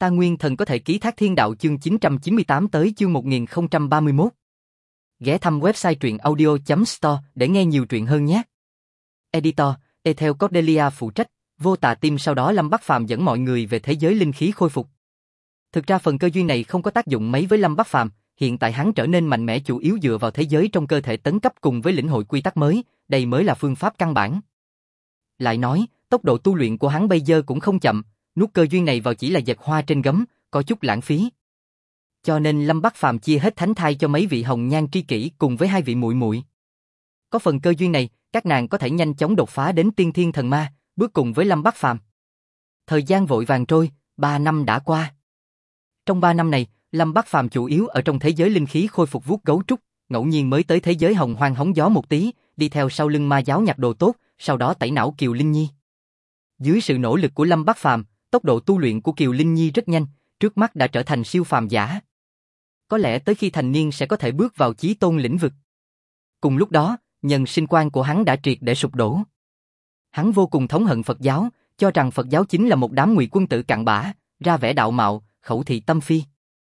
Ta nguyên thần có thể ký thác thiên đạo chương 998 tới chương 1031. Ghé thăm website truyện audio.store để nghe nhiều truyện hơn nhé. Editor, Ethel Cordelia phụ trách, Vô Tà Team sau đó Lâm Bắc Phàm dẫn mọi người về thế giới linh khí khôi phục. Thực ra phần cơ duyên này không có tác dụng mấy với Lâm Bắc Phàm, hiện tại hắn trở nên mạnh mẽ chủ yếu dựa vào thế giới trong cơ thể tấn cấp cùng với lĩnh hội quy tắc mới, đây mới là phương pháp căn bản. Lại nói, tốc độ tu luyện của hắn bây giờ cũng không chậm, nuốt cơ duyên này vào chỉ là dệt hoa trên gấm, có chút lãng phí. Cho nên Lâm Bắc Phàm chia hết thánh thai cho mấy vị hồng nhan tri kỷ cùng với hai vị muội muội. Có phần cơ duyên này, các nàng có thể nhanh chóng đột phá đến tiên thiên thần ma, bước cùng với Lâm Bắc Phàm. Thời gian vội vàng trôi, 3 năm đã qua. Trong 3 năm này, Lâm Bắc Phàm chủ yếu ở trong thế giới linh khí khôi phục vuốt gấu trúc, ngẫu nhiên mới tới thế giới hồng hoang hóng gió một tí, đi theo sau lưng ma giáo nhặt đồ tốt, sau đó tẩy não Kiều Linh Nhi. Dưới sự nỗ lực của Lâm Bắc Phàm, tốc độ tu luyện của Kiều Linh Nhi rất nhanh, trước mắt đã trở thành siêu phàm giả. Có lẽ tới khi thành niên sẽ có thể bước vào chí tôn lĩnh vực. Cùng lúc đó, nhân sinh quan của hắn đã triệt để sụp đổ. Hắn vô cùng thống hận Phật giáo, cho rằng Phật giáo chính là một đám ngụy quân tử cặn bã, ra vẻ đạo mạo, khẩu thị tâm phi.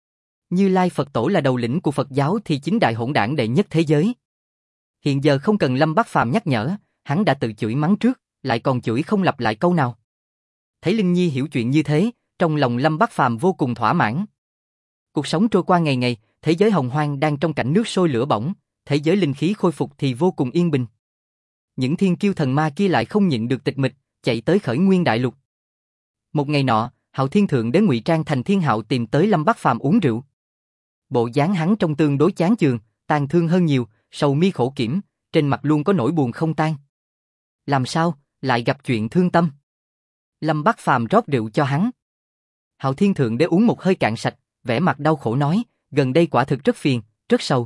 Như Lai Phật Tổ là đầu lĩnh của Phật giáo thì chính đại hỗn đảng đệ nhất thế giới. Hiện giờ không cần Lâm Bắc Phàm nhắc nhở, hắn đã tự chửi mắng trước, lại còn chửi không lặp lại câu nào. Thấy Linh Nhi hiểu chuyện như thế, trong lòng Lâm Bắc Phàm vô cùng thỏa mãn. Cuộc sống trôi qua ngày ngày, thế giới hồng hoang đang trong cảnh nước sôi lửa bỏng, thế giới linh khí khôi phục thì vô cùng yên bình. Những thiên kiêu thần ma kia lại không nhịn được tịch mịch, chạy tới Khởi Nguyên Đại Lục. Một ngày nọ, Hạo Thiên Thượng Đế ngụy trang thành Thiên Hạo tìm tới Lâm Bắc Phàm uống rượu. Bộ dáng hắn trông tương đối chán chường, tàn thương hơn nhiều, sầu mi khổ kiểm, trên mặt luôn có nỗi buồn không tan. Làm sao, lại gặp chuyện thương tâm? Lâm Bắc Phàm rót rượu cho hắn. Hạo Thiên Thượng Đế uống một hơi cạn sạch, vẻ mặt đau khổ nói, gần đây quả thực rất phiền, rất sầu.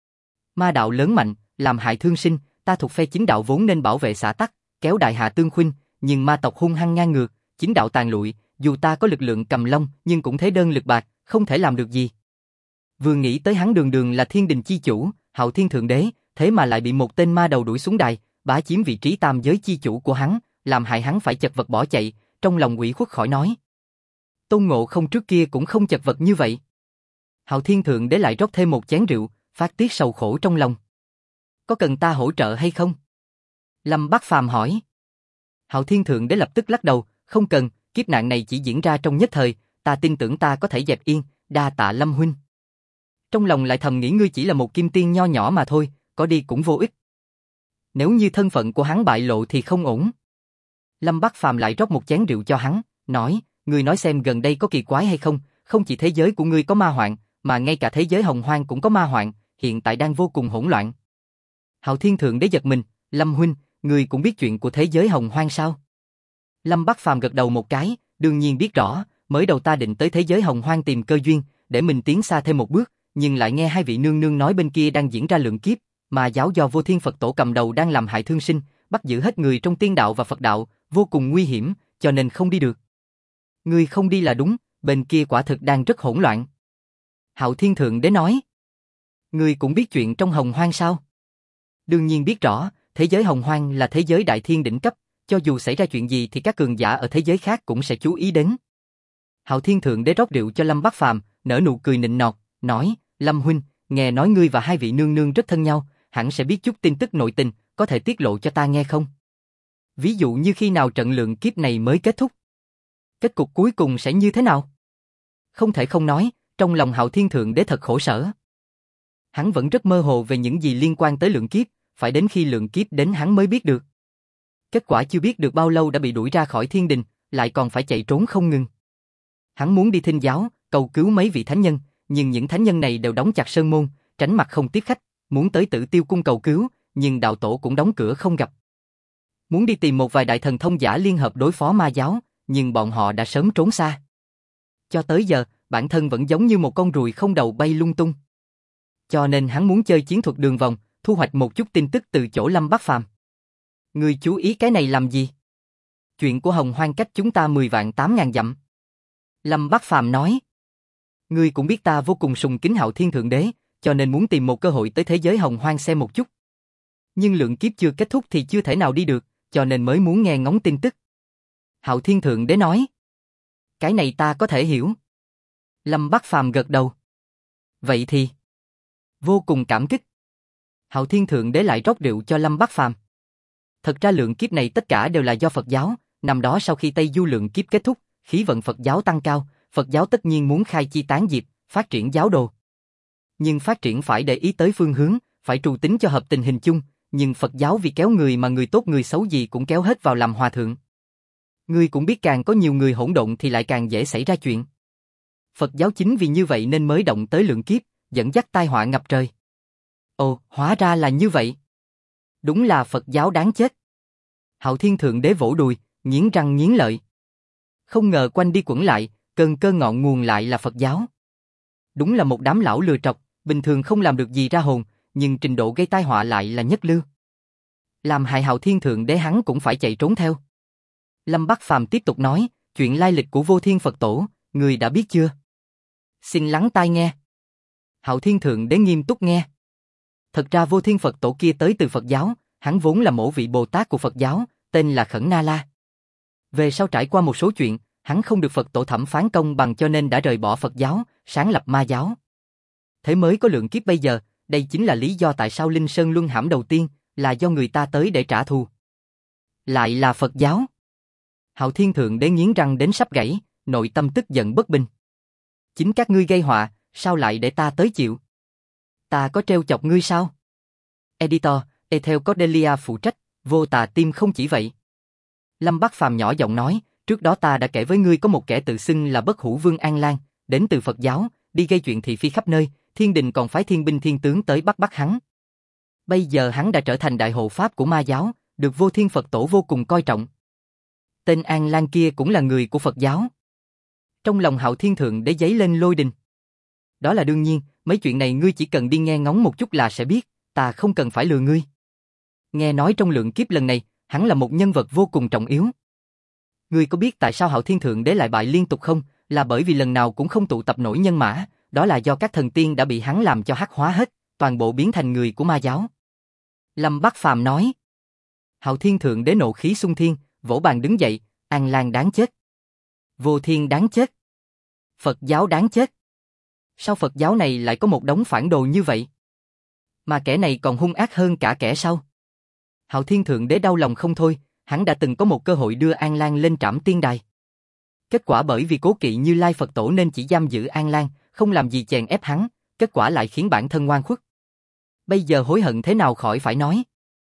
Ma đạo lớn mạnh, làm hại thương sinh, ta thuộc phe chính đạo vốn nên bảo vệ xã tắc, kéo đại hạ tương khuynh, nhưng ma tộc hung hăng ngang ngược, chính đạo tàn lụi, dù ta có lực lượng cầm long, nhưng cũng thế đơn lực bạc, không thể làm được gì. Vừa nghĩ tới hắn đường đường là thiên đình chi chủ, Hạo Thiên Thượng Đế, thế mà lại bị một tên ma đầu đuổi xuống đài, bá chiếm vị trí tam giới chi chủ của hắn, làm hại hắn phải chật vật bỏ chạy, trong lòng ủy khuất khỏi nói. Tôn Ngộ Không trước kia cũng không chật vật như vậy. Hạo Thiên Thượng Đế lại rót thêm một chén rượu, phát tiết sầu khổ trong lòng. Có cần ta hỗ trợ hay không? Lâm Bắc Phàm hỏi. Hạo Thiên Thượng Đế lập tức lắc đầu, không cần, kiếp nạn này chỉ diễn ra trong nhất thời, ta tin tưởng ta có thể dẹp yên, đa tạ Lâm huynh. Trong lòng lại thầm nghĩ ngươi chỉ là một kim tiên nho nhỏ mà thôi, có đi cũng vô ích. Nếu như thân phận của hắn bại lộ thì không ổn. Lâm Bắc Phàm lại rót một chén rượu cho hắn, nói, ngươi nói xem gần đây có kỳ quái hay không, không chỉ thế giới của ngươi có ma hoạn, mà ngay cả thế giới hồng hoang cũng có ma hoạn, hiện tại đang vô cùng hỗn loạn. Hạo Thiên Thượng Đế giật mình, Lâm huynh, ngươi cũng biết chuyện của thế giới hồng hoang sao? Lâm Bắc Phàm gật đầu một cái, đương nhiên biết rõ, mới đầu ta định tới thế giới hồng hoang tìm cơ duyên, để mình tiến xa thêm một bước, nhưng lại nghe hai vị nương nương nói bên kia đang diễn ra lượng kiếp, mà giáo do Vô Thiên Phật Tổ cầm đầu đang làm hại thương sinh, bắt giữ hết người trong tiên đạo và Phật đạo, vô cùng nguy hiểm, cho nên không đi được. Ngươi không đi là đúng, bên kia quả thực đang rất hỗn loạn. Hạo Thiên Thượng Đế nói. Ngươi cũng biết chuyện trong hồng hoang sao? Đương nhiên biết rõ, thế giới hồng hoang là thế giới đại thiên đỉnh cấp, cho dù xảy ra chuyện gì thì các cường giả ở thế giới khác cũng sẽ chú ý đến. Hạo Thiên Thượng Đế rót rượu cho Lâm Bắc Phàm, nở nụ cười nịnh nọt, nói, Lâm huynh, nghe nói ngươi và hai vị nương nương rất thân nhau, hẳn sẽ biết chút tin tức nội tình, có thể tiết lộ cho ta nghe không? Ví dụ như khi nào trận lượng kiếp này mới kết thúc? Kết cục cuối cùng sẽ như thế nào? Không thể không nói, trong lòng Hạo Thiên Thượng Đế thật khổ sở. Hắn vẫn rất mơ hồ về những gì liên quan tới lượng kiếp, phải đến khi lượng kiếp đến hắn mới biết được. Kết quả chưa biết được bao lâu đã bị đuổi ra khỏi thiên đình, lại còn phải chạy trốn không ngừng. Hắn muốn đi thinh giáo, cầu cứu mấy vị thánh nhân, nhưng những thánh nhân này đều đóng chặt sơn môn, tránh mặt không tiếp khách, muốn tới Tử Tiêu cung cầu cứu, nhưng đạo tổ cũng đóng cửa không gặp. Muốn đi tìm một vài đại thần thông giả liên hợp đối phó ma giáo, nhưng bọn họ đã sớm trốn xa. Cho tới giờ, bản thân vẫn giống như một con ruồi không đầu bay lung tung. Cho nên hắn muốn chơi chiến thuật đường vòng, thu hoạch một chút tin tức từ chỗ Lâm Bắc Phàm. Ngươi chú ý cái này làm gì? Chuyện của hồng hoang cách chúng ta 10 vạn 8.000 dặm. Lâm Bắc Phàm nói. Ngươi cũng biết ta vô cùng sùng kính Hạo Thiên Thượng Đế, cho nên muốn tìm một cơ hội tới thế giới hồng hoang xem một chút. Nhưng lượng kiếp chưa kết thúc thì chưa thể nào đi được, cho nên mới muốn nghe ngóng tin tức. Hạo Thiên Thượng Đế nói. Cái này ta có thể hiểu. Lâm Bắc Phàm gật đầu. Vậy thì, vô cùng cảm kích. Hạo Thiên Thượng Đế lại rót rượu cho Lâm Bắc Phàm. Thật ra lượng kiếp này tất cả đều là do Phật giáo, năm đó sau khi Tây Du lượng kiếp kết thúc, khí vận Phật giáo tăng cao, Phật giáo tất nhiên muốn khai chi tán diệp, phát triển giáo đồ. Nhưng phát triển phải để ý tới phương hướng, phải trù tính cho hợp tình hình chung, nhưng Phật giáo vì kéo người mà người tốt người xấu gì cũng kéo hết vào làm hòa thượng. Ngươi cũng biết càng có nhiều người hỗn độn thì lại càng dễ xảy ra chuyện. Phật giáo chính vì như vậy nên mới động tới lượng kiếp, dẫn dắt tai họa ngập trời. Ồ, hóa ra là như vậy. Đúng là Phật giáo đáng chết. Hạo Thiên Thượng Đế vỗ đùi, nghiến răng nghiến lợi. Không ngờ quanh đi quẩn lại, cơn cơ ngọn nguồn lại là Phật giáo. Đúng là một đám lão lừa trọc, bình thường không làm được gì ra hồn, nhưng trình độ gây tai họa lại là nhất lưu. Làm hại Hạo Thiên Thượng Đế hắn cũng phải chạy trốn theo. Lâm Bắc Phàm tiếp tục nói, chuyện lai lịch của Vô Thiên Phật Tổ, người đã biết chưa? Xin lắng tai nghe. Hạo Thiên Thượng Đế nghiêm túc nghe. Thật ra Vô Thiên Phật Tổ kia tới từ Phật giáo, hắn vốn là mẫu vị Bồ Tát của Phật giáo, tên là Khẩn Na La. Về sau trải qua một số chuyện, hắn không được Phật Tổ thẩm phán công bằng cho nên đã rời bỏ Phật giáo, sáng lập ma giáo. Thế mới có lượng kiếp bây giờ, đây chính là lý do tại sao Linh Sơn luân hãm đầu tiên, là do người ta tới để trả thù. Lại là Phật giáo. Hạo Thiên Thượng Đế nghiến răng đến sắp gãy, nội tâm tức giận bất bình. Chính các ngươi gây họa, sao lại để ta tới chịu? Ta có trêu chọc ngươi sao? Editor, Ethel Cordelia phụ trách, Vô Tà Tim không chỉ vậy. Lâm Bắc Phàm nhỏ giọng nói, trước đó ta đã kể với ngươi có một kẻ tự xưng là Bất Hủ Vương An Lan, đến từ Phật giáo, đi gây chuyện thị phi khắp nơi, thiên đình còn phái thiên binh thiên tướng tới bắt hắn. Bây giờ hắn đã trở thành đại hộ pháp của ma giáo, được Vô Thiên Phật Tổ vô cùng coi trọng. Tên An Lan kia cũng là người của Phật giáo. Trong lòng Hạo Thiên Thượng Đế giấy lên lôi đình. Đó là đương nhiên, mấy chuyện này ngươi chỉ cần đi nghe ngóng một chút là sẽ biết, ta không cần phải lừa ngươi. Nghe nói trong lượng kiếp lần này, hắn là một nhân vật vô cùng trọng yếu. Ngươi có biết tại sao Hạo Thiên Thượng Đế lại bại liên tục không? Là bởi vì lần nào cũng không tụ tập nổi nhân mã, đó là do các thần tiên đã bị hắn làm cho hắc hóa hết, toàn bộ biến thành người của ma giáo. Lâm Bắc Phàm nói. Hạo Thiên Thượng Đế nộ khí xung thiên, vỗ bàn đứng dậy, An Lan đáng chết. Vô Thiên đáng chết. Phật giáo đáng chết. Sao Phật giáo này lại có một đống phản đồ như vậy? Mà kẻ này còn hung ác hơn cả kẻ sau. Hạo Thiên Thượng Đế đau lòng không thôi, hắn đã từng có một cơ hội đưa An Lan lên trảm tiên đài. Kết quả bởi vì cố kỵ Như Lai Phật Tổ nên chỉ giam giữ An Lan, không làm gì chèn ép hắn, kết quả lại khiến bản thân ngoan khuất. Bây giờ hối hận thế nào khỏi phải nói.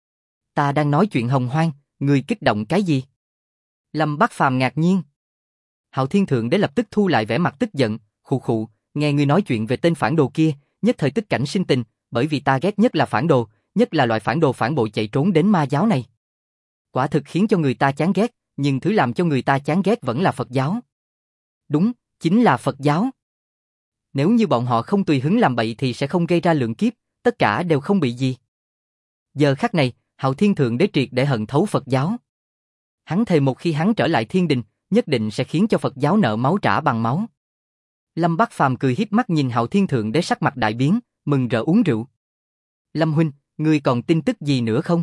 Ta đang nói chuyện hồng hoang, người kích động cái gì? Lâm Bắc Phàm ngạc nhiên. Hạo Thiên Thượng Đế lập tức thu lại vẻ mặt tức giận, khụ khụ, nghe ngươi nói chuyện về tên phản đồ kia, nhất thời tức cảnh sinh tình, bởi vì ta ghét nhất là phản đồ, nhất là loại phản đồ phản bội chạy trốn đến ma giáo này. Quả thực khiến cho người ta chán ghét, nhưng thứ làm cho người ta chán ghét vẫn là Phật giáo. Đúng, chính là Phật giáo. Nếu như bọn họ không tùy hứng làm bậy thì sẽ không gây ra lượng kiếp, tất cả đều không bị gì. Giờ khắc này, Hạo Thiên Thượng Đế triệt để hận thấu Phật giáo. Hắn thề một khi hắn trở lại thiên đình, nhất định sẽ khiến cho Phật giáo nợ máu trả bằng máu. Lâm Bắc Phàm cười híp mắt nhìn Hạo Thiên Thượng Đế sắc mặt đại biến, mừng rỡ uống rượu. Lâm huynh, ngươi còn tin tức gì nữa không?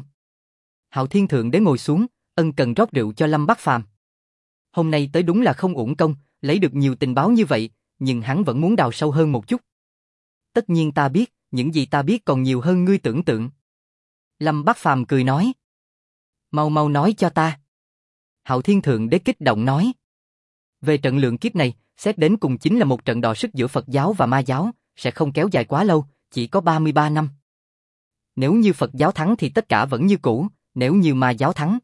Hạo Thiên Thượng Đế ngồi xuống, ân cần rót rượu cho Lâm Bắc Phàm. Hôm nay tới đúng là không uổng công, lấy được nhiều tình báo như vậy, nhưng hắn vẫn muốn đào sâu hơn một chút. Tất nhiên ta biết, những gì ta biết còn nhiều hơn ngươi tưởng tượng. Lâm Bắc Phàm cười nói. Mau mau nói cho ta. Hạo Thiên Thượng Đế kích động nói. Về trận lượng kiếp này, xét đến cùng chính là một trận đọ sức giữa Phật giáo và ma giáo, sẽ không kéo dài quá lâu, chỉ có 33 năm. Nếu như Phật giáo thắng thì tất cả vẫn như cũ, nếu như ma giáo thắng.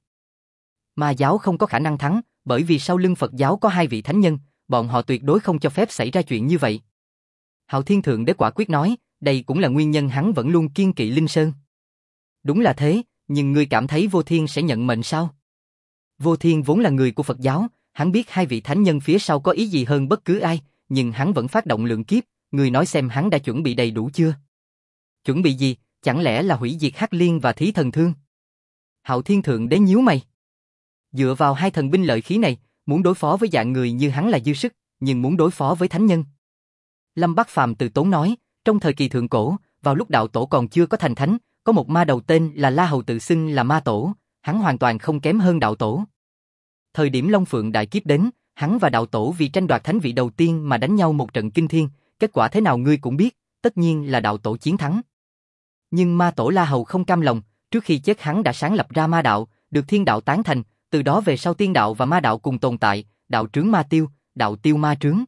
Ma giáo không có khả năng thắng, bởi vì sau lưng Phật giáo có hai vị thánh nhân, bọn họ tuyệt đối không cho phép xảy ra chuyện như vậy. Hạo Thiên Thượng Đế quả quyết nói, đây cũng là nguyên nhân hắn vẫn luôn kiên kỵ Linh Sơn. Đúng là thế, nhưng ngươi cảm thấy Vô Thiên sẽ nhận mệnh sao? Vô Thiên vốn là người của Phật giáo, hắn biết hai vị thánh nhân phía sau có ý gì hơn bất cứ ai, nhưng hắn vẫn phát động lượng kiếp, ngươi nói xem hắn đã chuẩn bị đầy đủ chưa? Chuẩn bị gì, chẳng lẽ là hủy diệt Hắc Liên và Thí Thần Thương? Hạo Thiên Thượng Đế nhíu mày. Dựa vào hai thần binh lợi khí này, muốn đối phó với dạng người như hắn là dư sức, nhưng muốn đối phó với thánh nhân. Lâm Bắc Phàm từ tốn nói, trong thời kỳ thượng cổ, vào lúc đạo tổ còn chưa có thành thánh, có một ma đầu tên là La Hầu tự xưng là ma tổ, hắn hoàn toàn không kém hơn đạo tổ. Thời điểm Long Phượng đại kiếp đến, Hắn và đạo tổ vì tranh đoạt thánh vị đầu tiên mà đánh nhau một trận kinh thiên, kết quả thế nào ngươi cũng biết, tất nhiên là đạo tổ chiến thắng. Nhưng ma tổ La Hầu không cam lòng, trước khi chết hắn đã sáng lập ra ma đạo, được thiên đạo tán thành, từ đó về sau tiên đạo và ma đạo cùng tồn tại, đạo trướng ma tiêu, đạo tiêu ma trướng.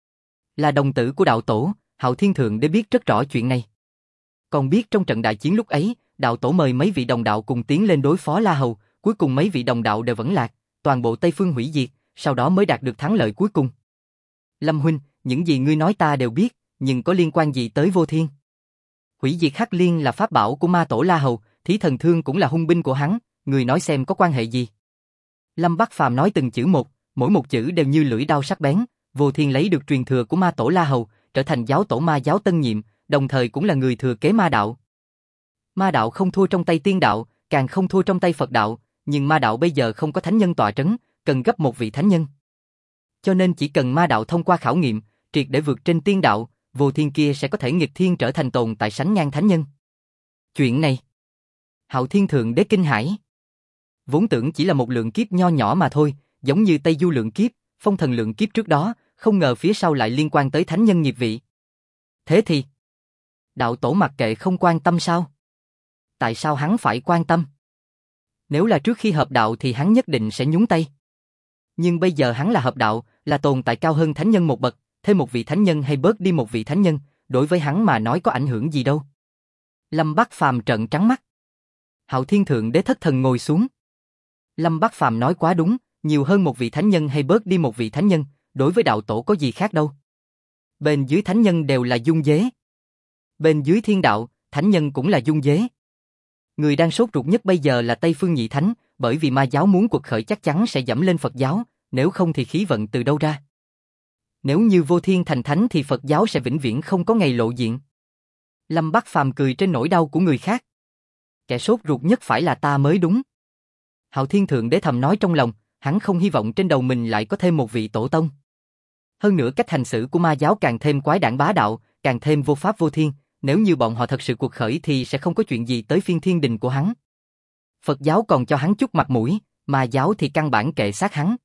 Là đồng tử của đạo tổ, Hạo Thiên Thượng Đế biết rất rõ chuyện này. Còn biết trong trận đại chiến lúc ấy, đạo tổ mời mấy vị đồng đạo cùng tiến lên đối phó La Hầu, cuối cùng mấy vị đồng đạo đều vẫn lạc, toàn bộ Tây Phương hủy diệt, sau đó mới đạt được thắng lợi cuối cùng. Lâm huynh, những gì ngươi nói ta đều biết, nhưng có liên quan gì tới Vô Thiên? Hủy diệt Hắc Liên là pháp bảo của ma tổ La Hầu, Thí Thần Thương cũng là hung binh của hắn, người nói xem có quan hệ gì? Lâm Bắc Phàm nói từng chữ một, mỗi một chữ đều như lưỡi dao sắc bén. Vô Thiên lấy được truyền thừa của ma tổ La Hầu, trở thành giáo tổ ma giáo tân nhiệm, đồng thời cũng là người thừa kế ma đạo. Ma đạo không thua trong tay tiên đạo, càng không thua trong tay Phật đạo, nhưng ma đạo bây giờ không có thánh nhân tọa trấn, cần gấp một vị thánh nhân. Cho nên chỉ cần ma đạo thông qua khảo nghiệm, triệt để vượt trên tiên đạo, Vô Thiên kia sẽ có thể nghịch thiên trở thành tồn tại sánh ngang thánh nhân. Chuyện này, Hạo Thiên Thượng Đế kinh hãi. Vốn tưởng chỉ là một lượng kiếp nho nhỏ mà thôi, giống như Tây Du lượng kiếp, Phong Thần lượng kiếp trước đó, không ngờ phía sau lại liên quan tới thánh nhân nghiệp vị. Thế thì, đạo tổ mặc kệ không quan tâm sao? Tại sao hắn phải quan tâm? Nếu là trước khi hợp đạo thì hắn nhất định sẽ nhúng tay. Nhưng bây giờ hắn là hợp đạo, là tồn tại cao hơn thánh nhân một bậc, thêm một vị thánh nhân hay bớt đi một vị thánh nhân, đối với hắn mà nói có ảnh hưởng gì đâu. Lâm Bắc Phàm trợn trắng mắt. Hạo Thiên Thượng Đế thất thần ngồi xuống. Lâm Bắc Phàm nói quá đúng, nhiều hơn một vị thánh nhân hay bớt đi một vị thánh nhân, đối với đạo tổ có gì khác đâu. Bên dưới thánh nhân đều là dung dế. Bên dưới thiên đạo, thánh nhân cũng là dung dế. Người đang sốt ruột nhất bây giờ là Tây Phương Nhị Thánh, bởi vì ma giáo muốn quật khởi chắc chắn sẽ dẫm lên Phật giáo, nếu không thì khí vận từ đâu ra. Nếu như Vô Thiên thành thánh thì Phật giáo sẽ vĩnh viễn không có ngày lộ diện. Lâm Bắc Phàm cười trên nỗi đau của người khác. Kẻ sốt ruột nhất phải là ta mới đúng. Hạo Thiên Thượng Đế thầm nói trong lòng, hắn không hy vọng trên đầu mình lại có thêm một vị tổ tông. Hơn nữa cách hành xử của ma giáo càng thêm quái đản bá đạo, càng thêm vô pháp vô thiên, nếu như bọn họ thật sự cuộc khởi thì sẽ không có chuyện gì tới phiên thiên đình của hắn. Phật giáo còn cho hắn chút mặt mũi, ma giáo thì căn bản kệ sát hắn.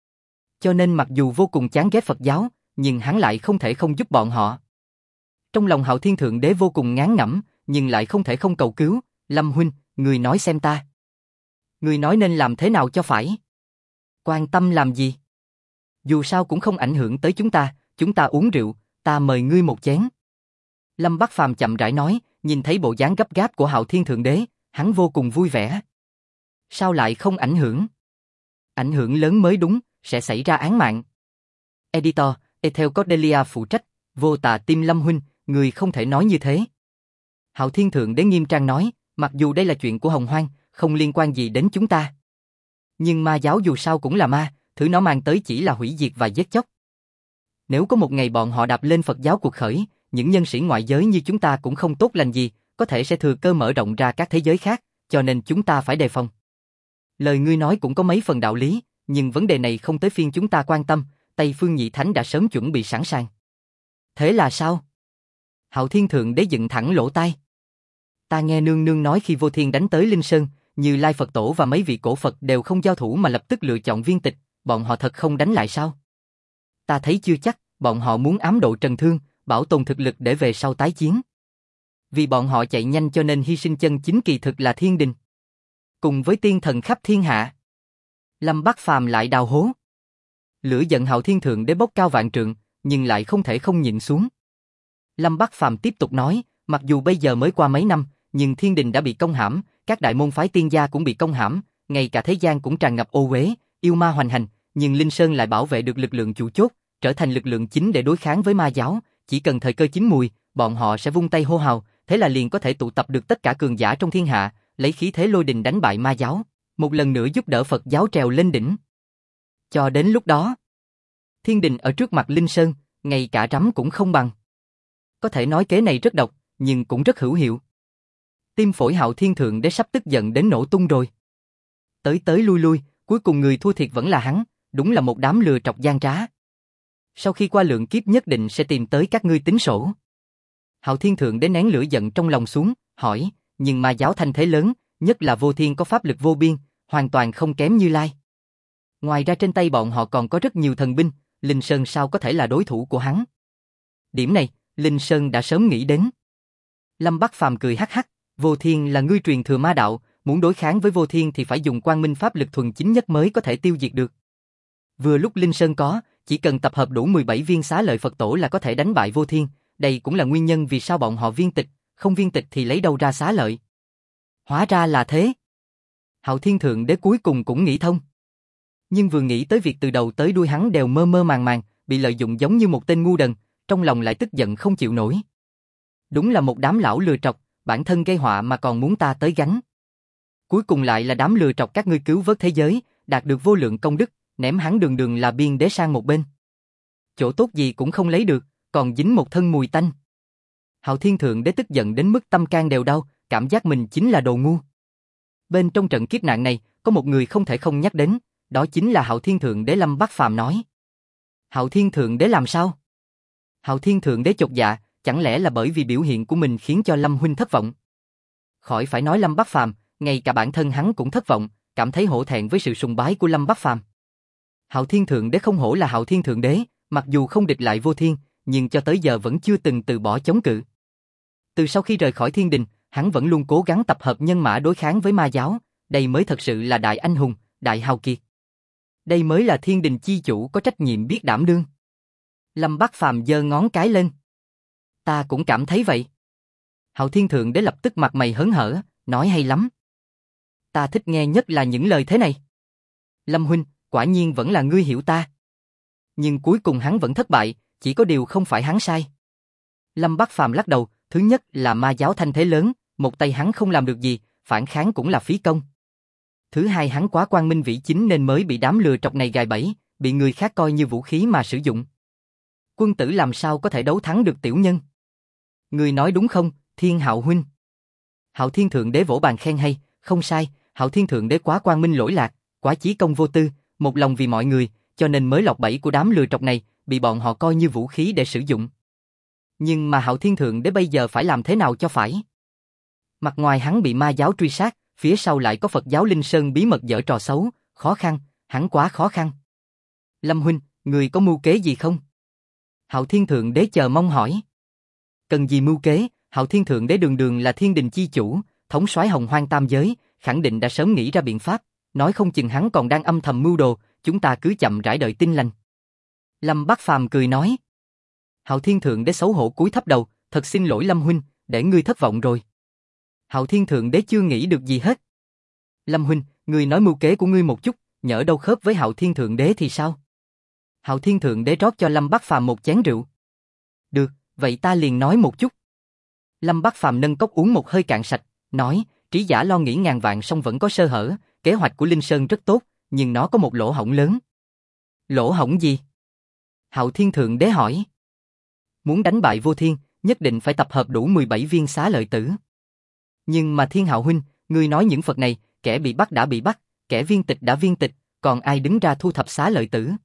Cho nên mặc dù vô cùng chán ghét Phật giáo, nhưng hắn lại không thể không giúp bọn họ. Trong lòng Hạo Thiên Thượng Đế vô cùng ngán ngẩm, nhưng lại không thể không cầu cứu, Lâm huynh, người nói xem ta. Người nói nên làm thế nào cho phải? Quan tâm làm gì? Dù sao cũng không ảnh hưởng tới chúng ta uống rượu, ta mời ngươi một chén. Lâm Bắc Phàm chậm rãi nói, nhìn thấy bộ dáng gấp gáp của Hạo Thiên Thượng Đế, hắn vô cùng vui vẻ. Sao lại không ảnh hưởng? Ảnh hưởng lớn mới đúng, sẽ xảy ra án mạng. Editor, Ethel Cordelia phụ trách, vô tà tim Lâm huynh, người không thể nói như thế. Hạo Thiên Thượng Đế nghiêm trang nói, mặc dù đây là chuyện của Hồng Hoang, không liên quan gì đến chúng ta. Nhưng ma giáo dù sao cũng là ma, thứ nó mang tới chỉ là hủy diệt và giết chóc. Nếu có một ngày bọn họ đạp lên Phật giáo cuộc khởi, những nhân sĩ ngoại giới như chúng ta cũng không tốt lành gì, có thể sẽ thừa cơ mở rộng ra các thế giới khác, cho nên chúng ta phải đề phòng. Lời ngươi nói cũng có mấy phần đạo lý, nhưng vấn đề này không tới phiên chúng ta quan tâm, Tây Phương Nhị Thánh đã sớm chuẩn bị sẵn sàng. Thế là sao? Hạo Thiên Thượng Đế dựng thẳng lỗ tai. Ta nghe nương nương nói khi Vô Thiên đánh tới Linh Sơn, Như Lai Phật Tổ và mấy vị cổ Phật đều không giao thủ mà lập tức lựa chọn viên tịch, bọn họ thật không đánh lại sao? Ta thấy chưa chắc, bọn họ muốn ám độ Trần Thương, bảo tồn thực lực để về sau tái chiến. Vì bọn họ chạy nhanh cho nên hy sinh chân chính kỳ thực là thiên đình. Cùng với tiên thần khắp thiên hạ. Lâm Bắc Phàm lại đào hố. Lửa giận Hạo Thiên Thượng Đế bốc cao vạn trượng, nhưng lại không thể không nhịn xuống. Lâm Bắc Phàm tiếp tục nói, mặc dù bây giờ mới qua mấy năm, nhưng thiên đình đã bị công hãm, các đại môn phái tiên gia cũng bị công hãm, ngay cả thế gian cũng tràn ngập ô uế, yêu ma hoành hành, nhưng Linh Sơn lại bảo vệ được lực lượng chủ chốt, trở thành lực lượng chính để đối kháng với ma giáo, chỉ cần thời cơ chín mùi, bọn họ sẽ vung tay hô hào, thế là liền có thể tụ tập được tất cả cường giả trong thiên hạ, lấy khí thế lôi đình đánh bại ma giáo, một lần nữa giúp đỡ Phật giáo trèo lên đỉnh. Cho đến lúc đó, thiên đình ở trước mặt Linh Sơn, ngay cả rắm cũng không bằng. Có thể nói kế này rất độc, nhưng cũng rất hữu hiệu. Tim phổi Hạo Thiên Thượng Đế sắp tức giận đến nổ tung rồi. Tới tới lui lui, cuối cùng người thua thiệt vẫn là hắn, đúng là một đám lừa trọc gian trá. Sau khi qua lượng kiếp nhất định sẽ tìm tới các ngươi tính sổ. Hạo Thiên Thượng Đế nén lửa giận trong lòng xuống, hỏi, nhưng ma giáo thanh thế lớn, nhất là Vô Thiên có pháp lực vô biên, hoàn toàn không kém Như Lai. Ngoài ra trên tay bọn họ còn có rất nhiều thần binh, Linh Sơn sao có thể là đối thủ của hắn. Điểm này, Linh Sơn đã sớm nghĩ đến. Lâm Bắc Phàm cười hắc hắc, Vô Thiên là ngươi truyền thừa ma đạo, muốn đối kháng với Vô Thiên thì phải dùng quang minh pháp lực thuần chính nhất mới có thể tiêu diệt được. Vừa lúc Linh Sơn có, chỉ cần tập hợp đủ 17 viên xá lợi Phật tổ là có thể đánh bại Vô Thiên, đây cũng là nguyên nhân vì sao bọn họ viên tịch, không viên tịch thì lấy đâu ra xá lợi. Hóa ra là thế. Hạo Thiên Thượng Đế cuối cùng cũng nghĩ thông. Nhưng vừa nghĩ tới việc từ đầu tới đuôi hắn đều mơ mơ màng màng, bị lợi dụng giống như một tên ngu đần, trong lòng lại tức giận không chịu nổi. Đúng là một đám lão lừa trọc, bản thân gây họa mà còn muốn ta tới gánh. Cuối cùng lại là đám lừa trọc các ngươi cứu vớt thế giới, đạt được vô lượng công đức, ném hắn đường đường là biên đế sang một bên. Chỗ tốt gì cũng không lấy được, còn dính một thân mùi tanh. Hạo Thiên Thượng Đế tức giận đến mức tâm can đều đau, cảm giác mình chính là đồ ngu. Bên trong trận kiếp nạn này, có một người không thể không nhắc đến, đó chính là Hạo Thiên Thượng Đế. Lâm Bắc Phàm nói. Hạo Thiên Thượng Đế làm sao? Hạo Thiên Thượng Đế chột dạ, chẳng lẽ là bởi vì biểu hiện của mình khiến cho Lâm huynh thất vọng? Khỏi phải nói Lâm Bắc Phàm, ngay cả bản thân hắn cũng thất vọng, cảm thấy hổ thẹn với sự sùng bái của Lâm Bắc Phàm. Hạo Thiên Thượng Đế không hổ là Hạo Thiên Thượng Đế, mặc dù không địch lại Vô Thiên, nhưng cho tới giờ vẫn chưa từng từ bỏ chống cự. Từ sau khi rời khỏi Thiên Đình, hắn vẫn luôn cố gắng tập hợp nhân mã đối kháng với ma giáo, đây mới thật sự là đại anh hùng, đại hào kiệt. Đây mới là Thiên Đình chi chủ có trách nhiệm biết đảm đương. Lâm Bắc Phàm giơ ngón cái lên. Ta cũng cảm thấy vậy. Hạo Thiên Thượng Đế lập tức mặt mày hớn hở, nói hay lắm. Ta thích nghe nhất là những lời thế này. Lâm huynh, quả nhiên vẫn là ngươi hiểu ta. Nhưng cuối cùng hắn vẫn thất bại, chỉ có điều không phải hắn sai. Lâm Bắc Phàm lắc đầu, thứ nhất là ma giáo thanh thế lớn, một tay hắn không làm được gì, phản kháng cũng là phí công. Thứ hai hắn quá quang minh vĩ chính nên mới bị đám lừa trọc này gài bẫy, bị người khác coi như vũ khí mà sử dụng. Quân tử làm sao có thể đấu thắng được tiểu nhân? Người nói đúng không, Thiên Hạo huynh? Hạo Thiên Thượng Đế vỗ bàn khen hay, không sai, Hạo Thiên Thượng Đế quá quang minh lỗi lạc, quá chí công vô tư, một lòng vì mọi người, cho nên mới lọt bẫy của đám lừa trọc này, bị bọn họ coi như vũ khí để sử dụng. Nhưng mà Hạo Thiên Thượng Đế bây giờ phải làm thế nào cho phải? Mặt ngoài hắn bị ma giáo truy sát, phía sau lại có Phật giáo Linh Sơn bí mật giở trò xấu, khó khăn, hắn quá khó khăn. Lâm huynh, người có mưu kế gì không? Hạo Thiên Thượng Đế chờ mong hỏi. Cần gì mưu kế, Hạo Thiên Thượng Đế đường đường là Thiên Đình chi chủ, thống soái hồng hoang tam giới, khẳng định đã sớm nghĩ ra biện pháp, nói không chừng hắn còn đang âm thầm mưu đồ, chúng ta cứ chậm rãi đợi tin lành. Lâm Bắc Phàm cười nói. Hạo Thiên Thượng Đế xấu hổ cúi thấp đầu, thật xin lỗi Lâm huynh, để ngươi thất vọng rồi. Hạo Thiên Thượng Đế chưa nghĩ được gì hết. Lâm huynh, ngươi nói mưu kế của ngươi một chút, nhỡ đâu khớp với Hạo Thiên Thượng Đế thì sao? Hạo Thiên Thượng Đế rót cho Lâm Bắc Phàm một chén rượu. Được, vậy ta liền nói một chút. Lâm Bắc Phàm nâng cốc uống một hơi cạn sạch, nói, trí giả lo nghĩ ngàn vạn song vẫn có sơ hở, kế hoạch của Linh Sơn rất tốt, nhưng nó có một lỗ hổng lớn. Lỗ hổng gì? Hạo Thiên Thượng Đế hỏi. Muốn đánh bại Vô Thiên, nhất định phải tập hợp đủ 17 viên xá lợi tử. Nhưng mà Thiên Hạo huynh, ngươi nói những Phật này, kẻ bị bắt đã bị bắt, kẻ viên tịch đã viên tịch, còn ai đứng ra thu thập xá lợi tử?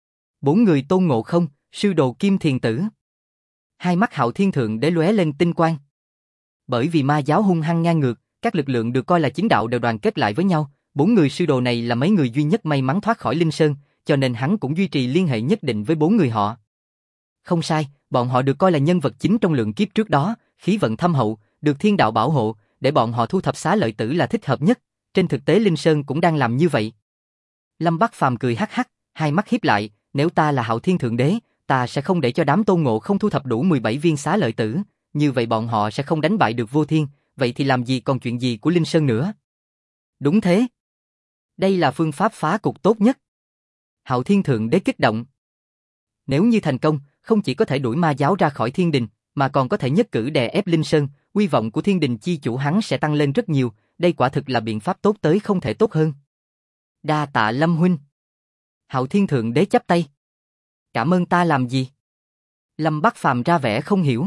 4 người Tôn Ngộ Không, sư đồ Kim Thiền Tử. Hai mắt Hạo Thiên Thượng Đế lóe lên tinh quang. Bởi vì ma giáo hung hăng ngang ngược, các lực lượng được coi là chính đạo đều đoàn kết lại với nhau, 4 người sư đồ này là mấy người duy nhất may mắn thoát khỏi Linh Sơn, cho nên hắn cũng duy trì liên hệ nhất định với 4 người họ. Không sai, bọn họ được coi là nhân vật chính trong lượng kiếp trước đó, khí vận thâm hậu, được thiên đạo bảo hộ, để bọn họ thu thập xá lợi tử là thích hợp nhất, trên thực tế Linh Sơn cũng đang làm như vậy. Lâm Bắc Phàm cười hắc hắc, hai mắt híp lại, nếu ta là Hạo Thiên Thượng Đế, ta sẽ không để cho đám Tôn Ngộ Không thu thập đủ 17 viên xá lợi tử, như vậy bọn họ sẽ không đánh bại được Vô Thiên, vậy thì làm gì còn chuyện gì của Linh Sơn nữa. Đúng thế. Đây là phương pháp phá cục tốt nhất. Hạo Thiên Thượng Đế kích động. Nếu như thành công, không chỉ có thể đuổi ma giáo ra khỏi Thiên Đình, mà còn có thể nhất cử đè ép Linh Sơn, uy vọng của Thiên Đình chi chủ hắn sẽ tăng lên rất nhiều, đây quả thực là biện pháp tốt tới không thể tốt hơn. Đa tạ Lâm huynh. Hạo Thiên Thượng Đế chắp tay. Cảm ơn ta làm gì? Lâm Bắc Phàm ra vẻ không hiểu.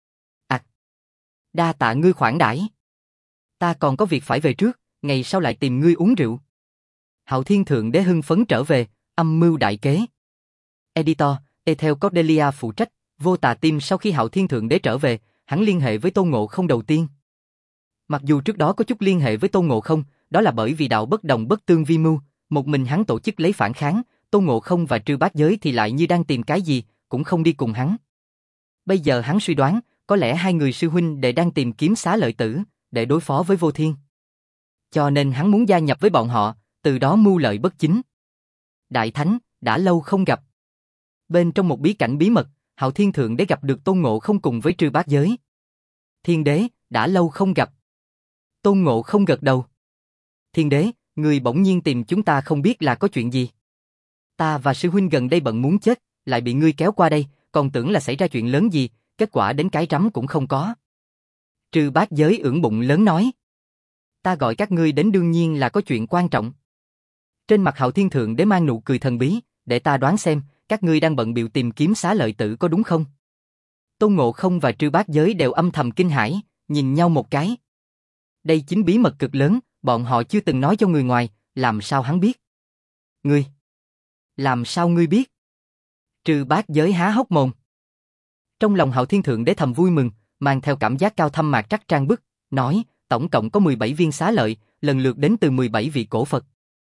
Đa tạ ngươi khoản đãi. Ta còn có việc phải về trước, ngày sau lại tìm ngươi uống rượu. Hạo Thiên Thượng Đế hưng phấn trở về, âm mưu đại kế. Editor, Ethel Cordelia phụ trách, Vô Tà Tim. Sau khi Hạo Thiên Thượng Đế trở về, hắn liên hệ với Tôn Ngộ Không đầu tiên. Mặc dù trước đó có chút liên hệ với Tôn Ngộ Không, đó là bởi vì đạo bất đồng bất tương vi mưu, Một mình hắn tổ chức lấy phản kháng, Tôn Ngộ Không và Trư Bát Giới thì lại như đang tìm cái gì, cũng không đi cùng hắn. Bây giờ hắn suy đoán, có lẽ hai người sư huynh đệ đang tìm kiếm Xá Lợi Tử, để đối phó với Vô Thiên. Cho nên hắn muốn gia nhập với bọn họ, từ đó mưu lợi bất chính. Đại Thánh, đã lâu không gặp. Bên trong một bí cảnh bí mật, Hạo Thiên Thượng Đế gặp được Tôn Ngộ Không cùng với Trư Bát Giới. Thiên Đế, đã lâu không gặp. Tôn Ngộ Không gật đầu. Thiên Đế, người bỗng nhiên tìm chúng ta không biết là có chuyện gì. Ta và sư huynh gần đây bận muốn chết, lại bị ngươi kéo qua đây, còn tưởng là xảy ra chuyện lớn gì, kết quả đến cái rắm cũng không có. Trư Bát Giới ưỡn bụng lớn nói. Ta gọi các ngươi đến đương nhiên là có chuyện quan trọng. Trên mặt Hạo Thiên Thượng Đế mang nụ cười thần bí, để ta đoán xem, các ngươi đang bận bịu tìm kiếm Xá Lợi Tử có đúng không? Tôn Ngộ Không và Trư Bát Giới đều âm thầm kinh hãi, nhìn nhau một cái. Đây chính bí mật cực lớn, bọn họ chưa từng nói cho người ngoài, làm sao hắn biết? Ngươi? Làm sao ngươi biết? Trư Bát Giới há hốc mồm. Trong lòng Hạo Thiên Thượng Đế thầm vui mừng, mang theo cảm giác cao thâm mạc trắc trang bức, nói, tổng cộng có 17 viên xá lợi, lần lượt đến từ 17 vị cổ Phật.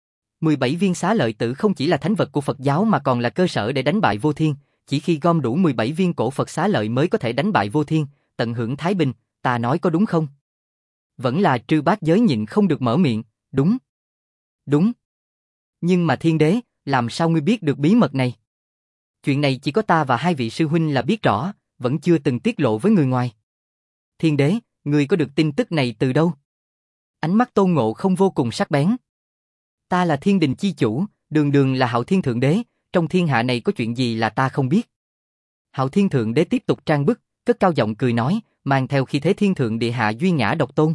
17 viên xá lợi tử không chỉ là thánh vật của Phật giáo mà còn là cơ sở để đánh bại Vô Thiên, chỉ khi gom đủ 17 viên cổ Phật xá lợi mới có thể đánh bại Vô Thiên, tận hưởng thái bình, ta nói có đúng không? Vẫn là Trư Bát Giới nhịn không được mở miệng, đúng. Đúng. Nhưng mà Thiên Đế, làm sao ngươi biết được bí mật này? Chuyện này chỉ có ta và hai vị sư huynh là biết rõ, vẫn chưa từng tiết lộ với người ngoài. Thiên Đế, ngươi có được tin tức này từ đâu? Ánh mắt Tôn Ngộ Không vô cùng sắc bén. Ta là thiên đình chi chủ, đường đường là Hạo Thiên Thượng Đế, trong thiên hạ này có chuyện gì là ta không biết? Hạo Thiên Thượng Đế tiếp tục trang bức, cất cao giọng cười nói, mang theo khí thế thiên thượng địa hạ duy ngã độc tôn.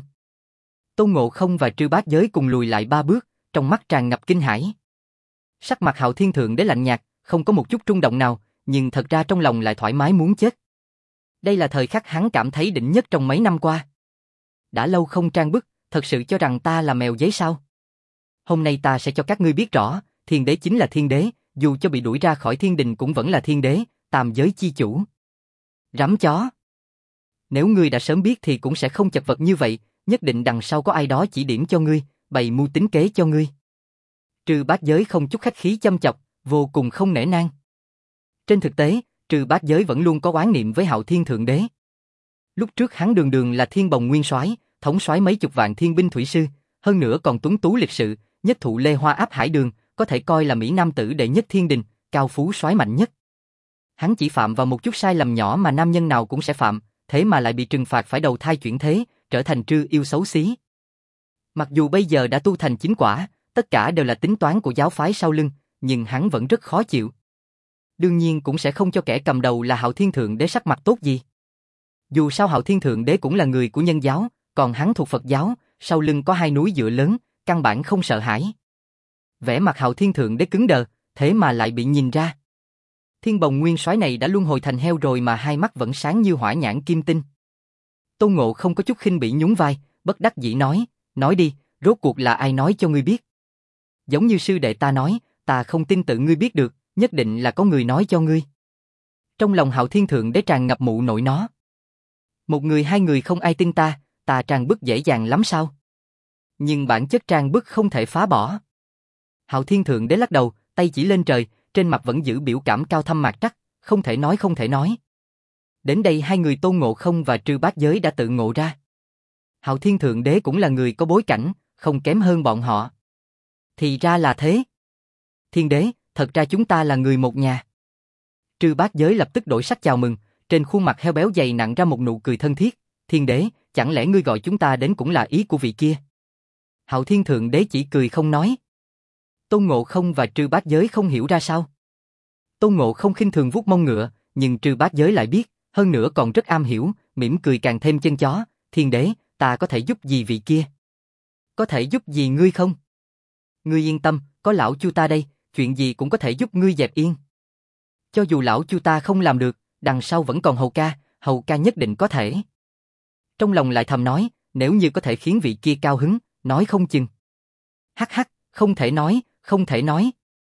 Tôn Ngộ Không và Trư Bát Giới cùng lùi lại 3 bước, trong mắt tràn ngập kinh hãi. Sắc mặt Hạo Thiên Thượng Đế lạnh nhạt, không có một chút rung động nào, nhưng thật ra trong lòng lại thoải mái muốn chết. Đây là thời khắc hắn cảm thấy đỉnh nhất trong mấy năm qua. Đã lâu không trang bức, thật sự cho rằng ta là mèo giấy sao? Hôm nay ta sẽ cho các ngươi biết rõ, Thiên Đế chính là Thiên Đế, dù cho bị đuổi ra khỏi thiên đình cũng vẫn là Thiên Đế, tam giới chi chủ. Rắm chó. Nếu ngươi đã sớm biết thì cũng sẽ không chật vật như vậy, nhất định đằng sau có ai đó chỉ điểm cho ngươi, bày mưu tính kế cho ngươi. Trư Bát Giới không chút khách khí châm chọc, vô cùng không nể nang. Trên thực tế, Trư Bát Giới vẫn luôn có oán niệm với Hạo Thiên Thượng Đế. Lúc trước hắn đường đường là Thiên Bồng Nguyên Soái, thống soái mấy chục vạn thiên binh thủy sư, hơn nữa còn tuấn tú lịch sự, nhất thụ Lê Hoa áp Hải Đường, có thể coi là mỹ nam tử đệ nhất thiên đình, cao phú soái mạnh nhất. Hắn chỉ phạm vào một chút sai lầm nhỏ mà nam nhân nào cũng sẽ phạm, thế mà lại bị trừng phạt phải đầu thai chuyển thế, trở thành trư yêu xấu xí. Mặc dù bây giờ đã tu thành chính quả, tất cả đều là tính toán của giáo phái sau lưng, nhưng hắn vẫn rất khó chịu. Đương nhiên cũng sẽ không cho kẻ cầm đầu là Hạo Thiên Thượng Đế sắc mặt tốt gì. Dù sao Hạo Thiên Thượng Đế cũng là người của nhân giáo, còn hắn thuộc Phật giáo, sau lưng có hai núi dựa lớn, căn bản không sợ hãi. Vẻ mặt Hạo Thiên Thượng Đế cứng đờ, thế mà lại bị nhìn ra. Thiên Bồng Nguyên Soái này đã luân hồi thành heo rồi mà hai mắt vẫn sáng như hỏa nhãn kim tinh. Tôn Ngộ không có chút khinh bỉ nhún vai, bất đắc dĩ nói đi, rốt cuộc là ai nói cho ngươi biết? Giống như sư đệ ta nói, ta không tin tự ngươi biết được, nhất định là có người nói cho ngươi. Trong lòng Hạo Thiên Thượng Đế tràn ngập mụ nội nó. Một người hai người không ai tin ta trang bức dễ dàng lắm sao? Nhưng bản chất trang bức không thể phá bỏ. Hạo Thiên Thượng Đế lắc đầu, tay chỉ lên trời, trên mặt vẫn giữ biểu cảm cao thâm mạc trắc, không thể nói. Đến đây hai người Tôn Ngộ Không và Trư Bát Giới đã tự ngộ ra. Hạo Thiên Thượng Đế cũng là người có bối cảnh, không kém hơn bọn họ. Thì ra là thế. Thiên Đế, thật ra chúng ta là người một nhà. Trư Bát Giới lập tức đổi sắc chào mừng, trên khuôn mặt heo béo dày nặng ra một nụ cười thân thiết. Thiên Đế, chẳng lẽ ngươi gọi chúng ta đến cũng là ý của vị kia? Hạo Thiên Thượng Đế chỉ cười không nói. Tôn Ngộ Không và Trư Bát Giới không hiểu ra sao. Tôn Ngộ Không khinh thường vuốt mông ngựa, nhưng Trư Bát Giới lại biết, hơn nữa còn rất am hiểu, mỉm cười càng thêm chân chó. Thiên Đế, ta có thể giúp gì vị kia? Có thể giúp gì ngươi không? Ngươi yên tâm, có lão Chu ta đây, chuyện gì cũng có thể giúp ngươi dẹp yên. Cho dù lão Chu ta không làm được, đằng sau vẫn còn Hầu ca nhất định có thể. Trong lòng lại thầm nói, nếu như có thể khiến vị kia cao hứng, nói không chừng. Hắc hắc, không thể nói.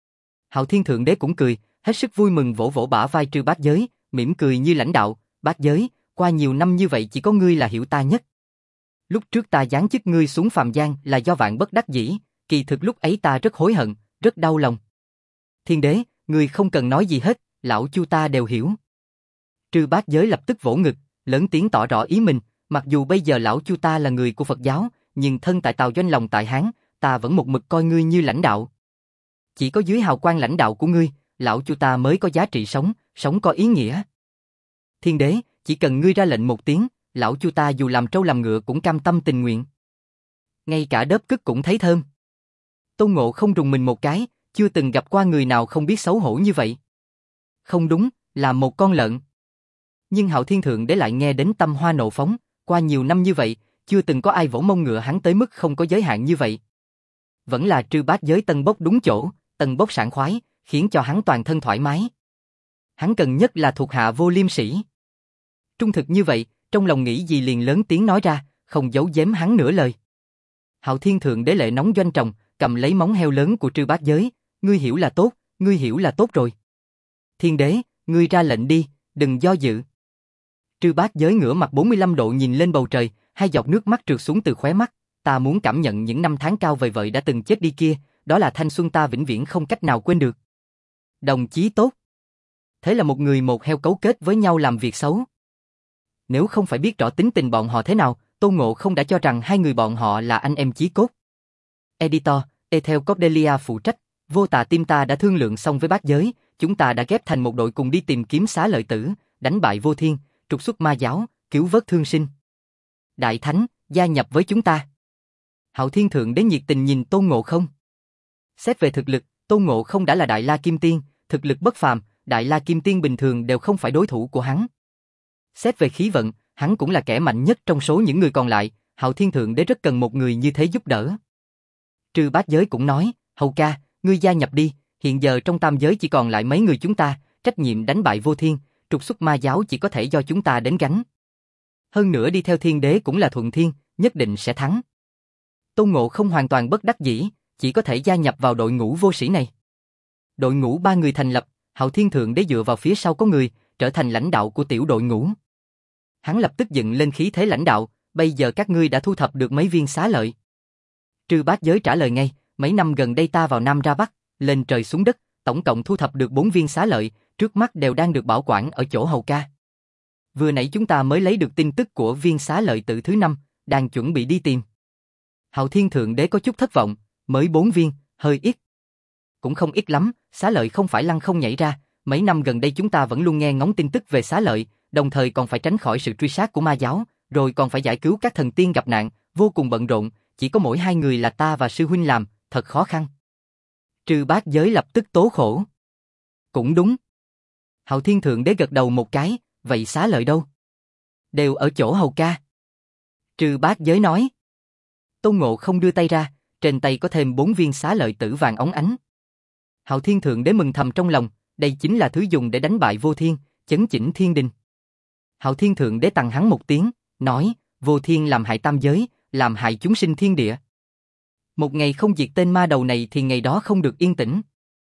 Hạo Thiên Thượng Đế cũng cười, hết sức vui mừng vỗ vỗ bả vai Trư Bát Giới, mỉm cười như lãnh đạo. Bát Giới, qua nhiều năm như vậy chỉ có ngươi là hiểu ta nhất. Lúc trước ta giáng chức ngươi xuống phàm gian là do vạn bất đắc dĩ, kỳ thực lúc ấy ta rất hối hận, rất đau lòng. Thiên đế, ngươi không cần nói gì hết, lão Chu ta đều hiểu. Trư Bát Giới lập tức vỗ ngực, lớn tiếng tỏ rõ ý mình, mặc dù bây giờ lão Chu ta là người của Phật giáo, nhưng thân tại Tào Doanh lòng tại Hán, ta vẫn một mực coi ngươi như lãnh đạo. Chỉ có dưới hào quang lãnh đạo của ngươi, lão Chu ta mới có giá trị sống, sống có ý nghĩa. Thiên đế, chỉ cần ngươi ra lệnh một tiếng, lão Chu ta dù làm trâu làm ngựa cũng cam tâm tình nguyện. Ngay cả đớp cứt cũng thấy thơm. Tôn Ngộ không rùng mình một cái, chưa từng gặp qua người nào không biết xấu hổ như vậy. Không đúng, là một con lợn. Nhưng Hạo Thiên Thượng Đế lại nghe đến tâm hoa nộ phóng, qua nhiều năm như vậy, chưa từng có ai vỗ mông ngựa hắn tới mức không có giới hạn như vậy. Vẫn là Trư Bát Giới tân bốc đúng chỗ, tân bốc sảng khoái, khiến cho hắn toàn thân thoải mái. Hắn cần nhất là thuộc hạ vô liêm sỉ. Trung thực như vậy, trong lòng nghĩ gì liền lớn tiếng nói ra, không giấu giếm hắn nửa lời. Hạo Thiên Thượng Đế lệ nóng doanh trọng, cầm lấy móng heo lớn của Trư Bát Giới, ngươi hiểu là tốt, ngươi hiểu là tốt rồi. Thiên đế, ngươi ra lệnh đi, đừng do dự. Trư Bát Giới ngửa mặt 45 độ nhìn lên bầu trời, hai giọt nước mắt trượt xuống từ khóe mắt, ta muốn cảm nhận những năm tháng cao vời vợi đã từng chết đi kia, đó là thanh xuân ta vĩnh viễn không cách nào quên được. Đồng chí tốt. Thế là một người một heo cấu kết với nhau làm việc xấu. Nếu không phải biết rõ tính tình bọn họ thế nào, Tôn Ngộ không đã cho rằng hai người bọn họ là anh em chí cốt. Editor, Ethel Cordelia phụ trách, Vô Tà Tim ta đã thương lượng xong với Bát Giới, chúng ta đã ghép thành một đội cùng đi tìm kiếm Xá Lợi Tử, đánh bại Vô Thiên, trục xuất ma giáo, cứu vớt thương sinh. Đại Thánh, gia nhập với chúng ta. Hạo Thiên Thượng Đế nhiệt tình nhìn Tôn Ngộ không. Xét về thực lực, Tôn Ngộ không đã là Đại La Kim Tiên, thực lực bất phàm, Đại La Kim Tiên bình thường đều không phải đối thủ của hắn. Xét về khí vận, hắn cũng là kẻ mạnh nhất trong số những người còn lại, Hạo Thiên Thượng Đế rất cần một người như thế giúp đỡ. Trư Bát Giới cũng nói, Hầu ca, ngươi gia nhập đi, hiện giờ trong tam giới chỉ còn lại mấy người chúng ta, trách nhiệm đánh bại Vô Thiên, trục xuất ma giáo chỉ có thể do chúng ta đến gánh. Hơn nữa đi theo Thiên Đế cũng là thuận thiên, nhất định sẽ thắng. Tôn Ngộ không hoàn toàn bất đắc dĩ, chỉ có thể gia nhập vào đội ngũ vô sĩ này. Đội ngũ 3 người thành lập, Hạo Thiên Thượng Đế dựa vào phía sau có người, trở thành lãnh đạo của tiểu đội ngũ. Hắn lập tức dựng lên khí thế lãnh đạo, bây giờ các ngươi đã thu thập được mấy viên xá lợi. Trư Bát Giới trả lời ngay, mấy năm gần đây ta vào Nam ra Bắc, lên trời xuống đất, tổng cộng thu thập được 4 viên xá lợi, trước mắt đều đang được bảo quản ở chỗ Hầu ca. Vừa nãy chúng ta mới lấy được tin tức của viên xá lợi tử thứ 5, đang chuẩn bị đi tìm. Hạo Thiên Thượng Đế có chút thất vọng, mới 4 viên, hơi ít. Cũng không ít lắm, xá lợi không phải lăn không nhảy ra, mấy năm gần đây chúng ta vẫn luôn nghe ngóng tin tức về xá lợi, đồng thời còn phải tránh khỏi sự truy sát của ma giáo, rồi còn phải giải cứu các thần tiên gặp nạn, vô cùng bận rộn, chỉ có mỗi 2 người là ta và sư huynh làm, thật khó khăn. Trư Bát Giới lập tức tố khổ. Cũng đúng. Hạo Thiên Thượng Đế gật đầu một cái, vậy xá lợi đâu? Đều ở chỗ Hầu ca. Trư Bát Giới nói. Tôn Ngộ không đưa tay ra, trên tay có thêm 4 viên xá lợi tử vàng óng ánh. Hạo Thiên Thượng Đế mừng thầm trong lòng, đây chính là thứ dùng để đánh bại Vô Thiên, chấn chỉnh thiên đình. Hạo Thiên Thượng Đế tặng hắn một tiếng, nói, Vô Thiên làm hại tam giới, làm hại chúng sinh thiên địa. Một ngày không diệt tên ma đầu này thì ngày đó không được yên tĩnh.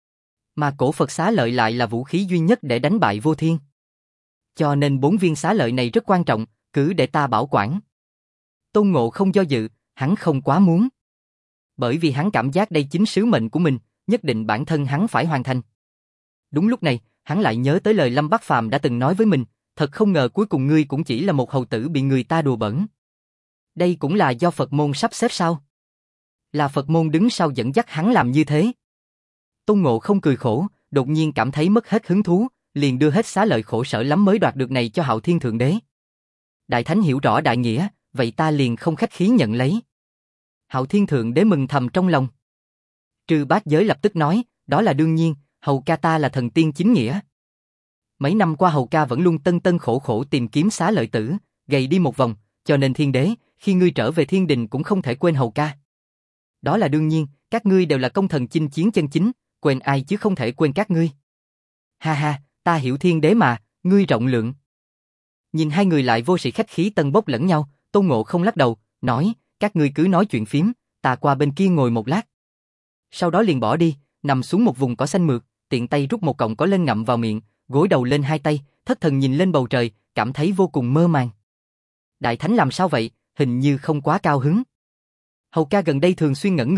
Mà cổ Phật xá lợi lại là vũ khí duy nhất để đánh bại Vô Thiên. Cho nên 4 viên xá lợi này rất quan trọng, cứ để ta bảo quản. Tôn Ngộ không do dự, hắn không quá muốn. Bởi vì hắn cảm giác đây chính sứ mệnh của mình, nhất định bản thân hắn phải hoàn thành. Đúng lúc này, hắn lại nhớ tới lời Lâm Bắc Phàm đã từng nói với mình, thật không ngờ cuối cùng ngươi cũng chỉ là một hầu tử bị người ta đùa bỡn. Đây cũng là do Phật môn sắp xếp sao? Là Phật môn đứng sau dẫn dắt hắn làm như thế. Tôn Ngộ không cười khổ, đột nhiên cảm thấy mất hết hứng thú, liền đưa hết xá lợi khổ sở lắm mới đoạt được này cho Hạo Thiên Thượng Đế. Đại Thánh hiểu rõ đại nghĩa, vậy ta liền không khách khí nhận lấy. Hạo Thiên Thượng Đế mừng thầm trong lòng. Trư Bát Giới lập tức nói, đó là đương nhiên, Hầu ca ta là thần tiên chính nghĩa. Mấy năm qua Hầu ca vẫn luôn tân tân khổ khổ tìm kiếm xá lợi tử, gầy đi một vòng, cho nên Thiên Đế, khi ngươi trở về thiên đình cũng không thể quên Hầu ca. Đó là đương nhiên, các ngươi đều là công thần chinh chiến chân chính, quên ai chứ không thể quên các ngươi. Ha ha, ta hiểu Thiên Đế mà, ngươi rộng lượng. Nhìn hai người lại vô sĩ khách khí tân bốc lẫn nhau, Tôn Ngộ không lắc đầu, nói, các ngươi cứ nói chuyện phím, ta qua bên kia ngồi một lát. Sau đó liền bỏ đi, nằm xuống một vùng cỏ xanh mượt, tiện tay rút một cọng cỏ lên ngậm vào miệng, gối đầu lên hai tay, thất thần nhìn lên bầu trời, cảm thấy vô cùng mơ màng. Đại Thánh làm sao vậy, hình như không quá cao hứng. Hầu ca gần đây thường xuyên ngẩn người,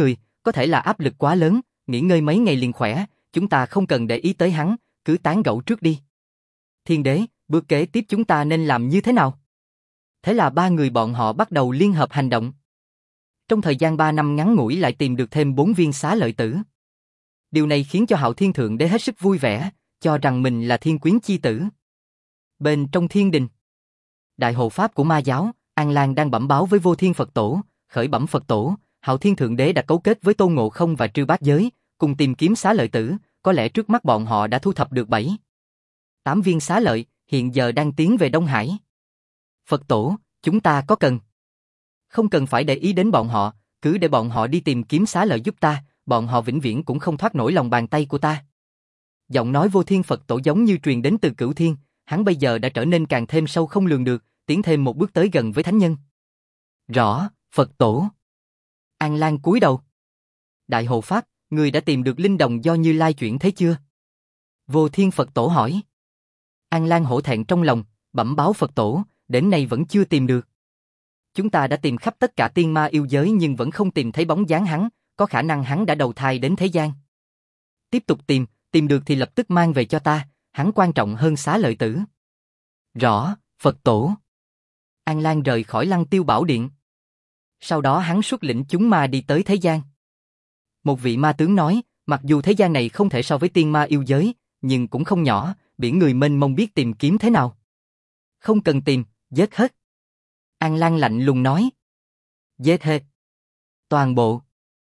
có thể là áp lực quá lớn, nghỉ ngơi mấy ngày liền khỏe, chúng ta không cần để ý tới hắn, cứ tán gẫu trước đi. Thiên đế, bước kế tiếp chúng ta nên làm như thế nào? Thế là ba người bọn họ bắt đầu liên hợp hành động. Trong thời gian 3 năm ngắn ngủi lại tìm được thêm 4 viên xá lợi tử. Điều này khiến cho Hạo Thiên Thượng Đế hết sức vui vẻ, cho rằng mình là thiên quyến chi tử. Bên trong thiên đình, đại hộ pháp của ma giáo, An Lan đang bẩm báo với Vô Thiên Phật Tổ, khởi bẩm Phật Tổ, Hạo Thiên Thượng Đế đã cấu kết với Tôn Ngộ Không và Trư Bát Giới, cùng tìm kiếm xá lợi tử, có lẽ trước mắt bọn họ đã thu thập được 8 viên xá lợi, hiện giờ đang tiến về Đông Hải. Phật Tổ, chúng ta có cần không cần phải để ý đến bọn họ, cứ để bọn họ đi tìm kiếm xá lợi giúp ta, bọn họ vĩnh viễn cũng không thoát nổi lòng bàn tay của ta. Giọng nói Vô Thiên Phật Tổ giống như truyền đến từ Cửu Thiên, hắn bây giờ đã trở nên càng thêm sâu không lường được, tiến thêm một bước tới gần với thánh nhân. Rõ, Phật Tổ. An Lan cúi đầu. Đại hộ pháp, người đã tìm được linh đồng do Như Lai chuyển thế chưa? Vô Thiên Phật Tổ hỏi. An Lan hổ thẹn trong lòng, bẩm báo Phật Tổ, đến nay vẫn chưa tìm được. Chúng ta đã tìm khắp tất cả tiên ma yêu giới nhưng vẫn không tìm thấy bóng dáng hắn, có khả năng hắn đã đầu thai đến thế gian. Tiếp tục tìm được thì lập tức mang về cho ta, hắn quan trọng hơn xá lợi tử. Rõ, Phật Tổ. An Lan rời khỏi Lăng Tiêu Bảo Điện. Sau đó hắn xuất lĩnh chúng ma đi tới thế gian. Một vị ma tướng nói, mặc dù thế gian này không thể so với tiên ma yêu giới, nhưng cũng không nhỏ, biển người mênh mông biết tìm kiếm thế nào. Không cần tìm, giết hết. An Lan lạnh lùng nói. Giết hết. Toàn bộ.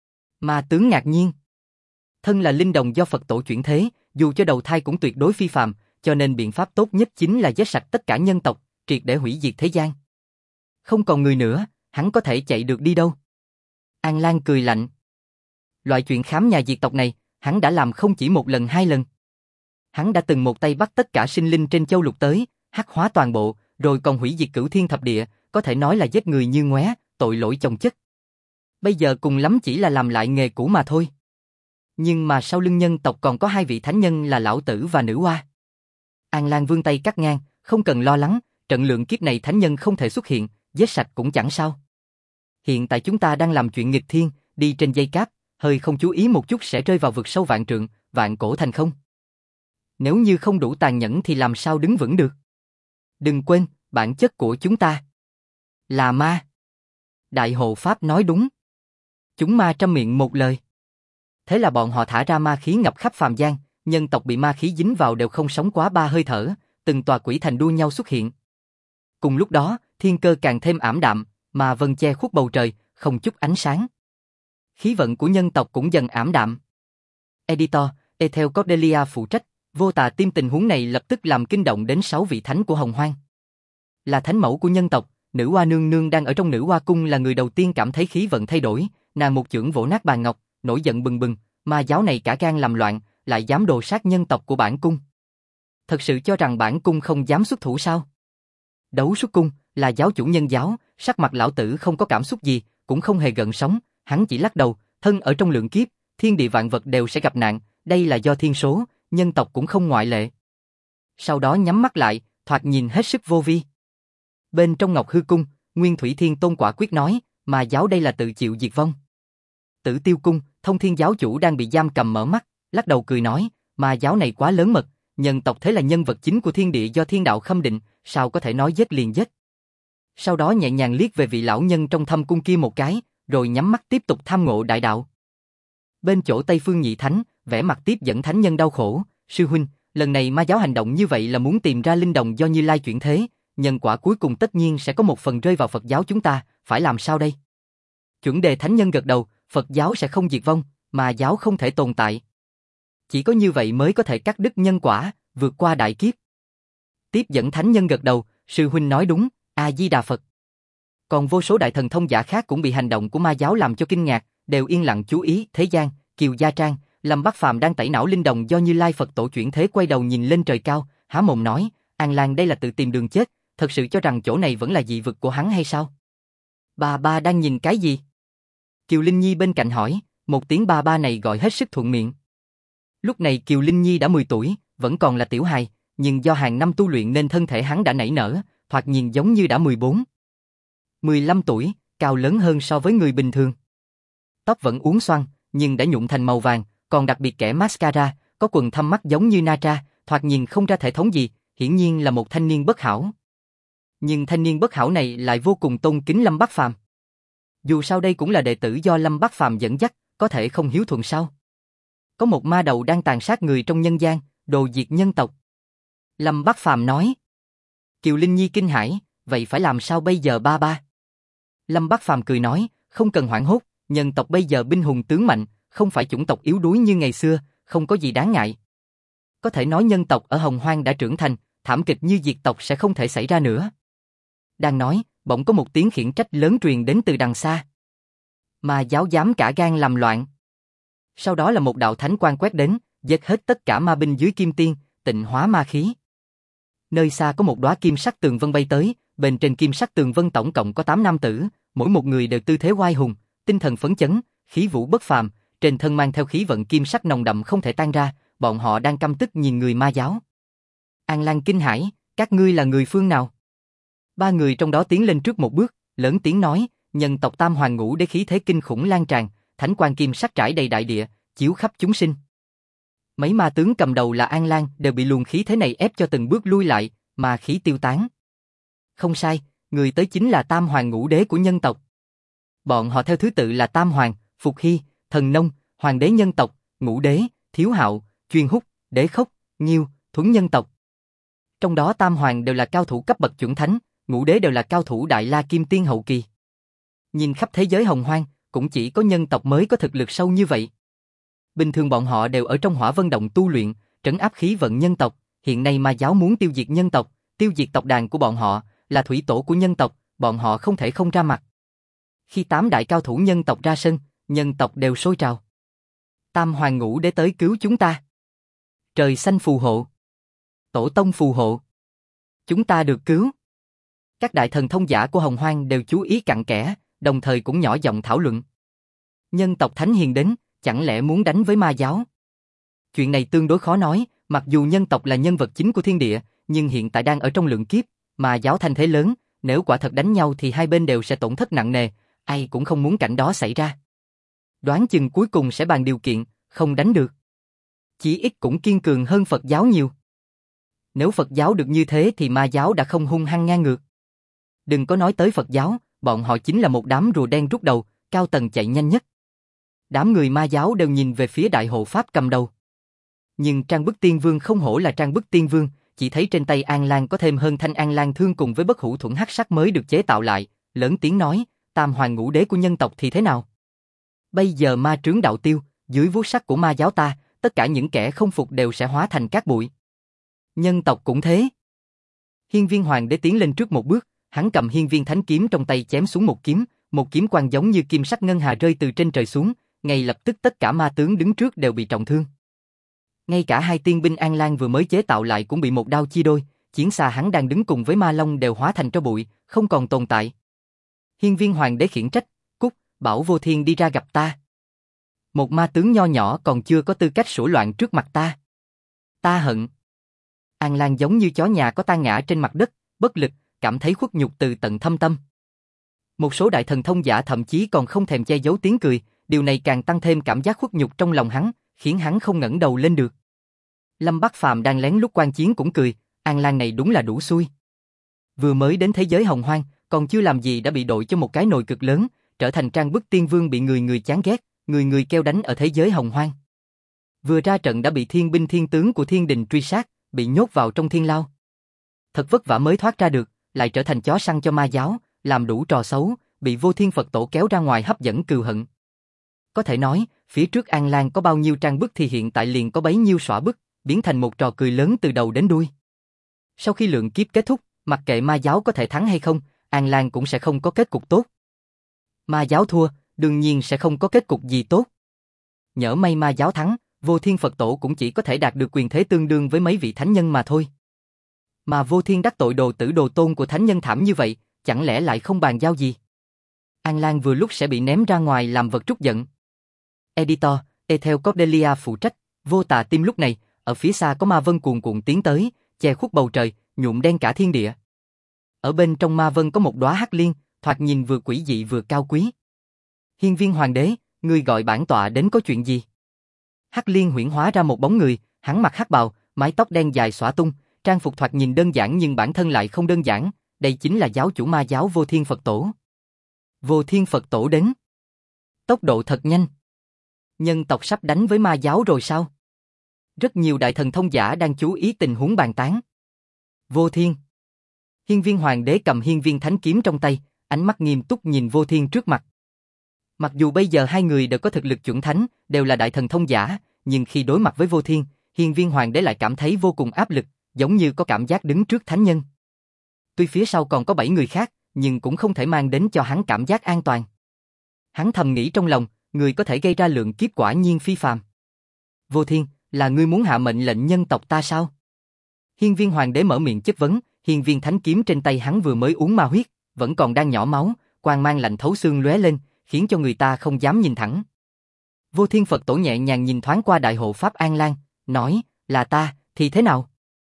Ma tướng ngạc nhiên. Thân là linh đồng do Phật Tổ chuyển thế, dù cho đầu thai cũng tuyệt đối phi phàm, cho nên biện pháp tốt nhất chính là giết sạch tất cả nhân tộc, triệt để hủy diệt thế gian. Không còn người nữa, hắn có thể chạy được đi đâu? An Lan cười lạnh. Loại chuyện khám nhà diệt tộc này, hắn đã làm không chỉ một lần 2 lần. Hắn đã từng một tay bắt tất cả sinh linh trên châu lục tới, hắc hóa toàn bộ, rồi còn hủy diệt Cửu Thiên Thập Địa, có thể nói là giết người như ngoé, tội lỗi chồng chất. Bây giờ cùng lắm chỉ là làm lại nghề cũ mà thôi. Nhưng mà sau lưng nhân tộc còn có 2 vị thánh nhân là Lão Tử và Nữ Hoa. An Lan vươn tay cắt ngang, không cần lo lắng, trận lượng kiếp này thánh nhân không thể xuất hiện, giết sạch cũng chẳng sao. Hiện tại chúng ta đang làm chuyện nghịch thiên, đi trên dây cáp, hơi không chú ý một chút sẽ rơi vào vực sâu vạn trượng, vạn cổ thành không. Nếu như không đủ tàn nhẫn thì làm sao đứng vững được? Đừng quên, bản chất của chúng ta là ma. Đại hộ pháp nói đúng. Chúng ma trăm miệng một lời. Thế là bọn họ thả ra ma khí ngập khắp phàm gian, nhân tộc bị ma khí dính vào đều không sống quá 3 hơi thở, từng tòa quỷ thành đua nhau xuất hiện. Cùng lúc đó, thiên cơ càng thêm ảm đạm, mà vân che khuất bầu trời, không chút ánh sáng. Khí vận của nhân tộc cũng dần ảm đạm. Editor, Ethel Cordelia phụ trách, Vô Tà Tim tình huống này lập tức làm kinh động đến 6 vị thánh của Hồng Hoang. Là thánh mẫu của nhân tộc, Nữ Hoa nương nương đang ở trong Nữ Hoa cung là người đầu tiên cảm thấy khí vận thay đổi, nàng một chưởng vỗ nát bàn ngọc, nổi giận bừng bừng, ma giáo này cả gan làm loạn, lại dám đồ sát nhân tộc của bản cung. Thật sự cho rằng bản cung không dám xuất thủ sao? Đấu xuất cung, là giáo chủ nhân giáo, sắc mặt Lão Tử không có cảm xúc gì, cũng không hề gợn sóng, hắn chỉ lắc đầu, thân ở trong lượng kiếp, thiên địa vạn vật đều sẽ gặp nạn, đây là do thiên số, nhân tộc cũng không ngoại lệ. Sau đó nhắm mắt lại, thoạt nhìn hết sức vô vi. Bên trong Ngọc Hư Cung, Nguyên Thủy Thiên Tôn quả quyết nói, mà giáo đây là tự chịu diệt vong. Tử Tiêu Cung, Thông Thiên giáo chủ đang bị giam cầm mở mắt, lắc đầu cười nói, mà giáo này quá lớn mật, nhân tộc thế là nhân vật chính của thiên địa do thiên đạo khâm định, sao có thể nói giết liền giết. Sau đó nhẹ nhàng liếc về vị lão nhân trong thâm cung kia một cái, rồi nhắm mắt tiếp tục tham ngộ đại đạo. Bên chỗ Tây Phương Nhị Thánh, vẻ mặt tiếp dẫn thánh nhân đau khổ, sư huynh, lần này ma giáo hành động như vậy là muốn tìm ra linh đồng do Như Lai chuyển thế, nhân quả cuối cùng tất nhiên sẽ có một phần rơi vào Phật giáo chúng ta, phải làm sao đây? Chuẩn Đề thánh nhân gật đầu, Phật giáo sẽ không diệt vong, mà giáo không thể tồn tại. Chỉ có như vậy mới có thể cắt đứt nhân quả, vượt qua đại kiếp. Tiếp dẫn thánh nhân gật đầu, sư huynh nói đúng, A Di Đà Phật. Còn vô số đại thần thông giả khác cũng bị hành động của ma giáo làm cho kinh ngạc, đều yên lặng chú ý. Thế gian, Kiều Gia Trang, Lâm Bắc Phàm đang tẩy não linh đồng do Như Lai Phật Tổ chuyển thế, quay đầu nhìn lên trời cao, há mồm nói, An Lan đây là tự tìm đường chết, thật sự cho rằng chỗ này vẫn là dị vực của hắn hay sao? Ba đang nhìn cái gì? Kiều Linh Nhi bên cạnh hỏi, một tiếng ba này gọi hết sức thuận miệng. Lúc này Kiều Linh Nhi đã 10 tuổi, vẫn còn là tiểu hài, nhưng do hàng năm tu luyện nên thân thể hắn đã nảy nở, thoạt nhìn giống như đã 14, 15 tuổi, cao lớn hơn so với người bình thường. Tóc vẫn uốn xoăn, nhưng đã nhuộm thành màu vàng, còn đặc biệt kẻ mascara, có quần thâm mắt giống như Natra, thoạt nhìn không ra thể thống gì, hiển nhiên là một thanh niên bất hảo. Nhưng thanh niên bất hảo này lại vô cùng tôn kính Lâm Bắc Phàm. Dù sao đây cũng là đệ tử do Lâm Bắc Phàm dẫn dắt, có thể không hiếu thuận sao? Có một ma đầu đang tàn sát người trong nhân gian, đồ diệt nhân tộc. Lâm Bắc Phàm nói. Kiều Linh Nhi kinh hãi, vậy phải làm sao bây giờ ba ba? Lâm Bắc Phàm cười nói, không cần hoảng hốt, nhân tộc bây giờ binh hùng tướng mạnh, không phải chủng tộc yếu đuối như ngày xưa, không có gì đáng ngại. Có thể nói nhân tộc ở Hồng Hoang đã trưởng thành, thảm kịch như diệt tộc sẽ không thể xảy ra nữa. Đang nói, bỗng có một tiếng khiển trách lớn truyền đến từ đằng xa. Ma giáo dám cả gan làm loạn. Sau đó là một đạo thánh quang quét đến, giết hết tất cả ma binh dưới kim tiên, tịnh hóa ma khí. Nơi xa có một đóa kim sắc tường vân bay tới, bên trên kim sắc tường vân tổng cộng có 8 nam tử, mỗi một người đều tư thế oai hùng, tinh thần phấn chấn, khí vũ bất phàm, trên thân mang theo khí vận kim sắc nồng đậm không thể tan ra, bọn họ đang căm tức nhìn người ma giáo. An Lan kinh hãi, các ngươi là người phương nào? Ba người trong đó tiến lên trước một bước, lớn tiếng nói, nhân tộc Tam Hoàng Ngũ Đế khí thế kinh khủng lan tràn, thánh quang kim sắc trải đầy đại địa, chiếu khắp chúng sinh. Mấy ma tướng cầm đầu là An Lan đều bị luồng khí thế này ép cho từng bước lui lại, mà khí tiêu tán. Không sai, người tới chính là Tam Hoàng Ngũ Đế của nhân tộc. Bọn họ theo thứ tự là Tam Hoàng, Phục Hy, Thần Nông, Hoàng đế nhân tộc, Ngũ Đế, Thiếu Hạo, Chuyên Húc, Đế Khốc, Nghiêu, Thuấn nhân tộc. Trong đó Tam Hoàng đều là cao thủ cấp bậc chuẩn thánh, Ngũ Đế đều là cao thủ Đại La Kim Tiên hậu kỳ. Nhìn khắp thế giới Hồng Hoang, cũng chỉ có nhân tộc mới có thực lực sâu như vậy. Bình thường bọn họ đều ở trong Hỏa Vân Động tu luyện, trấn áp khí vận nhân tộc, hiện nay ma giáo muốn tiêu diệt nhân tộc, tiêu diệt tộc đàn của bọn họ, là thủy tổ của nhân tộc, bọn họ không thể không ra mặt. Khi 8 đại cao thủ nhân tộc ra sân, nhân tộc đều sôi trào. Tam Hoàng Ngũ Đế tới cứu chúng ta. Trời xanh phù hộ. Tổ tông phù hộ. Chúng ta được cứu. Các đại thần thông giả của Hồng Hoang đều chú ý cặn kẽ, đồng thời cũng nhỏ giọng thảo luận. Nhân tộc Thánh Hiền đến, chẳng lẽ muốn đánh với ma giáo? Chuyện này tương đối khó nói, mặc dù nhân tộc là nhân vật chính của thiên địa, nhưng hiện tại đang ở trong lượng kiếp, ma giáo thanh thế lớn, nếu quả thật đánh nhau thì hai bên đều sẽ tổn thất nặng nề, ai cũng không muốn cảnh đó xảy ra. Đoán chừng cuối cùng sẽ bàn điều kiện, không đánh được. Chỉ ít cũng kiên cường hơn Phật giáo nhiều. Nếu Phật giáo được như thế thì ma giáo đã không hung hăng ngang ngược. Đừng có nói tới Phật giáo, bọn họ chính là một đám rùa đen rút đầu, cao tầng chạy nhanh nhất. Đám người ma giáo đều nhìn về phía Đại Hộ Pháp cầm đầu. Nhưng Trang Bức Tiên Vương không hổ là Trang Bức Tiên Vương, chỉ thấy trên tay An Lan có thêm hơn thanh An Lan thương cùng với bất hủ thuẫn hắc sắc mới được chế tạo lại, lớn tiếng nói, Tam Hoàng Ngũ Đế của nhân tộc thì thế nào? Bây giờ ma trướng đạo tiêu, dưới vuốt sắc của ma giáo ta, tất cả những kẻ không phục đều sẽ hóa thành cát bụi. Nhân tộc cũng thế. Hiên Viên Hoàng Đế tiến lên trước một bước, hắn cầm Hiên Viên Thánh Kiếm trong tay chém xuống một kiếm quang giống như kim sắc ngân hà rơi từ trên trời xuống, ngay lập tức tất cả ma tướng đứng trước đều bị trọng thương. Ngay cả hai tiên binh An Lan vừa mới chế tạo lại cũng bị một đao chia đôi, chiến xa hắn đang đứng cùng với ma long đều hóa thành tro bụi, không còn tồn tại. Hiên Viên Hoàng Đế khiển trách, cút, bảo Vô Thiên đi ra gặp ta. Một ma tướng nho nhỏ còn chưa có tư cách sủa loạn trước mặt ta. Ta hận. An Lan giống như chó nhà có tan ngã trên mặt đất, bất lực, cảm thấy khuất nhục từ tận thâm tâm. Một số đại thần thông giả thậm chí còn không thèm che giấu tiếng cười, điều này càng tăng thêm cảm giác khuất nhục trong lòng hắn, khiến hắn không ngẩng đầu lên được. Lâm Bắc Phàm đang lén lút quan chiến cũng cười, An Lan này đúng là đủ xui. Vừa mới đến thế giới Hồng Hoang, còn chưa làm gì đã bị đội cho một cái nồi cực lớn, trở thành Trang Bức Tiên Vương bị người người chán ghét, người người kêu đánh ở thế giới Hồng Hoang. Vừa ra trận đã bị thiên binh thiên tướng của thiên đình truy sát, bị nhốt vào trong thiên lao. Thật vất vả mới thoát ra được, lại trở thành chó săn cho ma giáo, làm đủ trò xấu, bị Vô Thiên Phật Tổ kéo ra ngoài hấp dẫn cừu hận. Có thể nói, phía trước An Lan có bao nhiêu trang bức thì hiện tại liền có bấy nhiêu xõa bức, biến thành một trò cười lớn từ đầu đến đuôi. Sau khi lượng kiếp kết thúc, mặc kệ ma giáo có thể thắng hay không, An Lan cũng sẽ không có kết cục tốt. Ma giáo thua, đương nhiên sẽ không có kết cục gì tốt. Nhỡ may ma giáo thắng, Vô Thiên Phật Tổ cũng chỉ có thể đạt được quyền thế tương đương với mấy vị thánh nhân mà thôi. Mà Vô Thiên đắc tội đồ tử đồ tôn của thánh nhân thảm như vậy, chẳng lẽ lại không bàn giao gì? An Lan vừa lúc sẽ bị ném ra ngoài làm vật trút giận. Editor, Ethel Cordelia phụ trách, Vô Tà Tim lúc này, ở phía xa có ma vân cuồn cuộn tiến tới, che khuất bầu trời, nhuộm đen cả thiên địa. Ở bên trong ma vân có một đóa hắc liên, thoạt nhìn vừa quỷ dị vừa cao quý. Hiên Viên Hoàng Đế, Ngươi gọi bản tọa đến có chuyện gì? Hắc Liên huyễn hóa ra một bóng người, hắn mặc hắc bào, mái tóc đen dài xõa tung, trang phục thoạt nhìn đơn giản nhưng bản thân lại không đơn giản, đây chính là giáo chủ ma giáo Vô Thiên Phật Tổ. Vô Thiên Phật Tổ đến. Tốc độ thật nhanh. Nhân tộc sắp đánh với ma giáo rồi sao? Rất nhiều đại thần thông giả đang chú ý tình huống bàn tán. Vô Thiên. Hiên Viên Hoàng đế cầm hiên viên thánh kiếm trong tay, ánh mắt nghiêm túc nhìn Vô Thiên trước mặt. Mặc dù bây giờ hai người đều có thực lực chuẩn thánh, đều là đại thần thông giả, nhưng khi đối mặt với Vô Thiên, Hiên Viên Hoàng đế lại cảm thấy vô cùng áp lực, giống như có cảm giác đứng trước thánh nhân. Tuy phía sau còn có 7 người khác, nhưng cũng không thể mang đến cho hắn cảm giác an toàn. Hắn thầm nghĩ trong lòng, người có thể gây ra lượng kiếp quả nhiên phi phàm. Vô Thiên, là ngươi muốn hạ mệnh lệnh nhân tộc ta sao? Hiên Viên Hoàng đế mở miệng chất vấn, hiên viên thánh kiếm trên tay hắn vừa mới uống ma huyết, vẫn còn đang nhỏ máu, quang mang lạnh thấu xương lóe lên, khiến cho người ta không dám nhìn thẳng. Vô Thiên Phật Tổ nhẹ nhàng nhìn thoáng qua đại hộ pháp An Lan, nói, là ta, thì thế nào?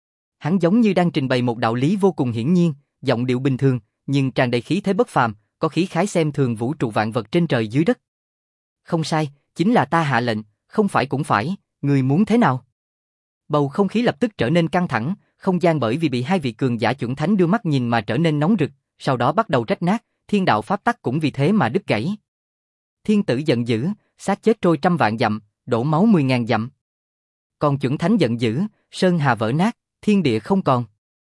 Hắn giống như đang trình bày một đạo lý vô cùng hiển nhiên, giọng điệu bình thường, nhưng tràn đầy khí thế bất phàm, có khí khái xem thường vũ trụ vạn vật trên trời dưới đất. Không sai, chính là ta hạ lệnh, không phải cũng phải, người muốn thế nào? Bầu không khí lập tức trở nên căng thẳng, không gian bởi vì bị hai vị cường giả chuẩn thánh đưa mắt nhìn mà trở nên nóng rực, sau đó bắt đầu rách nát, thiên đạo pháp tắc cũng vì thế mà đứt gãy. Thiên tử giận dữ, xác chết trôi trăm vạn dặm, đổ máu 10.000 dặm. Còn chuẩn thánh giận dữ, sơn hà vỡ nát, thiên địa không còn.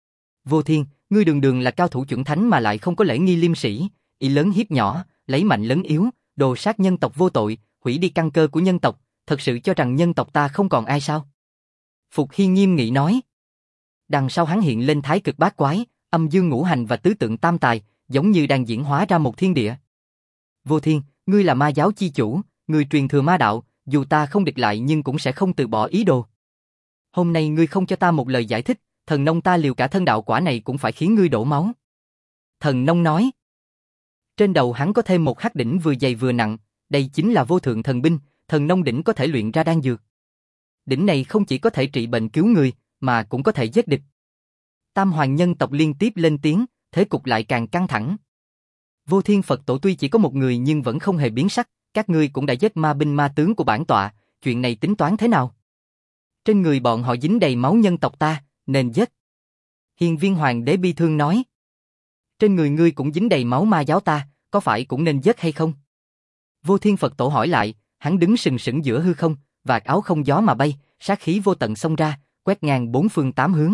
Vô Thiên, ngươi đường đường là cao thủ chuẩn thánh mà lại không có lễ nghi liêm sĩ, ý lớn hiếp nhỏ, lấy mạnh lấn yếu, đồ sát nhân tộc vô tội, hủy đi căn cơ của nhân tộc, thật sự cho rằng nhân tộc ta không còn ai sao? Phục Hy nghiêm nghị nói. Đằng sau hắn hiện lên thái cực bát quái, âm dương ngũ hành và tứ tượng tam tài, giống như đang diễn hóa ra một thiên địa. Vô Thiên, ngươi là ma giáo chi chủ, người truyền thừa ma đạo, dù ta không địch lại nhưng cũng sẽ không từ bỏ ý đồ. Hôm nay ngươi không cho ta một lời giải thích, thần nông ta liều cả thân đạo quả này cũng phải khiến ngươi đổ máu. Thần nông nói. Trên đầu hắn có thêm một hắc đỉnh vừa dày vừa nặng, đây chính là vô thượng thần binh, thần nông đỉnh có thể luyện ra đan dược. Đỉnh này không chỉ có thể trị bệnh cứu người, mà cũng có thể giết địch. Tam hoàng nhân tộc liên tiếp lên tiếng, thế cục lại càng căng thẳng. Vô Thiên Phật Tổ tuy chỉ có một người nhưng vẫn không hề biến sắc, các ngươi cũng đã giết ma binh ma tướng của bản tọa, chuyện này tính toán thế nào? Trên người bọn họ dính đầy máu nhân tộc ta, nên giết. Hiên Viên Hoàng đế bi thương nói. Trên người ngươi cũng dính đầy máu ma giáo ta, có phải cũng nên giết hay không? Vô Thiên Phật Tổ hỏi lại, hắn đứng sừng sững giữa hư không, vạt áo không gió mà bay, sát khí vô tận xông ra, quét ngang bốn phương tám hướng.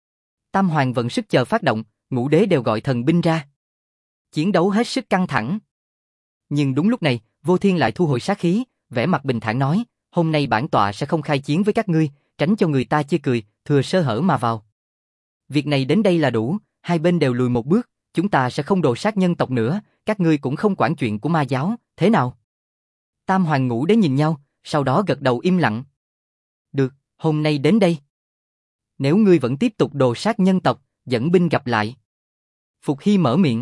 Tam hoàng vận sức chờ phát động, ngũ đế đều gọi thần binh ra. Chiến đấu hết sức căng thẳng. Nhưng đúng lúc này, Vô Thiên lại thu hồi sát khí, vẻ mặt bình thản nói, hôm nay bản tọa sẽ không khai chiến với các ngươi, tránh cho người ta chê cười, thừa sơ hở mà vào. Việc này đến đây là đủ, hai bên đều lùi một bước, chúng ta sẽ không đồ sát nhân tộc nữa, các ngươi cũng không quản chuyện của ma giáo, thế nào? Tam hoàng ngũ đế nhìn nhau, sau đó gật đầu im lặng. Được, hôm nay đến đây. Nếu ngươi vẫn tiếp tục đồ sát nhân tộc, dẫn binh gặp lại. Phục Hy mở miệng.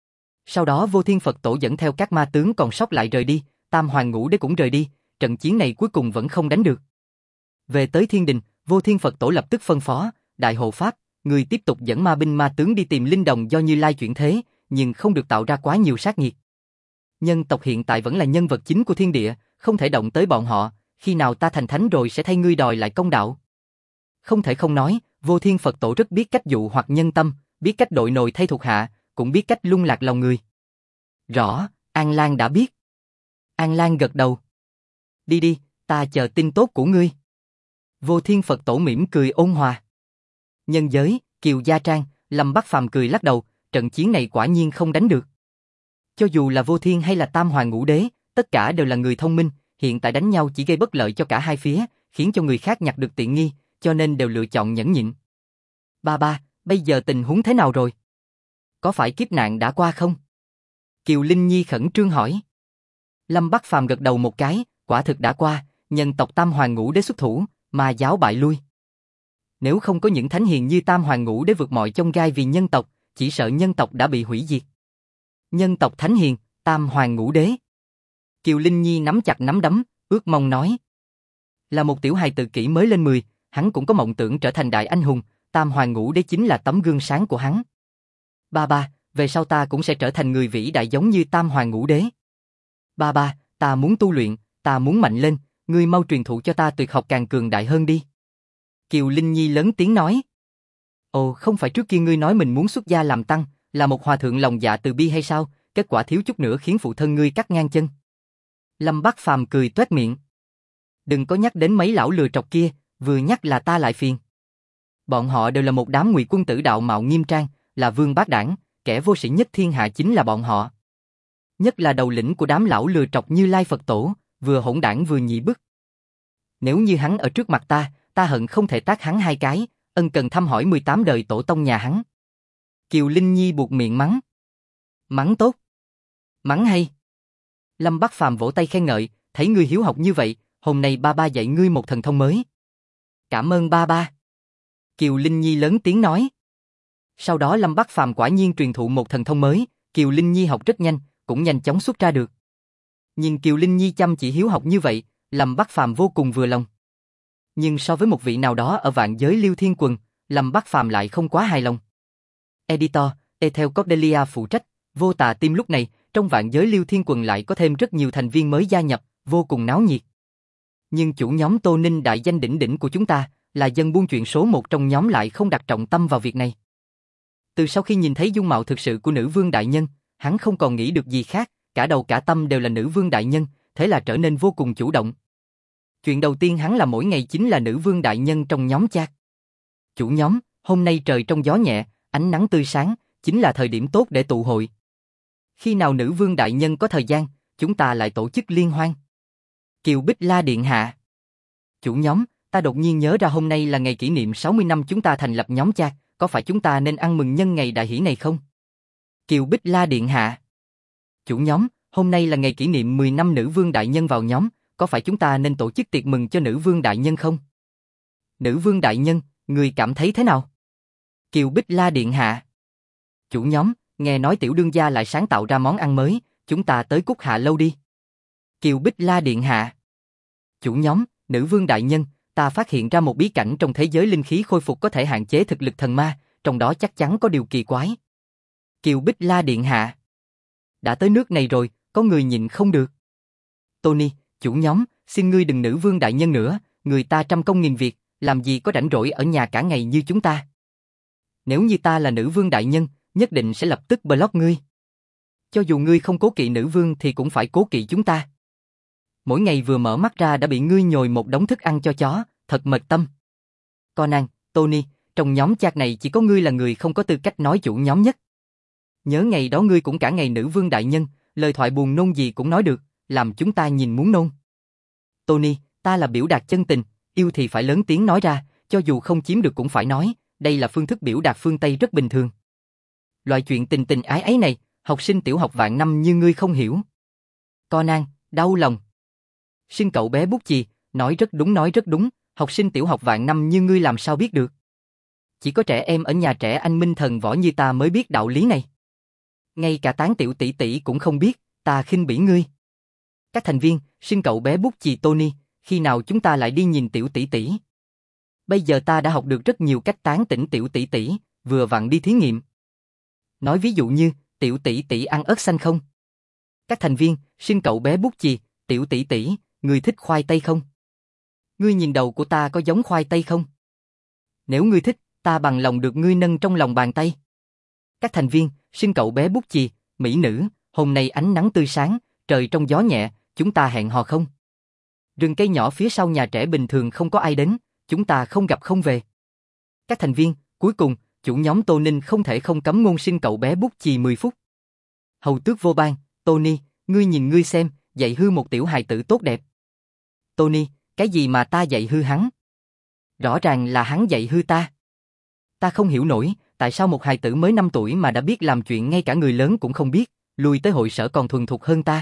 Sau đó Vô Thiên Phật Tổ dẫn theo các ma tướng còn sót lại rời đi, Tam hoàng ngũ đế cũng rời đi, trận chiến này cuối cùng vẫn không đánh được. Về tới thiên đình, Vô Thiên Phật Tổ lập tức phân phó, Đại hộ pháp, người tiếp tục dẫn ma binh ma tướng đi tìm linh đồng do Như Lai chuyển thế, nhưng không được tạo ra quá nhiều sát nghiệt. Nhân tộc hiện tại vẫn là nhân vật chính của thiên địa, không thể động tới bọn họ, khi nào ta thành thánh rồi sẽ thay ngươi đòi lại công đạo. Không thể không nói, Vô Thiên Phật Tổ rất biết cách dụ hoặc nhân tâm, biết cách đội nồi thay thuộc hạ, cũng biết cách lung lạc lòng người. Rõ, An Lan đã biết. An Lan gật đầu. Đi đi, ta chờ tin tốt của ngươi. Vô Thiên Phật Tổ mỉm cười ôn hòa. Nhân giới, Kiều Gia Trang, Lâm Bắc Phàm cười lắc đầu, trận chiến này quả nhiên không đánh được. Cho dù là Vô Thiên hay là Tam Hoàng Ngũ Đế, tất cả đều là người thông minh, hiện tại đánh nhau chỉ gây bất lợi cho cả hai phía, khiến cho người khác nhặt được tiện nghi, cho nên đều lựa chọn nhẫn nhịn. Ba, bây giờ tình huống thế nào rồi? Có phải kiếp nạn đã qua không? Kiều Linh Nhi khẩn trương hỏi. Lâm Bắc Phàm gật đầu một cái, quả thực đã qua, nhân tộc Tam Hoàng Ngũ Đế xuất thủ, ma giáo bại lui. Nếu không có những thánh hiền như Tam Hoàng Ngũ Đế vượt mọi chông gai vì nhân tộc, chỉ sợ nhân tộc đã bị hủy diệt. Nhân tộc thánh hiền, Tam Hoàng Ngũ Đế. Kiều Linh Nhi nắm chặt nắm đấm, ước mong nói. Là một tiểu hài tự kỷ mới lên 10, hắn cũng có mộng tưởng trở thành đại anh hùng, Tam Hoàng Ngũ Đế chính là tấm gương sáng của hắn. Ba, về sau ta cũng sẽ trở thành người vĩ đại giống như Tam Hoàng Ngũ Đế. Ba, ta muốn tu luyện, ta muốn mạnh lên, ngươi mau truyền thụ cho ta tuyệt học càng cường đại hơn đi. Kiều Linh Nhi lớn tiếng nói. Ồ, không phải trước kia ngươi nói mình muốn xuất gia làm tăng, là một hòa thượng lòng dạ từ bi hay sao, kết quả thiếu chút nữa khiến phụ thân ngươi cắt ngang chân. Lâm Bắc Phàm cười toét miệng. Đừng có nhắc đến mấy lão lừa trọc kia, vừa nhắc là ta lại phiền. Bọn họ đều là một đám ngụy quân tử đạo mạo nghiêm trang, là vương bát đảng, kẻ vô sĩ nhất thiên hạ chính là bọn họ. Nhất là đầu lĩnh của đám lão lừa trọc Như Lai Phật Tổ, vừa hỗn đảng vừa nhị bức. Nếu như hắn ở trước mặt ta hận không thể tát hắn hai cái, ân cần thăm hỏi 18 đời tổ tông nhà hắn. Kiều Linh Nhi buột miệng mắng. Mắng tốt. Mắng hay. Lâm Bắc Phàm vỗ tay khen ngợi, thấy ngươi hiếu học như vậy, hôm nay ba ba dạy ngươi một thần thông mới. Cảm ơn ba ba. Kiều Linh Nhi lớn tiếng nói. Sau đó Lâm Bắc Phàm quả nhiên truyền thụ một thần thông mới, Kiều Linh Nhi học rất nhanh, cũng nhanh chóng xuất ra được. Nhìn Kiều Linh Nhi chăm chỉ hiếu học như vậy, Lâm Bắc Phàm vô cùng vừa lòng. Nhưng so với một vị nào đó ở vạn giới Liêu Thiên Quần, Lâm Bắc Phàm lại không quá hài lòng. Editor, Ethel Cordelia phụ trách, Vô Tà Team lúc này, trong vạn giới Liêu Thiên Quần lại có thêm rất nhiều thành viên mới gia nhập, vô cùng náo nhiệt. Nhưng chủ nhóm Tô Ninh đại danh đỉnh đỉnh của chúng ta, là dân buôn chuyện số một trong nhóm lại không đặt trọng tâm vào việc này. Từ sau khi nhìn thấy dung mạo thực sự của nữ vương đại nhân, hắn không còn nghĩ được gì khác, cả đầu cả tâm đều là nữ vương đại nhân, thế là trở nên vô cùng chủ động. Chuyện đầu tiên hắn làm mỗi ngày chính là nữ vương đại nhân trong nhóm chat. Chủ nhóm, hôm nay trời trong gió nhẹ, ánh nắng tươi sáng, chính là thời điểm tốt để tụ hội. Khi nào nữ vương đại nhân có thời gian, chúng ta lại tổ chức liên hoan. Kiều Bích La điện hạ. Chủ nhóm, ta đột nhiên nhớ ra hôm nay là ngày kỷ niệm 60 năm chúng ta thành lập nhóm chat, có phải chúng ta nên ăn mừng nhân ngày đại hỷ này không? Kiều Bích La điện hạ. Chủ nhóm, hôm nay là ngày kỷ niệm 10 năm nữ vương đại nhân vào nhóm, có phải chúng ta nên tổ chức tiệc mừng cho nữ vương đại nhân không? Nữ vương đại nhân, người cảm thấy thế nào? Kiều Bích La điện hạ. Chủ nhóm, nghe nói tiểu đương gia lại sáng tạo ra món ăn mới, chúng ta tới Cúc Hạ lâu đi. Kiều Bích La điện hạ. Chủ nhóm, nữ vương đại nhân, ta phát hiện ra một bí cảnh trong thế giới linh khí khôi phục có thể hạn chế thực lực thần ma, trong đó chắc chắn có điều kỳ quái. Kiều Bích La điện hạ. Đã tới nước này rồi, có người nhịn không được. Tony, chủ nhóm, xin ngươi đừng nữ vương đại nhân nữa, người ta trăm công nghìn việc, làm gì có rảnh rỗi ở nhà cả ngày như chúng ta. Nếu như ta là nữ vương đại nhân, nhất định sẽ lập tức block ngươi. Cho dù ngươi không cố kỵ nữ vương thì cũng phải cố kỵ chúng ta. Mỗi ngày vừa mở mắt ra đã bị ngươi nhồi một đống thức ăn cho chó, thật mệt tâm. Conan, Tony, trong nhóm chat này chỉ có ngươi là người không có tư cách nói chủ nhóm nhất. Nhớ ngày đó ngươi cũng cả ngày nữ vương đại nhân, lời thoại buồn nôn gì cũng nói được, làm chúng ta nhìn muốn nôn. Tony, ta là biểu đạt chân tình, yêu thì phải lớn tiếng nói ra, cho dù không chiếm được cũng phải nói, đây là phương thức biểu đạt phương Tây rất bình thường. Loại chuyện tình tình ái ấy này, học sinh tiểu học vạn năm như ngươi không hiểu. Conan, đau lòng. Xin cậu bé bút chì, nói rất đúng, học sinh tiểu học vạn năm như ngươi làm sao biết được. Chỉ có trẻ em ở nhà trẻ anh minh thần võ như ta mới biết đạo lý này. Ngay cả tán tiểu tỷ tỷ cũng không biết, ta khinh bỉ ngươi. Các thành viên, xin cậu bé bút chì Tony, khi nào chúng ta lại đi nhìn tiểu tỷ tỷ? Bây giờ ta đã học được rất nhiều cách tán tỉnh tiểu tỷ tỷ, vừa vặn đi thí nghiệm. Nói ví dụ như, tiểu tỷ tỷ ăn ớt xanh không? Các thành viên, xin cậu bé bút chì, tiểu tỷ tỷ, ngươi thích khoai tây không? Ngươi nhìn đầu của ta có giống khoai tây không? Nếu ngươi thích, ta bằng lòng được ngươi nâng trong lòng bàn tay. Các thành viên, xin cậu bé bút chì, mỹ nữ, hôm nay ánh nắng tươi sáng, trời trong gió nhẹ, chúng ta hẹn hò không? Rừng cây nhỏ phía sau nhà trẻ bình thường không có ai đến, chúng ta không gặp không về. Các thành viên, cuối cùng, chủ nhóm Tô Ninh không thể không cấm ngôn xin cậu bé bút chì 10 phút. Hầu tước vô ban, Tony, ngươi nhìn ngươi xem, dạy hư một tiểu hài tử tốt đẹp. Tony, cái gì mà ta dạy hư hắn? Rõ ràng là hắn dạy hư ta. Ta không hiểu nổi, tại sao một hài tử mới 5 tuổi mà đã biết làm chuyện ngay cả người lớn cũng không biết, lui tới hội sở còn thuần thục hơn ta.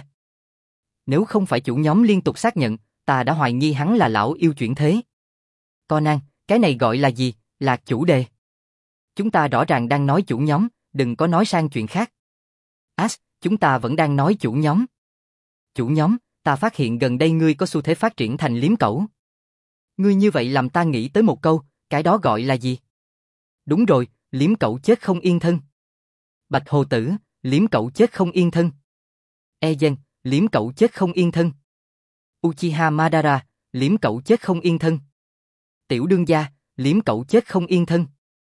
Nếu không phải chủ nhóm liên tục xác nhận, ta đã hoài nghi hắn là lão yêu chuyển thế. Conan, cái này gọi là gì? Lạc chủ đề. Chúng ta rõ ràng đang nói chủ nhóm, đừng có nói sang chuyện khác. Ash, chúng ta vẫn đang nói chủ nhóm. Chủ nhóm, ta phát hiện gần đây ngươi có xu thế phát triển thành liếm cẩu. Ngươi như vậy làm ta nghĩ tới một câu, cái đó gọi là gì? Đúng rồi, liếm cẩu chết không yên thân. Bạch hồ tử, liếm cẩu chết không yên thân. Ezen, liếm cậu chết không yên thân. Uchiha Madara, liếm cậu chết không yên thân. Tiểu đương gia, liếm cậu chết không yên thân.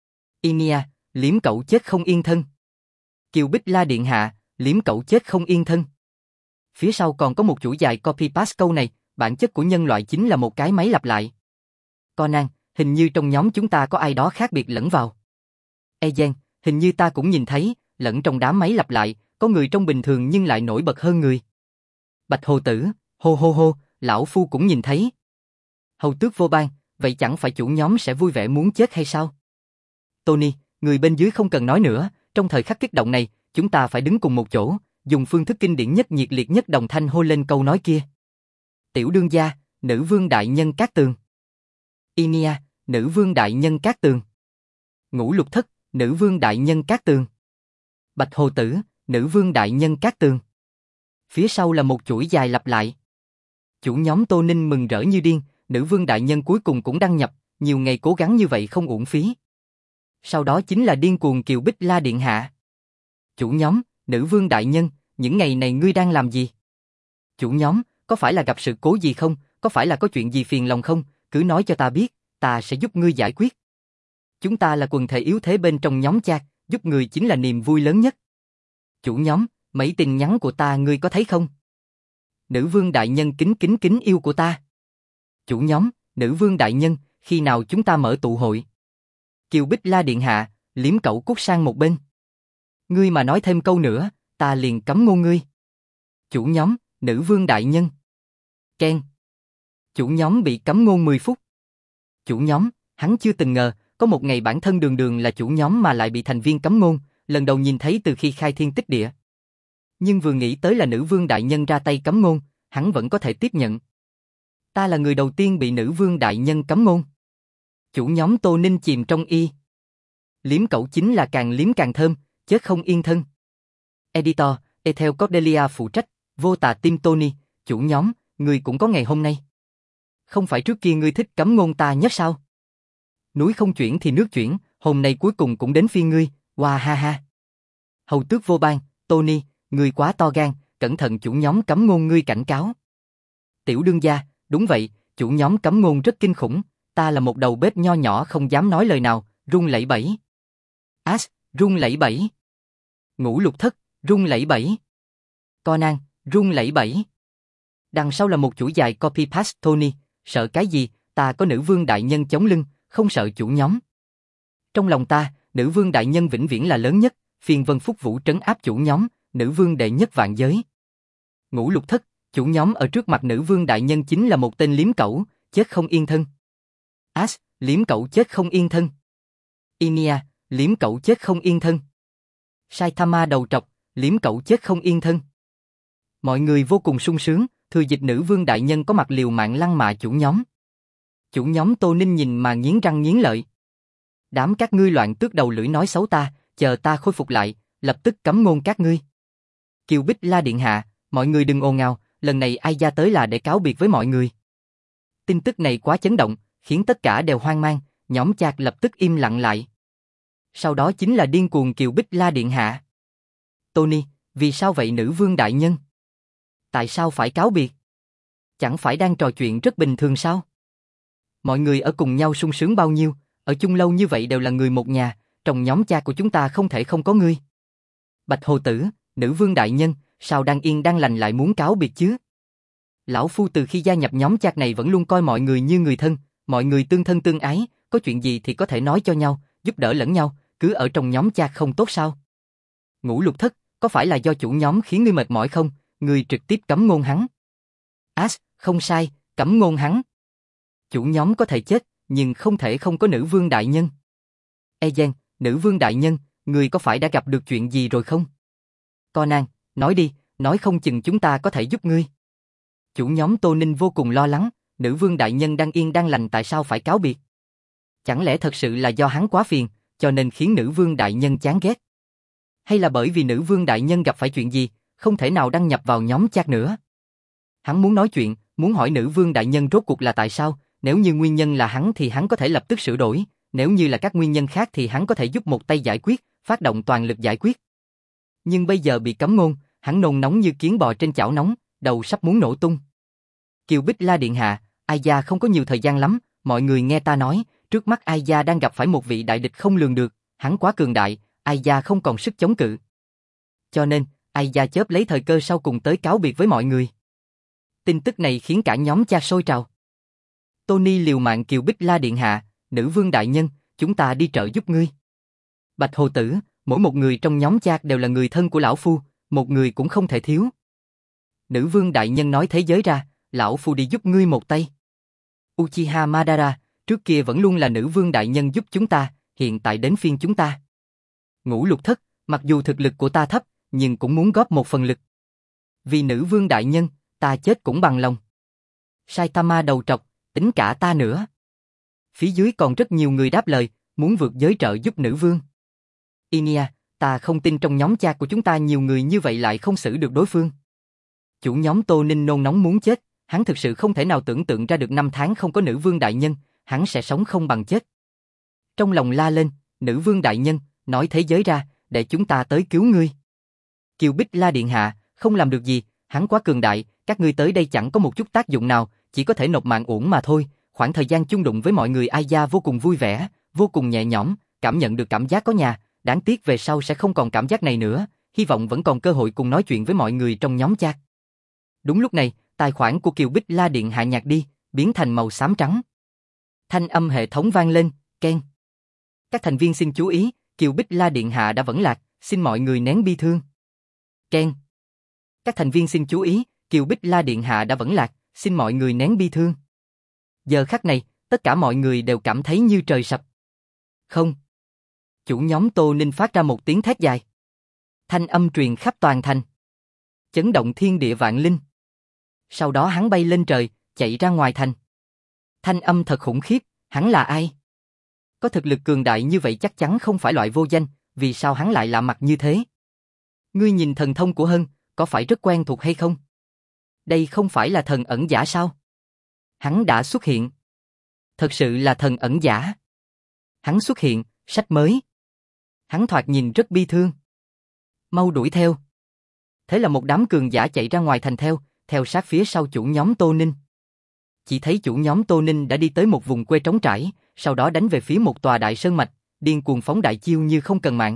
Inoue, liếm cậu chết không yên thân. Kiều Bích La điện hạ, liếm cậu chết không yên thân. Phía sau còn có một chuỗi dài copy paste câu này, bản chất của nhân loại chính là một cái máy lặp lại. Conan, hình như trong nhóm chúng ta có ai đó khác biệt lẫn vào. Ezen, hình như ta cũng nhìn thấy, lẫn trong đám máy lặp lại, có người trông bình thường nhưng lại nổi bật hơn người. Bạch Hồ Tử, hô hô hô, lão phu cũng nhìn thấy. Hầu Tước Vô Bang, vậy chẳng phải chủ nhóm sẽ vui vẻ muốn chết hay sao? Tony, người bên dưới không cần nói nữa, trong thời khắc kích động này, chúng ta phải đứng cùng một chỗ, dùng phương thức kinh điển nhất nhiệt liệt nhất đồng thanh hô lên câu nói kia. Tiểu đương gia, nữ vương đại nhân Cát Tường. Inoue, nữ vương đại nhân Cát Tường. Ngũ Lục Thất, nữ vương đại nhân Cát Tường. Bạch Hồ Tử, nữ vương đại nhân Cát Tường. Phía sau là một chuỗi dài lặp lại. Chủ nhóm Tô Ninh mừng rỡ như điên, nữ vương đại nhân cuối cùng cũng đăng nhập, nhiều ngày cố gắng như vậy không uổng phí. Sau đó chính là điên cuồng Kiều Bích La điện hạ. Chủ nhóm, nữ vương đại nhân, những ngày này ngươi đang làm gì? Chủ nhóm, có phải là gặp sự cố gì không? Có phải là có chuyện gì phiền lòng không? Cứ nói cho ta biết, ta sẽ giúp ngươi giải quyết. Chúng ta là quần thể yếu thế bên trong nhóm chat, giúp người chính là niềm vui lớn nhất. Chủ nhóm, mấy tin nhắn của ta ngươi có thấy không? Nữ vương đại nhân kính yêu của ta. Chủ nhóm, nữ vương đại nhân, khi nào chúng ta mở tụ hội? Kiều Bích La điện hạ, liếm cậu cút sang một bên. Ngươi mà nói thêm câu nữa, ta liền cấm ngôn ngươi. Chủ nhóm, nữ vương đại nhân. Ken. Chủ nhóm bị cấm ngôn 10 phút. Chủ nhóm, hắn chưa từng ngờ, có một ngày bản thân đường đường là chủ nhóm mà lại bị thành viên cấm ngôn, lần đầu nhìn thấy từ khi khai thiên tích địa. Nhưng vừa nghĩ tới là nữ vương đại nhân ra tay cấm ngôn, hắn vẫn có thể tiếp nhận. Ta là người đầu tiên bị nữ vương đại nhân cấm ngôn. Chủ nhóm Tô Ninh chìm trong y. Liếm cậu chính là càng liếm càng thơm, chết không yên thân. Editor, Ethel Cordelia phụ trách, vô tà Tim Tony, chủ nhóm, ngươi cũng có ngày hôm nay. Không phải trước kia ngươi thích cấm ngôn ta nhất sao? Núi không chuyển thì nước chuyển, hôm nay cuối cùng cũng đến phiên ngươi, hoa ha ha. Hầu Tước Vô Bang, Tony, ngươi quá to gan, cẩn thận chủ nhóm cấm ngôn ngươi cảnh cáo. Tiểu đương gia, đúng vậy, chủ nhóm cấm ngôn rất kinh khủng, ta là một đầu bếp nho nhỏ không dám nói lời nào, run lẩy bẩy. Ash, run lẩy bẩy. Ngũ Lục Thất, run lẩy bẩy. Conan, run lẩy bẩy. Đằng sau là một chuỗi dài copy paste Tony, sợ cái gì, ta có nữ vương đại nhân chống lưng, không sợ chủ nhóm. Trong lòng ta, nữ vương đại nhân vĩnh viễn là lớn nhất, phiền Vân Phúc Vũ trấn áp chủ nhóm, nữ vương đệ nhất vạn giới. Ngũ Lục Thất, chủ nhóm ở trước mặt nữ vương đại nhân chính là một tên liếm cẩu, chết không yên thân. Ash, liếm cẩu chết không yên thân. Inoue, liếm cẩu chết không yên thân. Saitama đầu trọc, liếm cẩu chết không yên thân. Mọi người vô cùng sung sướng, thừa dịp nữ vương đại nhân có mặt liều mạng lăng mạ chủ nhóm. Chủ nhóm Tô Ninh nhìn mà nghiến răng nghiến lợi. Đám các ngươi loạn tước đầu lưỡi nói xấu ta, chờ ta khôi phục lại, lập tức cấm ngôn các ngươi. Kiều Bích La điện hạ, mọi người đừng ồn ào, lần này ai ra tới là để cáo biệt với mọi người. Tin tức này quá chấn động, khiến tất cả đều hoang mang, nhóm chat lập tức im lặng lại. Sau đó chính là điên cuồng Kiều Bích La điện hạ. Tony, vì sao vậy nữ vương đại nhân? Tại sao phải cáo biệt? Chẳng phải đang trò chuyện rất bình thường sao? Mọi người ở cùng nhau sung sướng bao nhiêu, ở chung lâu như vậy đều là người một nhà, trong nhóm cha của chúng ta không thể không có ngươi. Bạch Hồ Tử, nữ vương đại nhân, sao đang yên đang lành lại muốn cáo biệt chứ? Lão phu từ khi gia nhập nhóm chat này vẫn luôn coi mọi người như người thân, mọi người tương thân tương ái, có chuyện gì thì có thể nói cho nhau, giúp đỡ lẫn nhau, cứ ở trong nhóm chat không tốt sao? Ngũ Lục Thất, có phải là do chủ nhóm khiến ngươi mệt mỏi không? Ngươi trực tiếp cấm ngôn hắn. Ash, không sai, cấm ngôn hắn. Chủ nhóm có thể chết, nhưng không thể không có nữ vương đại nhân. Ezen, nữ vương đại nhân, ngươi có phải đã gặp được chuyện gì rồi không? Conan, nói đi, nói không chừng chúng ta có thể giúp ngươi. Chủ nhóm Tô Ninh vô cùng lo lắng, nữ vương đại nhân đang yên đang lành tại sao phải cáo biệt? Chẳng lẽ thật sự là do hắn quá phiền, cho nên khiến nữ vương đại nhân chán ghét? Hay là bởi vì nữ vương đại nhân gặp phải chuyện gì, không thể nào đăng nhập vào nhóm chat nữa? Hắn muốn nói chuyện, muốn hỏi nữ vương đại nhân rốt cuộc là tại sao, nếu như nguyên nhân là hắn thì hắn có thể lập tức sửa đổi, nếu như là các nguyên nhân khác thì hắn có thể giúp một tay giải quyết, phát động toàn lực giải quyết. Nhưng bây giờ bị cấm ngôn, hắn nôn nóng như kiến bò trên chảo nóng, đầu sắp muốn nổ tung. Kiều Bích La điện hạ, Ai Gia không có nhiều thời gian lắm, mọi người nghe ta nói, trước mắt Ai Gia đang gặp phải một vị đại địch không lường được, hắn quá cường đại, Ai Gia không còn sức chống cự. Cho nên, Ai Gia chớp lấy thời cơ sau cùng tới cáo biệt với mọi người. Tin tức này khiến cả nhóm cha sôi trào. Tony liều mạng Kiều Bích La điện hạ, nữ vương đại nhân, chúng ta đi trợ giúp ngươi. Bạch Hồ Tử, mỗi một người trong nhóm cha đều là người thân của lão phu, một người cũng không thể thiếu. Nữ vương đại nhân nói thế giới ra, lão phu đi giúp ngươi một tay. Uchiha Madara, trước kia vẫn luôn là nữ vương đại nhân giúp chúng ta, hiện tại đến phiên chúng ta. Ngũ Lục Thất, mặc dù thực lực của ta thấp, nhưng cũng muốn góp một phần lực. Vì nữ vương đại nhân, ta chết cũng bằng lòng. Saitama đầu trọc, tính cả ta nữa. Phía dưới còn rất nhiều người đáp lời, muốn vượt giới trợ giúp nữ vương. Inia, ta không tin trong nhóm cha của chúng ta nhiều người như vậy lại không xử được đối phương. Chủ nhóm Tô Ninh nôn nóng muốn chết, hắn thực sự không thể nào tưởng tượng ra được 5 tháng không có nữ vương đại nhân, hắn sẽ sống không bằng chết. Trong lòng la lên, nữ vương đại nhân, nói thế giới ra, để chúng ta tới cứu ngươi. Kiều Bích La điện hạ, không làm được gì, hắn quá cường đại, các ngươi tới đây chẳng có một chút tác dụng nào, chỉ có thể nộp mạng uổng mà thôi. Khoảng thời gian chung đụng với mọi người Ai Gia vô cùng vui vẻ, vô cùng nhẹ nhõm, cảm nhận được cảm giác có nhà, đáng tiếc về sau sẽ không còn cảm giác này nữa, hy vọng vẫn còn cơ hội cùng nói chuyện với mọi người trong nhóm chat. Đúng lúc này, tài khoản của Kiều Bích La điện hạ nhạt đi, biến thành màu xám trắng. Thanh âm hệ thống vang lên, keng. Các thành viên xin chú ý, Kiều Bích La điện hạ đã vẫn lạc, xin mọi người nén bi thương. Keng. Các thành viên xin chú ý, Kiều Bích La điện hạ đã vẫn lạc, xin mọi người nén bi thương. Giờ khắc này, tất cả mọi người đều cảm thấy như trời sập. Không. Chủ nhóm Tô Ninh phát ra một tiếng thét dài. Thanh âm truyền khắp toàn thành. Chấn động thiên địa vạn linh. Sau đó hắn bay lên trời, chạy ra ngoài thành. Thanh âm thật khủng khiếp, hắn là ai? Có thực lực cường đại như vậy chắc chắn không phải loại vô danh, vì sao hắn lại lạ mặt như thế? Ngươi nhìn thần thông của Hân, có phải rất quen thuộc hay không? Đây không phải là thần ẩn giả sao? Hắn đã xuất hiện. Thật sự là thần ẩn giả. Hắn xuất hiện, sách mới. Hắn thoạt nhìn rất bi thương. Mau đuổi theo. Thế là một đám cường giả chạy ra ngoài thành theo sát phía sau chủ nhóm Tô Ninh. Chỉ thấy chủ nhóm Tô Ninh đã đi tới một vùng quê trống trải, sau đó đánh về phía một tòa đại sơn mạch, điên cuồng phóng đại chiêu như không cần mạng.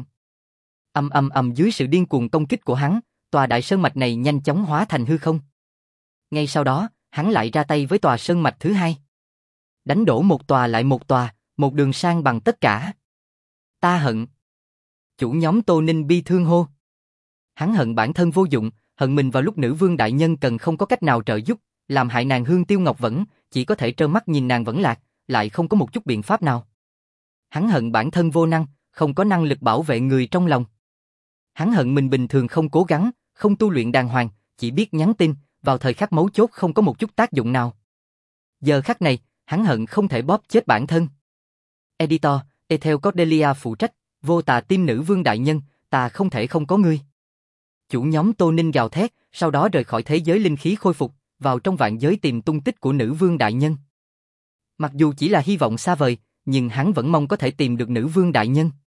Dưới sự điên cuồng công kích của hắn, tòa đại sơn mạch này nhanh chóng hóa thành hư không. Ngay sau đó, hắn lại ra tay với tòa sơn mạch thứ hai. Đánh đổ một tòa lại một tòa, một đường sang bằng tất cả. Ta hận. Chủ nhóm Tô Ninh bi thương hô. Hắn hận bản thân vô dụng, hận mình vào lúc nữ vương đại nhân cần không có cách nào trợ giúp, làm hại nàng Hương Tiêu Ngọc Vẫn, chỉ có thể trơ mắt nhìn nàng vẫn lạc, lại không có một chút biện pháp nào. Hắn hận bản thân vô năng, không có năng lực bảo vệ người trong lòng. Hắn hận mình bình thường không cố gắng, không tu luyện đàng hoàng, chỉ biết nhắn tin, vào thời khắc mấu chốt không có một chút tác dụng nào. Giờ khắc này, hắn hận không thể bóp chết bản thân. Editor, Ethel Cordelia phụ trách, vô tà tim nữ vương đại nhân, ta không thể không có ngươi. Chủ nhóm Tô Ninh gào thét, sau đó rời khỏi thế giới linh khí khôi phục, vào trong vạn giới tìm tung tích của nữ vương đại nhân. Mặc dù chỉ là hy vọng xa vời, nhưng hắn vẫn mong có thể tìm được nữ vương đại nhân.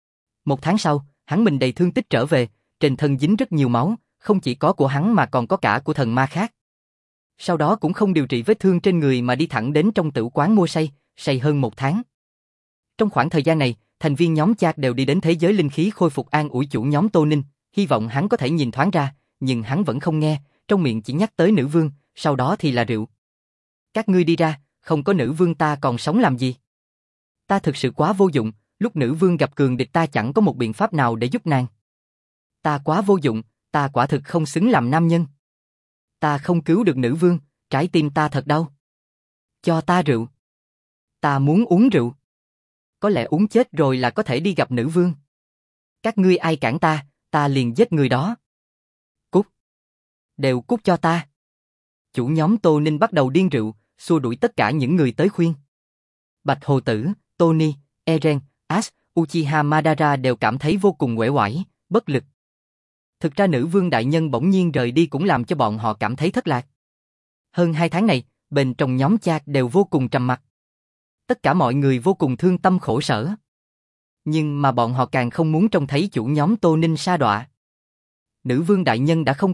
1 tháng sau, hắn mình đầy thương tích trở về, trên thân dính rất nhiều máu, không chỉ có của hắn mà còn có cả của thần ma khác. Sau đó cũng không điều trị vết thương trên người mà đi thẳng đến trong tử quán mua say hơn 1 tháng. Trong khoảng thời gian này, thành viên nhóm chat đều đi đến thế giới linh khí khôi phục an ủi chủ nhóm Tô Ninh, hy vọng hắn có thể nhìn thoáng ra, nhưng hắn vẫn không nghe, trong miệng chỉ nhắc tới nữ vương, sau đó thì là rượu. Các ngươi đi ra, không có nữ vương ta còn sống làm gì? Ta thực sự quá vô dụng, lúc nữ vương gặp cường địch ta chẳng có một biện pháp nào để giúp nàng. Ta quá vô dụng, ta quả thực không xứng làm nam nhân. Ta không cứu được nữ vương, trái tim ta thật đau. Cho ta rượu. Ta muốn uống rượu. Có lẽ uống chết rồi là có thể đi gặp nữ vương. Các ngươi ai cản ta, ta liền giết người đó. Cút. Đều cút cho ta. Chủ nhóm Tô Ninh bắt đầu điên rượu, xua đuổi tất cả những người tới khuyên. Bạch Hồ Tử, Tony, Eren, Ash, Uchiha Madara đều cảm thấy vô cùng uể oải, bất lực. Thực ra nữ vương đại nhân bỗng nhiên rời đi cũng làm cho bọn họ cảm thấy thất lạc. Hơn 2 tháng này, bên trong nhóm chat đều vô cùng trầm mặc. Tất cả mọi người vô cùng thương tâm khổ sở. Nhưng mà bọn họ càng không muốn trông thấy chủ nhóm Tô Ninh sa đọa. Nữ vương đại nhân đã không còn,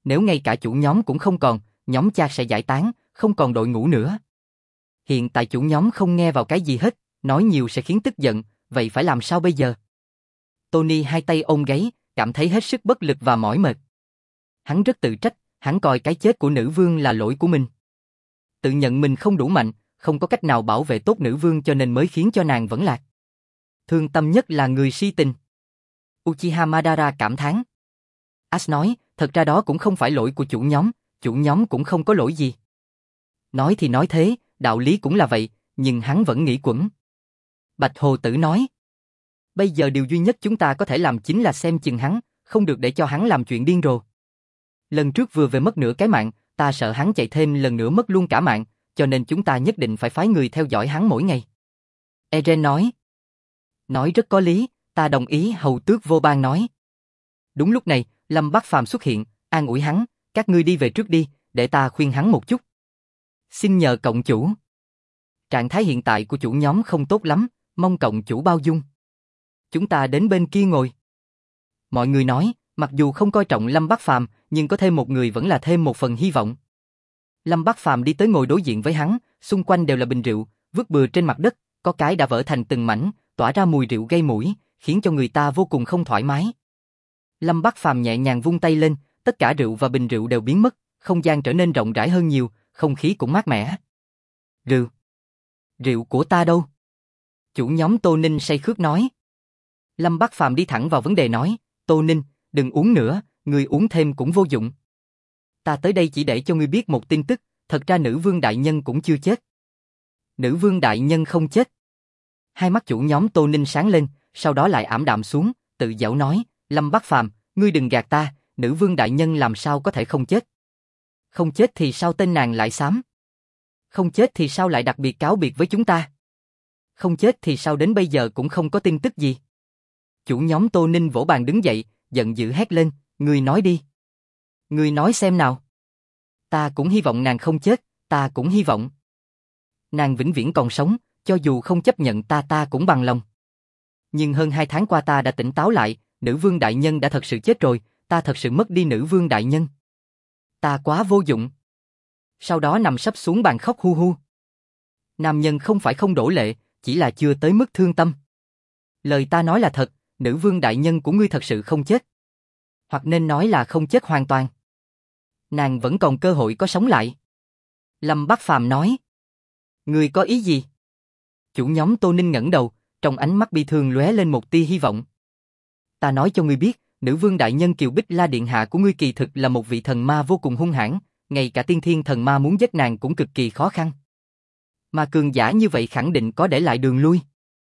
Nếu ngay cả chủ nhóm cũng không còn, nhóm cha sẽ giải tán, không còn đội ngũ nữa. Hiện tại chủ nhóm không nghe vào cái gì hết, nói nhiều sẽ khiến tức giận, vậy phải làm sao bây giờ? Tony hai tay ôm gáy, cảm thấy hết sức bất lực và mỏi mệt. Hắn rất tự trách, hắn coi cái chết của nữ vương là lỗi của mình. Tự nhận mình không đủ mạnh, không có cách nào bảo vệ tốt nữ vương cho nên mới khiến cho nàng vẫn lạc. Thương tâm nhất là người si tình. Uchiha Madara cảm thán. Ash nói, thật ra đó cũng không phải lỗi của chủ nhóm cũng không có lỗi gì. Nói thì nói thế, đạo lý cũng là vậy, nhưng hắn vẫn nghĩ quẩn. Bạch Hồ Tử nói. Bây giờ điều duy nhất chúng ta có thể làm chính là xem chừng hắn, không được để cho hắn làm chuyện điên rồ. Lần trước vừa về mất nửa cái mạng, ta sợ hắn chạy thêm lần nữa mất luôn cả mạng, cho nên chúng ta nhất định phải phái người theo dõi hắn mỗi ngày. Eren nói. Nói rất có lý, ta đồng ý. Hầu Tước Vô Bang nói. Đúng lúc này, Lâm Bắc Phàm xuất hiện, an ủi hắn, các ngươi đi về trước đi, để ta khuyên hắn một chút. Xin nhờ cộng chủ. Trạng thái hiện tại của chủ nhóm không tốt lắm, mong cộng chủ bao dung. Chúng ta đến bên kia ngồi. Mọi người nói, mặc dù không coi trọng Lâm Bắc Phàm, nhưng có thêm một người vẫn là thêm một phần hy vọng. Lâm Bắc Phàm đi tới ngồi đối diện với hắn, xung quanh đều là bình rượu, vứt bừa trên mặt đất, có cái đã vỡ thành từng mảnh, tỏa ra mùi rượu gây mũi, khiến cho người ta vô cùng không thoải mái. Lâm Bắc Phàm nhẹ nhàng vung tay lên, tất cả rượu và bình rượu đều biến mất, không gian trở nên rộng rãi hơn nhiều, không khí cũng mát mẻ. Rượu? Rượu của ta đâu? Chủ nhóm Tô Ninh say khước nói. Lâm Bắc Phàm đi thẳng vào vấn đề nói, Tô Ninh, đừng uống nữa, người uống thêm cũng vô dụng. Ta tới đây chỉ để cho ngươi biết một tin tức, thật ra nữ vương đại nhân cũng chưa chết. Nữ vương đại nhân không chết. Hai mắt chủ nhóm Tô Ninh sáng lên, sau đó lại ảm đạm xuống, tự giễu nói, Lâm Bắc Phàm, ngươi đừng gạt ta, nữ vương đại nhân làm sao có thể không chết? Không chết thì sao tên nàng lại xám? Không chết thì sao lại đặc biệt cáo biệt với chúng ta? Không chết thì sao đến bây giờ cũng không có tin tức gì? Chủ nhóm Tô Ninh vỗ bàn đứng dậy, giận dữ hét lên, ngươi nói đi. Ngươi nói xem nào. Ta cũng hy vọng nàng không chết, ta cũng hy vọng. Nàng vĩnh viễn còn sống, cho dù không chấp nhận ta cũng bằng lòng. Nhưng hơn 2 tháng qua ta đã tỉnh táo lại, nữ vương đại nhân đã thật sự chết rồi, ta thật sự mất đi nữ vương đại nhân. Ta quá vô dụng. Sau đó nằm sấp xuống bàn khóc hu hu. Nam nhân không phải không đổ lệ, chỉ là chưa tới mức thương tâm. Lời ta nói là thật, nữ vương đại nhân của ngươi thật sự không chết. Hoặc nên nói là không chết hoàn toàn. Nàng vẫn còn cơ hội có sống lại. Lâm Bắc Phàm nói. Ngươi có ý gì? Chủ nhóm Tô Ninh ngẩng đầu, trong ánh mắt bi thương lóe lên một tia hy vọng. Ta nói cho ngươi biết, nữ vương đại nhân Kiều Bích La điện hạ của ngươi kỳ thực là một vị thần ma vô cùng hung hãn, ngay cả tiên thiên thần ma muốn giết nàng cũng cực kỳ khó khăn. Mà cường giả như vậy khẳng định có để lại đường lui.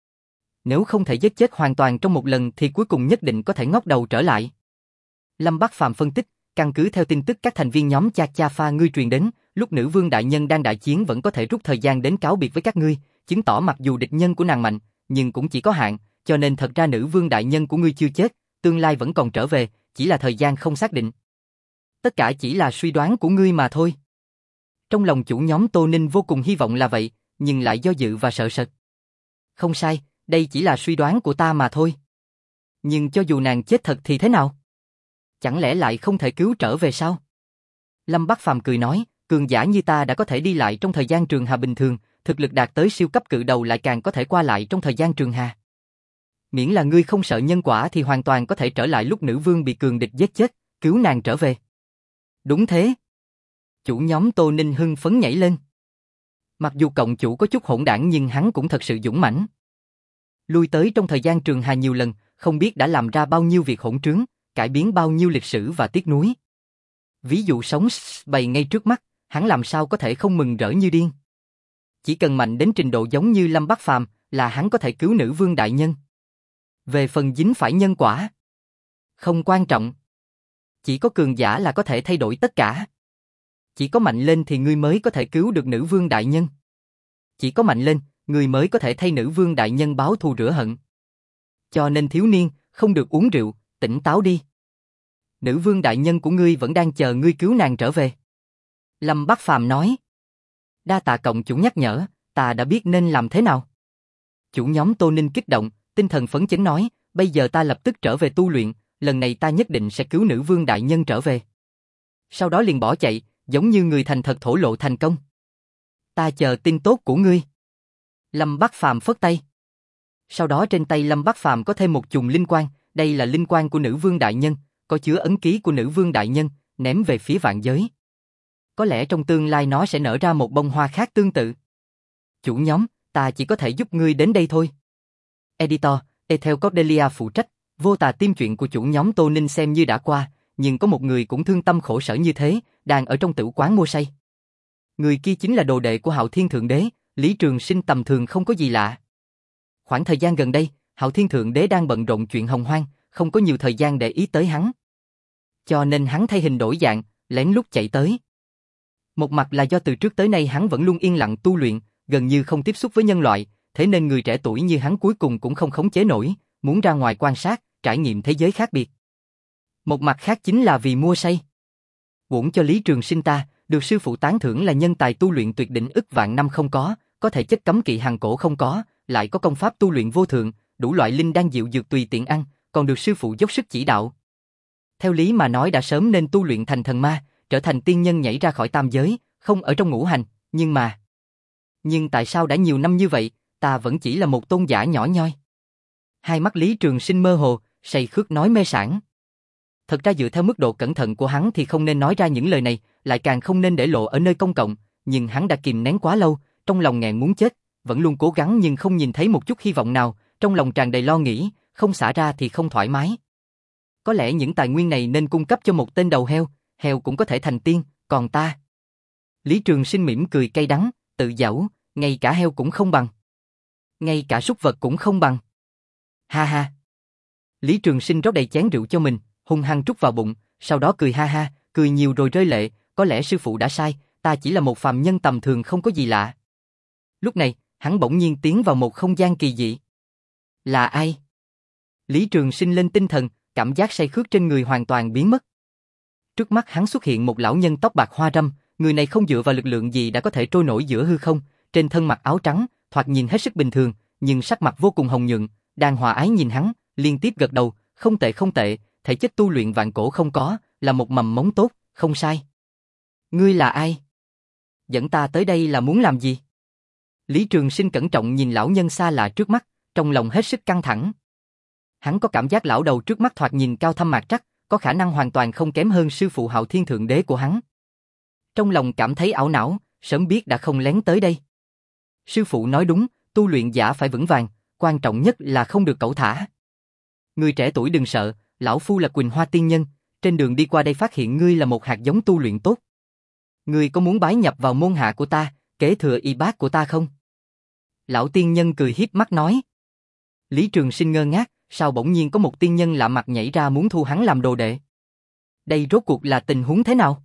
Nếu không thể giết chết hoàn toàn trong một lần thì cuối cùng nhất định có thể ngóc đầu trở lại. Lâm Bắc Phàm phân tích, căn cứ theo tin tức các thành viên nhóm Cha Cha Pha ngươi truyền đến, lúc nữ vương đại nhân đang đại chiến vẫn có thể rút thời gian đến cáo biệt với các ngươi, chứng tỏ mặc dù địch nhân của nàng mạnh, nhưng cũng chỉ có hạn, cho nên thật ra nữ vương đại nhân của ngươi chưa chết, tương lai vẫn còn trở về, chỉ là thời gian không xác định. Tất cả chỉ là suy đoán của ngươi mà thôi. Trong lòng chủ nhóm Tô Ninh vô cùng hy vọng là vậy, nhưng lại do dự và sợ sệt. Không sai, đây chỉ là suy đoán của ta mà thôi. Nhưng cho dù nàng chết thật thì thế nào? Chẳng lẽ lại không thể cứu trở về sao? Lâm Bắc Phàm cười nói, cường giả như ta đã có thể đi lại trong thời gian trường hà bình thường, thực lực đạt tới siêu cấp cự đầu lại càng có thể qua lại trong thời gian trường hà. Miễn là ngươi không sợ nhân quả thì hoàn toàn có thể trở lại lúc nữ vương bị cường địch giết chết, cứu nàng trở về. Đúng thế. Chủ nhóm Tô Ninh hưng phấn nhảy lên. Mặc dù cộng chủ có chút hỗn đảng nhưng hắn cũng thật sự dũng mãnh. Lui tới trong thời gian trường hà nhiều lần, không biết đã làm ra bao nhiêu việc hỗn trướng, cải biến bao nhiêu lịch sử và tiếc nuối. Ví dụ sống bày ngay trước mắt, hắn làm sao có thể không mừng rỡ như điên. Chỉ cần mạnh đến trình độ giống như Lâm Bắc Phàm là hắn có thể cứu nữ vương đại nhân. Về phần dính phải nhân quả, không quan trọng. Chỉ có cường giả là có thể thay đổi tất cả. Chỉ có mạnh lên thì ngươi mới có thể cứu được nữ vương đại nhân. Chỉ có mạnh lên, ngươi mới có thể thay nữ vương đại nhân báo thù rửa hận. Cho nên thiếu niên, không được uống rượu, tỉnh táo đi. Nữ vương đại nhân của ngươi vẫn đang chờ ngươi cứu nàng trở về. Lâm Bắc Phàm nói. Đa tạ cộng chủ nhắc nhở, ta đã biết nên làm thế nào. Chủ nhóm Tô Ninh kích động, tinh thần phấn chấn nói, bây giờ ta lập tức trở về tu luyện, lần này ta nhất định sẽ cứu nữ vương đại nhân trở về. Sau đó liền bỏ chạy, giống như người thành thật thổ lộ thành công. Ta chờ tin tốt của ngươi. Lâm Bắc Phàm phất tay. Sau đó trên tay Lâm Bắc Phàm có thêm một chùm linh quang, đây là linh quang của Nữ Vương Đại Nhân, có chứa ấn ký của Nữ Vương Đại Nhân, ném về phía vạn giới. Có lẽ trong tương lai nó sẽ nở ra một bông hoa khác tương tự. Chủ nhóm, ta chỉ có thể giúp ngươi đến đây thôi. Editor, Ethel Cordelia phụ trách, vô tà tim chuyện của chủ nhóm Tô Ninh xem như đã qua, nhưng có một người cũng thương tâm khổ sở như thế, đang ở trong tử quán mua say. Người kia chính là đồ đệ của Hạo Thiên Thượng Đế, Lý Trường Sinh tầm thường không có gì lạ. Khoảng thời gian gần đây, Hạo Thiên Thượng Đế đang bận rộn chuyện hồng hoang, không có nhiều thời gian để ý tới hắn. Cho nên hắn thay hình đổi dạng, lén lút chạy tới. Một mặt là do từ trước tới nay hắn vẫn luôn yên lặng tu luyện, gần như không tiếp xúc với nhân loại, thế nên người trẻ tuổi như hắn cuối cùng cũng không khống chế nổi, muốn ra ngoài quan sát, trải nghiệm thế giới khác biệt. Một mặt khác chính là vì mua say. Uổng cho Lý Trường Sinh ta, được sư phụ tán thưởng là nhân tài tu luyện tuyệt đỉnh ức vạn năm không có thể chất cấm kỵ hàng cổ không có, lại có công pháp tu luyện vô thượng, đủ loại linh đan diệu dược tùy tiện ăn, còn được sư phụ dốc sức chỉ đạo. Theo lý mà nói đã sớm nên tu luyện thành thần ma, trở thành tiên nhân nhảy ra khỏi tam giới, không ở trong ngũ hành, nhưng tại sao đã nhiều năm như vậy, ta vẫn chỉ là một tôn giả nhỏ nhoi. Hai mắt Lý Trường Sinh mơ hồ, say khướt nói mê sảng. Thật ra dựa theo mức độ cẩn thận của hắn thì không nên nói ra những lời này, lại càng không nên để lộ ở nơi công cộng, nhưng hắn đã kìm nén quá lâu, trong lòng nghẹn muốn chết, vẫn luôn cố gắng nhưng không nhìn thấy một chút hy vọng nào, trong lòng tràn đầy lo nghĩ, không xả ra thì không thoải mái. Có lẽ những tài nguyên này nên cung cấp cho một tên đầu heo, heo cũng có thể thành tiên, còn ta. Lý Trường Sinh mỉm cười cay đắng, tự giễu, ngay cả heo cũng không bằng. Ngay cả súc vật cũng không bằng. Ha ha. Lý Trường Sinh rót đầy chén rượu cho mình, hung hăng trút vào bụng, sau đó cười ha ha, cười nhiều rồi rơi lệ, có lẽ sư phụ đã sai, ta chỉ là một phàm nhân tầm thường không có gì lạ. Lúc này, hắn bỗng nhiên tiến vào một không gian kỳ dị. Là ai? Lý Trường Sinh lên tinh thần, cảm giác say khướt trên người hoàn toàn biến mất. Trước mắt hắn xuất hiện một lão nhân tóc bạc hoa râm, người này không dựa vào lực lượng gì đã có thể trôi nổi giữa hư không, trên thân mặc áo trắng, thoạt nhìn hết sức bình thường, nhưng sắc mặt vô cùng hồng nhuận, đang hòa ái nhìn hắn, liên tiếp gật đầu, không tệ không tệ, thể chất tu luyện vạn cổ không có, là một mầm mống tốt, không sai. Ngươi là ai? Dẫn ta tới đây là muốn làm gì? Lý Trường Sinh cẩn trọng nhìn lão nhân xa lạ trước mắt, trong lòng hết sức căng thẳng. Hắn có cảm giác lão đầu trước mắt thoạt nhìn cao thâm mạc trắc, có khả năng hoàn toàn không kém hơn sư phụ Hạo Thiên Thượng Đế của hắn. Trong lòng cảm thấy ảo não, sớm biết đã không lén tới đây. Sư phụ nói đúng, tu luyện giả phải vững vàng, quan trọng nhất là không được cẩu thả. Người trẻ tuổi đừng sợ, lão phu là Quỳnh Hoa Tiên Nhân, trên đường đi qua đây phát hiện ngươi là một hạt giống tu luyện tốt. Ngươi có muốn bái nhập vào môn hạ của ta, kế thừa y bát của ta không? Lão tiên nhân cười hiếp mắt nói. Lý Trường Sinh ngơ ngác, sao bỗng nhiên có một tiên nhân lạ mặt nhảy ra muốn thu hắn làm đồ đệ? Đây rốt cuộc là tình huống thế nào?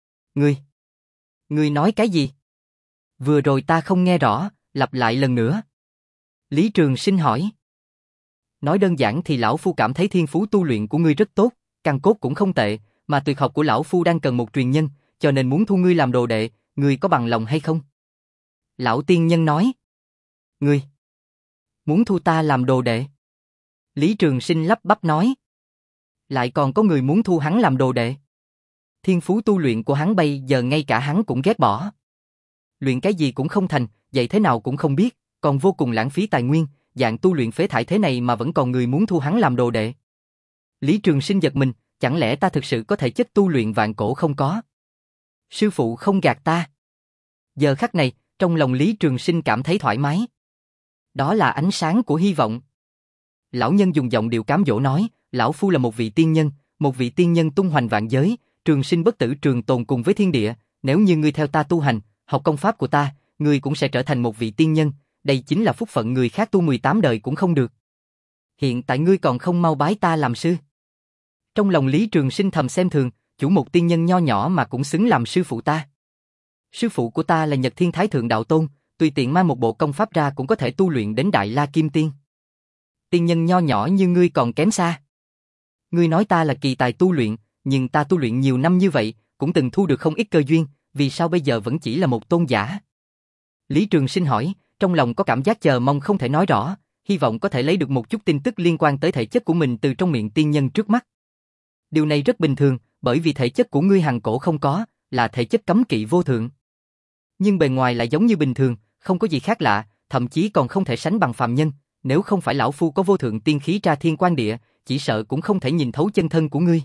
Ngươi nói cái gì? Vừa rồi ta không nghe rõ, lặp lại lần nữa. Lý Trường Sinh hỏi. Nói đơn giản thì lão phu cảm thấy thiên phú tu luyện của ngươi rất tốt, căn cốt cũng không tệ, mà tuyệt học của lão phu đang cần một truyền nhân, cho nên muốn thu ngươi làm đồ đệ, ngươi có bằng lòng hay không? Lão tiên nhân nói. Ngươi muốn thu ta làm đồ đệ? Lý Trường Sinh lắp bắp nói. Lại còn có người muốn thu hắn làm đồ đệ? Thiên phú tu luyện của hắn bây giờ ngay cả hắn cũng ghét bỏ. Luyện cái gì cũng không thành, dạy thế nào cũng không biết, còn vô cùng lãng phí tài nguyên, dạng tu luyện phế thải thế này mà vẫn còn người muốn thu hắn làm đồ đệ. Lý Trường Sinh giật mình, chẳng lẽ ta thực sự có thể chất tu luyện vạn cổ không có? Sư phụ không gạt ta. Giờ khắc này, trong lòng Lý Trường Sinh cảm thấy thoải mái. Đó là ánh sáng của hy vọng. Lão nhân dùng giọng điệu cám dỗ nói, lão phu là một vị tiên nhân tung hoành vạn giới, trường sinh bất tử trường tồn cùng với thiên địa, nếu như ngươi theo ta tu hành, học công pháp của ta, ngươi cũng sẽ trở thành một vị tiên nhân, đây chính là phúc phận người khác tu 18 đời cũng không được. Hiện tại ngươi còn không mau bái ta làm sư. Trong lòng Lý Trường Sinh thầm xem thường, chủ một tiên nhân nho nhỏ mà cũng xứng làm sư phụ ta. Sư phụ của ta là Nhật Thiên Thái Thượng Đạo Tôn, tùy tiện mang một bộ công pháp ra cũng có thể tu luyện đến Đại La Kim Tiên. Tiên nhân nho nhỏ như ngươi còn kém xa. Ngươi nói ta là kỳ tài tu luyện, nhưng ta tu luyện nhiều năm như vậy, cũng từng thu được không ít cơ duyên, vì sao bây giờ vẫn chỉ là một tôn giả? Lý Trường Sinh hỏi, trong lòng có cảm giác chờ mong không thể nói rõ, hy vọng có thể lấy được một chút tin tức liên quan tới thể chất của mình từ trong miệng tiên nhân trước mắt. Điều này rất bình thường, bởi vì thể chất của ngươi Hằng Cổ không có, là thể chất cấm kỵ vô thượng. Nhưng bề ngoài lại giống như bình thường, không có gì khác lạ, thậm chí còn không thể sánh bằng phàm nhân, nếu không phải lão phu có vô thượng tiên khí tra thiên quan địa, chỉ sợ cũng không thể nhìn thấu chân thân của ngươi.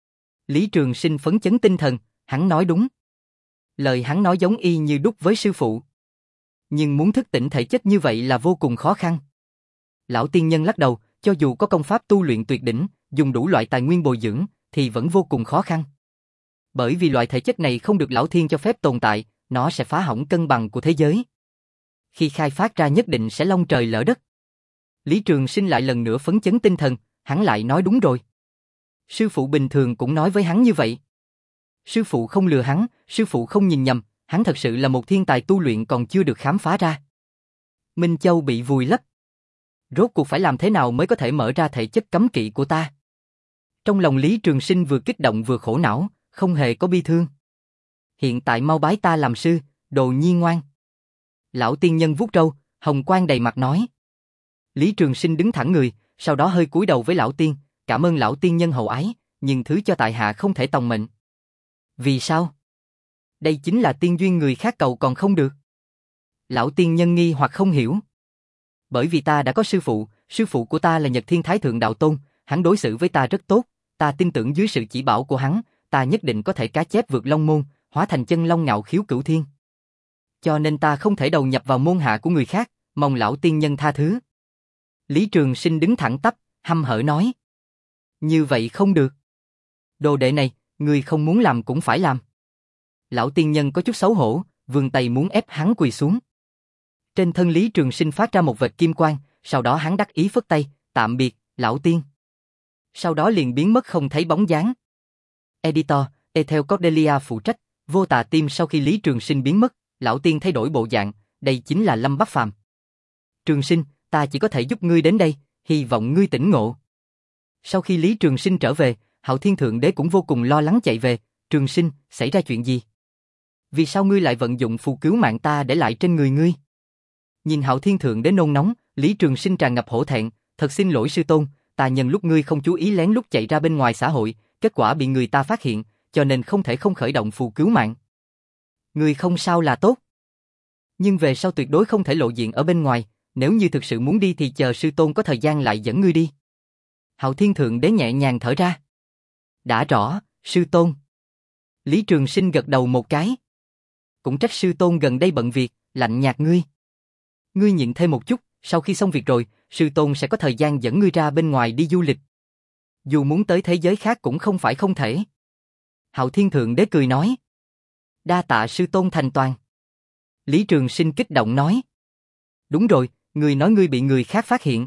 Lý Trường Sinh phấn chấn tinh thần, hắn nói đúng. Lời hắn nói giống y như đúc với sư phụ. Nhưng muốn thức tỉnh thể chất như vậy là vô cùng khó khăn. Lão tiên nhân lắc đầu, cho dù có công pháp tu luyện tuyệt đỉnh, dùng đủ loại tài nguyên bồi dưỡng, thì vẫn vô cùng khó khăn. Bởi vì loại thể chất này không được lão thiên cho phép tồn tại, nó sẽ phá hỏng cân bằng của thế giới. Khi khai phát ra nhất định sẽ long trời lỡ đất. Lý Trường Sinh lại lần nữa phấn chấn tinh thần, hắn lại nói đúng rồi. Sư phụ bình thường cũng nói với hắn như vậy. Sư phụ không lừa hắn, sư phụ không nhìn nhầm, hắn thật sự là một thiên tài tu luyện còn chưa được khám phá ra. Minh Châu bị vùi lấp. Rốt cuộc phải làm thế nào mới có thể mở ra thể chất cấm kỵ của ta? Trong lòng Lý Trường Sinh vừa kích động vừa khổ não, không hề có bi thương. Hiện tại mau bái ta làm sư, đồ nhi ngoan. Lão tiên nhân vuốt râu, hồng quang đầy mặt nói. Lý Trường Sinh đứng thẳng người, sau đó hơi cúi đầu với lão tiên, cảm ơn lão tiên nhân hậu ái, nhưng thứ cho tại hạ không thể tòng mệnh. Vì sao? Đây chính là tiên duyên người khác cầu còn không được. Lão tiên nhân nghi hoặc không hiểu. Bởi vì ta đã có sư phụ của ta là Nhật Thiên Thái Thượng Đạo Tôn, hắn đối xử với ta rất tốt, ta tin tưởng dưới sự chỉ bảo của hắn, ta nhất định có thể cá chép vượt long môn, hóa thành chân long ngạo khiếu cửu thiên. Cho nên ta không thể đầu nhập vào môn hạ của người khác, mong lão tiên nhân tha thứ. Lý Trường Sinh đứng thẳng tắp, hăm hở nói. Như vậy không được. Đồ đệ này, người không muốn làm cũng phải làm. Lão tiên nhân có chút xấu hổ, vươn tay muốn ép hắn quỳ xuống. Trên thân Lý Trường Sinh phát ra một vệt kim quang, sau đó hắn đắc ý phất tay, tạm biệt, lão tiên. Sau đó liền biến mất không thấy bóng dáng. Editor, Ethel Cordelia phụ trách, vô tà tim. Sau khi Lý Trường Sinh biến mất, lão tiên thay đổi bộ dạng, đây chính là Lâm Bắc Phàm. Trường Sinh, ta chỉ có thể giúp ngươi đến đây, hy vọng ngươi tỉnh ngộ. Sau khi Lý Trường Sinh trở về, Hạo Thiên Thượng Đế cũng vô cùng lo lắng chạy về. Trường Sinh, xảy ra chuyện gì? Vì sao ngươi lại vận dụng phù cứu mạng ta để lại trên người ngươi? Nhìn Hạo Thiên Thượng Đế nôn nóng, Lý Trường Sinh tràn ngập hổ thẹn, thật xin lỗi sư tôn, ta nhân lúc ngươi không chú ý lén lút chạy ra bên ngoài xã hội, kết quả bị người ta phát hiện, cho nên không thể không khởi động phù cứu mạng. Ngươi không sao là tốt. Nhưng về sau tuyệt đối không thể lộ diện ở bên ngoài, nếu như thực sự muốn đi thì chờ sư tôn có thời gian lại dẫn ngươi đi. Hạo Thiên Thượng Đế nhẹ nhàng thở ra. Đã rõ, sư tôn. Lý Trường Sinh gật đầu một cái. Cũng trách sư tôn gần đây bận việc, lạnh nhạt ngươi. Ngươi nhịn thêm một chút, sau khi xong việc rồi, sư tôn sẽ có thời gian dẫn ngươi ra bên ngoài đi du lịch. Dù muốn tới thế giới khác cũng không phải không thể. Hạo Thiên Thượng Đế cười nói. Đa tạ sư tôn thành toàn. Lý Trường Sinh kích động nói. Đúng rồi, ngươi nói ngươi bị người khác phát hiện.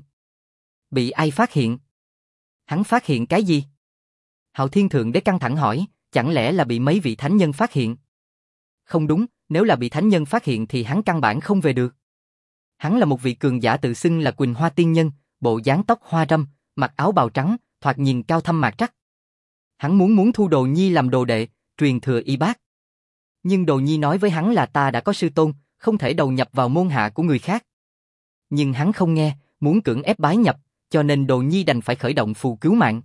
Bị ai phát hiện? Hắn phát hiện cái gì? Hạo Thiên Thượng Đế căng thẳng hỏi, chẳng lẽ là bị mấy vị thánh nhân phát hiện? Không đúng, nếu là bị thánh nhân phát hiện thì hắn căn bản không về được. Hắn là một vị cường giả tự xưng là Quỳnh Hoa Tiên Nhân, bộ dáng tóc hoa râm, mặc áo bào trắng, thoạt nhìn cao thâm mạc trắc. Hắn muốn thu Đồ Nhi làm đồ đệ, truyền thừa y bác. Nhưng Đồ Nhi nói với hắn là ta đã có sư tôn, không thể đầu nhập vào môn hạ của người khác. Nhưng hắn không nghe, muốn cưỡng ép bái nhập, cho nên Đồ Nhi đành phải khởi động phù cứu mạng.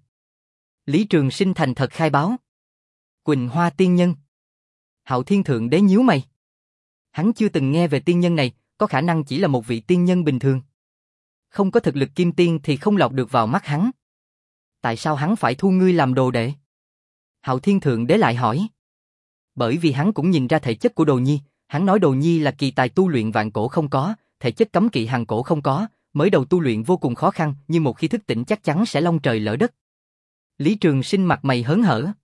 Lý Trường Sinh thành thật khai báo. Quỳnh Hoa Tiên Nhân. Hạo Thiên Thượng Đế nhíu mày. Hắn chưa từng nghe về tiên nhân này, có khả năng chỉ là một vị tiên nhân bình thường. Không có thực lực kim tiên thì không lọt được vào mắt hắn. Tại sao hắn phải thu ngươi làm đồ đệ? Hạo Thiên Thượng Đế lại hỏi. Bởi vì hắn cũng nhìn ra thể chất của Đồ Nhi, hắn nói Đồ Nhi là kỳ tài tu luyện vạn cổ không có, thể chất cấm kỵ hằng cổ không có, mới đầu tu luyện vô cùng khó khăn, nhưng một khi thức tỉnh chắc chắn sẽ long trời lỡ đất. Lý Trường Sinh mặt mày hớn hở.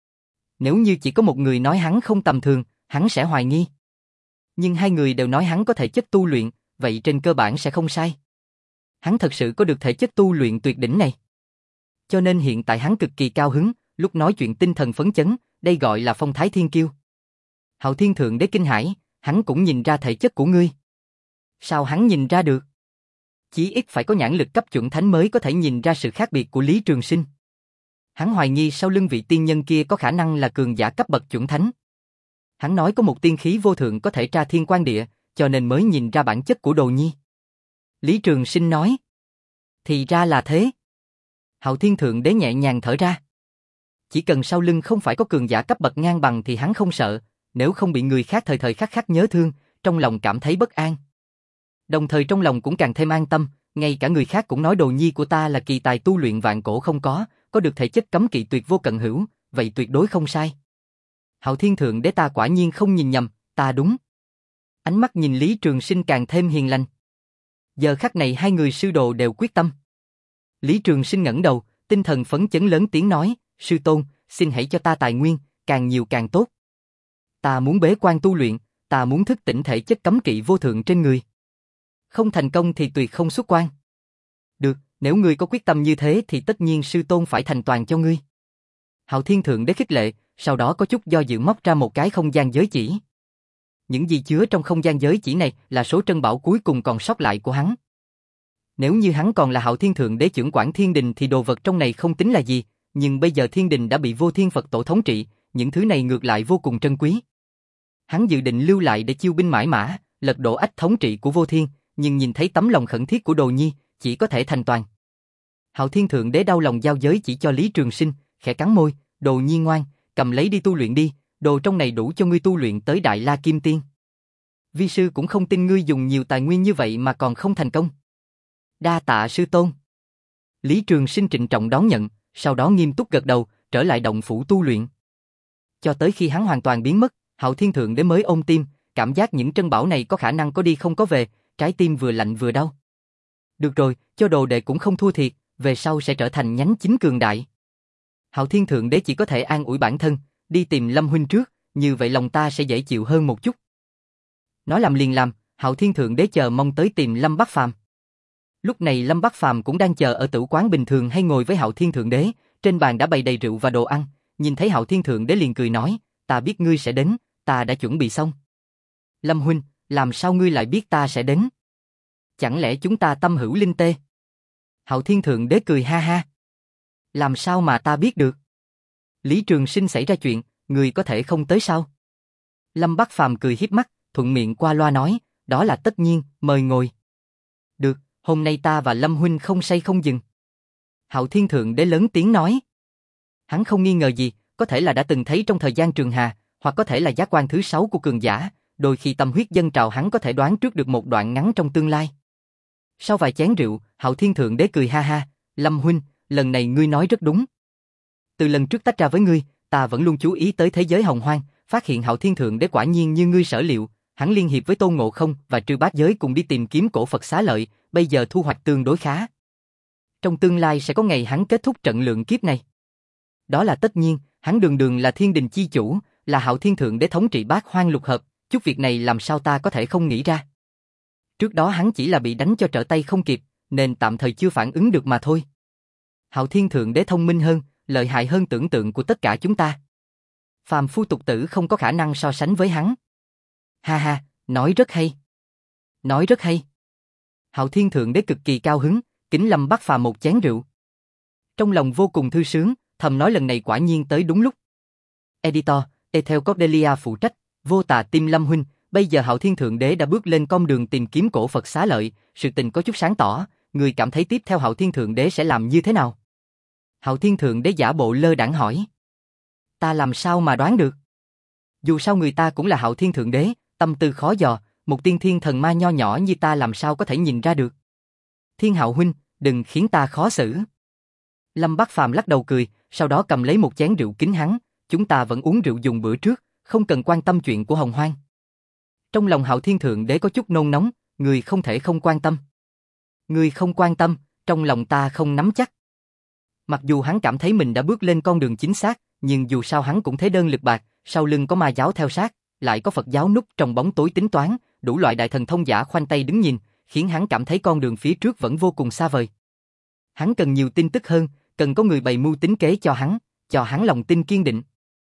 Nếu như chỉ có một người nói hắn không tầm thường, hắn sẽ hoài nghi. Nhưng hai người đều nói hắn có thể chất tu luyện, vậy trên cơ bản sẽ không sai. Hắn thật sự có được thể chất tu luyện tuyệt đỉnh này. Cho nên hiện tại hắn cực kỳ cao hứng, lúc nói chuyện tinh thần phấn chấn, đây gọi là phong thái thiên kiêu. Hạo Thiên Thượng Đế kinh hãi, hắn cũng nhìn ra thể chất của ngươi. Sao hắn nhìn ra được? Chí ít phải có nhãn lực cấp chuẩn thánh mới có thể nhìn ra sự khác biệt của Lý Trường Sinh. Hắn hoài nghi sau lưng vị tiên nhân kia có khả năng là cường giả cấp bậc chuẩn thánh. Hắn nói có một tiên khí vô thượng có thể tra thiên quan địa, cho nên mới nhìn ra bản chất của Đồ Nhi. Lý Trường Sinh nói. Thì ra là thế. Hạo Thiên Thượng Đế nhẹ nhàng thở ra. Chỉ cần sau lưng không phải có cường giả cấp bậc ngang bằng thì hắn không sợ, nếu không bị người khác thời thời khắc khắc nhớ thương, trong lòng cảm thấy bất an. Đồng thời trong lòng cũng càng thêm an tâm, ngay cả người khác cũng nói đồ nhi của ta là kỳ tài tu luyện vạn cổ không có được thể chất cấm kỵ tuyệt vô cận hữu, vậy tuyệt đối không sai. Hạo Thiên Thượng Đế ta quả nhiên không nhìn nhầm, ta đúng. Ánh mắt nhìn Lý Trường Sinh càng thêm hiền lành. Giờ khắc này hai người sư đồ đều quyết tâm. Lý Trường Sinh ngẩng đầu, tinh thần phấn chấn lớn tiếng nói, sư tôn, xin hãy cho ta tài nguyên, càng nhiều càng tốt. Ta muốn bế quan tu luyện, ta muốn thức tỉnh thể chất cấm kỵ vô thượng trên người. Không thành công thì tuyệt không xuất quan. Được, nếu ngươi có quyết tâm như thế thì tất nhiên sư tôn phải thành toàn cho ngươi. Hạo Thiên Thượng Đế khích lệ, sau đó có chút do dự móc ra một cái không gian giới chỉ. Những gì chứa trong không gian giới chỉ này là số trân bảo cuối cùng còn sót lại của hắn. Nếu như hắn còn là Hạo Thiên Thượng Đế trưởng quản thiên đình thì đồ vật trong này không tính là gì, nhưng bây giờ thiên đình đã bị Vô Thiên Phật Tổ thống trị, những thứ này ngược lại vô cùng trân quý. Hắn dự định lưu lại để chiêu binh mãi mã, lật đổ ách thống trị của Vô Thiên, nhưng nhìn thấy tấm lòng khẩn thiết của Đồ Nhi, chỉ có thể thành toàn. Hạo Thiên Thượng Đế đau lòng giao giới chỉ cho Lý Trường Sinh, khẽ cắn môi, Đồ Nhi ngoan, cầm lấy đi tu luyện đi, đồ trong này đủ cho ngươi tu luyện tới Đại La Kim Tiên. Vi sư cũng không tin ngươi dùng nhiều tài nguyên như vậy mà còn không thành công. Đa tạ sư tôn. Lý Trường Sinh trịnh trọng đón nhận, sau đó nghiêm túc gật đầu, trở lại động phủ tu luyện. Cho tới khi hắn hoàn toàn biến mất, Hạo Thiên Thượng Đế mới ôm tim, cảm giác những trân bảo này có khả năng có đi không có về, trái tim vừa lạnh vừa đau. Được rồi, cho đồ đệ cũng không thua thiệt, về sau sẽ trở thành nhánh chính cường đại. Hạo Thiên Thượng Đế chỉ có thể an ủi bản thân, đi tìm Lâm huynh trước, như vậy lòng ta sẽ dễ chịu hơn một chút. Nói làm liền làm, Hạo Thiên Thượng Đế chờ mong tới tìm Lâm Bắc Phàm. Lúc này Lâm Bắc Phàm cũng đang chờ ở tử quán bình thường hay ngồi với Hạo Thiên Thượng Đế, trên bàn đã bày đầy rượu và đồ ăn, nhìn thấy Hạo Thiên Thượng Đế liền cười nói, ta biết ngươi sẽ đến, ta đã chuẩn bị xong. Lâm huynh, làm sao ngươi lại biết ta sẽ đến? Chẳng lẽ chúng ta tâm hữu linh tê? Hạo Thiên Thượng Đế cười ha ha. Làm sao mà ta biết được? Lý Trường Sinh xảy ra chuyện, người có thể không tới sao? Lâm Bắc Phàm cười hiếp mắt, thuận miệng qua loa nói, đó là tất nhiên, mời ngồi. Được, hôm nay ta và Lâm huynh không say không dừng. Hạo Thiên Thượng Đế lớn tiếng nói. Hắn không nghi ngờ gì, có thể là đã từng thấy trong thời gian trường hà, hoặc có thể là giác quan thứ 6 của cường giả, đôi khi tâm huyết dâng trào hắn có thể đoán trước được một đoạn ngắn trong tương lai. Sau vài chén rượu, Hạo Thiên Thượng Đế cười ha ha, Lâm huynh, lần này ngươi nói rất đúng. Từ lần trước tách ra với ngươi, ta vẫn luôn chú ý tới thế giới hồng hoang, phát hiện Hạo Thiên Thượng Đế quả nhiên như ngươi sở liệu, hắn liên hiệp với Tôn Ngộ Không và Trư Bát Giới cùng đi tìm kiếm cổ Phật xá lợi, bây giờ thu hoạch tương đối khá. Trong tương lai sẽ có ngày hắn kết thúc trận lượng kiếp này. Đó là tất nhiên, hắn đường đường là thiên đình chi chủ, là Hạo Thiên Thượng Đế thống trị bát hoang lục hợp, chút việc này làm sao ta có thể không nghĩ ra. Trước đó hắn chỉ là bị đánh cho trở tay không kịp, nên tạm thời chưa phản ứng được mà thôi. Hạo Thiên Thượng Đế thông minh hơn, lợi hại hơn tưởng tượng của tất cả chúng ta. Phàm phu tục tử không có khả năng so sánh với hắn. Ha ha, nói rất hay. Nói rất hay. Hạo Thiên Thượng Đế cực kỳ cao hứng, kính Lâm Bắc Phàm một chén rượu. Trong lòng vô cùng thư sướng, thầm nói lần này quả nhiên tới đúng lúc. Editor, Ethel Cordelia phụ trách, vô tà tim Lâm huynh, bây giờ Hạo Thiên Thượng Đế đã bước lên con đường tìm kiếm cổ Phật xá lợi, sự tình có chút sáng tỏ, người cảm thấy tiếp theo Hạo Thiên Thượng Đế sẽ làm như thế nào? Hạo Thiên Thượng Đế giả bộ lơ đãng hỏi. Ta làm sao mà đoán được? Dù sao người ta cũng là Hạo Thiên Thượng Đế, tâm tư khó dò, một tiên thiên thần ma nho nhỏ như ta làm sao có thể nhìn ra được? Thiên Hạo huynh, đừng khiến ta khó xử. Lâm Bắc Phàm lắc đầu cười, sau đó cầm lấy một chén rượu kính hắn, chúng ta vẫn uống rượu dùng bữa trước, không cần quan tâm chuyện của Hồng Hoang. Trong lòng Hạo Thiên Thượng Đế có chút nôn nóng, người không thể không quan tâm. Người không quan tâm, trong lòng ta không nắm chắc. Mặc dù hắn cảm thấy mình đã bước lên con đường chính xác, nhưng dù sao hắn cũng thế đơn lực bạc, sau lưng có ma giáo theo sát, lại có Phật giáo núp trong bóng tối tính toán, đủ loại đại thần thông giả khoanh tay đứng nhìn, khiến hắn cảm thấy con đường phía trước vẫn vô cùng xa vời. Hắn cần nhiều tin tức hơn, cần có người bày mưu tính kế cho hắn lòng tin kiên định.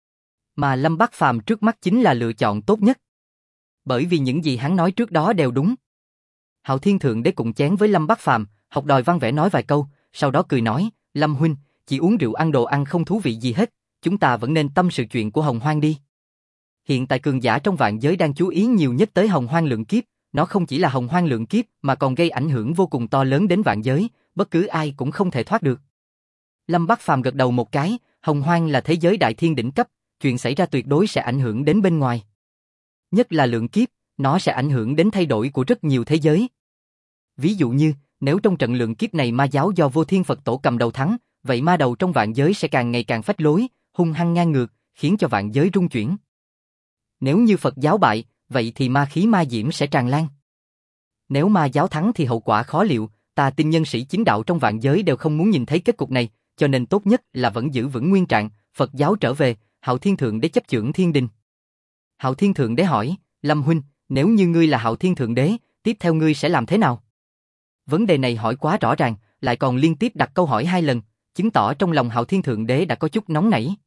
Mà Lâm Bắc Phàm trước mắt chính là lựa chọn tốt nhất. Bởi vì những gì hắn nói trước đó đều đúng. Hạo Thiên Thượng Đế cùng chén với Lâm Bắc Phàm, học đòi văn vẽ nói vài câu, sau đó cười nói, Lâm huynh, chỉ uống rượu ăn đồ ăn không thú vị gì hết, chúng ta vẫn nên tâm sự chuyện của Hồng Hoang đi. Hiện tại cường giả trong vạn giới đang chú ý nhiều nhất tới Hồng Hoang lượng kiếp, nó không chỉ là Hồng Hoang lượng kiếp mà còn gây ảnh hưởng vô cùng to lớn đến vạn giới, bất cứ ai cũng không thể thoát được. Lâm Bắc Phàm gật đầu một cái, Hồng Hoang là thế giới đại thiên đỉnh cấp, chuyện xảy ra tuyệt đối sẽ ảnh hưởng đến bên ngoài. Nhất là lượng kiếp, nó sẽ ảnh hưởng đến thay đổi của rất nhiều thế giới. Ví dụ như, nếu trong trận lượng kiếp này ma giáo do Vô Thiên Phật Tổ cầm đầu thắng, vậy ma đầu trong vạn giới sẽ càng ngày càng phách lối, hung hăng ngang ngược, khiến cho vạn giới rung chuyển. Nếu như Phật giáo bại, vậy thì ma khí ma diễm sẽ tràn lan. Nếu ma giáo thắng thì hậu quả khó liệu, tà tin nhân sĩ chính đạo trong vạn giới đều không muốn nhìn thấy kết cục này, cho nên tốt nhất là vẫn giữ vững nguyên trạng, Phật giáo trở về, Hạo Thiên Thượng Đế chấp chưởng thiên đình. Hạo Thiên Thượng Đế hỏi, Lâm huynh, nếu như ngươi là Hạo Thiên Thượng Đế, tiếp theo ngươi sẽ làm thế nào? Vấn đề này hỏi quá rõ ràng, lại còn liên tiếp đặt câu hỏi 2 lần, chứng tỏ trong lòng Hạo Thiên Thượng Đế đã có chút nóng nảy.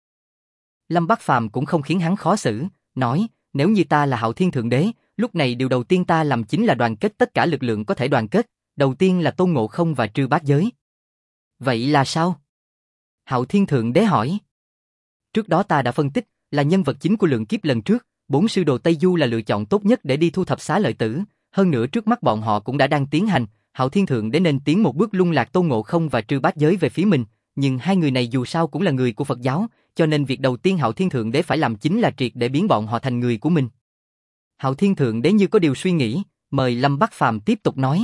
Lâm Bắc Phàm cũng không khiến hắn khó xử, nói, nếu như ta là Hạo Thiên Thượng Đế, lúc này điều đầu tiên ta làm chính là đoàn kết tất cả lực lượng có thể đoàn kết, đầu tiên là Tôn Ngộ Không và Trư Bát Giới. Vậy là sao? Hạo Thiên Thượng Đế hỏi. Trước đó ta đã phân tích, là nhân vật chính của lượng kiếp lần trước, 4 sư đồ Tây Du là lựa chọn tốt nhất để đi thu thập xá lợi tử, hơn nữa trước mắt bọn họ cũng đã đang tiến hành, Hạo Thiên Thượng Đế nên tiến một bước lung lạc Tôn Ngộ Không và Trư Bát Giới về phía mình, nhưng hai người này dù sao cũng là người của Phật giáo, cho nên việc đầu tiên Hạo Thiên Thượng Đế phải làm chính là triệt để biến bọn họ thành người của mình. Hạo Thiên Thượng Đế như có điều suy nghĩ, mời Lâm Bắc Phàm tiếp tục nói.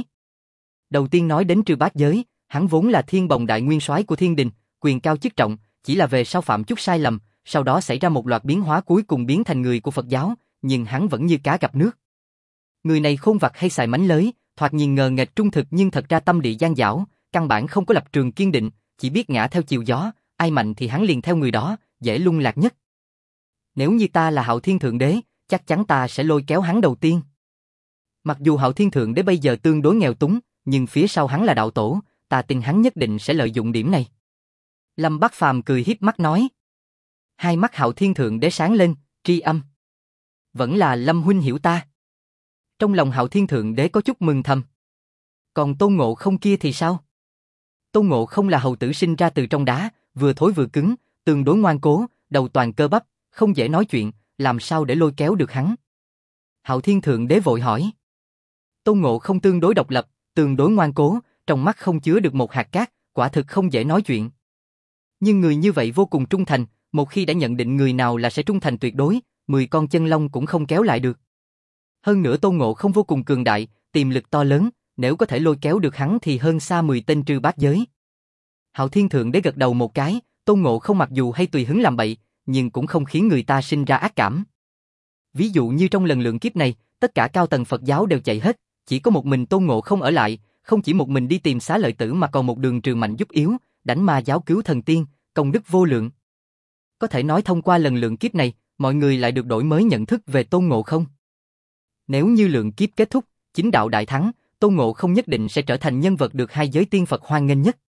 Đầu tiên nói đến Trư Bát Giới, hắn vốn là Thiên Bồng Đại Nguyên Soái của Thiên Đình, quyền cao chức trọng, chỉ là về sau phạm chút sai lầm, sau đó xảy ra một loạt biến hóa cuối cùng biến thành người của Phật giáo, nhưng hắn vẫn như cá gặp nước. Người này khôn vặt hay xài mánh lới, thoạt nhìn ngờ nghệch trung thực nhưng thật ra tâm địa gian dảo, căn bản không có lập trường kiên định, chỉ biết ngã theo chiều gió, ai mạnh thì hắn liền theo người đó, dễ lung lạc nhất. Nếu như ta là Hạo Thiên Thượng Đế, chắc chắn ta sẽ lôi kéo hắn đầu tiên. Mặc dù Hạo Thiên Thượng Đế bây giờ tương đối nghèo túng, nhưng phía sau hắn là đạo tổ, ta tin hắn nhất định sẽ lợi dụng điểm này. Lâm Bắc Phàm cười hiếp mắt nói. Hai mắt Hạo Thiên Thượng Đế sáng lên, tri âm. Vẫn là Lâm huynh hiểu ta. Trong lòng Hạo Thiên Thượng Đế có chút mừng thầm. Còn Tôn Ngộ Không kia thì sao? Tôn Ngộ Không là hầu tử sinh ra từ trong đá, vừa thối vừa cứng, tương đối ngoan cố, đầu toàn cơ bắp, không dễ nói chuyện, làm sao để lôi kéo được hắn? Hạo Thiên Thượng Đế vội hỏi. Tôn Ngộ Không tương đối độc lập, tương đối ngoan cố, trong mắt không chứa được một hạt cát, quả thực không dễ nói chuyện. Nhưng người như vậy vô cùng trung thành, một khi đã nhận định người nào là sẽ trung thành tuyệt đối, 10 con chân long cũng không kéo lại được. Hơn nữa Tôn Ngộ Không vô cùng cường đại, tiềm lực to lớn, nếu có thể lôi kéo được hắn thì hơn xa 10 tên Trư Bát Giới. Hạo Thiên Thượng Đế gật đầu một cái, Tôn Ngộ Không mặc dù hay tùy hứng làm bậy, nhưng cũng không khiến người ta sinh ra ác cảm. Ví dụ như trong lần lượng kiếp này, tất cả cao tầng Phật giáo đều chạy hết, chỉ có một mình Tôn Ngộ Không ở lại, không chỉ một mình đi tìm xá lợi tử mà còn một đường trừ mạnh giúp yếu, đánh ma giáo cứu thần tiên, công đức vô lượng. Có thể nói thông qua lần lượng kiếp này, mọi người lại được đổi mới nhận thức về Tôn Ngộ Không. Nếu như lượng kiếp kết thúc, chính đạo đại thắng, Tôn Ngộ Không nhất định sẽ trở thành nhân vật được hai giới tiên Phật hoan nghênh nhất.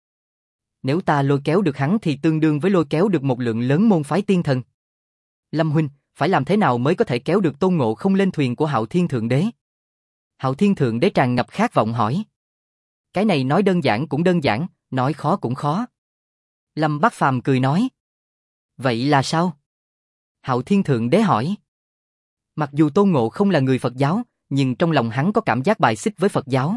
Nếu ta lôi kéo được hắn thì tương đương với lôi kéo được một lượng lớn môn phái tiên thần. Lâm huynh, phải làm thế nào mới có thể kéo được Tôn Ngộ Không lên thuyền của Hạo Thiên Thượng Đế? Hạo Thiên Thượng Đế tràn ngập khát vọng hỏi. Cái này nói đơn giản cũng đơn giản, nói khó cũng khó. Lâm Bắc Phàm cười nói. Vậy là sao? Hạo Thiên Thượng Đế hỏi. Mặc dù Tôn Ngộ Không là người Phật giáo, nhưng trong lòng hắn có cảm giác bài xích với Phật giáo.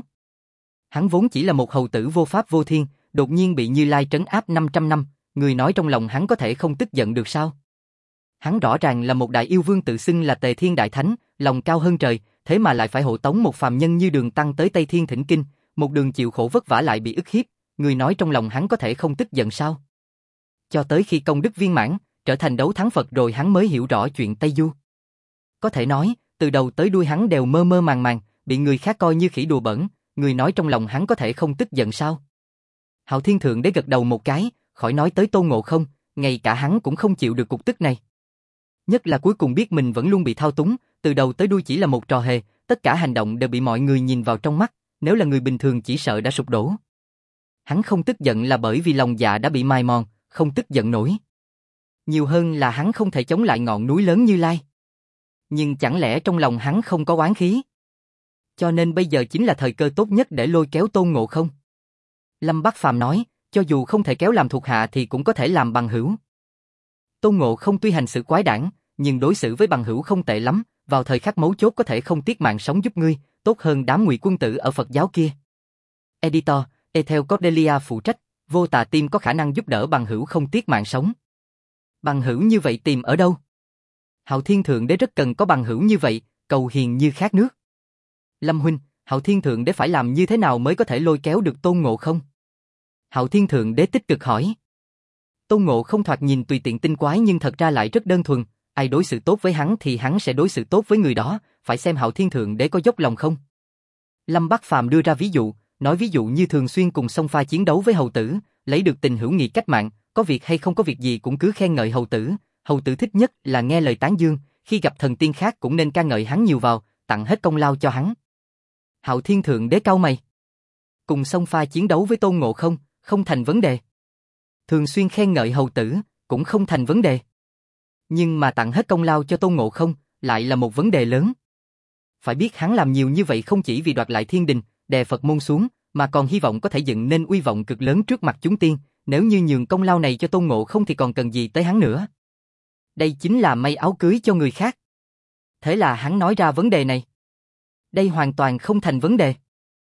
Hắn vốn chỉ là một hầu tử vô pháp vô thiên, đột nhiên bị Như Lai trấn áp 500 năm, người nói trong lòng hắn có thể không tức giận được sao? Hắn rõ ràng là một đại yêu vương tự xưng là Tề Thiên Đại Thánh, lòng cao hơn trời, thế mà lại phải hộ tống một phàm nhân như Đường Tăng tới Tây Thiên thỉnh kinh, một đường chịu khổ vất vả lại bị ức hiếp, người nói trong lòng hắn có thể không tức giận sao? Cho tới khi công đức viên mãn, trở thành đấu thắng Phật rồi hắn mới hiểu rõ chuyện Tây Du. Có thể nói, từ đầu tới đuôi hắn đều mơ mơ màng màng, bị người khác coi như khỉ đùa bỡn, người nói trong lòng hắn có thể không tức giận sao? Hạo Thiên Thượng Đế gật đầu một cái, khỏi nói tới Tôn Ngộ Không, ngay cả hắn cũng không chịu được cục tức này. Nhất là cuối cùng biết mình vẫn luôn bị thao túng, từ đầu tới đuôi chỉ là một trò hề, tất cả hành động đều bị mọi người nhìn vào trong mắt, nếu là người bình thường chỉ sợ đã sụp đổ. Hắn không tức giận là bởi vì lòng dạ đã bị mài mòn, không tức giận nổi. Nhiều hơn là hắn không thể chống lại ngọn núi lớn Như Lai. Nhưng chẳng lẽ trong lòng hắn không có oán khí? Cho nên bây giờ chính là thời cơ tốt nhất để lôi kéo Tôn Ngộ Không. Lâm Bắc Phàm nói, cho dù không thể kéo làm thuộc hạ thì cũng có thể làm bằng hữu. Tôn Ngộ Không tuy hành xử quái đản, nhưng đối xử với bằng hữu không tệ lắm, vào thời khắc mấu chốt có thể không tiếc mạng sống giúp ngươi, tốt hơn đám ngụy quân tử ở Phật giáo kia. Editor, Ethel Cordelia phụ trách, Vô Tà Team có khả năng giúp đỡ bằng hữu không tiếc mạng sống. Bằng hữu như vậy tìm ở đâu? Hạo Thiên Thượng Đế rất cần có bằng hữu như vậy, cầu hiền như khát nước. Lâm huynh, Hạo Thiên Thượng Đế phải làm như thế nào mới có thể lôi kéo được Tôn Ngộ Không? Hạo Thiên Thượng Đế tích cực hỏi. Tôn Ngộ Không thoạt nhìn tùy tiện tinh quái nhưng thật ra lại rất đơn thuần, ai đối xử tốt với hắn thì hắn sẽ đối xử tốt với người đó, phải xem Hạo Thiên Thượng Đế có dốc lòng không. Lâm Bắc Phàm đưa ra ví dụ, nói ví dụ như thường xuyên cùng xông pha chiến đấu với hầu tử, lấy được tình hữu nghị cách mạng, có việc hay không có việc gì cũng cứ khen ngợi hầu tử thích nhất là nghe lời tán dương, khi gặp thần tiên khác cũng nên ca ngợi hắn nhiều vào, tặng hết công lao cho hắn. Hạo Thiên Thượng Đế cau mày. Cùng xông pha chiến đấu với Tôn Ngộ Không, không thành vấn đề. Thường xuyên khen ngợi hầu tử, cũng không thành vấn đề. Nhưng mà tặng hết công lao cho Tôn Ngộ Không, lại là một vấn đề lớn. Phải biết hắn làm nhiều như vậy không chỉ vì đoạt lại thiên đình, đè Phật môn xuống, mà còn hy vọng có thể dựng nên uy vọng cực lớn trước mặt chúng tiên, nếu như nhường công lao này cho Tôn Ngộ Không thì còn cần gì tới hắn nữa. Đây chính là may áo cưới cho người khác. Thế là hắn nói ra vấn đề này. Đây hoàn toàn không thành vấn đề.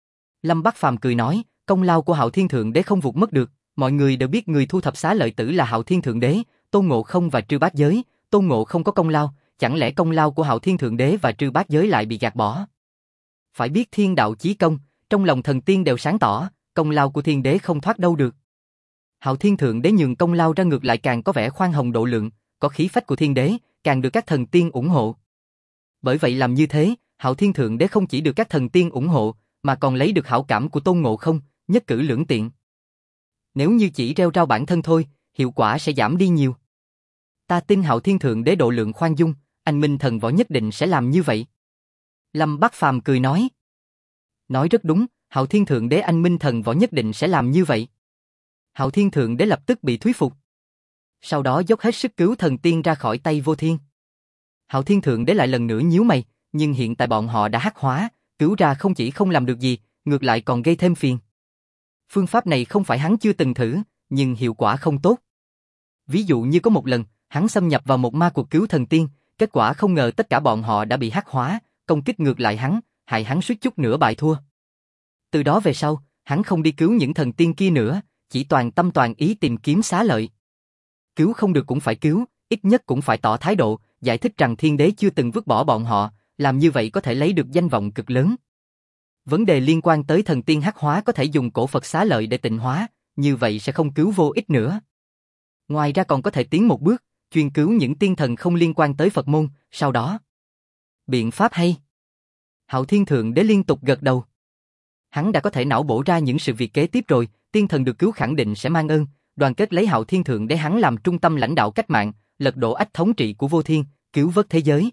Lâm Bắc Phàm cười nói, công lao của Hạo Thiên Thượng Đế không vụt mất được, mọi người đều biết người thu thập xá lợi tử là Hạo Thiên Thượng Đế, Tôn Ngộ Không và Trư Bát Giới, Tôn Ngộ Không có công lao, chẳng lẽ công lao của Hạo Thiên Thượng Đế và Trư Bát Giới lại bị gạt bỏ? Phải biết thiên đạo chí công, trong lòng thần tiên đều sáng tỏ, công lao của thiên đế không thoát đâu được. Hạo Thiên Thượng Đế nhường công lao ra ngược lại càng có vẻ khoan hồng độ lượng, có khí phách của thiên đế, càng được các thần tiên ủng hộ. Bởi vậy làm như thế, Hạo Thiên Thượng Đế không chỉ được các thần tiên ủng hộ, mà còn lấy được hảo cảm của Tôn Ngộ Không, nhất cử lưỡng tiện. Nếu như chỉ rêu rao bản thân thôi, hiệu quả sẽ giảm đi nhiều. Ta tin Hạo Thiên Thượng Đế độ lượng khoan dung, anh Minh Thần Võ nhất định sẽ làm như vậy. Lâm Bắc Phàm cười nói. Nói rất đúng, Hạo Thiên Thượng Đế anh Minh Thần Võ nhất định sẽ làm như vậy. Hạo Thiên Thượng Đế lập tức bị thuyết phục. Sau đó dốc hết sức cứu thần tiên ra khỏi tay Vô Thiên. Hạo Thiên Thượng Đế lại lần nữa nhíu mày, nhưng hiện tại bọn họ đã hắc hóa, cứu ra không chỉ không làm được gì, ngược lại còn gây thêm phiền. Phương pháp này không phải hắn chưa từng thử, nhưng hiệu quả không tốt. Ví dụ như có một lần, hắn xâm nhập vào một ma cuộc cứu thần tiên, kết quả không ngờ tất cả bọn họ đã bị hắc hóa, công kích ngược lại hắn, hại hắn suýt chút nữa bại thua. Từ đó về sau, hắn không đi cứu những thần tiên kia nữa, chỉ toàn tâm toàn ý tìm kiếm xá lợi. Cứu không được cũng phải cứu, ít nhất cũng phải tỏ thái độ, giải thích rằng thiên đế chưa từng vứt bỏ bọn họ, làm như vậy có thể lấy được danh vọng cực lớn. Vấn đề liên quan tới thần tiên hắc hóa có thể dùng cổ Phật xá lợi để tịnh hóa, như vậy sẽ không cứu vô ích nữa. Ngoài ra còn có thể tiến một bước, chuyên cứu những tiên thần không liên quan tới Phật môn, sau đó. Biện pháp hay. Hạo Thiên Thượng Đế liên tục gật đầu. Hắn đã có thể não bổ ra những sự việc kế tiếp rồi, tiên thần được cứu khẳng định sẽ mang ơn, đoàn kết lấy Hạo Thiên Thượng Đế hắn làm trung tâm lãnh đạo cách mạng, lật đổ ách thống trị của Vô Thiên, cứu vớt thế giới.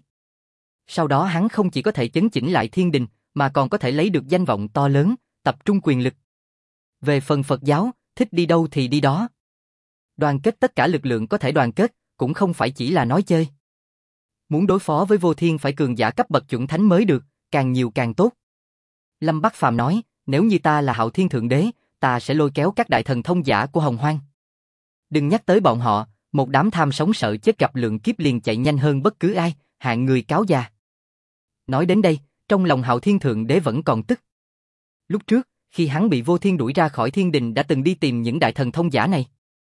Sau đó hắn không chỉ có thể chấn chỉnh lại thiên đình, mà còn có thể lấy được danh vọng to lớn, tập trung quyền lực. Về phần Phật giáo, thích đi đâu thì đi đó. Đoàn kết tất cả lực lượng có thể đoàn kết, cũng không phải chỉ là nói chơi. Muốn đối phó với Vô Thiên phải cường giả cấp bậc chuẩn thánh mới được, càng nhiều càng tốt. Lâm Bắc Phàm nói, nếu như ta là Hạo Thiên Thượng Đế, ta sẽ lôi kéo các đại thần thông giả của Hồng Hoang. Đừng nhắc tới bọn họ, một đám tham sống sợ chết gặp lượng kiếp liền chạy nhanh hơn bất cứ ai, hạng người cáo già. Nói đến đây, trong lòng Hạo Thiên Thượng Đế vẫn còn tức. Lúc trước, khi hắn bị Vô Thiên đuổi ra khỏi thiên đình đã từng đi tìm những đại thần thông giả này.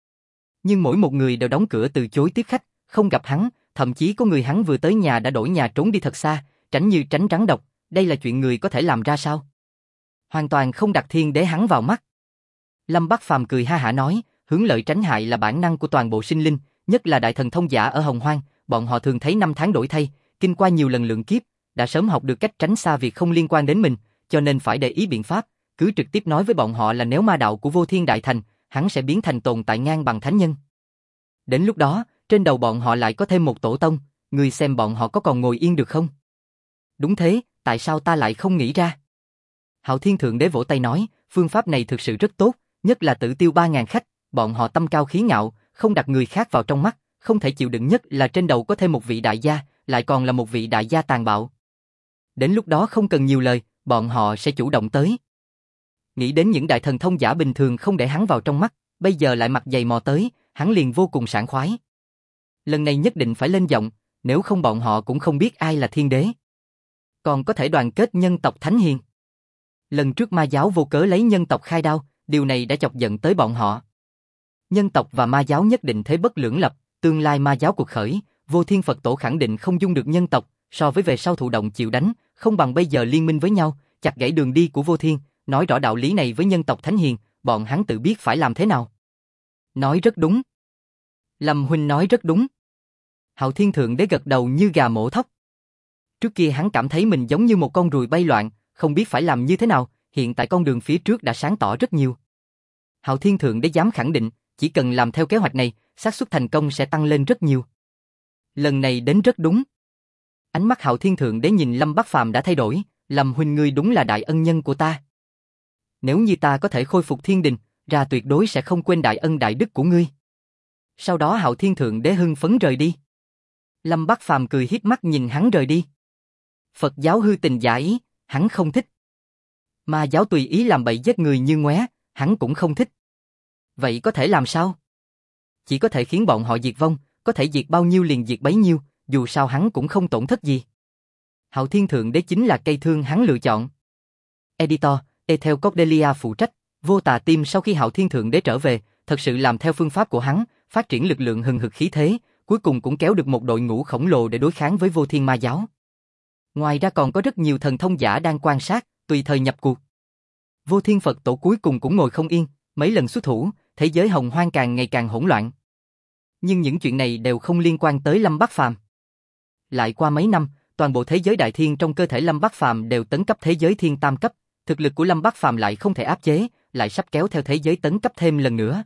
Nhưng mỗi một người đều đóng cửa từ chối tiếp khách, không gặp hắn, thậm chí có người hắn vừa tới nhà đã đổi nhà trốn đi thật xa, tránh như tránh rắn độc, đây là chuyện người có thể làm ra sao? Hoàn toàn không đặt thiên đế hắn vào mắt. Lâm Bắc Phàm cười ha hả nói, hướng lợi tránh hại là bản năng của toàn bộ sinh linh, nhất là đại thần thông giả ở Hồng Hoang, bọn họ thường thấy năm tháng đổi thay, kinh qua nhiều lần lượng kiếp, đã sớm học được cách tránh xa việc không liên quan đến mình, cho nên phải để ý biện pháp, cứ trực tiếp nói với bọn họ là nếu ma đạo của Vô Thiên đại thành, hắn sẽ biến thành tồn tại ngang bằng thánh nhân. Đến lúc đó, trên đầu bọn họ lại có thêm một tổ tông, người xem bọn họ có còn ngồi yên được không? Đúng thế, tại sao ta lại không nghĩ ra? Hạo Thiên Thượng Đế vỗ tay nói, phương pháp này thực sự rất tốt, nhất là Tử Tiêu 3000 khách, bọn họ tâm cao khí ngạo, không đặt người khác vào trong mắt, không thể chịu đựng nhất là trên đầu có thêm một vị đại gia, lại còn là một vị đại gia tàn bạo. Đến lúc đó không cần nhiều lời, bọn họ sẽ chủ động tới. Nghĩ đến những đại thần thông giả bình thường không để hắn vào trong mắt, bây giờ lại mặt dày mò tới, hắn liền vô cùng sảng khoái. Lần này nhất định phải lên giọng, nếu không bọn họ cũng không biết ai là thiên đế. Còn có thể đoàn kết nhân tộc thánh hiền. Lần trước ma giáo vô cớ lấy nhân tộc khai đao, điều này đã chọc giận tới bọn họ. Nhân tộc và ma giáo nhất định thế bất lưỡng lập, Tương lai ma giáo cuộc khởi, Vô Thiên Phật Tổ khẳng định không dung được nhân tộc, so với về sau thụ động chịu đánh, không bằng bây giờ liên minh với nhau, chặt gãy đường đi của Vô Thiên, nói rõ đạo lý này với nhân tộc thánh hiền, bọn hắn tự biết phải làm thế nào. Nói rất đúng. Lâm huynh nói rất đúng. Hạo Thiên Thượng Đế gật đầu như gà mổ thóc. Trước kia hắn cảm thấy mình giống như một con ruồi bay loạn, không biết phải làm như thế nào, hiện tại con đường phía trước đã sáng tỏ rất nhiều. Hạo Thiên Thượng Đế dám khẳng định, chỉ cần làm theo kế hoạch này, xác suất thành công sẽ tăng lên rất nhiều. Lần này đến rất đúng. Ánh mắt Hạo Thiên Thượng Đế nhìn Lâm Bắc Phàm đã thay đổi, Lâm huynh ngươi đúng là đại ân nhân của ta. Nếu như ta có thể khôi phục thiên đình, ra tuyệt đối sẽ không quên đại ân đại đức của ngươi. Sau đó Hạo Thiên Thượng Đế hưng phấn rời đi. Lâm Bắc Phàm cười hiếp mắt nhìn hắn rời đi. Phật giáo hư tình giả ý, hắn không thích. Ma giáo tùy ý làm bậy giết người như ngoé, hắn cũng không thích. Vậy có thể làm sao? Chỉ có thể khiến bọn họ diệt vong, có thể diệt bao nhiêu liền diệt bấy nhiêu, dù sao hắn cũng không tổn thất gì. Hạo Thiên Thượng Đế chính là cây thương hắn lựa chọn. Editor, Ethel Cordelia phụ trách, Vô Tà Team sau khi Hạo Thiên Thượng Đế trở về, thật sự làm theo phương pháp của hắn, phát triển lực lượng hừng hực khí thế, cuối cùng cũng kéo được một đội ngũ khổng lồ để đối kháng với Vô Thiên Ma giáo. Ngoài ra còn có rất nhiều thần thông giả đang quan sát, tùy thời nhập cuộc. Vô Thiên Phật Tổ cuối cùng cũng ngồi không yên, mấy lần xuất thủ, thế giới hồng hoang càng ngày càng hỗn loạn. Nhưng những chuyện này đều không liên quan tới Lâm Bắc Phàm. Lại qua mấy năm, toàn bộ thế giới đại thiên trong cơ thể Lâm Bắc Phàm đều tấn cấp thế giới thiên tam cấp, thực lực của Lâm Bắc Phàm lại không thể áp chế, lại sắp kéo theo thế giới tấn cấp thêm lần nữa.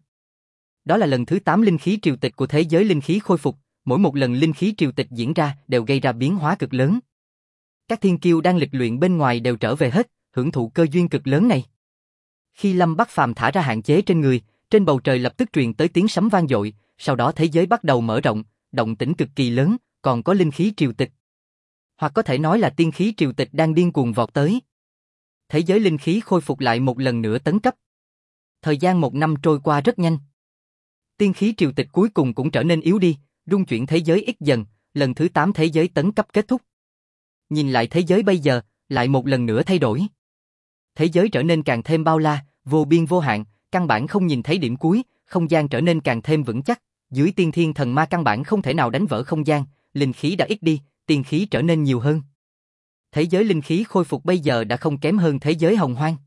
Đó là lần thứ 8 linh khí triều tịch của thế giới linh khí khôi phục, mỗi một lần linh khí triều tịch diễn ra đều gây ra biến hóa cực lớn. Các thiên kiêu đang lịch luyện bên ngoài đều trở về hết, hưởng thụ cơ duyên cực lớn này. Khi Lâm Bắc Phàm thả ra hạn chế trên người, trên bầu trời lập tức truyền tới tiếng sấm vang dội, sau đó thế giới bắt đầu mở rộng, động tĩnh cực kỳ lớn, còn có linh khí triều tịch. Hoặc có thể nói là tiên khí triều tịch đang điên cuồng vọt tới. Thế giới linh khí khôi phục lại một lần nữa tấn cấp. Thời gian 1 năm trôi qua rất nhanh. Tiên khí triều tịch cuối cùng cũng trở nên yếu đi, rung chuyển thế giới ít dần, lần thứ 8 thế giới tấn cấp kết thúc. Nhìn lại thế giới bây giờ, lại một lần nữa thay đổi. Thế giới trở nên càng thêm bao la, vô biên vô hạn, căn bản không nhìn thấy điểm cuối, không gian trở nên càng thêm vững chắc, dưới tiên thiên thần ma căn bản không thể nào đánh vỡ không gian, linh khí đã ít đi, tiên khí trở nên nhiều hơn. Thế giới linh khí khôi phục bây giờ đã không kém hơn thế giới hồng hoang.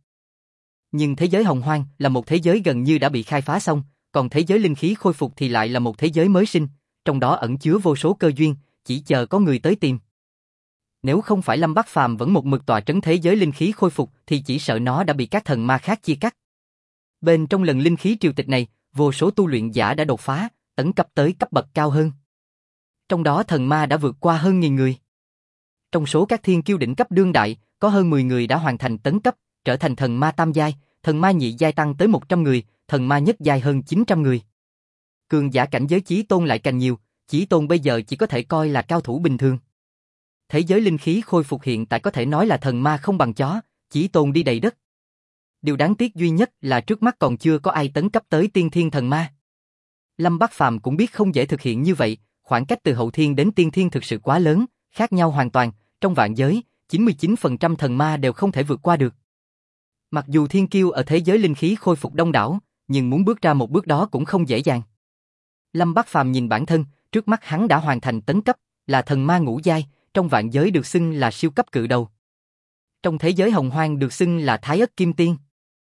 Nhưng thế giới hồng hoang là một thế giới gần như đã bị khai phá xong, còn thế giới linh khí khôi phục thì lại là một thế giới mới sinh, trong đó ẩn chứa vô số cơ duyên, chỉ chờ có người tới tìm. Nếu không phải Lâm Bắc Phàm vẫn một mực tọa trấn thế giới linh khí khôi phục thì chỉ sợ nó đã bị các thần ma khác chia cắt. Bên trong lần linh khí triều tịch này, vô số tu luyện giả đã đột phá, tấn cấp tới cấp bậc cao hơn. Trong đó thần ma đã vượt qua hơn 1000 người. Trong số các thiên kiêu đỉnh cấp đương đại, có hơn 10 người đã hoàn thành tấn cấp, trở thành thần ma tam giai, thần ma nhị giai tăng tới 100 người, thần ma nhất giai hơn 900 người. Cường giả cảnh giới chí tôn lại càng nhiều, chí tôn bây giờ chỉ có thể coi là cao thủ bình thường. Thế giới linh khí khôi phục hiện tại có thể nói là thần ma không bằng chó, chí tôn đi đầy đất. Điều đáng tiếc duy nhất là trước mắt còn chưa có ai tấn cấp tới tiên thiên thần ma. Lâm Bắc Phàm cũng biết không dễ thực hiện như vậy, khoảng cách từ hậu thiên đến tiên thiên thực sự quá lớn, khác nhau hoàn toàn, trong vạn giới, 99% thần ma đều không thể vượt qua được. Mặc dù thiên kiêu ở thế giới linh khí khôi phục đông đảo, nhưng muốn bước ra một bước đó cũng không dễ dàng. Lâm Bắc Phàm nhìn bản thân, trước mắt hắn đã hoàn thành tấn cấp, là thần ma ngũ giai, trong vạn giới được xưng là siêu cấp cự đầu. Trong thế giới hồng hoang được xưng là Thái Ất Kim Tiên.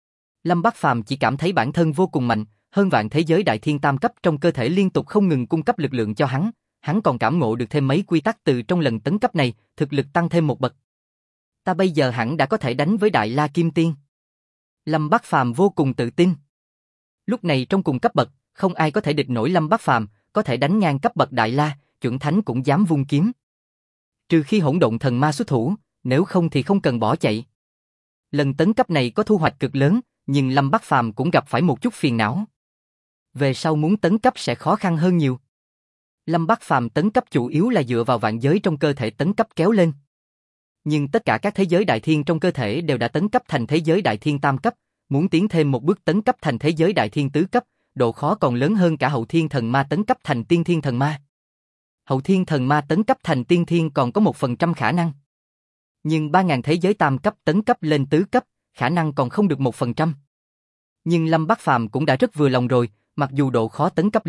Lâm Bắc Phàm chỉ cảm thấy bản thân vô cùng mạnh, hơn vạn thế giới đại thiên tam cấp trong cơ thể liên tục không ngừng cung cấp lực lượng cho hắn còn cảm ngộ được thêm mấy quy tắc từ trong lần tấn cấp này, thực lực tăng thêm một bậc. Ta bây giờ hẳn đã có thể đánh với Đại La Kim Tiên. Lâm Bắc Phàm vô cùng tự tin. Lúc này trong cùng cấp bậc, không ai có thể địch nổi Lâm Bắc Phàm, có thể đánh ngang cấp bậc Đại La, chuẩn thánh cũng dám vung kiếm. Trừ khi hỗn độn thần ma xuất thủ, nếu không thì không cần bỏ chạy. Lần tấn cấp này có thu hoạch cực lớn, nhưng Lâm Bắc Phàm cũng gặp phải một chút phiền não. Về sau muốn tấn cấp sẽ khó khăn hơn nhiều. Lâm Bắc Phàm tấn cấp chủ yếu là dựa vào vạn giới trong cơ thể tấn cấp kéo lên. Nhưng tất cả các thế giới đại thiên trong cơ thể đều đã tấn cấp thành thế giới đại thiên tam cấp, muốn tiến thêm một bước tấn cấp thành thế giới đại thiên tứ cấp, độ khó còn lớn hơn cả hậu thiên thần ma tấn cấp thành tiên thiên thần ma. Hậu thiên thần ma tấn cấp thành tiên thiên còn có 1% khả năng. Nhưng 3000 thế giới tam cấp tấn cấp lên tứ cấp, khả năng còn không được 1%. Nhưng Lâm Bắc Phàm cũng đã rất vừa lòng rồi, mặc dù độ khó tấn cấp lớn,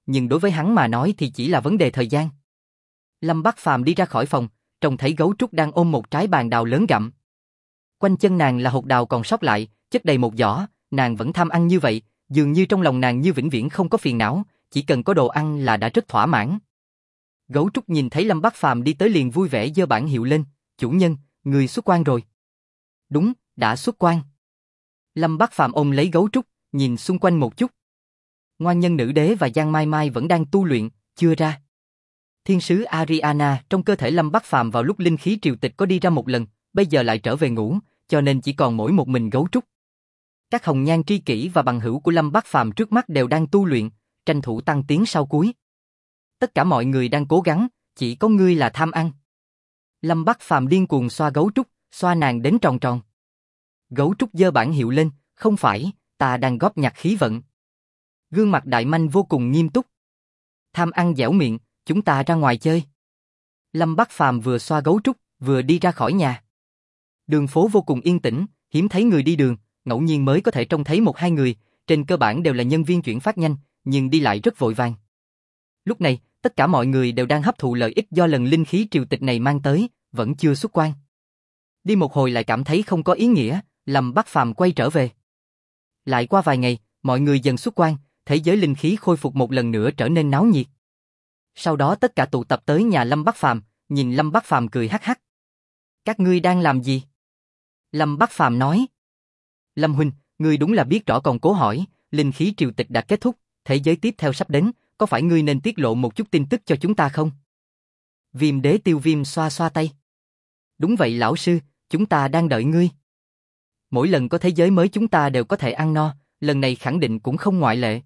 nhưng đối với hắn mà nói thì chỉ là vấn đề thời gian. Lâm Bắc Phàm đi ra khỏi phòng, trông thấy gấu trúc đang ôm một trái bàn đào lớn gặm. Quanh chân nàng là hột đào còn sót lại, chất đầy một giỏ, nàng vẫn tham ăn như vậy, dường như trong lòng nàng như vĩnh viễn không có phiền não, chỉ cần có đồ ăn là đã rất thỏa mãn. Gấu trúc nhìn thấy Lâm Bắc Phàm đi tới liền vui vẻ giơ bảng hiệu lên, chủ nhân, người xuất quan rồi. Đúng, đã xuất quan. Lâm Bắc Phàm ôm lấy gấu trúc, nhìn xung quanh một chút. Ngoan nhân nữ đế và Giang Mai Mai vẫn đang tu luyện, chưa ra. Thiên sứ Ariana trong cơ thể Lâm Bắc Phàm vào lúc linh khí triều tịch có đi ra một lần, bây giờ lại trở về ngủ, cho nên chỉ còn mỗi một mình gấu trúc. Các hồng nhan tri kỷ và bằng hữu của Lâm Bắc Phàm trước mắt đều đang tu luyện, tranh thủ tăng tiến sau cuối. Tất cả mọi người đang cố gắng, chỉ có ngươi là tham ăn. Lâm Bắc Phàm điên cuồng xoa gấu trúc, xoa nàng đến tròn tròn. Gấu trúc giơ bảng hiệu lên, không phải, ta đang góp nhặt khí vận. Gương mặt đại manh vô cùng nghiêm túc. Tham ăn dẻo miệng, chúng ta ra ngoài chơi. Lâm Bắc Phàm vừa xoa gấu trúc, vừa đi ra khỏi nhà. Đường phố vô cùng yên tĩnh, hiếm thấy người đi đường, ngẫu nhiên mới có thể trông thấy một hai người, trên cơ bản đều là nhân viên chuyển phát nhanh, nhưng đi lại rất vội vàng. Lúc này, tất cả mọi người đều đang hấp thụ lợi ích do lần linh khí triều tịch này mang tới, vẫn chưa xuất quan. Đi một hồi lại cảm thấy không có ý nghĩa, Lâm Bắc Phàm quay trở về. Lại qua vài ngày, mọi người dần xuất quan, thế giới linh khí khôi phục một lần nữa trở nên náo nhiệt. Sau đó tất cả tụ tập tới nhà Lâm Bắc Phàm, nhìn Lâm Bắc Phàm cười hắc hắc. Các ngươi đang làm gì? Lâm Bắc Phàm nói. Lâm huynh, ngươi đúng là biết rõ còn cố hỏi, linh khí triều tịch đã kết thúc, thế giới tiếp theo sắp đến, có phải ngươi nên tiết lộ một chút tin tức cho chúng ta không? Viêm đế Tiêu Viêm xoa xoa tay. Đúng vậy lão sư, chúng ta đang đợi ngươi. Mỗi lần có thế giới mới chúng ta đều có thể ăn no, lần này khẳng định cũng không ngoại lệ.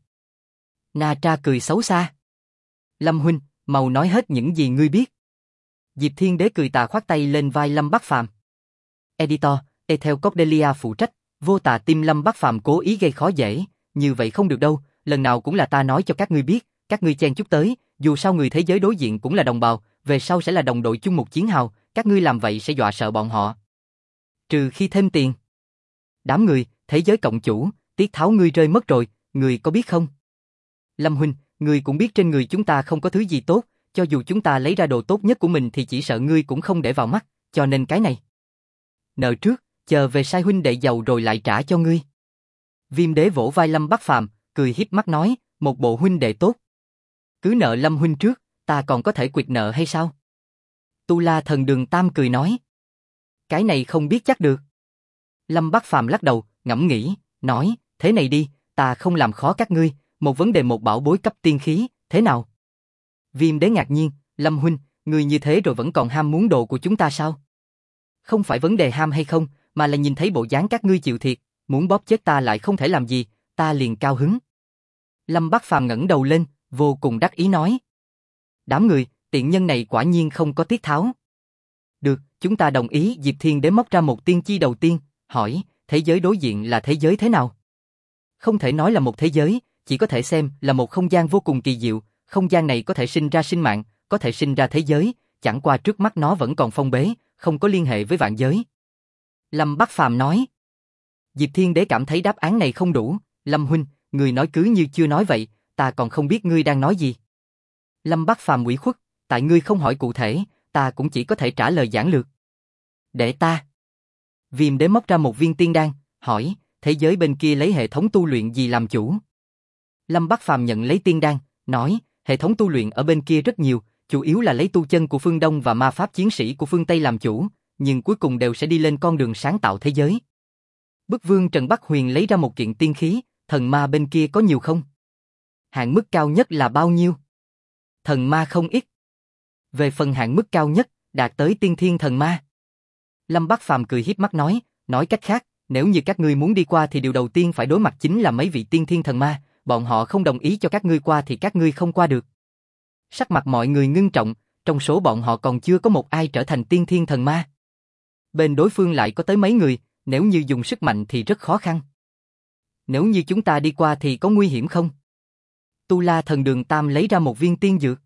Na Tra cười xấu xa. Lâm huynh, mau nói hết những gì ngươi biết. Diệp Thiên Đế cười tà khoát tay lên vai Lâm Bắc Phàm. Editor, Ethel Cordelia phụ trách, vô tà tim Lâm Bắc Phàm cố ý gây khó dễ, như vậy không được đâu, lần nào cũng là ta nói cho các ngươi biết, các ngươi chen chút tới, dù sao người thế giới đối diện cũng là đồng bào, về sau sẽ là đồng đội chung một chiến hào, các ngươi làm vậy sẽ dọa sợ bọn họ. Trừ khi thêm tiền. Đám người, thế giới cộng chủ, tiết tháo ngươi rơi mất rồi, ngươi có biết không? Lâm huynh, ngươi cũng biết trên người chúng ta không có thứ gì tốt, cho dù chúng ta lấy ra đồ tốt nhất của mình thì chỉ sợ ngươi cũng không để vào mắt, cho nên cái này. Nợ trước, chờ về sai huynh đệ giàu rồi lại trả cho ngươi. Viêm đế vỗ vai Lâm Bắc Phàm, cười hiếp mắt nói, một bộ huynh đệ tốt. Cứ nợ Lâm huynh trước, ta còn có thể quyệt nợ hay sao? Tu La Thần Đường Tam cười nói. Cái này không biết chắc được. Lâm Bắc Phàm lắc đầu, ngẫm nghĩ, nói, thế này đi, ta không làm khó các ngươi, một vấn đề một bảo bối cấp tiên khí, thế nào? Viêm đế ngạc nhiên, Lâm huynh, ngươi như thế rồi vẫn còn ham muốn đồ của chúng ta sao? Không phải vấn đề ham hay không, mà là nhìn thấy bộ dáng các ngươi chịu thiệt, muốn bóp chết ta lại không thể làm gì, ta liền cao hứng. Lâm Bắc Phàm ngẩng đầu lên, vô cùng đắc ý nói. Đám người, tiện nhân này quả nhiên không có tiết tháo. Được, chúng ta đồng ý. Diệp Thiên Đế móc ra một tiên chi đầu tiên, hỏi, thế giới đối diện là thế giới thế nào? Không thể nói là một thế giới, chỉ có thể xem là một không gian vô cùng kỳ diệu, không gian này có thể sinh ra sinh mạng, có thể sinh ra thế giới, chẳng qua trước mắt nó vẫn còn phong bế, không có liên hệ với vạn giới. Lâm Bắc Phàm nói. Diệp Thiên Đế cảm thấy đáp án này không đủ, Lâm huynh, ngươi nói cứ như chưa nói vậy, ta còn không biết ngươi đang nói gì. Lâm Bắc Phàm ủy khuất, tại ngươi không hỏi cụ thể, ta cũng chỉ có thể trả lời giản lược. Để ta. Viêm Đế móc ra một viên tiên đan, hỏi, thế giới bên kia lấy hệ thống tu luyện gì làm chủ? Lâm Bắc Phàm nhận lấy tiên đan, nói, hệ thống tu luyện ở bên kia rất nhiều, chủ yếu là lấy tu chân của phương Đông và ma pháp chiến sĩ của phương Tây làm chủ, nhưng cuối cùng đều sẽ đi lên con đường sáng tạo thế giới. Bức vương Trần Bắc Huyền lấy ra một kiện tiên khí, thần ma bên kia có nhiều không? Hạn mức cao nhất là bao nhiêu? Thần ma không ít. Về phần hạn mức cao nhất, đạt tới tiên thiên thần ma. Lâm Bắc Phàm cười hiếp mắt nói cách khác, nếu như các ngươi muốn đi qua thì điều đầu tiên phải đối mặt chính là mấy vị tiên thiên thần ma, bọn họ không đồng ý cho các ngươi qua thì các ngươi không qua được. Sắc mặt mọi người ngưng trọng, trong số bọn họ còn chưa có một ai trở thành tiên thiên thần ma. Bên đối phương lại có tới mấy người, nếu như dùng sức mạnh thì rất khó khăn. Nếu như chúng ta đi qua thì có nguy hiểm không? Tu La Thần Đường Tam lấy ra một viên tiên dược.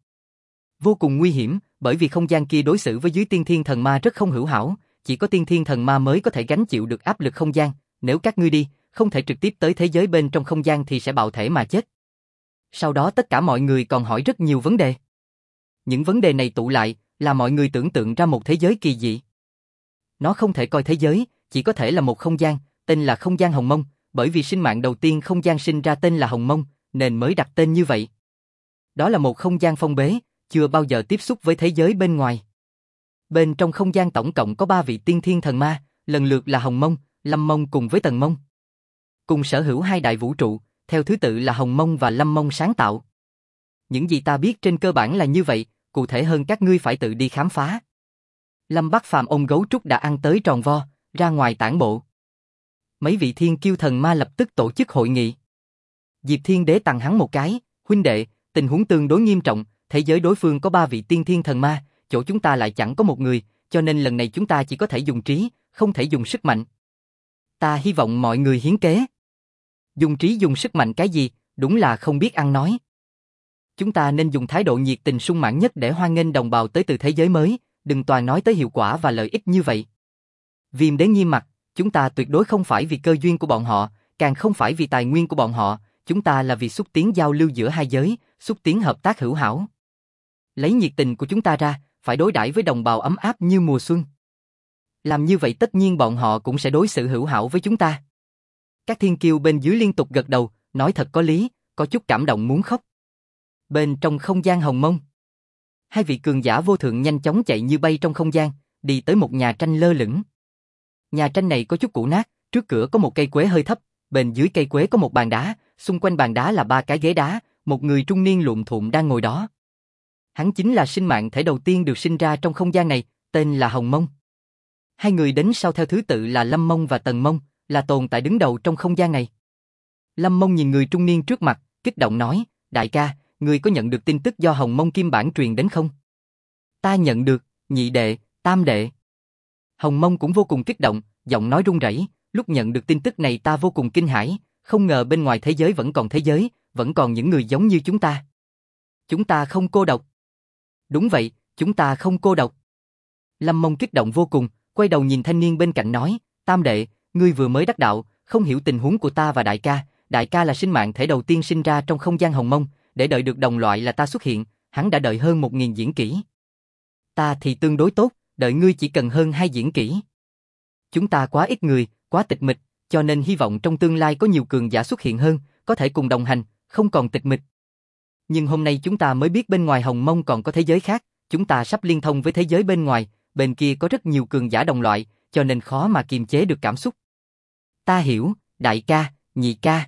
Vô cùng nguy hiểm, bởi vì không gian kia đối xử với dưới tiên thiên thần ma rất không hữu hảo, chỉ có tiên thiên thần ma mới có thể gánh chịu được áp lực không gian, nếu các ngươi đi, không thể trực tiếp tới thế giới bên trong không gian thì sẽ bạo thể mà chết. Sau đó tất cả mọi người còn hỏi rất nhiều vấn đề. Những vấn đề này tụ lại, là mọi người tưởng tượng ra một thế giới kỳ dị. Nó không thể coi thế giới, chỉ có thể là một không gian, tên là không gian Hồng Mông, bởi vì sinh mạng đầu tiên không gian sinh ra tên là Hồng Mông, nên mới đặt tên như vậy. Đó là một không gian phong bế, chưa bao giờ tiếp xúc với thế giới bên ngoài. Bên trong không gian tổng cộng có 3 vị tiên thiên thần ma, lần lượt là Hồng Mông, Lâm Mông cùng với Tần Mông. Cùng sở hữu 2 đại vũ trụ, theo thứ tự là Hồng Mông và Lâm Mông sáng tạo. Những gì ta biết trên cơ bản là như vậy, cụ thể hơn các ngươi phải tự đi khám phá. Lâm Bắc Phàm ôm gấu trúc đã ăn tới tròn vo, ra ngoài tản bộ. Mấy vị thiên kiêu thần ma lập tức tổ chức hội nghị. Diệp Thiên Đế tặng hắn một cái, huynh đệ, tình huống tương đối nghiêm trọng, thế giới đối phương có 3 vị tiên thiên thần ma, chỗ chúng ta lại chẳng có một người, cho nên lần này chúng ta chỉ có thể dùng trí, không thể dùng sức mạnh. Ta hy vọng mọi người hiến kế. Dùng trí dùng sức mạnh cái gì, đúng là không biết ăn nói. Chúng ta nên dùng thái độ nhiệt tình sung mãn nhất để hoan nghênh đồng bào tới từ thế giới mới, đừng toàn nói tới hiệu quả và lợi ích như vậy. Viêm Đế nghiêm mặt, chúng ta tuyệt đối không phải vì cơ duyên của bọn họ, càng không phải vì tài nguyên của bọn họ, chúng ta là vì xúc tiến giao lưu giữa hai giới, xúc tiến hợp tác hữu hảo. Lấy nhiệt tình của chúng ta ra, phải đối đãi với đồng bào ấm áp như mùa xuân. Làm như vậy tất nhiên bọn họ cũng sẽ đối xử hữu hảo với chúng ta. Các thiên kiêu bên dưới liên tục gật đầu, nói thật có lý, có chút cảm động muốn khóc. Bên trong không gian Hồng Mông, 2 vị cường giả vô thượng nhanh chóng chạy như bay trong không gian, đi tới một nhà tranh lơ lửng. Nhà tranh này có chút cũ nát, trước cửa có một cây quế hơi thấp, bên dưới cây quế có một bàn đá, xung quanh bàn đá là 3 cái ghế đá, một người trung niên lụm thụm đang ngồi đó. Hắn chính là sinh mạng thể đầu tiên được sinh ra trong không gian này, tên là Hồng Mông. 2 người đến sau theo thứ tự là Lâm Mông và Tần Mông, là tồn tại đứng đầu trong không gian này. Lâm Mông nhìn người trung niên trước mặt, kích động nói, đại ca, ngươi có nhận được tin tức do Hồng Mông Kim Bản truyền đến không? Ta nhận được, nhị đệ, tam đệ. Hồng Mông cũng vô cùng kích động, giọng nói run rẩy, lúc nhận được tin tức này ta vô cùng kinh hãi, không ngờ bên ngoài thế giới vẫn còn thế giới, vẫn còn những người giống như chúng ta. Chúng ta không cô độc. Đúng vậy, chúng ta không cô độc. Lâm Mông kích động vô cùng, quay đầu nhìn thanh niên bên cạnh nói, tam đệ, ngươi vừa mới đắc đạo, không hiểu tình huống của ta và đại ca là sinh mạng thể đầu tiên sinh ra trong không gian Hồng Mông, để đợi được đồng loại là ta xuất hiện, hắn đã đợi hơn 1000 diễn kỷ. Ta thì tương đối tốt, đợi ngươi chỉ cần hơn 2 diễn kỷ. Chúng ta quá ít người, quá tịch mịch, cho nên hy vọng trong tương lai có nhiều cường giả xuất hiện hơn, có thể cùng đồng hành, không còn tịch mịch. Nhưng hôm nay chúng ta mới biết bên ngoài Hồng Mông còn có thế giới khác, chúng ta sắp liên thông với thế giới bên ngoài, bên kia có rất nhiều cường giả đồng loại, cho nên khó mà kiềm chế được cảm xúc. Ta hiểu, đại ca, nhị ca.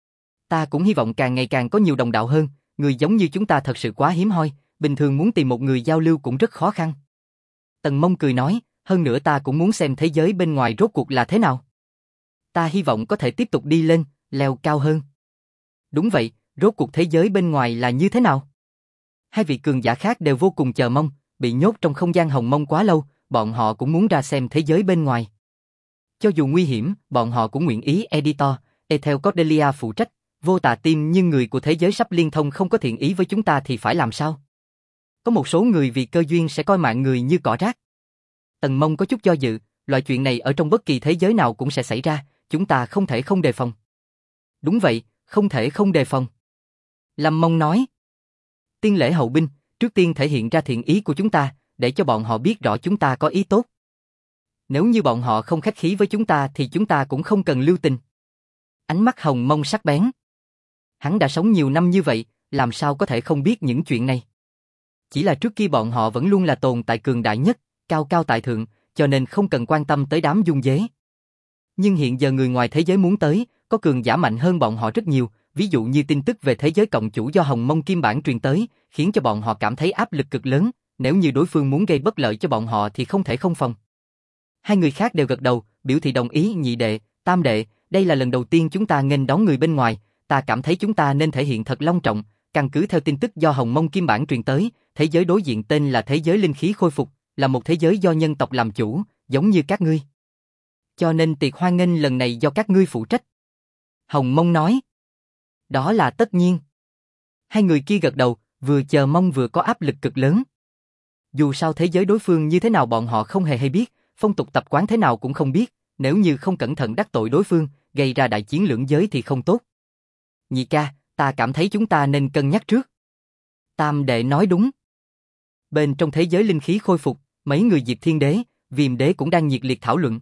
Ta cũng hy vọng càng ngày càng có nhiều đồng đạo hơn, người giống như chúng ta thật sự quá hiếm hoi, bình thường muốn tìm một người giao lưu cũng rất khó khăn. Tần Mông cười nói, hơn nữa ta cũng muốn xem thế giới bên ngoài rốt cuộc là thế nào. Ta hy vọng có thể tiếp tục đi lên, leo cao hơn. Đúng vậy, rốt cuộc thế giới bên ngoài là như thế nào? 2 vị cường giả khác đều vô cùng chờ mong, bị nhốt trong không gian Hồng Mông quá lâu, bọn họ cũng muốn ra xem thế giới bên ngoài. Cho dù nguy hiểm, bọn họ cũng nguyện ý Editor, Ethel Cordelia phụ trách, vô tà tim nhưng người của thế giới sắp liên thông không có thiện ý với chúng ta thì phải làm sao? Có một số người vì cơ duyên sẽ coi mạng người như cỏ rác. Tần Mông có chút do dự, loại chuyện này ở trong bất kỳ thế giới nào cũng sẽ xảy ra, chúng ta không thể không đề phòng. Đúng vậy, không thể không đề phòng. Lâm Mông nói. Tiên lễ hậu binh, trước tiên thể hiện ra thiện ý của chúng ta, để cho bọn họ biết rõ chúng ta có ý tốt. Nếu như bọn họ không khách khí với chúng ta thì chúng ta cũng không cần lưu tình. Ánh mắt Hồng Mông sắc bén. Hắn đã sống nhiều năm như vậy, làm sao có thể không biết những chuyện này. Chỉ là trước kia bọn họ vẫn luôn là tồn tại cường đại nhất, cao cao tại thượng, cho nên không cần quan tâm tới đám dung dế. Nhưng hiện giờ người ngoài thế giới muốn tới, có cường giả mạnh hơn bọn họ rất nhiều, ví dụ như tin tức về thế giới cộng chủ do Hồng Mông Kim Bản truyền tới, khiến cho bọn họ cảm thấy áp lực cực lớn, nếu như đối phương muốn gây bất lợi cho bọn họ thì không thể không phòng. 2 người khác đều gật đầu, biểu thị đồng ý, nhị đệ, tam đệ, đây là lần đầu tiên chúng ta nghênh đón người bên ngoài, ta cảm thấy chúng ta nên thể hiện thật long trọng, căn cứ theo tin tức do Hồng Mông Kim Bản truyền tới, thế giới đối diện tên là thế giới linh khí khôi phục, là một thế giới do nhân tộc làm chủ, giống như các ngươi. Cho nên tiệc hoan nghênh lần này do các ngươi phụ trách. Hồng Mông nói. Đó là tất nhiên. 2 người kia gật đầu, vừa chờ mong vừa có áp lực cực lớn. Dù sao thế giới đối phương như thế nào bọn họ không hề hay biết, phong tục tập quán thế nào cũng không biết, nếu như không cẩn thận đắc tội đối phương, gây ra đại chiến lưỡng giới thì không tốt. Nhị ca, Ta cảm thấy chúng ta nên cân nhắc trước. Tam đệ nói đúng. Bên trong thế giới linh khí khôi phục, mấy người Diệp Thiên Đế, Viêm Đế cũng đang nhiệt liệt thảo luận.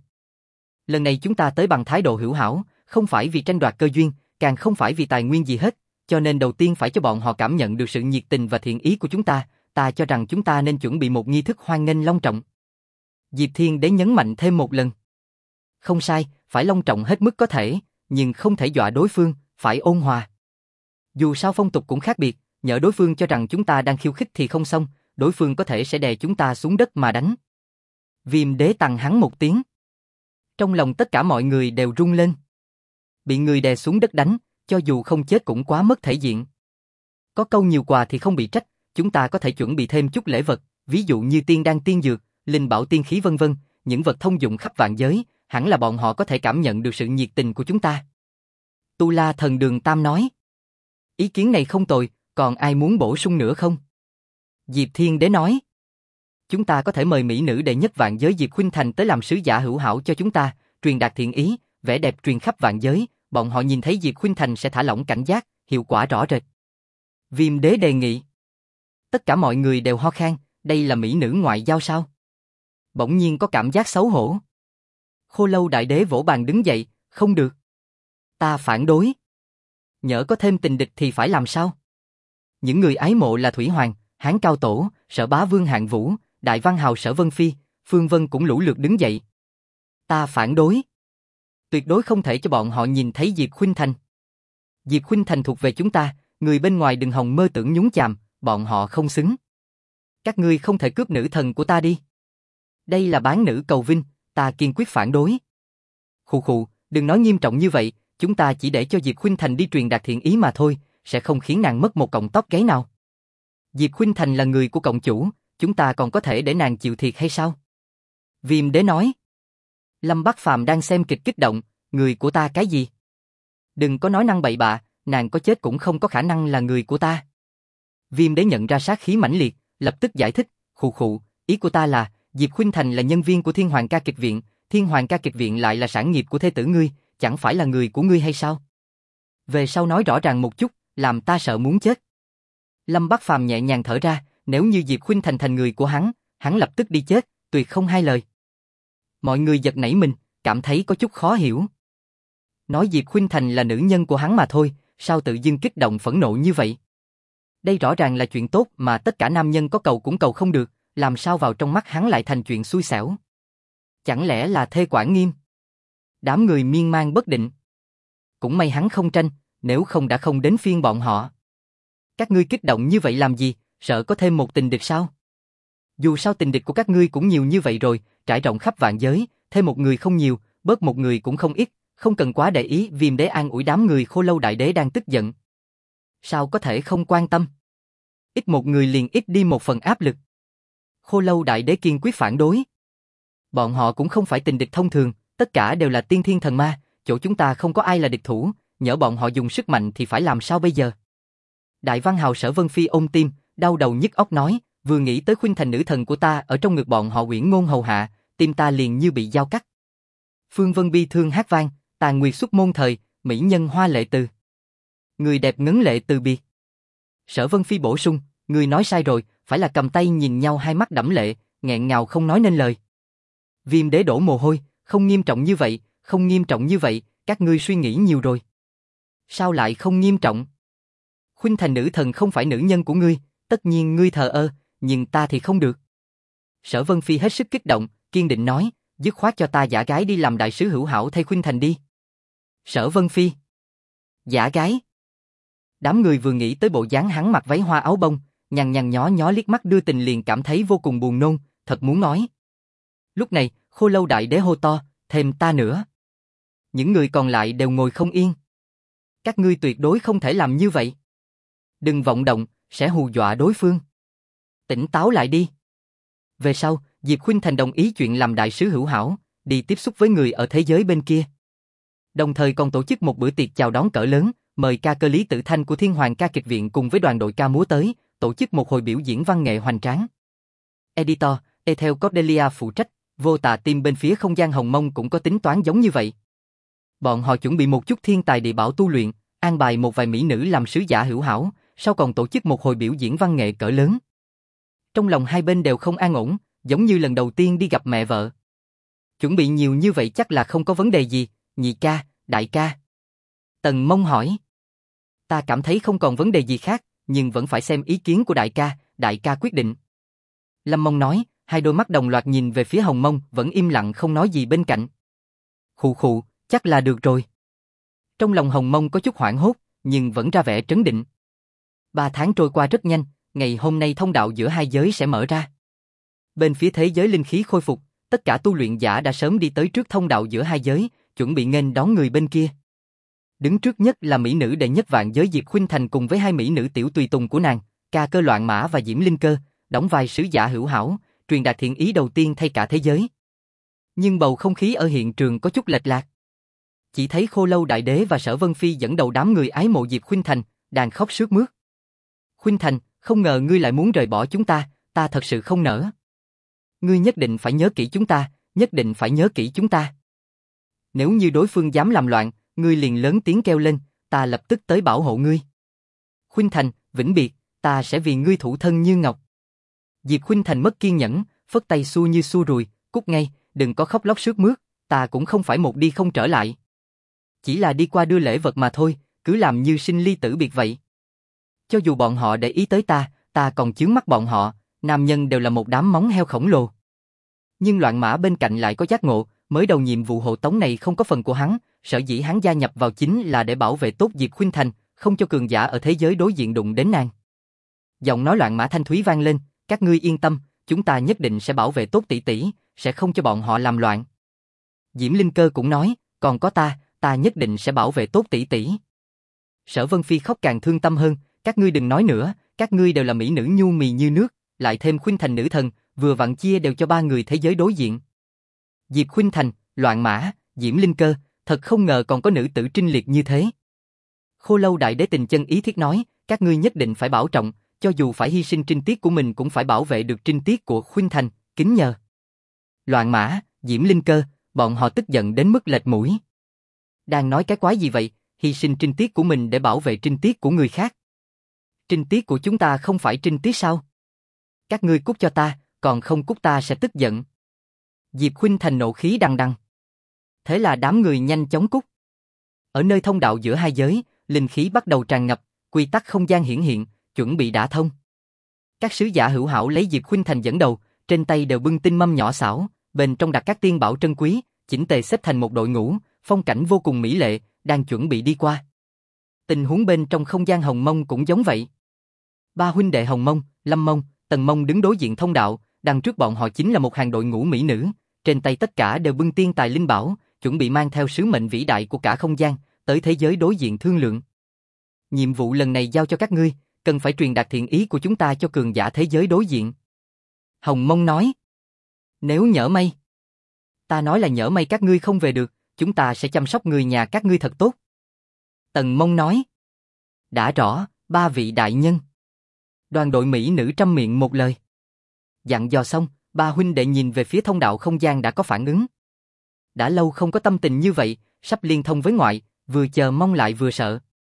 Lần này chúng ta tới bằng thái độ hữu hảo, không phải vì tranh đoạt cơ duyên, càng không phải vì tài nguyên gì hết, cho nên đầu tiên phải cho bọn họ cảm nhận được sự nhiệt tình và thiện ý của chúng ta. Ta cho rằng chúng ta nên chuẩn bị một nghi thức hoan nghênh long trọng. Diệp Thiên Đế nhấn mạnh thêm một lần. Không sai, phải long trọng hết mức có thể, nhưng không thể dọa đối phương, phải ôn hòa. Dù sao phong tục cũng khác biệt, nhỡ đối phương cho rằng chúng ta đang khiêu khích thì không xong, đối phương có thể sẽ đè chúng ta xuống đất mà đánh. Viêm Đế tằng hắn một tiếng. Trong lòng tất cả mọi người đều rung lên. Bị người đè xuống đất đánh, cho dù không chết cũng quá mất thể diện. Có câu nhiều quà thì không bị trách, chúng ta có thể chuẩn bị thêm chút lễ vật, ví dụ như tiên đan tiên dược, linh bảo tiên khí vân vân, những vật thông dụng khắp vạn giới, hẳn là bọn họ có thể cảm nhận được sự nhiệt tình của chúng ta. Tu La Thần Đường Tam nói. Ý kiến này không tồi, còn ai muốn bổ sung nữa không? Diệp Thiên Đế nói. Chúng ta có thể mời mỹ nữ đệ nhất vạn giới Diệp Khuynh Thành tới làm sứ giả hữu hảo cho chúng ta, truyền đạt thiện ý, vẻ đẹp truyền khắp vạn giới, bọn họ nhìn thấy Diệp Khuynh Thành sẽ thả lỏng cảnh giác, hiệu quả rõ rệt. Viêm Đế đề nghị. Tất cả mọi người đều ho khan, đây là mỹ nữ ngoại giao sao? Bỗng nhiên có cảm giác xấu hổ. Khô Lâu Đại Đế vỗ bàn đứng dậy, không được. Ta phản đối. Nhỡ có thêm tình địch thì phải làm sao? Những người ái mộ là Thủy Hoàng, Hán Cao Tổ, Sở Bá Vương Hạng Vũ, Đại Văn Hào Sở Vân Phi, Phương Vân cũng lũ lượt đứng dậy. Ta phản đối. Tuyệt đối không thể cho bọn họ nhìn thấy Diệp Khuynh Thành. Diệp Khuynh Thành thuộc về chúng ta, người bên ngoài đừng hòng mơ tưởng nhúng chàm, bọn họ không xứng. Các ngươi không thể cướp nữ thần của ta đi. Đây là bán nữ cầu vinh, ta kiên quyết phản đối. Khụ khụ, đừng nói nghiêm trọng như vậy, chúng ta chỉ để cho Diệp Khuynh Thành đi truyền đạt thiện ý mà thôi, sẽ không khiến nàng mất một cọng tóc gáy nào. Diệp Khuynh Thành là người của cộng chủ, chúng ta còn có thể để nàng chịu thiệt hay sao? Viêm Đế nói. Lâm Bắc Phàm đang xem kịch kích động, người của ta cái gì? Đừng có nói năng bậy bạ, nàng có chết cũng không có khả năng là người của ta. Viêm Đế nhận ra sát khí mãnh liệt, lập tức giải thích, khụ khụ, ý của ta là, Diệp Khuynh Thành là nhân viên của Thiên Hoàng Ca Kịch Viện, Thiên Hoàng Ca Kịch Viện lại là sản nghiệp của thê tử ngươi, chẳng phải là người của ngươi hay sao? Về sau nói rõ ràng một chút, làm ta sợ muốn chết. Lâm Bắc Phàm nhẹ nhàng thở ra, nếu như Diệp Khuynh Thành thành người của hắn lập tức đi chết, tuyệt không hai lời. Mọi người giật nảy mình, cảm thấy có chút khó hiểu. Nói Diệp Khuynh Thành là nữ nhân của hắn mà thôi, sao tự dưng kích động phẫn nộ như vậy? Đây rõ ràng là chuyện tốt mà tất cả nam nhân có cầu cũng cầu không được, làm sao vào trong mắt hắn lại thành chuyện xui xẻo? Chẳng lẽ là thê quản nghiêm? Đám người miên man bất định. Cũng may hắn không tranh, nếu không đã không đến phiên bọn họ. Các ngươi kích động như vậy làm gì, sợ có thêm một tình địch sao? Dù sao tình địch của các ngươi cũng nhiều như vậy rồi, trải rộng khắp vạn giới, thêm một người không nhiều, bớt một người cũng không ít, không cần quá để ý. Viêm Đế an ủi đám người Khô Lâu Đại Đế đang tức giận. Sao có thể không quan tâm? Ít một người liền ít đi một phần áp lực. Khô Lâu Đại Đế kiên quyết phản đối. Bọn họ cũng không phải tình địch thông thường, tất cả đều là tiên thiên thần ma, chỗ chúng ta không có ai là địch thủ, nhỡ bọn họ dùng sức mạnh thì phải làm sao bây giờ? Đại Văn Hào Sở Vân Phi ôm tim, đau đầu nhức óc nói, vừa nghĩ tới Khuynh Thành nữ thần của ta ở trong ngực bọn họ Uyển Ngôn hầu hạ, tim ta liền như bị dao cắt. Phương Vân bi thương hát vang, tàn nguyệt xuất môn thời, mỹ nhân hoa lệ từ. Người đẹp ngấn lệ từ biệt. Sở Vân Phi bổ sung, người nói sai rồi, phải là cầm tay nhìn nhau hai mắt đẫm lệ, nghẹn ngào không nói nên lời. Viêm Đế đổ mồ hôi, không nghiêm trọng như vậy, không nghiêm trọng như vậy, các ngươi suy nghĩ nhiều rồi. Sao lại không nghiêm trọng? Khuynh Thành nữ thần không phải nữ nhân của ngươi, tất nhiên ngươi thờ ơ, nhưng ta thì không được. Sở Vân Phi hết sức kích động, kiên định nói, dứt khoát cho ta giả gái đi làm đại sứ hữu hảo thay Khuynh Thành đi. Sở Vân Phi. Giả gái. Đám người vừa nghĩ tới bộ dáng hắn mặc váy hoa áo bông, nhăn nhăn nhó nhó liếc mắt đưa tình liền cảm thấy vô cùng buồn nôn, thật muốn nói. Lúc này, Khô Lâu Đại Đế hô to, thêm ta nữa. Những người còn lại đều ngồi không yên. Các ngươi tuyệt đối không thể làm như vậy. Đừng vọng động, sẽ hù dọa đối phương. Tỉnh táo lại đi. Về sau, Diệp Khuynh Thành đồng ý chuyện làm đại sứ hữu hảo, đi tiếp xúc với người ở thế giới bên kia. Đồng thời còn tổ chức một bữa tiệc chào đón cỡ lớn, mời ca cơ Lý Tử Thanh của Thiên Hoàng Ca Kịch Viện cùng với đoàn đội ca múa tới, tổ chức một hồi biểu diễn văn nghệ hoành tráng. Editor, Ethel Cordelia phụ trách, Vô Tà Team bên phía Không Gian Hồng Mông cũng có tính toán giống như vậy. Bọn họ chuẩn bị một chút thiên tài địa bảo tu luyện, an bài một vài mỹ nữ làm sứ giả hữu hảo, sau còn tổ chức một hồi biểu diễn văn nghệ cỡ lớn. Trong lòng hai bên đều không an ổn, giống như lần đầu tiên đi gặp mẹ vợ. Chuẩn bị nhiều như vậy chắc là không có vấn đề gì, nhị ca, đại ca. Tần Mông hỏi. Ta cảm thấy không còn vấn đề gì khác, nhưng vẫn phải xem ý kiến của đại ca quyết định. Lâm Mông nói, hai đôi mắt đồng loạt nhìn về phía Hồng Mông, vẫn im lặng không nói gì bên cạnh. Khụ khụ, chắc là được rồi. Trong lòng Hồng Mông có chút hoảng hốt, nhưng vẫn ra vẻ trấn định. 3 tháng trôi qua rất nhanh, ngày hôm nay thông đạo giữa hai giới sẽ mở ra. Bên phía thế giới linh khí khôi phục, tất cả tu luyện giả đã sớm đi tới trước thông đạo giữa hai giới, chuẩn bị nghênh đón người bên kia. Đứng trước nhất là mỹ nữ đệ nhất vạn giới Diệp Khuynh Thành cùng với hai mỹ nữ tiểu tùy tùng của nàng, Ca Cơ Loạn Mã và Diễm Linh Cơ, đóng vai sứ giả hữu hảo, truyền đạt thiện ý đầu tiên thay cả thế giới. Nhưng bầu không khí ở hiện trường có chút lệch lạc. Chỉ thấy Khô Lâu Đại Đế và Sở Vân Phi dẫn đầu đám người ái mộ Diệp Khuynh Thành, đang khóc sướt mướt. Khuynh Thành, không ngờ ngươi lại muốn rời bỏ chúng ta thật sự không nỡ. Ngươi nhất định phải nhớ kỹ chúng ta, nhất định phải nhớ kỹ chúng ta. Nếu như đối phương dám làm loạn, ngươi liền lớn tiếng kêu lên, ta lập tức tới bảo hộ ngươi. Khuynh Thành, vĩnh biệt, ta sẽ vì ngươi thủ thân như ngọc. Diệp Khuynh Thành mất kiên nhẫn, phất tay xua như xua ruồi, cút ngay, đừng có khóc lóc sướt mướt, ta cũng không phải một đi không trở lại. Chỉ là đi qua đưa lễ vật mà thôi, cứ làm như sinh ly tử biệt vậy. Cho dù bọn họ để ý tới ta còn chướng mắt bọn họ, nam nhân đều là một đám móng heo khổng lồ. Nhưng Loạn Mã bên cạnh lại có giác ngộ, mới đầu nhiệm vụ hộ tống này không có phần của hắn, sở dĩ hắn gia nhập vào chính là để bảo vệ tốt Diệp Khuynh Thành, không cho cường giả ở thế giới đối diện đụng đến nàng. Giọng nói Loạn Mã thanh thúy vang lên, các ngươi yên tâm, chúng ta nhất định sẽ bảo vệ tốt tỷ tỷ, sẽ không cho bọn họ làm loạn. Diễm Linh Cơ cũng nói, còn có ta nhất định sẽ bảo vệ tốt tỷ tỷ. Sở Vân Phi khóc càng thương tâm hơn, các ngươi đừng nói nữa, các ngươi đều là mỹ nữ nhu mì như nước, lại thêm Khuynh Thành nữ thần, vừa vặn chia đều cho 3 người thế giới đối diện. Diệp Khuynh Thành, Loạn Mã, Diễm Linh Cơ, thật không ngờ còn có nữ tử trinh liệt như thế. Khô Lâu Đại Đế tình chân ý thiết nói, các ngươi nhất định phải bảo trọng, cho dù phải hy sinh trinh tiết của mình cũng phải bảo vệ được trinh tiết của Khuynh Thành, kính nhờ. Loạn Mã, Diễm Linh Cơ, bọn họ tức giận đến mức lệch mũi. Đang nói cái quái gì vậy, hy sinh trinh tiết của mình để bảo vệ trinh tiết của người khác. Trinh tiết của chúng ta không phải trinh tiết sao? Các ngươi cút cho ta, còn không cút ta sẽ tức giận. Diệp Khuynh Thành nộ khí đằng đằng. Thế là đám người nhanh chóng cút. Ở nơi thông đạo giữa hai giới, linh khí bắt đầu tràn ngập, quy tắc không gian hiển hiện, chuẩn bị đả thông. Các sứ giả hữu hảo lấy Diệp Khuynh Thành dẫn đầu, trên tay đều bưng tinh mâm nhỏ xảo, bên trong đặt các tiên bảo trân quý, chỉnh tề xếp thành một đội ngũ, phong cảnh vô cùng mỹ lệ, đang chuẩn bị đi qua. Tình huống bên trong không gian Hồng Mông cũng giống vậy. 3 huynh đệ Hồng Mông, Lâm Mông, Tần Mông đứng đối diện thông đạo, đằng trước bọn họ chính là một hàng đội ngũ mỹ nữ, trên tay tất cả đều bưng tiên tài linh bảo, chuẩn bị mang theo sứ mệnh vĩ đại của cả không gian, tới thế giới đối diện thương lượng. Nhiệm vụ lần này giao cho các ngươi, cần phải truyền đạt thiện ý của chúng ta cho cường giả thế giới đối diện. Hồng Mông nói, nếu nhỡ may, ta nói là nhỡ may các ngươi không về được, chúng ta sẽ chăm sóc người nhà các ngươi thật tốt. Tần Mông nói, đã rõ, 3 vị đại nhân. Đoàn đội mỹ nữ trăm miệng một lời. Dặn dò xong, 3 huynh đệ nhìn về phía thông đạo không gian đã có phản ứng. Đã lâu không có tâm tình như vậy, sắp liên thông với ngoại, vừa chờ mong lại vừa sợ.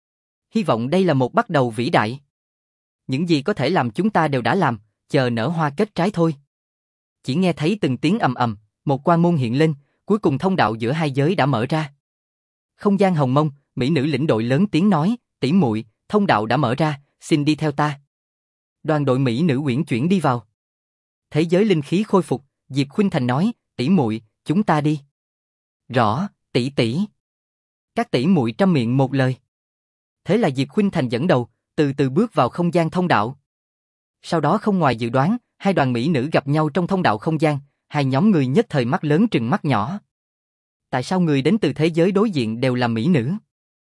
Hy vọng đây là một bắt đầu vĩ đại. Những gì có thể làm chúng ta đều đã làm, chờ nở hoa kết trái thôi. Chỉ nghe thấy từng tiếng ầm ầm, một quan môn hiện lên, cuối cùng thông đạo giữa hai giới đã mở ra. Không gian Hồng Mông, mỹ nữ lĩnh đội lớn tiếng nói, tỷ muội, thông đạo đã mở ra, xin đi theo ta. Đoàn đội mỹ nữ uyển chuyển đi vào. Thế giới linh khí khôi phục, Diệp Khuynh Thành nói, tỷ muội, chúng ta đi. Rõ, tỷ tỷ. Các tỷ muội trăm miệng một lời. Thế là Diệp Khuynh Thành dẫn đầu, từ từ bước vào không gian thông đạo. Sau đó không ngoài dự đoán, hai đoàn mỹ nữ gặp nhau trong thông đạo không gian, hai nhóm người nhất thời mắt lớn trừng mắt nhỏ. Tại sao người đến từ thế giới đối diện đều là mỹ nữ?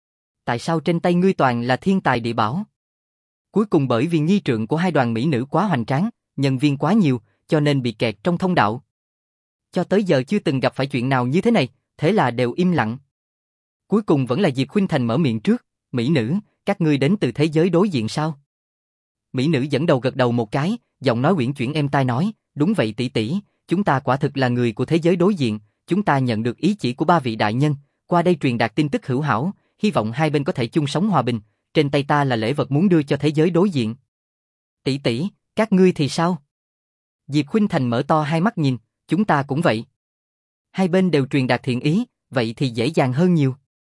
Tại sao trên tay ngươi toàn là thiên tài địa bảo? Cuối cùng bởi vì nghi trượng của hai đoàn mỹ nữ quá hoành tráng, nhân viên quá nhiều, cho nên bị kẹt trong thông đạo. Cho tới giờ chưa từng gặp phải chuyện nào như thế này, thế là đều im lặng. Cuối cùng vẫn là Diệp Khuynh Thành mở miệng trước, mỹ nữ, các ngươi đến từ thế giới đối diện sao? Mỹ nữ dẫn đầu gật đầu một cái, giọng nói uyển chuyển êm tai nói, đúng vậy tỷ tỷ, chúng ta quả thực là người của thế giới đối diện, chúng ta nhận được ý chỉ của 3 vị đại nhân, qua đây truyền đạt tin tức hữu hảo, hy vọng hai bên có thể chung sống hòa bình, trên tay ta là lễ vật muốn đưa cho thế giới đối diện. Tỷ tỷ, các ngươi thì sao? Diệp Khuynh Thành mở to hai mắt nhìn, chúng ta cũng vậy. Hai bên đều truyền đạt thiện ý, vậy thì dễ dàng hơn nhiều.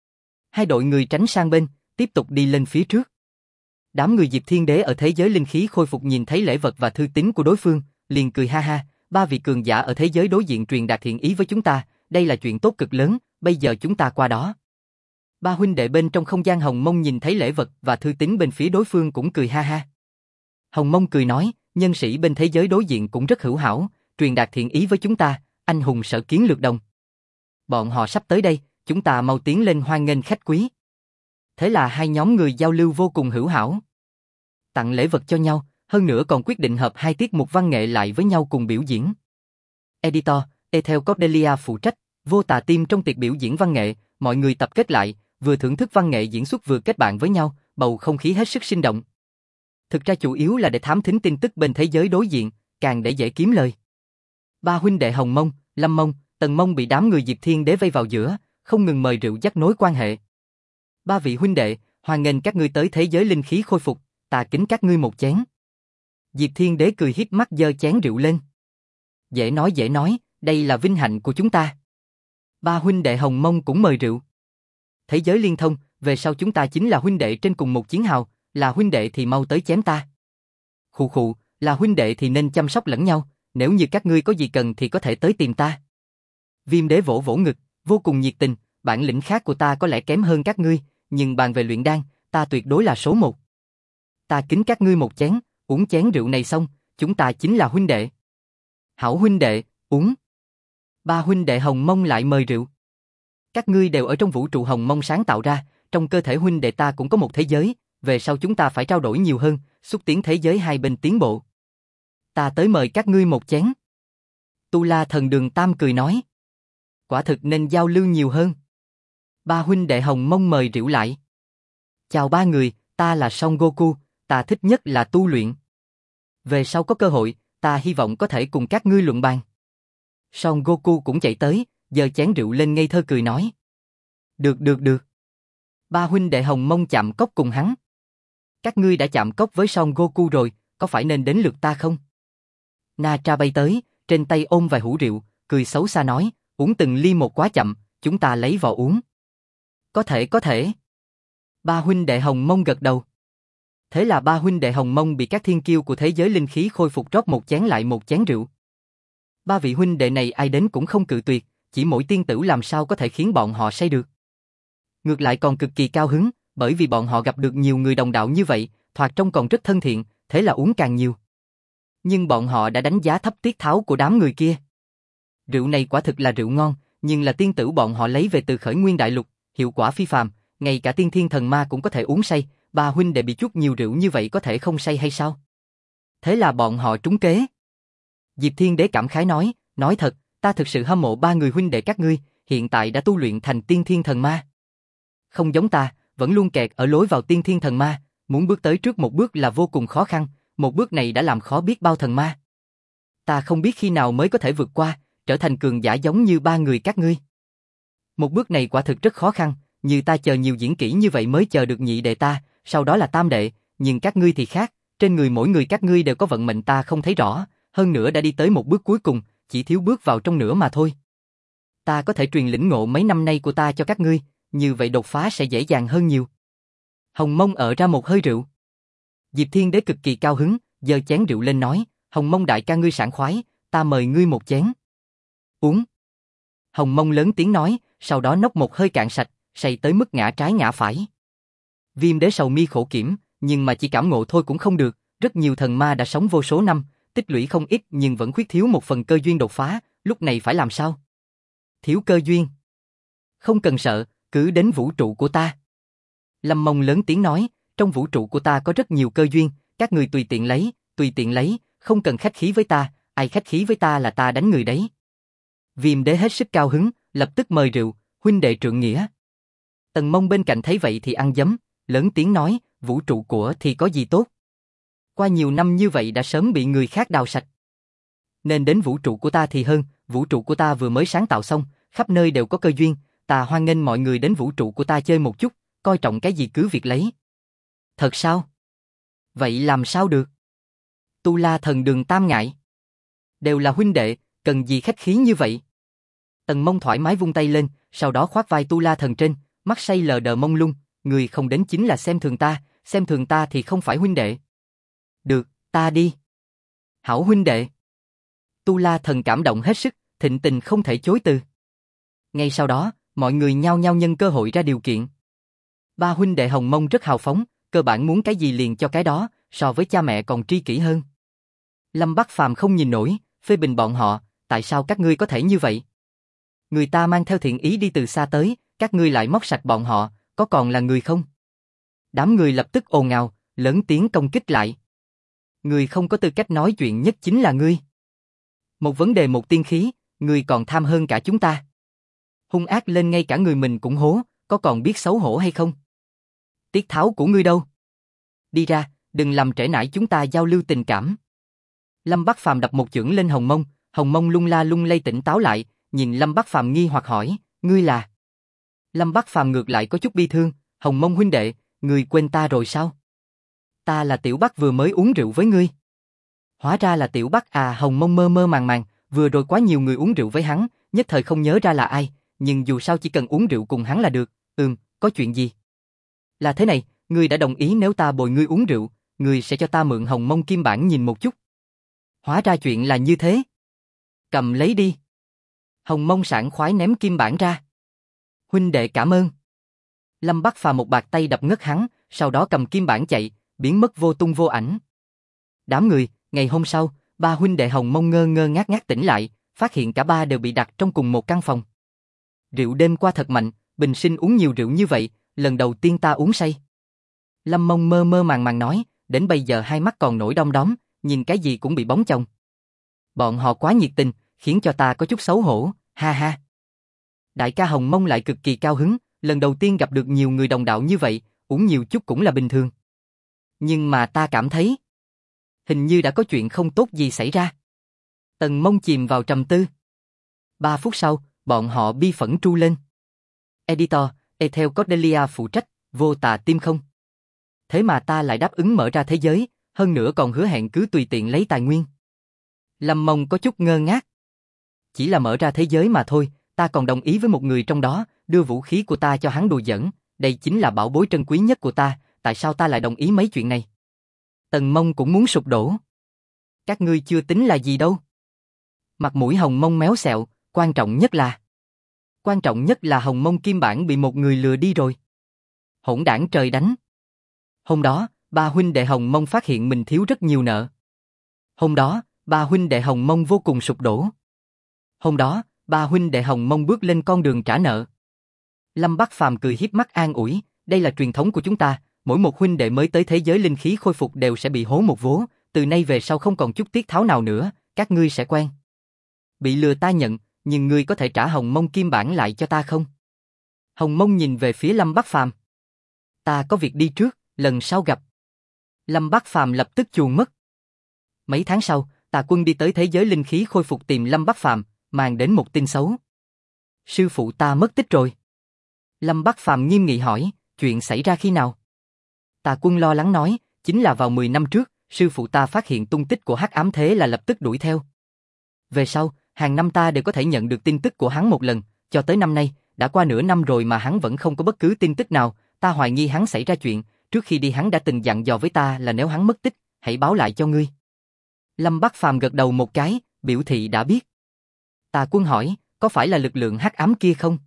Hai đội người tránh sang bên, tiếp tục đi lên phía trước. Đám người Diệp Thiên Đế ở thế giới linh khí khôi phục nhìn thấy lễ vật và thư tín của đối phương, liền cười ha ha, ba vị cường giả ở thế giới đối diện truyền đạt thiện ý với chúng ta, đây là chuyện tốt cực lớn, bây giờ chúng ta qua đó. Ba huynh đệ bên trong không gian Hồng Mông nhìn thấy lễ vật và thư tín bên phía đối phương cũng cười ha ha. Hồng Mông cười nói, nhân sĩ bên thế giới đối diện cũng rất hữu hảo, truyền đạt thiện ý với chúng ta, anh hùng sở kiến lược đồng. Bọn họ sắp tới đây, chúng ta mau tiến lên hoan nghênh khách quý. Thế là hai nhóm người giao lưu vô cùng hữu hảo. Tặng lễ vật cho nhau, hơn nữa còn quyết định hợp hai tiết mục văn nghệ lại với nhau cùng biểu diễn. Editor, Ethel Cordelia phụ trách, vô tà team trong tiệc biểu diễn văn nghệ, mọi người tập kết lại, vừa thưởng thức văn nghệ diễn xuất vừa kết bạn với nhau, bầu không khí hết sức sinh động. Thực ra chủ yếu là để thám thính tin tức bên thế giới đối diện, càng để dễ kiếm lời. Ba huynh đệ Hồng Mông, Lâm Mông, Tần Mông bị đám người Diệp Thiên Đế vây vào giữa, không ngừng mời rượu dắt nối quan hệ. Ba vị huynh đệ, hoan nghênh các ngươi tới thế giới linh khí khôi phục, ta kính các ngươi một chén. Diệp Thiên Đế cười híp mắt giơ chén rượu lên. Dễ nói, đây là vinh hạnh của chúng ta. Ba huynh đệ Hồng Mông cũng mời rượu. Thế giới liên thông, về sau chúng ta chính là huynh đệ trên cùng một chiến hào, là huynh đệ thì mau tới chém ta. Khụ khụ, là huynh đệ thì nên chăm sóc lẫn nhau, nếu như các ngươi có gì cần thì có thể tới tìm ta. Viêm Đế vỗ vỗ ngực, vô cùng nhiệt tình, bản lĩnh khác của ta có lẽ kém hơn các ngươi, nhưng bàn về luyện đan, ta tuyệt đối là số một. Ta kính các ngươi một chén, uống chén rượu này xong, chúng ta chính là huynh đệ. Hảo huynh đệ, uống. Ba huynh đệ Hồng Mông lại mời rượu. Các ngươi đều ở trong vũ trụ Hồng Mông sáng tạo ra, trong cơ thể huynh đệ ta cũng có một thế giới, về sau chúng ta phải trao đổi nhiều hơn, xúc tiến thế giới hai bên tiến bộ. Ta tới mời các ngươi một chén. Tu La Thần Đường Tam cười nói. Quả thực nên giao lưu nhiều hơn. Ba huynh đệ Hồng Mông mời rượu lại. Chào ba người, ta là Son Goku, ta thích nhất là tu luyện. Về sau có cơ hội, ta hy vọng có thể cùng các ngươi luận bàn. Son Goku cũng chạy tới, giơ chén rượu lên ngây thơ cười nói. Được. Ba huynh đệ Hồng Mông chạm cốc cùng hắn. Các ngươi đã chạm cốc với Son Goku rồi, có phải nên đến lượt ta không? Na Tra bay tới, trên tay ôm vài hũ rượu, cười xấu xa nói, uống từng ly một quá chậm, chúng ta lấy vào uống. Có thể. Ba huynh đệ Hồng Mông gật đầu. Thế là ba huynh đệ Hồng Mông bị các thiên kiêu của thế giới linh khí khôi phục rót một chén lại một chén rượu. Ba vị huynh đệ này ai đến cũng không cự tuyệt, chỉ mỗi tiên tử làm sao có thể khiến bọn họ say được. Ngược lại còn cực kỳ cao hứng, bởi vì bọn họ gặp được nhiều người đồng đạo như vậy, thoạt trông còn rất thân thiện, thế là uống càng nhiều. Nhưng bọn họ đã đánh giá thấp tiết tháo của đám người kia. Rượu này quả thực là rượu ngon, nhưng là tiên tử bọn họ lấy về từ Khởi Nguyên Đại Lục, hiệu quả phi phàm, ngay cả tiên thiên thần ma cũng có thể uống say, ba huynh đệ bị chút nhiều rượu như vậy có thể không say hay sao? Thế là bọn họ trúng kế. Diệp Thiên Đế cảm khái nói thật, ta thực sự hâm mộ ba người huynh đệ các ngươi, hiện tại đã tu luyện thành tiên thiên thần ma. Không giống ta, vẫn luôn kẹt ở lối vào tiên thiên thần ma, muốn bước tới trước một bước là vô cùng khó khăn, một bước này đã làm khó biết bao thần ma. Ta không biết khi nào mới có thể vượt qua, trở thành cường giả giống như ba người các ngươi. Một bước này quả thực rất khó khăn, như ta chờ nhiều diễn kỹ như vậy mới chờ được nhị đệ ta, sau đó là tam đệ, nhưng các ngươi thì khác, trên người mỗi người các ngươi đều có vận mệnh ta không thấy rõ, hơn nữa đã đi tới một bước cuối cùng, chỉ thiếu bước vào trong nữa mà thôi. Ta có thể truyền lĩnh ngộ mấy năm nay của ta cho các ngươi, như vậy đột phá sẽ dễ dàng hơn nhiều. Hồng Mông ợ ra một hơi rượu. Diệp Thiên Đế cực kỳ cao hứng, giơ chén rượu lên nói, Hồng Mông đại ca ngươi sảng khoái, ta mời ngươi một chén. Uống. Hồng Mông lớn tiếng nói, sau đó nốc một hơi cạn sạch, say tới mức ngã trái ngã phải. Viêm Đế sầu mi khổ kiểm, nhưng mà chỉ cảm ngộ thôi cũng không được, rất nhiều thần ma đã sống vô số năm, tích lũy không ít nhưng vẫn khuyết thiếu một phần cơ duyên đột phá, lúc này phải làm sao? Thiếu cơ duyên. Không cần sợ, cứ đến vũ trụ của ta. Lâm Mông lớn tiếng nói, trong vũ trụ của ta có rất nhiều cơ duyên, các người tùy tiện lấy, không cần khách khí với ta, ai khách khí với ta là ta đánh người đấy. Viêm Đế hết sức cao hứng, lập tức mời rượu, huynh đệ trượng nghĩa. Tần Mông bên cạnh thấy vậy thì ăn dấm, lớn tiếng nói, vũ trụ của thì có gì tốt. Qua nhiều năm như vậy đã sớm bị người khác đào sạch. Nên đến vũ trụ của ta thì hơn, vũ trụ của ta vừa mới sáng tạo xong, khắp nơi đều có cơ duyên, ta hoan nghênh mọi người đến vũ trụ của ta chơi một chút, coi trọng cái gì cứ việc lấy. Thật sao? Vậy làm sao được? Tu La Thần Đường Tam ngại. Đều là huynh đệ, cần gì khách khí như vậy? Tần Mông thoải mái vung tay lên, sau đó khoác vai Tu La Thần trên, mắt say lờ đờ mông lung, người không đến chính là xem thường ta thì không phải huynh đệ. Được, ta đi. Hảo huynh đệ. Tu La Thần cảm động hết sức, thịnh tình không thể chối từ. Ngay sau đó, mọi người nhao nhao nhân cơ hội ra điều kiện. Ba huynh đệ Hồng Mông rất hào phóng, cơ bản muốn cái gì liền cho cái đó, so với cha mẹ còn tri kỷ hơn. Lâm Bắc Phàm không nhìn nổi, phê bình bọn họ, tại sao các ngươi có thể như vậy? Người ta mang theo thiện ý đi từ xa tới, các ngươi lại móc sạch bọn họ, có còn là người không? Đám người lập tức ồn ào, lớn tiếng công kích lại. Người không có tư cách nói chuyện nhất chính là ngươi. Một vấn đề một tiên khí, ngươi còn tham hơn cả chúng ta. Hung ác lên ngay cả người mình cũng hố, có còn biết xấu hổ hay không? Tiết tháo của ngươi đâu? Đi ra, đừng làm trễ nải chúng ta giao lưu tình cảm. Lâm Bắc Phàm đập một chưởng lên Hồng Mông lung la lung lay tỉnh táo lại, nhìn Lâm Bắc Phàm nghi hoặc hỏi, ngươi là? Lâm Bắc Phàm ngược lại có chút bi thương, Hồng Mông huynh đệ, ngươi quên ta rồi sao? Ta là Tiểu Bắc vừa mới uống rượu với ngươi. Hóa ra là Tiểu Bắc à. Hồng Mông mơ mơ màng màng, vừa rồi quá nhiều người uống rượu với hắn, nhất thời không nhớ ra là ai, nhưng dù sao chỉ cần uống rượu cùng hắn là được. Có chuyện gì? Là thế này, ngươi đã đồng ý nếu ta bồi ngươi uống rượu, ngươi sẽ cho ta mượn Hồng Mông kim bản nhìn một chút. Hóa ra chuyện là như thế. Cầm lấy đi. Hồng Mông sảng khoái ném kim bản ra. Huynh đệ cảm ơn. Lâm Bắc Phàm một bạt tay đập ngất hắn, sau đó cầm kim bản chạy, biến mất vô tung vô ảnh. Đám người, ngày hôm sau, ba huynh đệ Hồng Mông ngơ ngơ ngác ngác tỉnh lại, phát hiện cả ba đều bị đặt trong cùng một căn phòng. Rượu đêm qua thật mạnh, bình sinh uống nhiều rượu như vậy, lần đầu tiên ta uống say. Lâm Mông mơ mơ màng màng nói, đến bây giờ hai mắt còn nổi đom đóm, nhìn cái gì cũng bị bóng chồng. Bọn họ quá nhiệt tình, khiến cho ta có chút xấu hổ, ha ha. Đại ca Hồng Mông lại cực kỳ cao hứng, lần đầu tiên gặp được nhiều người đồng đạo như vậy, uống nhiều chút cũng là bình thường. Nhưng mà ta cảm thấy, hình như đã có chuyện không tốt gì xảy ra. Tần Mông chìm vào trầm tư. 3 phút sau, bọn họ bi phẫn tru lên. Editor, Ethel Cordelia phụ trách, vô tà tim không. Thế mà ta lại đáp ứng mở ra thế giới, hơn nữa còn hứa hẹn cứ tùy tiện lấy tài nguyên. Lâm Mông có chút ngơ ngác. Chỉ là mở ra thế giới mà thôi, ta còn đồng ý với một người trong đó, đưa vũ khí của ta cho hắn đùa giỡn, đây chính là bảo bối trân quý nhất của ta, tại sao ta lại đồng ý mấy chuyện này? Tần Mông cũng muốn sụp đổ. Các ngươi chưa tính là gì đâu. Mặt mũi Hồng Mông méo xẹo, quan trọng nhất là Hồng Mông kim bản bị một người lừa đi rồi. Hỗn đảng trời đánh. Hôm đó, ba huynh đệ Hồng Mông phát hiện mình thiếu rất nhiều nợ. Hôm đó, ba huynh đệ Hồng Mông vô cùng sụp đổ. Hôm đó, ba huynh đệ Hồng Mông bước lên con đường trả nợ. Lâm Bắc Phàm cười hiếp mắt an ủi, đây là truyền thống của chúng ta, mỗi một huynh đệ mới tới thế giới linh khí khôi phục đều sẽ bị hố một vố, từ nay về sau không còn chút tiết tháo nào nữa, các ngươi sẽ quen. Bị lừa ta nhận, nhưng ngươi có thể trả Hồng Mông kim bản lại cho ta không? Hồng Mông nhìn về phía Lâm Bắc Phàm. Ta có việc đi trước, lần sau gặp. Lâm Bắc Phàm lập tức chuồn mất. Mấy tháng sau, Tà Quân đi tới thế giới linh khí khôi phục tìm Lâm Bắc Phàm, mang đến một tin xấu. Sư phụ ta mất tích rồi. Lâm Bắc Phàm nghiêm nghị hỏi, chuyện xảy ra khi nào? Tà Quân lo lắng nói, chính là vào 10 năm trước, sư phụ ta phát hiện tung tích của Hắc Ám Thế là lập tức đuổi theo. Về sau, hàng năm ta đều có thể nhận được tin tức của hắn một lần, cho tới năm nay, đã qua nửa năm rồi mà hắn vẫn không có bất cứ tin tức nào, ta hoài nghi hắn xảy ra chuyện, trước khi đi hắn đã từng dặn dò với ta là nếu hắn mất tích, hãy báo lại cho ngươi. Lâm Bắc Phàm gật đầu một cái, biểu thị đã biết. Tà Quân hỏi, có phải là lực lượng hắc ám kia không?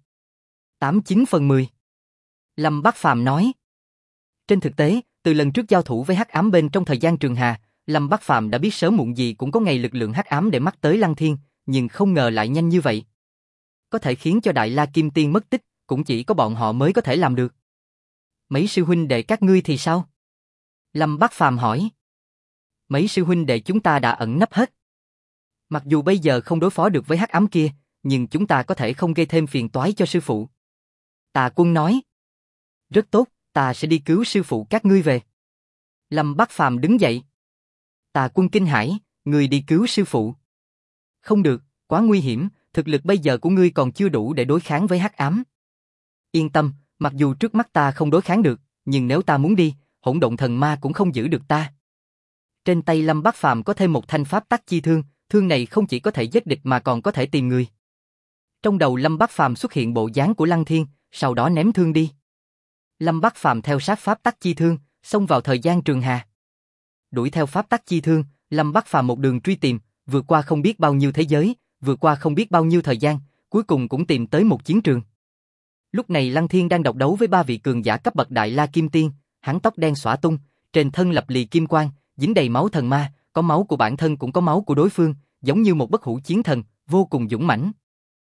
89/10. Lâm Bắc Phàm nói. Trên thực tế, từ lần trước giao thủ với hắc ám bên trong thời gian trường hà, Lâm Bắc Phàm đã biết sớm muộn gì cũng có ngày lực lượng hắc ám để mắt tới Lăng Thiên, nhưng không ngờ lại nhanh như vậy. Có thể khiến cho Đại La Kim Tiên mất tích, cũng chỉ có bọn họ mới có thể làm được. Mấy sư huynh đệ các ngươi thì sao? Lâm Bắc Phàm hỏi. Mấy sư huynh đệ chúng ta đã ẩn nấp hết. Mặc dù bây giờ không đối phó được với hắc ám kia, nhưng chúng ta có thể không gây thêm phiền toái cho sư phụ. Tà Quân nói. Rất tốt, ta sẽ đi cứu sư phụ các ngươi về. Lâm Bắc Phàm đứng dậy. Tà Quân kinh hãi, ngươi đi cứu sư phụ. Không được, quá nguy hiểm, thực lực bây giờ của ngươi còn chưa đủ để đối kháng với hắc ám. Yên tâm, Mặc dù trước mắt ta không đối kháng được, nhưng nếu ta muốn đi, hỗn độn thần ma cũng không giữ được ta. Trên tay Lâm Bác Phàm có thêm một thanh pháp tắc chi thương, thương này không chỉ có thể giết địch mà còn có thể tìm người. Trong đầu Lâm Bác Phàm xuất hiện bộ dáng của Lăng Thiên, sau đó ném thương đi. Lâm Bác Phàm theo sát pháp tắc chi thương, xông vào thời gian trường hà. Đuổi theo pháp tắc chi thương, Lâm Bác Phàm một đường truy tìm, vượt qua không biết bao nhiêu thế giới, vượt qua không biết bao nhiêu thời gian, cuối cùng cũng tìm tới một chiến trường. Lúc này Lăng Thiên đang độc đấu với 3 vị cường giả cấp bậc Đại La Kim Tiên, hắn tóc đen xõa tung, trên thân lập lì kim quang, dính đầy máu thần ma, có máu của bản thân cũng có máu của đối phương, giống như một bất hủ chiến thần, vô cùng dũng mãnh.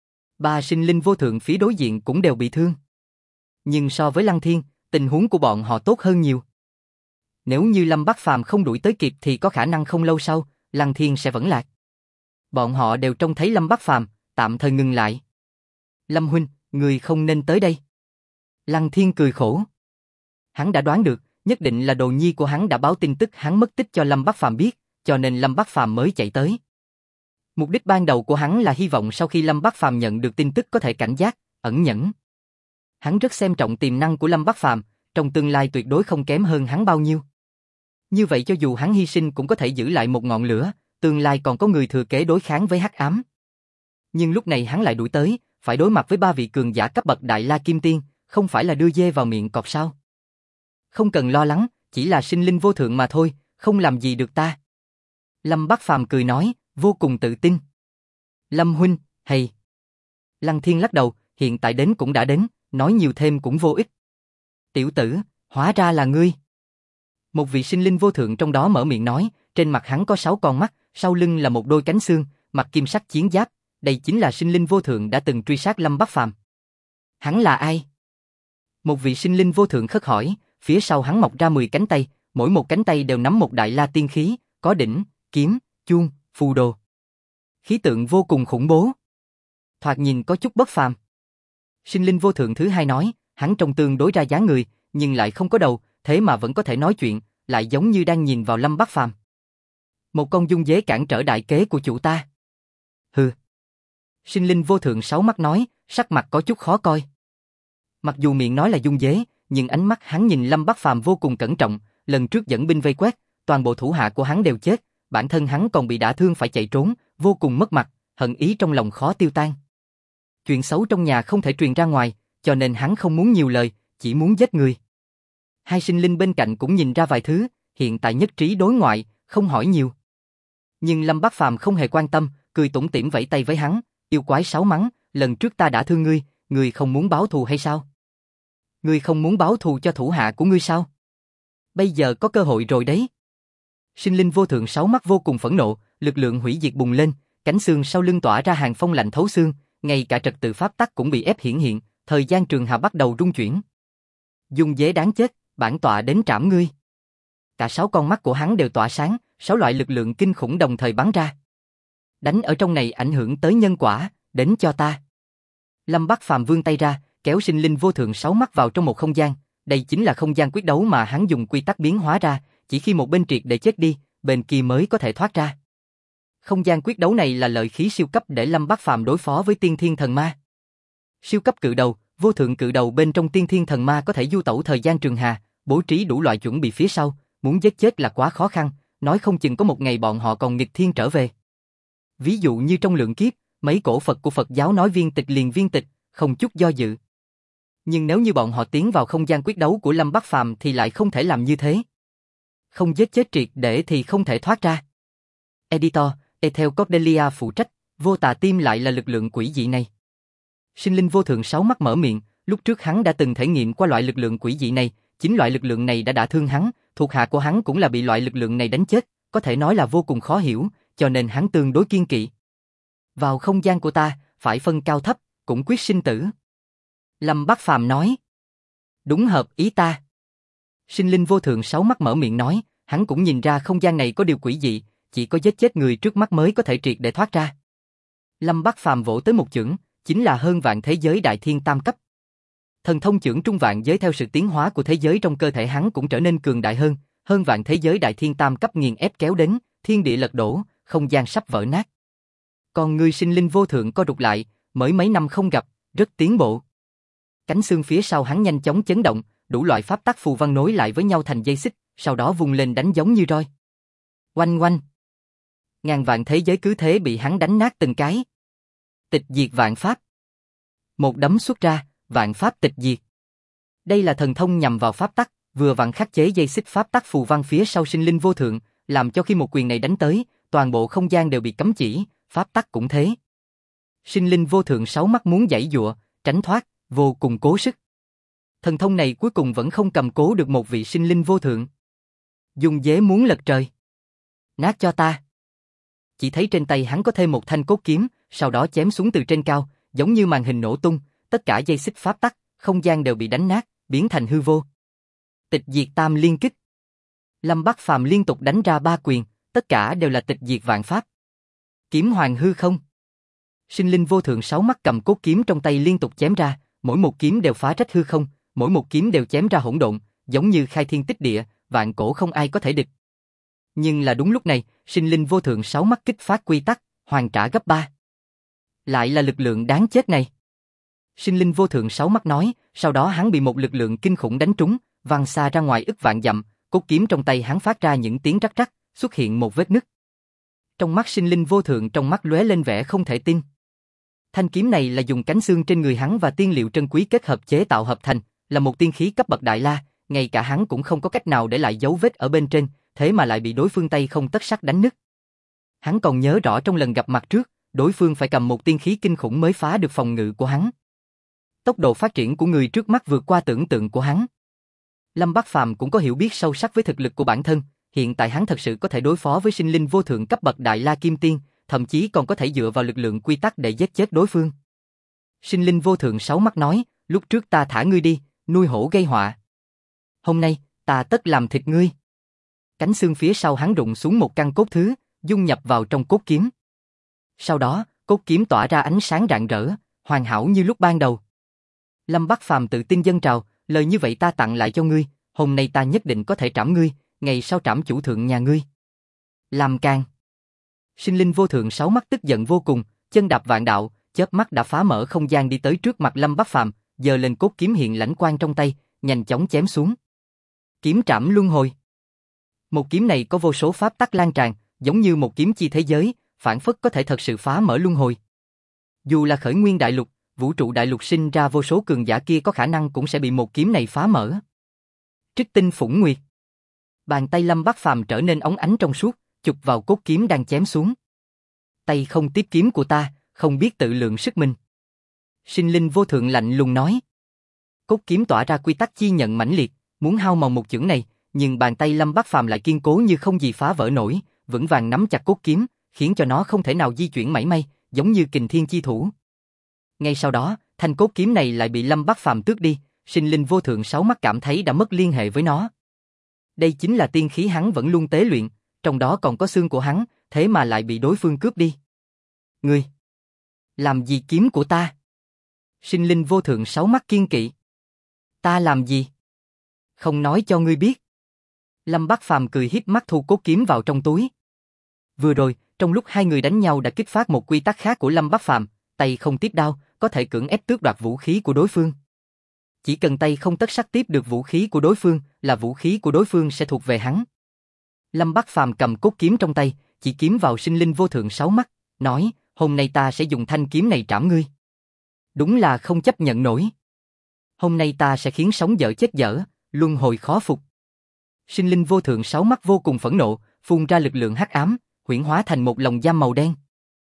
3 sinh linh vô thượng phía đối diện cũng đều bị thương. Nhưng so với Lăng Thiên, tình huống của bọn họ tốt hơn nhiều. Nếu như Lâm Bác Phàm không đuổi tới kịp thì có khả năng không lâu sau, Lăng Thiên sẽ vẫn lạc. Bọn họ đều trông thấy Lâm Bác Phàm, tạm thời ngừng lại. Lâm huynh, người không nên tới đây. Lăng Thiên cười khổ. Hắn đã đoán được, nhất định là đồ nhi của hắn đã báo tin tức hắn mất tích cho Lâm Bác Phàm biết, cho nên Lâm Bác Phàm mới chạy tới. Mục đích ban đầu của hắn là hy vọng sau khi Lâm Bác Phàm nhận được tin tức có thể cảnh giác, ẩn nhẫn. Hắn rất xem trọng tiềm năng của Lâm Bác Phàm, trong tương lai tuyệt đối không kém hơn hắn bao nhiêu. Như vậy cho dù hắn hy sinh cũng có thể giữ lại một ngọn lửa, tương lai còn có người thừa kế đối kháng với hắc ám. Nhưng lúc này hắn lại đuổi tới, phải đối mặt với 3 vị cường giả cấp bậc Đại La Kim Tiên, không phải là đưa dê vào miệng cọp sao? Không cần lo lắng, chỉ là sinh linh vô thượng mà thôi, không làm gì được ta. Lâm Bác Phàm cười nói, vô cùng tự tin. Lâm huynh, hay. Lăng Thiên lắc đầu, hiện tại đến cũng đã đến, nói nhiều thêm cũng vô ích. Tiểu tử, hóa ra là ngươi. Một vị sinh linh vô thượng trong đó mở miệng nói, trên mặt hắn có 6 con mắt, sau lưng là một đôi cánh xương, mặc kim sắc chiến giáp, đây chính là sinh linh vô thượng đã từng truy sát Lâm Bác Phàm. Hắn là ai? Một vị sinh linh vô thượng khất hỏi, phía sau hắn mọc ra 10 cánh tay, mỗi một cánh tay đều nắm một đại la tiên khí, có đỉnh, kiếm, chuông, phù đồ. Khí tượng vô cùng khủng bố. Thoạt nhìn có chút bất phàm. Sinh linh vô thượng thứ hai nói, hắn trông tương đối ra dáng người, nhưng lại không có đầu, thế mà vẫn có thể nói chuyện, lại giống như đang nhìn vào Lâm Bác Phàm. Một con dung dế cản trở đại kế của chủ ta. Hừ. Sinh linh vô thượng 6 mắt nói, sắc mặt có chút khó coi. Mặc dù miệng nói là dung dế, nhưng ánh mắt hắn nhìn Lâm Bác Phàm vô cùng cẩn trọng, lần trước dẫn binh vây quét, toàn bộ thủ hạ của hắn đều chết, bản thân hắn còn bị đả thương phải chạy trốn, vô cùng mất mặt, hận ý trong lòng khó tiêu tan. Chuyện xấu trong nhà không thể truyền ra ngoài, cho nên hắn không muốn nhiều lời, chỉ muốn giết người. Hai sinh linh bên cạnh cũng nhìn ra vài thứ, hiện tại nhất trí đối ngoại, không hỏi nhiều. Nhưng Lâm Bác Phàm không hề quan tâm, cười tủm tỉm vẫy tay với hắn, yêu quái sáu mắng, lần trước ta đã thương ngươi, ngươi không muốn báo thù hay sao? Ngươi không muốn báo thù cho thủ hạ của ngươi sao? Bây giờ có cơ hội rồi đấy. Sinh linh vô thượng 6 mắt vô cùng phẫn nộ, lực lượng hủy diệt bùng lên, cánh xương sau lưng tỏa ra hàng phong lạnh thấu xương, ngay cả trật tự pháp tắc cũng bị ép hiển hiện, thời gian trường hà bắt đầu rung chuyển. Dung dế đáng chết, bản tọa đến trảm ngươi. Cả 6 con mắt của hắn đều tỏa sáng, 6 loại lực lượng kinh khủng đồng thời bắn ra. Đánh ở trong này ảnh hưởng tới nhân quả, đến cho ta. Lâm Bác Phàm vươn tay ra, kéo sinh linh vô thượng 6 mắt vào trong một không gian, đây chính là không gian quyết đấu mà hắn dùng quy tắc biến hóa ra, chỉ khi một bên triệt để chết đi, bên kia mới có thể thoát ra. Không gian quyết đấu này là lợi khí siêu cấp để Lâm Bác Phàm đối phó với tiên thiên thần ma. Siêu cấp cự đầu, vô thượng cự đầu bên trong tiên thiên thần ma có thể du tẩu thời gian trường hà, bố trí đủ loại chuẩn bị phía sau, muốn giết chết là quá khó khăn, nói không chừng có một ngày bọn họ còn nghịch thiên trở về. Ví dụ như trong lượng kiếp, mấy cổ Phật của Phật giáo nói viên tịch liền viên tịch, không chút do dự. Nhưng nếu như bọn họ tiến vào không gian quyết đấu của Lâm Bác Phàm thì lại không thể làm như thế. Không giết chết triệt để thì không thể thoát ra. Editor, Ethel Cordelia phụ trách, vô tà tim lại là lực lượng quỷ dị này. Sinh linh vô thượng 6 mắt mở miệng, lúc trước hắn đã từng thể nghiệm qua loại lực lượng quỷ dị này, chính loại lực lượng này đã đả thương hắn, thuộc hạ của hắn cũng là bị loại lực lượng này đánh chết, có thể nói là vô cùng khó hiểu, cho nên hắn tương đối kiên kỵ. Vào không gian của ta, phải phân cao thấp, cũng quyết sinh tử. Lâm Bác Phàm nói. Đúng hợp ý ta. Sinh linh vô thượng 6 mắt mở miệng nói, hắn cũng nhìn ra không gian này có điều quỷ dị, chỉ có giết chết người trước mắt mới có thể triệt để thoát ra. Lâm Bác Phàm vỗ tới một chưởng, chính là hơn vạn thế giới đại thiên tam cấp. Thần thông chưởng trung vạn giới theo sự tiến hóa của thế giới trong cơ thể hắn cũng trở nên cường đại hơn vạn thế giới đại thiên tam cấp nghiền ép kéo đến, thiên địa lật đổ, không gian sắp vỡ nát. Còn người sinh linh vô thượng co rụt lại, mới mấy năm không gặp, rất tiến bộ. Cánh xương phía sau hắn nhanh chóng chấn động, đủ loại pháp tắc phù văn nối lại với nhau thành dây xích, sau đó vung lên đánh giống như roi. Oanh oanh. Ngàn vạn thế giới cứ thế bị hắn đánh nát từng cái. Tịch diệt vạn pháp. Một đấm xuất ra, vạn pháp tịch diệt. Đây là thần thông nhằm vào pháp tắc, vừa vặn khắc chế dây xích pháp tắc phù văn phía sau sinh linh vô thượng, làm cho khi một quyền này đánh tới, toàn bộ không gian đều bị cấm chỉ, pháp tắc cũng thế. Sinh linh vô thượng sáu mắt muốn giãy giụa, tránh thoát, vô cùng cố sức. Thần thông này cuối cùng vẫn không cầm cố được một vị sinh linh vô thượng. Dùng dế muốn lật trời. Nát cho ta. Chỉ thấy trên tay hắn có thêm một thanh cốt kiếm, sau đó chém xuống từ trên cao, giống như màn hình nổ tung, tất cả dây xích pháp tắc, không gian đều bị đánh nát, biến thành hư vô. Tịch diệt tam liên kích. Lâm Bắc Phàm liên tục đánh ra 3 quyền, tất cả đều là tịch diệt vạn pháp. Kiếm hoàng hư không. Sinh linh vô thượng sáu mắt cầm cốt kiếm trong tay liên tục chém ra, mỗi một kiếm đều phá rách hư không, mỗi một kiếm đều chém ra hỗn độn, giống như khai thiên tích địa, vạn cổ không ai có thể địch. Nhưng là đúng lúc này, sinh linh vô thượng sáu mắt kích phát quy tắc, hoàn trả gấp 3. Lại là lực lượng đáng chết này. Sinh linh vô thượng sáu mắt nói, sau đó hắn bị một lực lượng kinh khủng đánh trúng, văng xa ra ngoài ức vạn dặm, cốt kiếm trong tay hắn phát ra những tiếng rắc rắc, xuất hiện một vết nứt. Trong mắt sinh linh vô thượng trong mắt lóe lên vẻ không thể tin. Thanh kiếm này là dùng cánh xương trên người hắn và tiên liệu trân quý kết hợp chế tạo hợp thành, là một tiên khí cấp bậc đại la, ngay cả hắn cũng không có cách nào để lại dấu vết ở bên trên, thế mà lại bị đối phương tay không tất sắt đánh nứt. Hắn còn nhớ rõ trong lần gặp mặt trước, đối phương phải cầm một tiên khí kinh khủng mới phá được phòng ngự của hắn. Tốc độ phát triển của người trước mắt vượt qua tưởng tượng của hắn. Lâm Bắc Phàm cũng có hiểu biết sâu sắc với thực lực của bản thân, hiện tại hắn thật sự có thể đối phó với sinh linh vô thượng cấp bậc đại la kim tiên, thậm chí còn có thể dựa vào lực lượng quy tắc để giết chết đối phương. Sinh linh vô thượng sáu mắt nói, lúc trước ta thả ngươi đi, nuôi hổ gây họa. Hôm nay, ta tất làm thịt ngươi. Cánh xương phía sau hắn rụng xuống một căn cốt thứ, dung nhập vào trong cốt kiếm. Sau đó, cốt kiếm tỏa ra ánh sáng rạng rỡ, hoàn hảo như lúc ban đầu. Lâm Bắc Phàm tự tin dâng trào, lời như vậy ta tặng lại cho ngươi, hôm nay ta nhất định có thể trảm ngươi, ngày sau trảm chủ thượng nhà ngươi. Làm càng. Sinh linh vô thượng sáu mắt tức giận vô cùng, chân đạp vạn đạo, chớp mắt đã phá mở không gian đi tới trước mặt Lâm Bắc Phàm, giơ lên cốt kiếm hiện lãnh quang trong tay, nhanh chóng chém xuống. Kiếm trảm luân hồi. Một kiếm này có vô số pháp tắc lan tràn, giống như một kiếm chi thế giới, phản phất có thể thật sự phá mở luân hồi. Dù là khởi nguyên đại lục, vũ trụ đại lục sinh ra vô số cường giả kia có khả năng cũng sẽ bị một kiếm này phá mở. Trích tinh phủng nguyệt. Bàn tay Lâm Bắc Phàm trở nên óng ánh trong suốt, chụp vào cốt kiếm đang chém xuống. Tay không tiếp kiếm của ta, không biết tự lượng sức mình. Sinh linh vô thượng lạnh lùng nói. Cốt kiếm tỏa ra quy tắc chi nhận mãnh liệt, muốn hao mòn một chưởng này, nhưng bàn tay Lâm Bắc Phàm lại kiên cố như không gì phá vỡ nổi, vững vàng nắm chặt cốt kiếm, khiến cho nó không thể nào di chuyển mảy may, giống như kình thiên chi thủ. Ngay sau đó, thanh cốt kiếm này lại bị Lâm Bắc Phàm tước đi, sinh linh vô thượng sáu mắt cảm thấy đã mất liên hệ với nó. Đây chính là tiên khí hắn vẫn luôn tế luyện, trong đó còn có xương của hắn, thế mà lại bị đối phương cướp đi. Ngươi! Làm gì kiếm của ta? Sinh linh vô thượng sáu mắt kiên kỵ. Ta làm gì? Không nói cho ngươi biết. Lâm Bắc Phàm cười híp mắt thu cốt kiếm vào trong túi. Vừa rồi, trong lúc hai người đánh nhau đã kích phát một quy tắc khác của Lâm Bắc Phàm, tay không tiếp đao, có thể cưỡng ép tước đoạt vũ khí của đối phương. Chỉ cần tay không tất sắt tiếp được vũ khí của đối phương, là vũ khí của đối phương sẽ thuộc về hắn. Lâm Bắc Phàm cầm cốt kiếm trong tay, chỉ kiếm vào sinh linh vô thượng sáu mắt, nói, hôm nay ta sẽ dùng thanh kiếm này trảm ngươi. Đúng là không chấp nhận nổi. Hôm nay ta sẽ khiến sống dở chết dở, luân hồi khó phục. Sinh linh vô thượng sáu mắt vô cùng phẫn nộ, phun ra lực lượng hắc ám, huyễn hóa thành một lồng giam màu đen.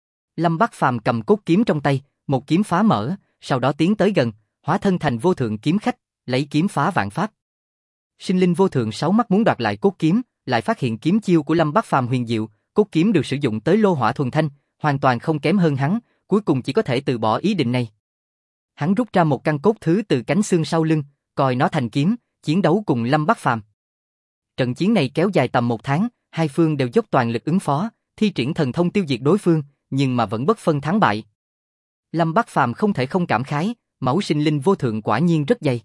Lâm Bắc Phàm cầm cốt kiếm trong tay, một kiếm phá mở, sau đó tiến tới gần, hóa thân thành vô thượng kiếm khách, lấy kiếm phá vạn pháp. Sinh linh vô thượng sáu mắt muốn đoạt lại cốt kiếm, lại phát hiện kiếm chiêu của Lâm Bắc Phàm huyền diệu, cốt kiếm được sử dụng tới lô hỏa thuần thanh, hoàn toàn không kém hơn hắn, cuối cùng chỉ có thể từ bỏ ý định này. Hắn rút ra một căn cốt thứ từ cánh xương sau lưng, coi nó thành kiếm, chiến đấu cùng Lâm Bắc Phàm. Trận chiến này kéo dài tầm 1 tháng, hai phương đều dốc toàn lực ứng phó, thi triển thần thông tiêu diệt đối phương, nhưng mà vẫn bất phân thắng bại. Lâm Bắc Phàm không thể không cảm khái, máu sinh linh vô thượng quả nhiên rất dày.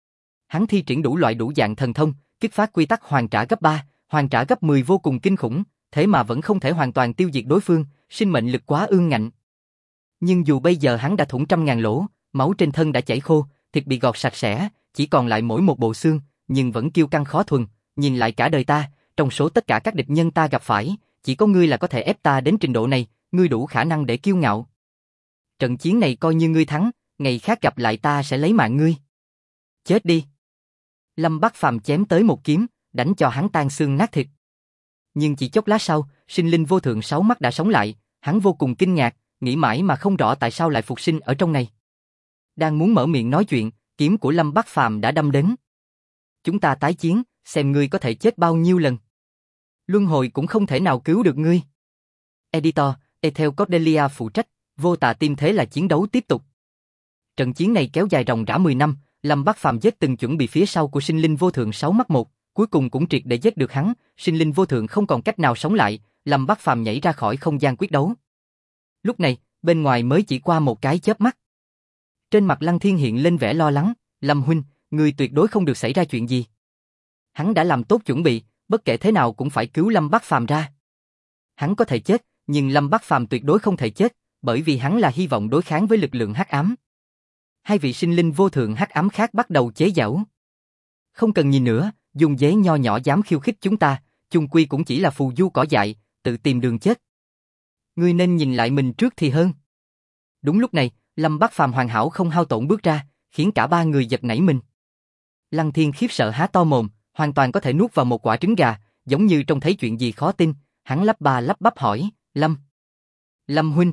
Hắn thi triển đủ loại đủ dạng thần thông, kích phát quy tắc hoàn trả gấp 3, hoàn trả gấp 10 vô cùng kinh khủng, thế mà vẫn không thể hoàn toàn tiêu diệt đối phương, sinh mệnh lực quá ương ngạnh. Nhưng dù bây giờ hắn đã thủng trăm ngàn lỗ, máu trên thân đã chảy khô, thịt bị gọt sạch sẽ, chỉ còn lại mỗi một bộ xương, nhưng vẫn kiêu căng khó thuần, nhìn lại cả đời ta, trong số tất cả các địch nhân ta gặp phải, chỉ có ngươi là có thể ép ta đến trình độ này, ngươi đủ khả năng để kiêu ngạo. Trận chiến này coi như ngươi thắng, ngày khác gặp lại ta sẽ lấy mạng ngươi. Chết đi. Lâm Bắc Phàm chém tới một kiếm, đánh cho hắn tan xương nát thịt. Nhưng chỉ chốc lát sau, sinh linh vô thượng 6 mắt đã sống lại, hắn vô cùng kinh ngạc, nghĩ mãi mà không rõ tại sao lại phục sinh ở trong này. Đang muốn mở miệng nói chuyện, kiếm của Lâm Bắc Phàm đã đâm đến. Chúng ta tái chiến, xem ngươi có thể chết bao nhiêu lần. Luân hồi cũng không thể nào cứu được ngươi. Editor, Ethel Cordelia phụ trách, vô tà tim thế là chiến đấu tiếp tục. Trận chiến này kéo dài ròng rã 10 năm, Lâm Bắc Phàm giết từng chuẩn bị phía sau của sinh linh vô thượng 6 mắt một, cuối cùng cũng triệt để giết được hắn, sinh linh vô thượng không còn cách nào sống lại, Lâm Bắc Phàm nhảy ra khỏi không gian quyết đấu. Lúc này, bên ngoài mới chỉ qua một cái chớp mắt. Trên mặt Lăng Thiên hiện lên vẻ lo lắng, Lâm huynh, ngươi tuyệt đối không được xảy ra chuyện gì. Hắn đã làm tốt chuẩn bị, bất kể thế nào cũng phải cứu Lâm Bắc Phàm ra. Hắn có thể chết, nhưng Lâm Bắc Phàm tuyệt đối không thể chết, bởi vì hắn là hy vọng đối kháng với lực lượng hắc ám. Hai vị sinh linh vô thượng hắc ám khác bắt đầu chế giễu. Không cần nhìn nữa, dùng dế nho nhỏ dám khiêu khích chúng ta, chung quy cũng chỉ là phù du cỏ dại, tự tìm đường chết. Ngươi nên nhìn lại mình trước thì hơn. Đúng lúc này, Lâm Bắc Phàm hoàn hảo không hao tổn bước ra, khiến cả ba người giật nảy mình. Lăng Thiên khiếp sợ há to mồm, hoàn toàn có thể nuốt vào một quả trứng gà, giống như trông thấy chuyện gì khó tin, hắn lắp ba lắp bắp hỏi, Lâm huynh,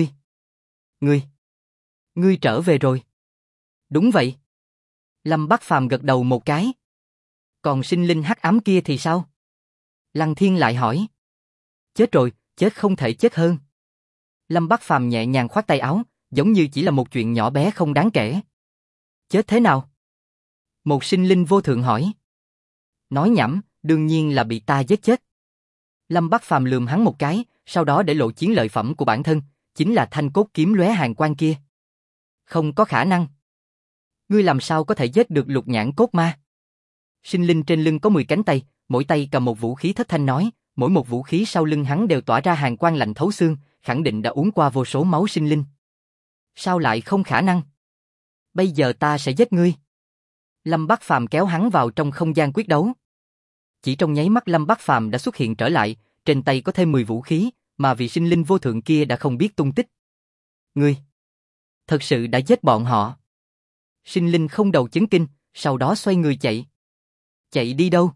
ngươi trở về rồi. Đúng vậy. Lâm Bắc Phàm gật đầu một cái. Còn sinh linh hắc ám kia thì sao? Lăng Thiên lại hỏi. Chết rồi, chết không thể chết hơn. Lâm Bắc Phàm nhẹ nhàng khoát tay áo, giống như chỉ là một chuyện nhỏ bé không đáng kể. Chết thế nào? Một sinh linh vô thượng hỏi. Nói nhảm, đương nhiên là bị ta giết chết. Lâm Bắc Phàm lườm hắn một cái, sau đó để lộ chiến lợi phẩm của bản thân, chính là thanh cốt kiếm lóe hàn quang kia. Không có khả năng. Ngươi làm sao có thể giết được lục nhãn cốt ma? Sinh linh trên lưng có 10 cánh tay, mỗi tay cầm một vũ khí thất thanh nói, mỗi một vũ khí sau lưng hắn đều tỏa ra hàn quang lạnh thấu xương, khẳng định đã uống qua vô số máu sinh linh. Sao lại không khả năng? Bây giờ ta sẽ giết ngươi. Lâm Bắc Phàm kéo hắn vào trong không gian quyết đấu. Chỉ trong nháy mắt Lâm Bắc Phàm đã xuất hiện trở lại, trên tay có thêm 10 vũ khí, mà vị sinh linh vô thượng kia đã không biết tung tích. Ngươi thật sự đã giết bọn họ. Sinh linh không đầu chấn kinh, sau đó xoay người chạy. Chạy đi đâu?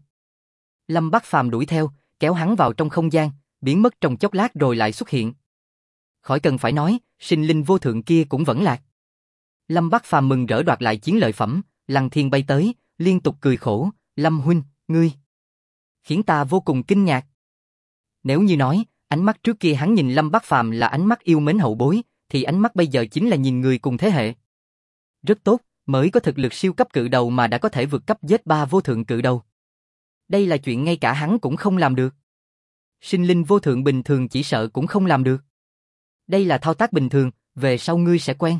Lâm Bắc Phàm đuổi theo, kéo hắn vào trong không gian, biến mất trong chốc lát rồi lại xuất hiện. Khỏi cần phải nói, sinh linh vô thượng kia cũng vẫn lạc. Lâm Bắc Phàm mừng rỡ đoạt lại chiến lợi phẩm, Lăng Thiên bay tới, liên tục cười khổ, Lâm huynh, ngươi khiến ta vô cùng kinh ngạc. Nếu như nói, ánh mắt trước kia hắn nhìn Lâm Bắc Phàm là ánh mắt yêu mến hậu bối, thì ánh mắt bây giờ chính là nhìn người cùng thế hệ. Rất tốt, mới có thực lực siêu cấp cự đầu mà đã có thể vượt cấp giết 3 vô thượng cự đầu. Đây là chuyện ngay cả hắn cũng không làm được. Sinh linh vô thượng bình thường chỉ sợ cũng không làm được. Đây là thao tác bình thường, về sau ngươi sẽ quen.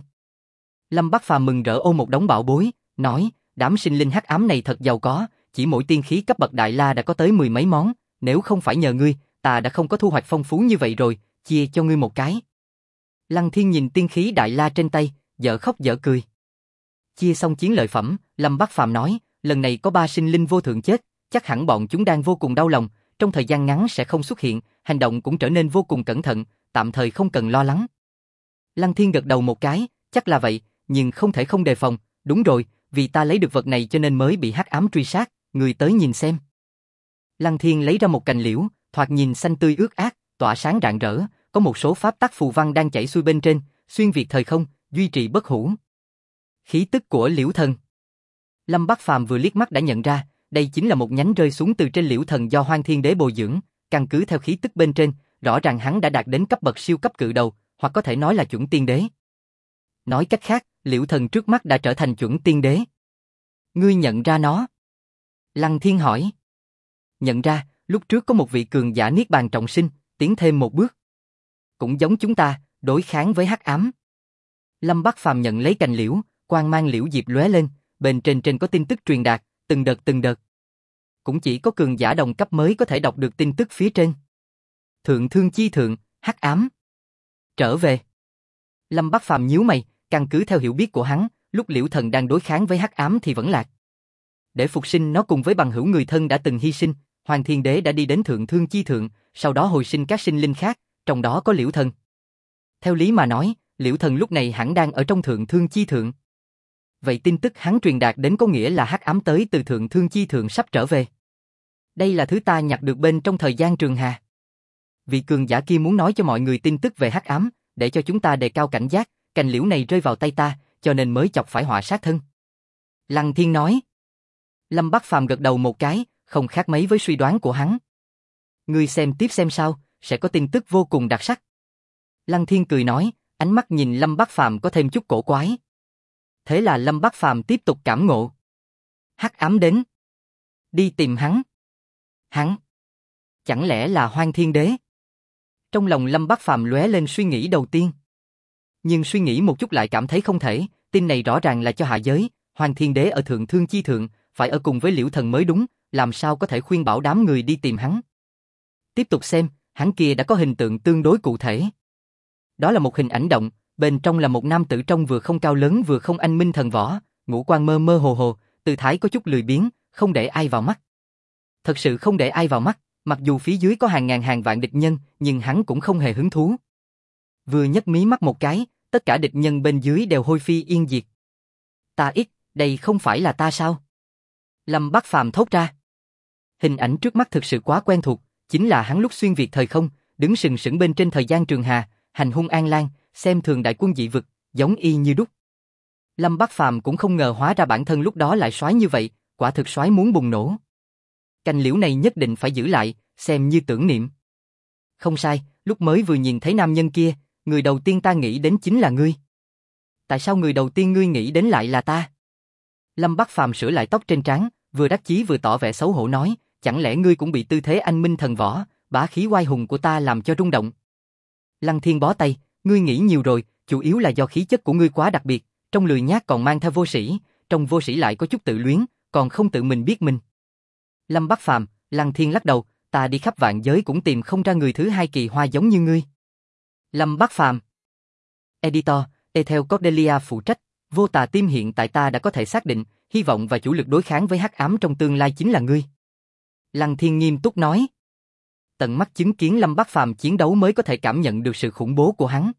Lâm Bắc Phàm mừng rỡ ôm một đống bảo bối, nói, đám sinh linh hắc ám này thật giàu có, chỉ mỗi tiên khí cấp bậc đại la đã có tới 10 mấy món, nếu không phải nhờ ngươi, ta đã không có thu hoạch phong phú như vậy rồi, chia cho ngươi một cái. Lăng Thiên nhìn tiên khí đại la trên tay, dở khóc dở cười. Chia xong chiến lợi phẩm, Lâm Bắc Phàm nói, lần này có 3 sinh linh vô thượng chết, chắc hẳn bọn chúng đang vô cùng đau lòng, trong thời gian ngắn sẽ không xuất hiện, hành động cũng trở nên vô cùng cẩn thận, tạm thời không cần lo lắng. Lăng Thiên gật đầu một cái, chắc là vậy, nhưng không thể không đề phòng, đúng rồi, vì ta lấy được vật này cho nên mới bị hắc ám truy sát, người tới nhìn xem. Lăng Thiên lấy ra một cành liễu, thoạt nhìn xanh tươi ướt át, tỏa sáng rạng rỡ, có một số pháp tắc phù văn đang chảy xuôi bên trên, xuyên việt thời không, duy trì bất hủ. Khí tức của liễu thần. Lâm Bắc Phàm vừa liếc mắt đã nhận ra, đây chính là một nhánh rơi xuống từ trên liễu thần do Hoang Thiên Đế bồi dưỡng, căn cứ theo khí tức bên trên, rõ ràng hắn đã đạt đến cấp bậc siêu cấp cự đầu, hoặc có thể nói là chuẩn tiên đế. Nói cách khác, liễu thần trước mắt đã trở thành chuẩn tiên đế. Ngươi nhận ra nó? Lăng Thiên hỏi. Nhận ra, lúc trước có một vị cường giả niết bàn trọng sinh, tiến thêm một bước. Cũng giống chúng ta, đối kháng với hắc ám. Lâm Bắc Phàm nhận lấy cành liễu, quang mang liễu diệp lóe lên, bên trên có tin tức truyền đạt, từng đợt. Cũng chỉ có cường giả đồng cấp mới có thể đọc được tin tức phía trên. Thượng thương chi thượng, hắc ám. Trở về. Lâm Bắc Phàm nhíu mày, căn cứ theo hiểu biết của hắn, lúc Liễu Thần đang đối kháng với hắc ám thì vẫn lạc. Để phục sinh nó cùng với bằng hữu người thân đã từng hy sinh, Hoàng Thiên Đế đã đi đến Thượng Thương Chi Thượng, sau đó hồi sinh các sinh linh khác, trong đó có Liễu Thần. Theo lý mà nói, Liễu Thần lúc này hẳn đang ở trong Thượng Thương Chi Thượng. Vậy tin tức hắn truyền đạt đến có nghĩa là hắc ám tới từ Thượng Thương Chi Thượng sắp trở về. Đây là thứ ta nhặt được bên trong thời gian trường hà. Vị cường giả kia muốn nói cho mọi người tin tức về hắc ám, để cho chúng ta đề cao cảnh giác, cành liễu này rơi vào tay ta, cho nên mới chọc phải họa sát thân. Lăng Thiên nói. Lâm Bắc Phàm gật đầu một cái, không khác mấy với suy đoán của hắn. Ngươi xem tiếp xem sao, sẽ có tin tức vô cùng đặc sắc. Lăng Thiên cười nói, ánh mắt nhìn Lâm Bắc Phàm có thêm chút cổ quái. Thế là Lâm Bắc Phàm tiếp tục cảm ngộ. Hắc ám đến. Đi tìm hắn. Hắn. Chẳng lẽ là Hoang Thiên Đế? Trong lòng Lâm Bắc Phàm lóe lên suy nghĩ đầu tiên. Nhưng suy nghĩ một chút lại cảm thấy không thể, tin này rõ ràng là cho hạ giới, Hoang Thiên Đế ở Thượng Thương Chi Thượng, phải ở cùng với Liễu Thần mới đúng, làm sao có thể khuyên bảo đám người đi tìm hắn. Tiếp tục xem, hắn kia đã có hình tượng tương đối cụ thể. Đó là một hình ảnh động, bên trong là một nam tử trông vừa không cao lớn vừa không anh minh thần võ, ngũ quan mơ mơ hồ hồ, tư thái có chút lười biếng, không để ai vào mắt. Thật sự không để ai vào mắt, mặc dù phía dưới có hàng ngàn hàng vạn địch nhân, nhưng hắn cũng không hề hứng thú. Vừa nhấc mí mắt một cái, tất cả địch nhân bên dưới đều hôi phi yên diệt. Ta ít, đây không phải là ta sao? Lâm Bắc Phàm thốt ra. Hình ảnh trước mắt thực sự quá quen thuộc, chính là hắn lúc xuyên việt thời không, đứng sừng sững bên trên thời gian trường hà, hành hung an lan, xem thường đại quân dị vực, giống y như đúc. Lâm Bắc Phàm cũng không ngờ hóa ra bản thân lúc đó lại soái như vậy, quả thực soái muốn bùng nổ. Cành liễu này nhất định phải giữ lại, xem như tưởng niệm. Không sai, lúc mới vừa nhìn thấy nam nhân kia, người đầu tiên ta nghĩ đến chính là ngươi. Tại sao người đầu tiên ngươi nghĩ đến lại là ta? Lâm Bắc Phàm sửa lại tóc trên trán, vừa đắc chí vừa tỏ vẻ xấu hổ nói, chẳng lẽ ngươi cũng bị tư thế anh minh thần võ, bá khí oai hùng của ta làm cho rung động? Lăng Thiên bó tay, ngươi nghĩ nhiều rồi, chủ yếu là do khí chất của ngươi quá đặc biệt, trong lười nhác còn mang theo vô sĩ, trong vô sĩ lại có chút tự luyến, còn không tự mình biết mình. Lâm Bắc Phàm, Lăng Thiên lắc đầu, ta đi khắp vạn giới cũng tìm không ra người thứ hai kỳ hoa giống như ngươi. Lâm Bắc Phàm. Editor, Ethel Cordelia phụ trách, vô tà tim hiện tại ta đã có thể xác định, hy vọng và chủ lực đối kháng với hắc ám trong tương lai chính là ngươi. Lăng Thiên nghiêm túc nói. Tận mắt chứng kiến Lâm Bắc Phàm chiến đấu mới có thể cảm nhận được sự khủng bố của hắn.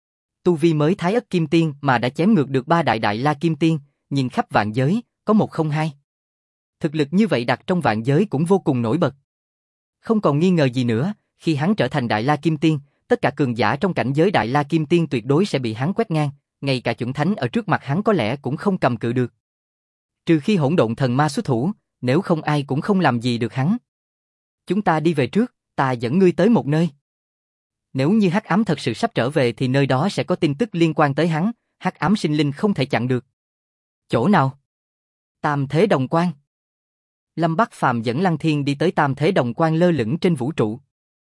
Tu vi mới Thái Ất Kim Tiên mà đã chém ngược được 3 đại La Kim Tiên, nhìn khắp vạn giới, có một không hai. Thực lực như vậy đặt trong vạn giới cũng vô cùng nổi bật. Không còn nghi ngờ gì nữa, khi hắn trở thành Đại La Kim Tiên, tất cả cường giả trong cảnh giới Đại La Kim Tiên tuyệt đối sẽ bị hắn quét ngang, ngay cả chuẩn thánh ở trước mặt hắn có lẽ cũng không cầm cự được. Trừ khi hỗn độn thần ma xuất thủ, nếu không ai cũng không làm gì được hắn. Chúng ta đi về trước, ta dẫn ngươi tới một nơi. Nếu như hắc ám thật sự sắp trở về thì nơi đó sẽ có tin tức liên quan tới hắn, hắc ám sinh linh không thể chặn được. Chỗ nào? Tam Thế Đồng Quan. Lâm Bắc Phàm dẫn Lăng Thiên đi tới Tam Thế Đồng Quan lơ lửng trên vũ trụ.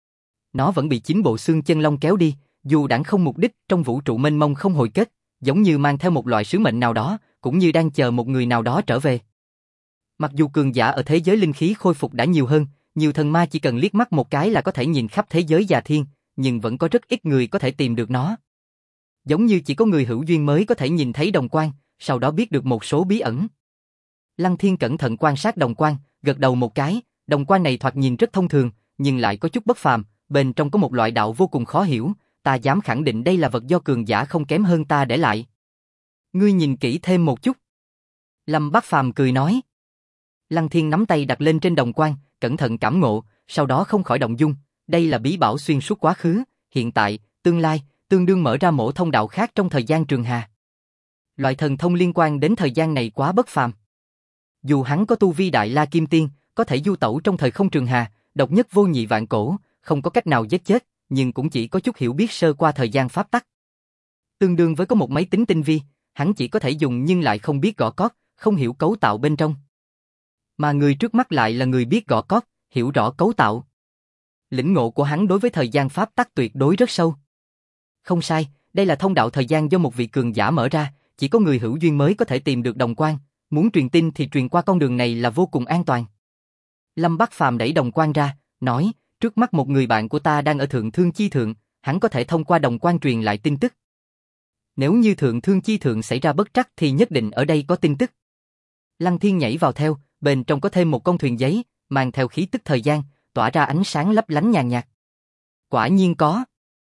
Nó vẫn bị 9 bộ xương chân long kéo đi, dù đãng không mục đích trong vũ trụ mênh mông không hồi kết, giống như mang theo một loại sứ mệnh nào đó, cũng như đang chờ một người nào đó trở về. Mặc dù cường giả ở thế giới linh khí khôi phục đã nhiều hơn, nhiều thần ma chỉ cần liếc mắt một cái là có thể nhìn khắp thế giới già thiên, nhưng vẫn có rất ít người có thể tìm được nó. Giống như chỉ có người hữu duyên mới có thể nhìn thấy đồng quan, sau đó biết được một số bí ẩn. Lăng Thiên cẩn thận quan sát đồng quan, gật đầu một cái, đồng quan này thoạt nhìn rất thông thường, nhưng lại có chút bất phàm, bên trong có một loại đạo vô cùng khó hiểu, ta dám khẳng định đây là vật do cường giả không kém hơn ta để lại. Ngươi nhìn kỹ thêm một chút. Lâm Bắc Phàm cười nói. Lăng Thiên nắm tay đặt lên trên đồng quan, cẩn thận cảm ngộ, sau đó không khỏi động dung, đây là bí bảo xuyên suốt quá khứ, hiện tại, tương lai, tương đương mở ra mổ thông đạo khác trong thời gian trường hà. Loại thần thông liên quan đến thời gian này quá bất phàm. Dù hắn có tu vi Đại La Kim Tiên, có thể du tẩu trong thời không trường hà, độc nhất vô nhị vạn cổ, không có cách nào giết chết, nhưng cũng chỉ có chút hiểu biết sơ qua thời gian pháp tắc. Tương đương với có một máy tính tinh vi, hắn chỉ có thể dùng nhưng lại không biết gõ cót, không hiểu cấu tạo bên trong. Mà người trước mắt lại là người biết gõ cót, hiểu rõ cấu tạo. Lĩnh ngộ của hắn đối với thời gian pháp tắc tuyệt đối rất sâu. Không sai, đây là thông đạo thời gian do một vị cường giả mở ra, chỉ có người hữu duyên mới có thể tìm được đồng quan, muốn truyền tin thì truyền qua con đường này là vô cùng an toàn. Lâm Bắc Phàm đẩy đồng quan ra, nói, trước mắt một người bạn của ta đang ở Thượng Thương Chi Thượng, hắn có thể thông qua đồng quan truyền lại tin tức. Nếu như thượng thương chi thượng xảy ra bất trắc thì nhất định ở đây có tin tức. Lăng Thiên nhảy vào theo, bên trong có thêm một con thuyền giấy, mang theo khí tức thời gian, tỏa ra ánh sáng lấp lánh nhàn nhạt. Quả nhiên có.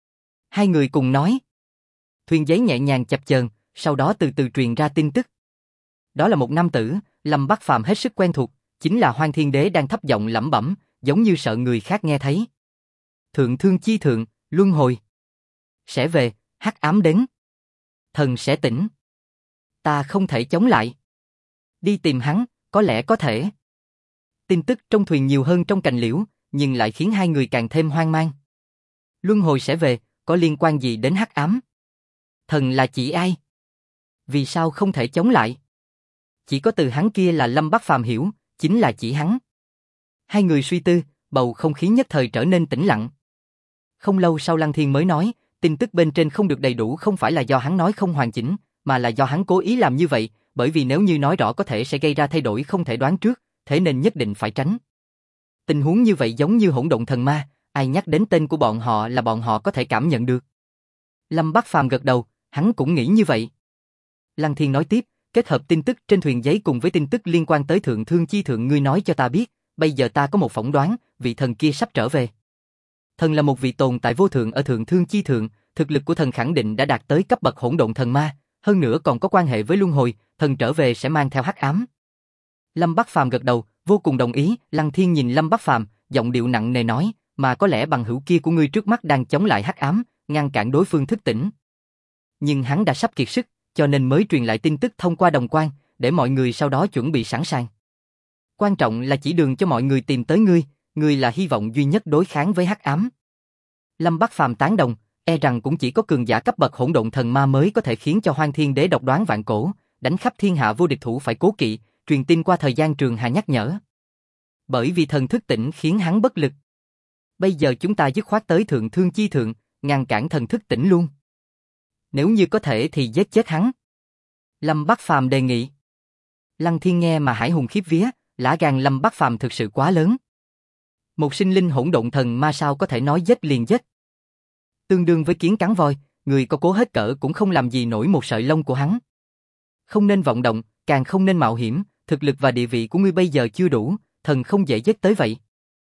Hai người cùng nói. Thuyền giấy nhẹ nhàng chập chờn, sau đó từ từ truyền ra tin tức. Đó là một nam tử, Lâm Bắc Phàm hết sức quen thuộc, chính là Hoang Thiên Đế đang thấp giọng lẩm bẩm, giống như sợ người khác nghe thấy. Thượng thương chi thượng, luân hồi. Sẽ về, hắc ám đến. Thần sẽ tỉnh. Ta không thể chống lại. Đi tìm hắn, có lẽ có thể. Tin tức trong thuyền nhiều hơn trong cành liễu, nhưng lại khiến hai người càng thêm hoang mang. Luân hồi sẽ về, có liên quan gì đến hắc ám? Thần là chỉ ai? Vì sao không thể chống lại? Chỉ có từ hắn kia là Lâm Bắc Phàm hiểu, chính là chỉ hắn. Hai người suy tư, bầu không khí nhất thời trở nên tĩnh lặng. Không lâu sau Lăng Thiên mới nói, tin tức bên trên không được đầy đủ không phải là do hắn nói không hoàn chỉnh, mà là do hắn cố ý làm như vậy, bởi vì nếu như nói rõ có thể sẽ gây ra thay đổi không thể đoán trước, thế nên nhất định phải tránh. Tình huống như vậy giống như hỗn độn thần ma, ai nhắc đến tên của bọn họ là bọn họ có thể cảm nhận được. Lâm Bắc Phàm gật đầu, hắn cũng nghĩ như vậy. Lăng Thiên nói tiếp, kết hợp tin tức trên thuyền giấy cùng với tin tức liên quan tới thượng thương chi thượng ngươi nói cho ta biết, bây giờ ta có một phỏng đoán, vị thần kia sắp trở về. Thần là một vị tồn tại vô thượng ở thượng thương chi thượng, thực lực của thần khẳng định đã đạt tới cấp bậc hỗn độn thần ma, hơn nữa còn có quan hệ với luân hồi, thần trở về sẽ mang theo hắc ám. Lâm Bắc Phàm gật đầu, vô cùng đồng ý. Lăng Thiên nhìn Lâm Bắc Phàm, giọng điệu nặng nề nói, mà có lẽ bằng hữu kia của ngươi trước mắt đang chống lại hắc ám, ngăn cản đối phương thức tỉnh. Nhưng hắn đã sắp kiệt sức, cho nên mới truyền lại tin tức thông qua đồng quan, để mọi người sau đó chuẩn bị sẵn sàng. Quan trọng là chỉ đường cho mọi người tìm tới ngươi là hy vọng duy nhất đối kháng với hắc ám. Lâm Bắc Phàm tán đồng, e rằng cũng chỉ có cường giả cấp bậc hỗn độn thần ma mới có thể khiến cho Hoang Thiên Đế độc đoán vạn cổ, đánh khắp thiên hạ vô địch thủ phải cố kỵ, truyền tin qua thời gian trường hà nhắc nhở. Bởi vì thần thức tỉnh khiến hắn bất lực. Bây giờ chúng ta dứt khoát tới thượng thương chi thượng, ngăn cản thần thức tỉnh luôn. Nếu như có thể thì giết chết hắn. Lâm Bắc Phàm đề nghị. Lăng Thiên nghe mà hải hùng khiếp vía, lá gan Lâm Bắc Phàm thực sự quá lớn. Một sinh linh hỗn độn thần ma sao có thể nói giết liền giết. Tương đương với kiến cắn voi, người có cố hết cỡ cũng không làm gì nổi một sợi lông của hắn. Không nên vọng động, càng không nên mạo hiểm, thực lực và địa vị của ngươi bây giờ chưa đủ, thần không dễ giết tới vậy.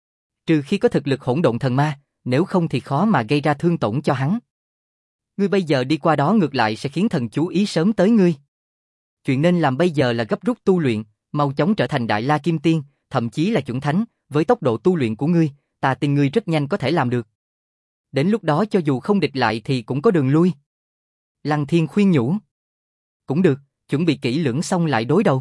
Trừ khi có thực lực hỗn độn thần ma, nếu không thì khó mà gây ra thương tổn cho hắn. Ngươi bây giờ đi qua đó ngược lại sẽ khiến thần chú ý sớm tới ngươi. Chuyện nên làm bây giờ là gấp rút tu luyện, mau chóng trở thành Đại La Kim Tiên, thậm chí là chuẩn thánh, với tốc độ tu luyện của ngươi, ta tin ngươi rất nhanh có thể làm được. Đến lúc đó cho dù không địch lại thì cũng có đường lui. Lăng Thiên khuyên nhủ. Cũng được, chuẩn bị kỹ lưỡng xong lại đối đầu.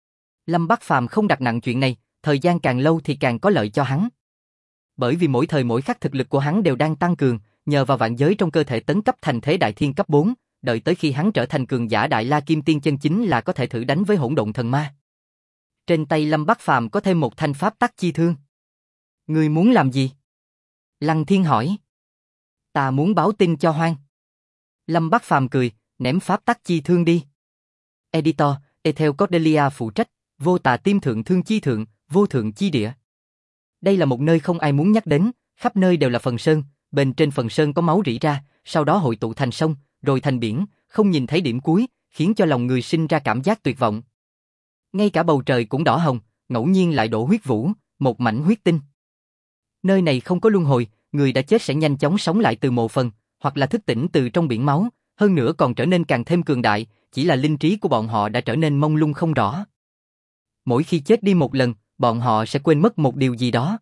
Lâm Bắc Phàm không đặt nặng chuyện này, thời gian càng lâu thì càng có lợi cho hắn. Bởi vì mỗi thời mỗi khắc thực lực của hắn đều đang tăng cường, nhờ vào vạn giới trong cơ thể tấn cấp thành thế đại thiên cấp 4, đợi tới khi hắn trở thành cường giả Đại La Kim Tiên chân chính là có thể thử đánh với hỗn độn thần ma. Trên tay Lâm Bắc Phàm có thêm một thanh pháp tắc chi thương. Ngươi muốn làm gì? Lăng Thiên hỏi. Ta muốn báo tin cho Hoang. Lâm Bắc Phàm cười, ném pháp tắc chi thương đi. Editor, Ethel Cordelia phụ trách, vô tà tim thượng thương chi thượng, vô thượng chi địa. Đây là một nơi không ai muốn nhắc đến, khắp nơi đều là phần sơn, bên trên phần sơn có máu rỉ ra, sau đó hội tụ thành sông, rồi thành biển, không nhìn thấy điểm cuối, khiến cho lòng người sinh ra cảm giác tuyệt vọng. Ngay cả bầu trời cũng đỏ hồng, ngẫu nhiên lại đổ huyết vũ, một mảnh huyết tinh. Nơi này không có luân hồi, người đã chết sẽ nhanh chóng sống lại từ mộ phần, hoặc là thức tỉnh từ trong biển máu, hơn nữa còn trở nên càng thêm cường đại, chỉ là linh trí của bọn họ đã trở nên mông lung không rõ. Mỗi khi chết đi một lần, bọn họ sẽ quên mất một điều gì đó.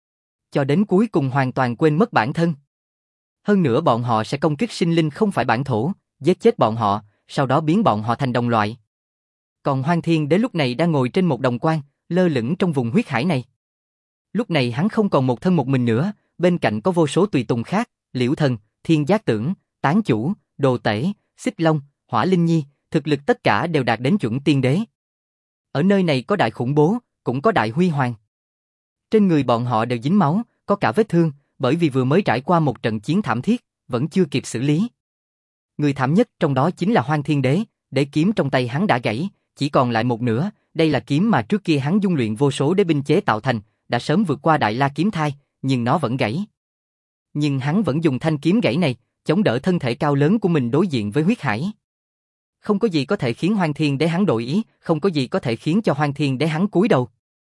Cho đến cuối cùng hoàn toàn quên mất bản thân. Hơn nữa bọn họ sẽ công kích sinh linh không phải bản thổ, giết chết bọn họ, sau đó biến bọn họ thành đồng loại. Còn Hoang Thiên Đế lúc này đang ngồi trên một đồng quan, lơ lửng trong vùng huyết hải này. Lúc này hắn không còn một thân một mình nữa, bên cạnh có vô số tùy tùng khác, Liễu Thần, Thiên Giác Tưởng, Tán Chủ, Đồ Tể, Xích Long, Hỏa Linh Nhi, thực lực tất cả đều đạt đến chuẩn tiên đế. Ở nơi này có đại khủng bố, cũng có đại huy hoàng. Trên người bọn họ đều dính máu, có cả vết thương, bởi vì vừa mới trải qua một trận chiến thảm thiết, vẫn chưa kịp xử lý. Người thảm nhất trong đó chính là Hoang Thiên Đế, đế kiếm trong tay hắn đã gãy, chỉ còn lại một nửa, đây là kiếm mà trước kia hắn dung luyện vô số đế binh chế tạo thành, đã sớm vượt qua Đại La kiếm thai, nhưng nó vẫn gãy. Nhưng hắn vẫn dùng thanh kiếm gãy này, chống đỡ thân thể cao lớn của mình đối diện với huyết hải. Không có gì có thể khiến Hoang Thiên Đế hắn đổi ý, không có gì có thể khiến cho Hoang Thiên Đế hắn cúi đầu.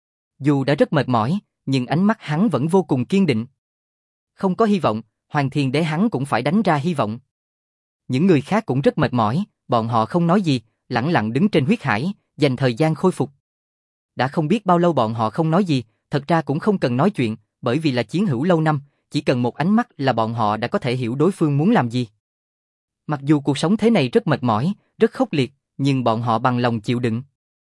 Dù đã rất mệt mỏi, nhưng ánh mắt hắn vẫn vô cùng kiên định. Không có hy vọng, Hoang Thiên Đế hắn cũng phải đánh ra hy vọng. Những người khác cũng rất mệt mỏi, bọn họ không nói gì, lẳng lặng đứng trên huyết hải, dành thời gian khôi phục. Đã không biết bao lâu bọn họ không nói gì, thật ra cũng không cần nói chuyện, bởi vì là chiến hữu lâu năm, chỉ cần một ánh mắt là bọn họ đã có thể hiểu đối phương muốn làm gì. Mặc dù cuộc sống thế này rất mệt mỏi, rất khốc liệt, nhưng bọn họ bằng lòng chịu đựng.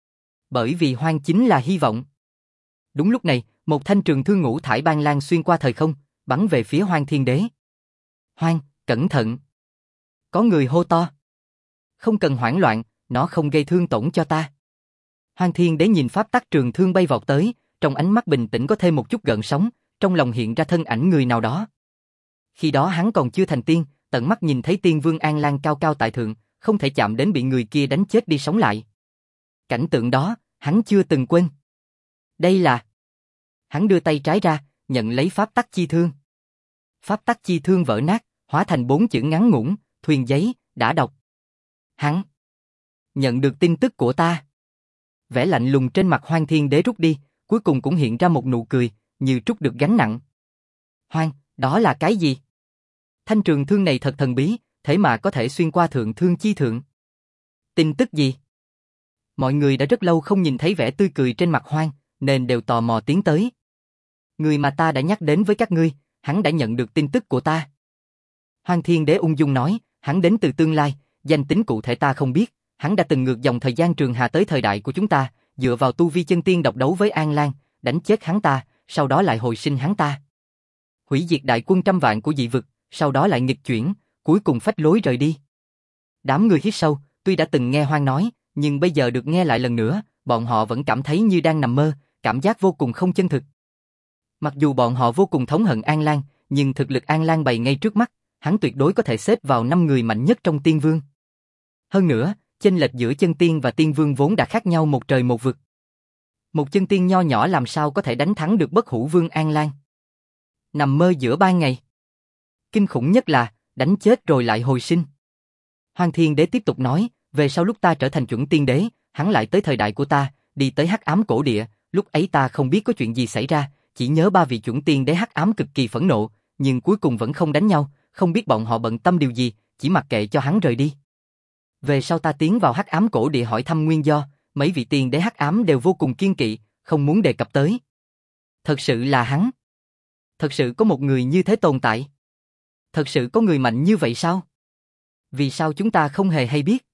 Bởi vì Hoang chính là hy vọng. Đúng lúc này, một thanh trường thương ngũ thải ban lan xuyên qua thời không, bắn về phía Hoang Thiên Đế. Hoang, cẩn thận! Có người hô to. Không cần hoảng loạn, nó không gây thương tổn cho ta. Hoang Thiên Đế nhìn pháp tắc trường thương bay vọt tới, trong ánh mắt bình tĩnh có thêm một chút gợn sóng, trong lòng hiện ra thân ảnh người nào đó. Khi đó hắn còn chưa thành tiên, tận mắt nhìn thấy tiên vương An Lan cao cao tại thượng, không thể chạm đến bị người kia đánh chết đi sống lại. Cảnh tượng đó, hắn chưa từng quên. Đây là... Hắn đưa tay trái ra, nhận lấy pháp tắc chi thương. Pháp tắc chi thương vỡ nát, hóa thành 4 chữ ngắn ngủn, thuyền giấy, đã đọc. Hắn nhận được tin tức của ta. Vẻ lạnh lùng trên mặt Hoang Thiên Đế rút đi, cuối cùng cũng hiện ra một nụ cười, như trút được gánh nặng. Hoang, đó là cái gì? Thanh trường thương này thật thần bí, thế mà có thể xuyên qua thượng thương chi thượng. Tin tức gì? Mọi người đã rất lâu không nhìn thấy vẻ tươi cười trên mặt Hoang, nên đều tò mò tiến tới. Người mà ta đã nhắc đến với các ngươi, hắn đã nhận được tin tức của ta. Hoang Thiên Đế ung dung nói, hắn đến từ tương lai, danh tính cụ thể ta không biết, hắn đã từng ngược dòng thời gian trường hà tới thời đại của chúng ta, dựa vào tu vi chân tiên độc đấu với An Lan, đánh chết hắn ta, sau đó lại hồi sinh hắn ta. Hủy diệt đại quân trăm vạn của dị vực, sau đó lại nghịch chuyển, cuối cùng phách lối rời đi. Đám người hít sâu, tuy đã từng nghe Hoang nói, nhưng bây giờ được nghe lại lần nữa, bọn họ vẫn cảm thấy như đang nằm mơ, cảm giác vô cùng không chân thực. Mặc dù bọn họ vô cùng thống hận An Lan, nhưng thực lực An Lan bày ngay trước mắt, hắn tuyệt đối có thể xếp vào 5 người mạnh nhất trong tiên vương. Hơn nữa, chênh lệch giữa chân tiên và tiên vương vốn đã khác nhau một trời một vực. Một chân tiên nho nhỏ làm sao có thể đánh thắng được bất hủ vương An Lan? Nằm mơ giữa ban ngày. Kinh khủng nhất là, đánh chết rồi lại hồi sinh. Hoang Thiên Đế tiếp tục nói, về sau lúc ta trở thành chuẩn tiên đế, hắn lại tới thời đại của ta, đi tới hắc ám cổ địa, lúc ấy ta không biết có chuyện gì xảy ra, chỉ nhớ 3 vị chuẩn tiên đế hắc ám cực kỳ phẫn nộ, nhưng cuối cùng vẫn không đánh nhau, không biết bọn họ bận tâm điều gì, chỉ mặc kệ cho hắn rời đi. Về sau ta tiến vào hắc ám cổ địa hỏi thăm nguyên do, mấy vị tiên đế hắc ám đều vô cùng kiêng kỵ, không muốn đề cập tới. Thật sự là hắn. Thật sự có một người như thế tồn tại. Thật sự có người mạnh như vậy sao? Vì sao chúng ta không hề hay biết?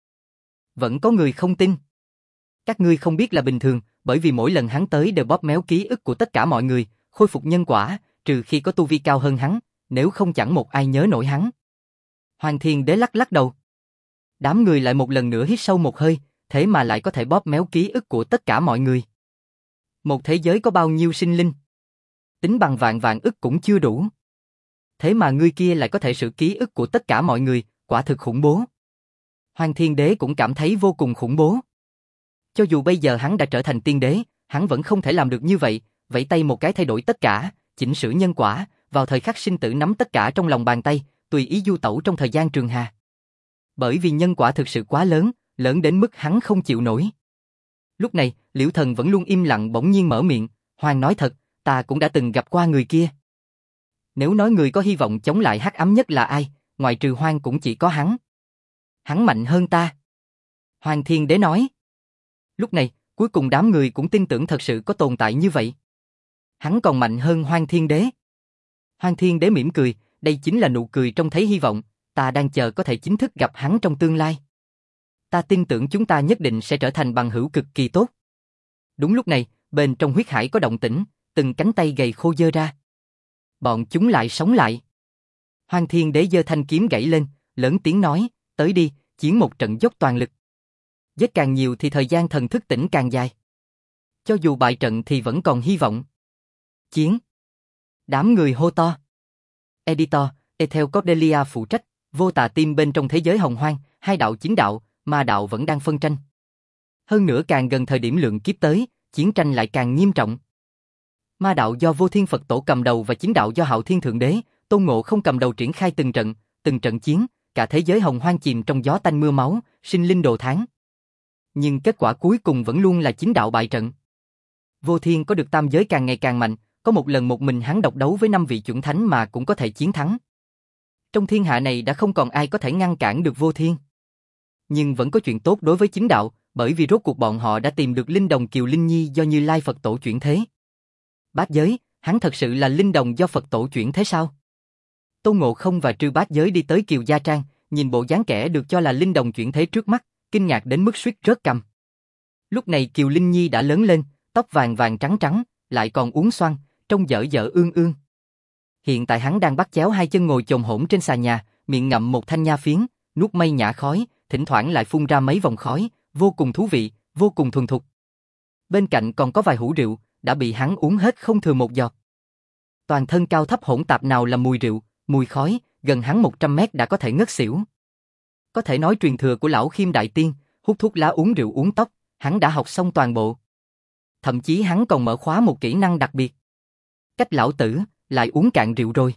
Vẫn có người không tin. Các ngươi không biết là bình thường, bởi vì mỗi lần hắn tới đều bóp méo ký ức của tất cả mọi người, khôi phục nhân quả, trừ khi có tu vi cao hơn hắn, nếu không chẳng một ai nhớ nổi hắn. Hoang Thiên Đế lắc lắc đầu. Đám người lại một lần nữa hít sâu một hơi, thế mà lại có thể bóp méo ký ức của tất cả mọi người. Một thế giới có bao nhiêu sinh linh? Tính bằng vạn vạn ức cũng chưa đủ. Thế mà người kia lại có thể sửa ký ức của tất cả mọi người, quả thực khủng bố. Hoang Thiên Đế cũng cảm thấy vô cùng khủng bố. Cho dù bây giờ hắn đã trở thành tiên đế, hắn vẫn không thể làm được như vậy, vẫy tay một cái thay đổi tất cả, chỉnh sửa nhân quả, vào thời khắc sinh tử nắm tất cả trong lòng bàn tay, tùy ý du tẩu trong thời gian trường hà. Bởi vì nhân quả thực sự quá lớn, lớn đến mức hắn không chịu nổi. Lúc này, Liễu Thần vẫn luôn im lặng bỗng nhiên mở miệng, Hoang nói thật, ta cũng đã từng gặp qua người kia. Nếu nói người có hy vọng chống lại hắc ám nhất là ai, ngoài trừ Hoang cũng chỉ có hắn. Hắn mạnh hơn ta. Hoang Thiên Đế nói. Lúc này, cuối cùng đám người cũng tin tưởng thật sự có tồn tại như vậy. Hắn còn mạnh hơn Hoang Thiên Đế. Hoang Thiên Đế mỉm cười, đây chính là nụ cười trông thấy hy vọng, ta đang chờ có thể chính thức gặp hắn trong tương lai. Ta tin tưởng chúng ta nhất định sẽ trở thành bằng hữu cực kỳ tốt. Đúng lúc này, bên trong huyết hải có động tĩnh, từng cánh tay gầy khô giơ ra. Bọn chúng lại sống lại. Hoang Thiên Đế giơ thanh kiếm gãy lên, lớn tiếng nói, tới đi, chiến một trận dốc toàn lực. Giết càng nhiều thì thời gian thần thức tỉnh càng dài. Cho dù bại trận thì vẫn còn hy vọng. Chiến. Đám người hô to. Editor, Ethel Cordelia phụ trách, vô tà tim bên trong thế giới hồng hoang, hai đạo chính đạo, ma đạo vẫn đang phân tranh. Hơn nữa càng gần thời điểm lượng kiếp tới, chiến tranh lại càng nghiêm trọng. Ma đạo do Vô Thiên Phật Tổ cầm đầu và chính đạo do Hạo Thiên Thượng Đế, Tôn Ngộ Không cầm đầu triển khai từng trận chiến, cả thế giới hồng hoang chìm trong gió tanh mưa máu, sinh linh đồ thán. Nhưng kết quả cuối cùng vẫn luôn là chính đạo bại trận. Vô Thiên có được tam giới càng ngày càng mạnh, có một lần một mình hắn độc đấu với 5 vị chuẩn thánh mà cũng có thể chiến thắng. Trong thiên hạ này đã không còn ai có thể ngăn cản được Vô Thiên. Nhưng vẫn có chuyện tốt đối với chính đạo, bởi vì rốt cuộc bọn họ đã tìm được linh đồng Kiều Linh Nhi do Như Lai Phật Tổ chuyển thế. Bát Giới, hắn thật sự là linh đồng do Phật Tổ chuyển thế sao? Tôn Ngộ Không và Trư Bát Giới đi tới Kiều Gia Trang, nhìn bộ dáng kẻ được cho là linh đồng chuyển thế trước mắt, kinh ngạc đến mức suýt rớt cằm. Lúc này Kiều Linh Nhi đã lớn lên, tóc vàng vàng trắng trắng, lại còn uốn xoăn, trông dở dở ương ương. Hiện tại hắn đang bắt chéo hai chân ngồi chồm hổm trên xà nhà, miệng ngậm một thanh nha phiến, nuốt mây nhả khói, thỉnh thoảng lại phun ra mấy vòng khói, vô cùng thú vị, vô cùng thuần thục. Bên cạnh còn có vài hũ rượu, đã bị hắn uống hết không thừa một giọt. Toàn thân cao thấp hỗn tạp nào là mùi rượu, mùi khói, gần hắn 100 mét đã có thể ngất xỉu. Có thể nói truyền thừa của lão Khiêm Đại Tiên, hút thuốc lá uống rượu uống tóc, hắn đã học xong toàn bộ. Thậm chí hắn còn mở khóa một kỹ năng đặc biệt. Cách lão tử, lại uống cạn rượu rồi.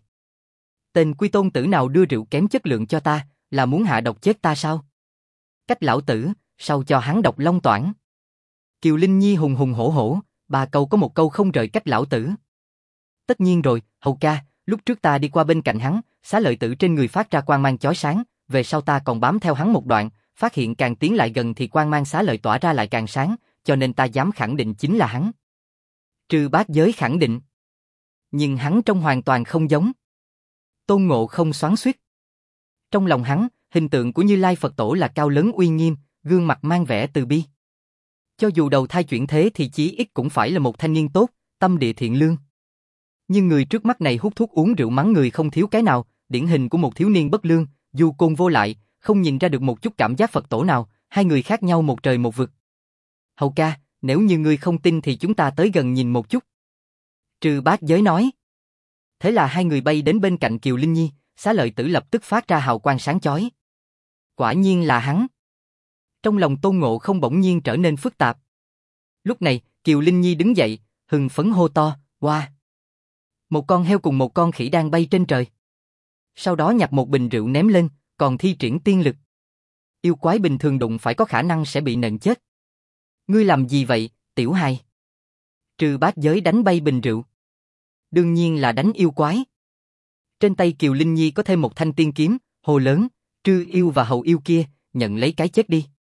Tên quy tôn tử nào đưa rượu kém chất lượng cho ta, là muốn hạ độc chết ta sao? Cách lão tử, sao cho hắn độc long toản. Kiều Linh Nhi hùng hùng hổ hổ, 3 câu có một câu không rời cách lão tử. Tất nhiên rồi, Hầu ca, lúc trước ta đi qua bên cạnh hắn, xá lợi tử trên người phát ra quang mang chói sáng, về sau ta còn bám theo hắn một đoạn, phát hiện càng tiến lại gần thì quang mang xá lợi tỏa ra lại càng sáng, cho nên ta dám khẳng định chính là hắn. Trừ Bát Giới khẳng định. Nhưng hắn trông hoàn toàn không giống. Tôn Ngộ Không xoắn xuýt. Trong lòng hắn, hình tượng của Như Lai Phật Tổ là cao lớn uy nghiêm, gương mặt mang vẻ từ bi. Cho dù đầu thai chuyển thế thì chí ít cũng phải là một thanh niên tốt, tâm địa thiện lương. Nhưng người trước mắt này hút thuốc uống rượu mắng người không thiếu cái nào, điển hình của một thiếu niên bất lương, dù côn vô lại, không nhìn ra được một chút cảm giác Phật Tổ nào, hai người khác nhau một trời một vực. Hầu ca, nếu như ngươi không tin thì chúng ta tới gần nhìn một chút. Trừ Bát Giới nói. Thế là hai người bay đến bên cạnh Kiều Linh Nhi, xá lợi tử lập tức phát ra hào quang sáng chói. Quả nhiên là hắn. Trong lòng Tôn Ngộ Không bỗng nhiên trở nên phức tạp. Lúc này, Kiều Linh Nhi đứng dậy, hưng phấn hô to, "Wow!" Một con heo cùng một con khỉ đang bay trên trời. Sau đó nhặt một bình rượu ném lên, còn thi triển tiên lực. Yêu quái bình thường đụng phải có khả năng sẽ bị nện chết. Ngươi làm gì vậy, tiểu hài? Trừ Bát Giới đánh bay bình rượu. Đương nhiên là đánh yêu quái. Trên tay Kiều Linh Nhi có thêm một thanh tiên kiếm, hồ lớn, Trư yêu và hầu yêu kia, nhận lấy cái chết đi.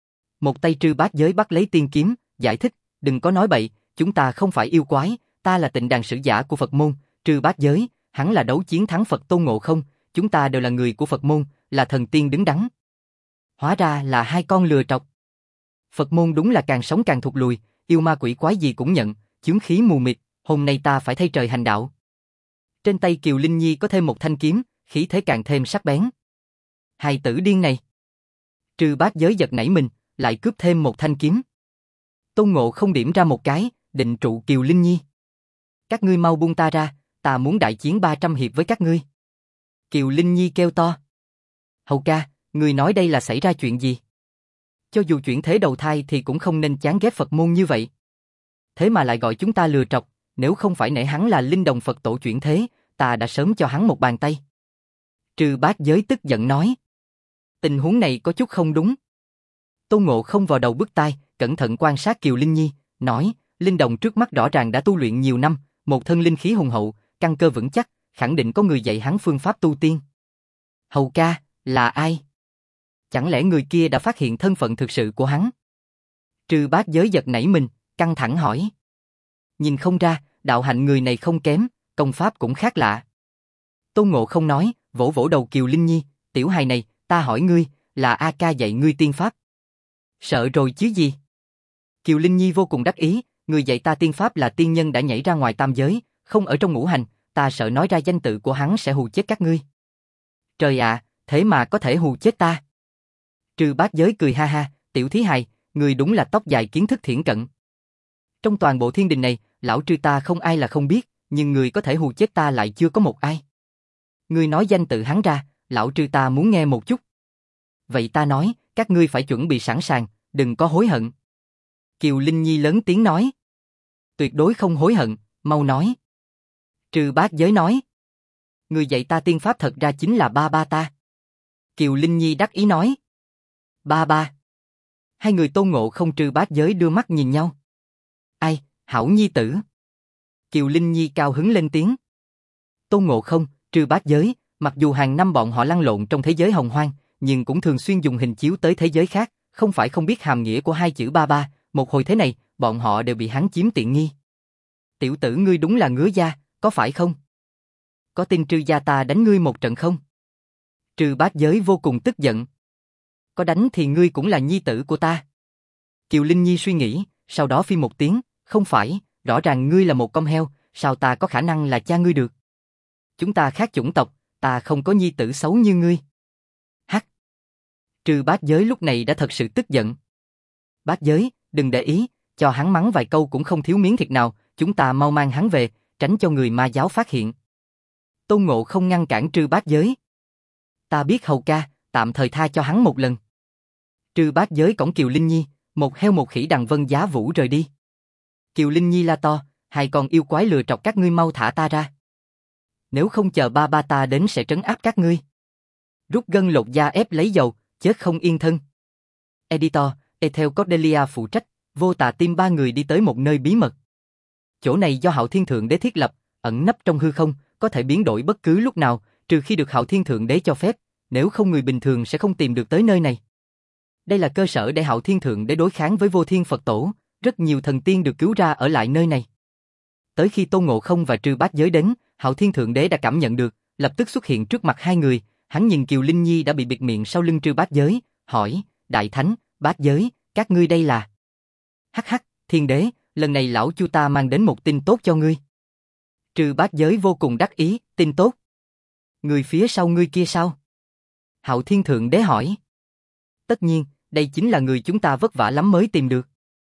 Một tay Trư Bát Giới bắt lấy tiên kiếm, giải thích, đừng có nói bậy, chúng ta không phải yêu quái, ta là tịnh đàn sử giả của Phật môn, Trư Bát Giới, hắn là đấu chiến thắng Phật Tôn Ngộ Không, chúng ta đều là người của Phật môn, là thần tiên đứng đắn. Hóa ra là hai con lừa trọc. Phật môn đúng là càng sống càng thụt lùi, yêu ma quỷ quái gì cũng nhận, chướng khí mù mịt, hôm nay ta phải thay trời hành đạo. Trên tay Kiều Linh Nhi có thêm một thanh kiếm, khí thế càng thêm sắc bén. Hài tử điên này. Trừ Bát Giới giật nảy mình, lại cướp thêm một thanh kiếm. Tôn Ngộ Không điểm ra một cái, định trụ Kiều Linh Nhi. Các ngươi mau buông ta ra, ta muốn đại chiến 300 hiệp với các ngươi. Kiều Linh Nhi kêu to. Hầu ca, ngươi nói đây là xảy ra chuyện gì? Cho dù chuyển thế đầu thai thì cũng không nên chán ghét Phật môn như vậy. Thế mà lại gọi chúng ta lừa trọc, nếu không phải nể hắn là linh đồng Phật Tổ chuyển thế, ta đã sớm cho hắn một bàn tay. Trừ Bát Giới tức giận nói. Tình huống này có chút không đúng. Tôn Ngộ Không vào đầu bứt tai, cẩn thận quan sát Kiều Linh Nhi, nói, linh đồng trước mắt rõ ràng đã tu luyện nhiều năm, một thân linh khí hùng hậu, căn cơ vững chắc, khẳng định có người dạy hắn phương pháp tu tiên. Hầu ca, là ai? Chẳng lẽ người kia đã phát hiện thân phận thực sự của hắn? Trừ Bát Giới giật nảy mình, căng thẳng hỏi. Nhìn không ra, đạo hạnh người này không kém, công pháp cũng khác lạ. Tôn Ngộ Không nói, vỗ vỗ đầu Kiều Linh Nhi, tiểu hài này, ta hỏi ngươi, là A Ca dạy ngươi tiên pháp? Sợ rồi chứ gì? Kiều Linh Nhi vô cùng đắc ý, người dạy ta tiên pháp là tiên nhân đã nhảy ra ngoài tam giới, không ở trong ngũ hành, ta sợ nói ra danh tự của hắn sẽ hù chết các ngươi. Trời ạ, thế mà có thể hù chết ta. Trừ Bát Giới cười ha ha, tiểu thí hài, người đúng là tóc dài kiến thức thiển cận. Trong toàn bộ thiên đình này, lão Trư ta không ai là không biết, nhưng người có thể hù chết ta lại chưa có một ai. Ngươi nói danh tự hắn ra, lão Trư ta muốn nghe một chút. Vậy ta nói, các ngươi phải chuẩn bị sẵn sàng, đừng có hối hận. Kiều Linh Nhi lớn tiếng nói. Tuyệt đối không hối hận, mau nói. Trừ Bát Giới nói. Người dạy ta tiên pháp thật ra chính là ba ba ta. Kiều Linh Nhi đắc ý nói. Ba ba. Hai người Tôn Ngộ Không Trư Bát Giới đưa mắt nhìn nhau. Ai, hảo nhi tử. Kiều Linh Nhi cao hứng lên tiếng. Tôn Ngộ Không, Trư Bát Giới, mặc dù hàng năm bọn họ lăn lộn trong thế giới hồng hoang, nhưng cũng thường xuyên dùng hình chiếu tới thế giới khác, không phải không biết hàm nghĩa của hai chữ ba ba, một hồi thế này, bọn họ đều bị hắn chiếm tiện nghi. Tiểu tử ngươi đúng là ngứa da, có phải không? Có tin Trư gia ta đánh ngươi một trận không? Trư Bát Giới vô cùng tức giận. Có đánh thì ngươi cũng là nhi tử của ta. Kiều Linh Nhi suy nghĩ, sau đó phi một tiếng, không phải, rõ ràng ngươi là một con heo, sao ta có khả năng là cha ngươi được? Chúng ta khác chủng tộc, ta không có nhi tử xấu như ngươi. Hắc. Trư Bát Giới lúc này đã thật sự tức giận. Bát Giới, đừng để ý, cho hắn mắng vài câu cũng không thiếu miếng thịt nào, chúng ta mau mang hắn về, tránh cho người ma giáo phát hiện. Tôn Ngộ không ngăn cản Trư Bát Giới. Ta biết hầu ca, tạm thời tha cho hắn một lần. Trư Bát Giới cõng Kiều Linh Nhi, một heo một khỉ đằng vân giá vũ rời đi. Kiều Linh Nhi la to, hai con yêu quái lừa trọc các ngươi mau thả ta ra. Nếu không chờ ba ba ta đến sẽ trấn áp các ngươi. Rút gân lột da ép lấy dầu, chết không yên thân. Editor, Ethel Cordelia phụ trách, Vô Tà Tim ba người đi tới một nơi bí mật. Chỗ này do Hạo Thiên Thượng Đế thiết lập, ẩn nấp trong hư không, có thể biến đổi bất cứ lúc nào, trừ khi được Hạo Thiên Thượng Đế cho phép, nếu không người bình thường sẽ không tìm được tới nơi này. Đây là cơ sở để Hạo Thiên Thượng Đế đối kháng với Vô Thiên Phật Tổ, rất nhiều thần tiên được cứu ra ở lại nơi này. Tới khi Tôn Ngộ Không và Trư Bát Giới đến, Hạo Thiên Thượng Đế đã cảm nhận được, lập tức xuất hiện trước mặt hai người, hắn nhìn Kiều Linh Nhi đã bị bịt miệng sau lưng Trư Bát Giới, hỏi, Đại Thánh, Bát Giới, các ngươi đây là? Hắc hắc, Thiên Đế, lần này lão chu ta mang đến một tin tốt cho ngươi. Trư Bát Giới vô cùng đắc ý, tin tốt. Người phía sau ngươi kia sao? Hạo Thiên Thượng Đế hỏi. Tất nhiên, đây chính là người chúng ta vất vả lắm mới tìm được.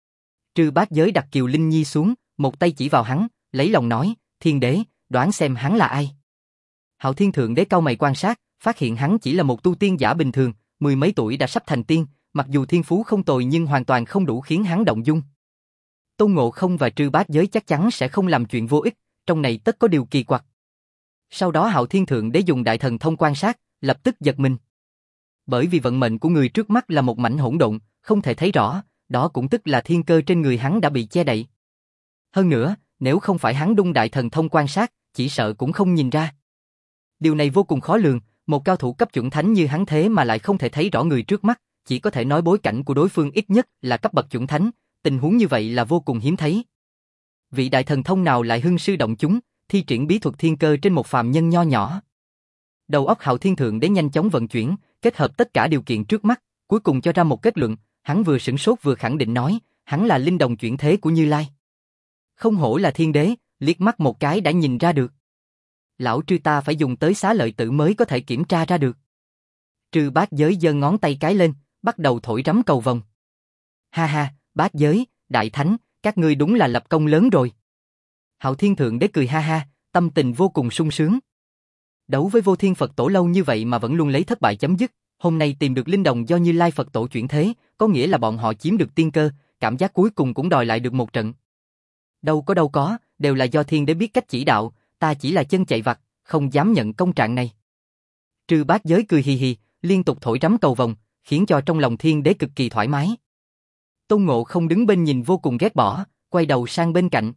Trư Bát Giới đặt Kiều Linh Nhi xuống, một tay chỉ vào hắn, lấy lòng nói, Thiên Đế, đoán xem hắn là ai. Hạo Thiên Thượng Đế cau mày quan sát, phát hiện hắn chỉ là một tu tiên giả bình thường, mười mấy tuổi đã sắp thành tiên, mặc dù thiên phú không tồi nhưng hoàn toàn không đủ khiến hắn động dung. Tôn Ngộ Không và Trư Bát Giới chắc chắn sẽ không làm chuyện vô ích, trong này tất có điều kỳ quặc. Sau đó Hạo Thiên Thượng Đế dùng đại thần thông quan sát, lập tức giật mình. Bởi vì vận mệnh của người trước mắt là một mảnh hỗn độn, không thể thấy rõ, đó cũng tức là thiên cơ trên người hắn đã bị che đậy. Hơn nữa, nếu không phải hắn đung đại thần thông quan sát, chỉ sợ cũng không nhìn ra. Điều này vô cùng khó lường, một cao thủ cấp chuẩn thánh như hắn thế mà lại không thể thấy rõ người trước mắt, chỉ có thể nói bối cảnh của đối phương ít nhất là cấp bậc chuẩn thánh, tình huống như vậy là vô cùng hiếm thấy. Vị đại thần thông nào lại hưng sư động chúng, thi triển bí thuật thiên cơ trên một phàm nhân nho nhỏ. Đầu óc Hạo Thiên Thượng Đế nhanh chóng vận chuyển, kết hợp tất cả điều kiện trước mắt, cuối cùng cho ra một kết luận, hắn vừa sửng sốt vừa khẳng định nói, hắn là linh đồng chuyển thế của Như Lai. Không hổ là Thiên Đế, liếc mắt một cái đã nhìn ra được. Lão Trư ta phải dùng tới xá lợi tử mới có thể kiểm tra ra được. Trư Bát Giới giơ ngón tay cái lên, bắt đầu thổi rắm cầu vồng. Ha ha, Bát Giới, Đại Thánh, các ngươi đúng là lập công lớn rồi. Hạo Thiên Thượng Đế cười ha ha, tâm tình vô cùng sung sướng. Đấu với Vô Thiên Phật Tổ lâu như vậy mà vẫn luôn lấy thất bại chấm dứt, hôm nay tìm được linh đồng do Như Lai Phật Tổ chuyển thế, có nghĩa là bọn họ chiếm được tiên cơ, cảm giác cuối cùng cũng đòi lại được một trận. Đâu có, đều là do Thiên Đế biết cách chỉ đạo, ta chỉ là chân chạy vặt, không dám nhận công trạng này. Trư Bát Giới cười hì hì, liên tục thổi rắm cầu vồng, khiến cho trong lòng Thiên Đế cực kỳ thoải mái. Tôn Ngộ Không đứng bên nhìn vô cùng ghét bỏ, quay đầu sang bên cạnh.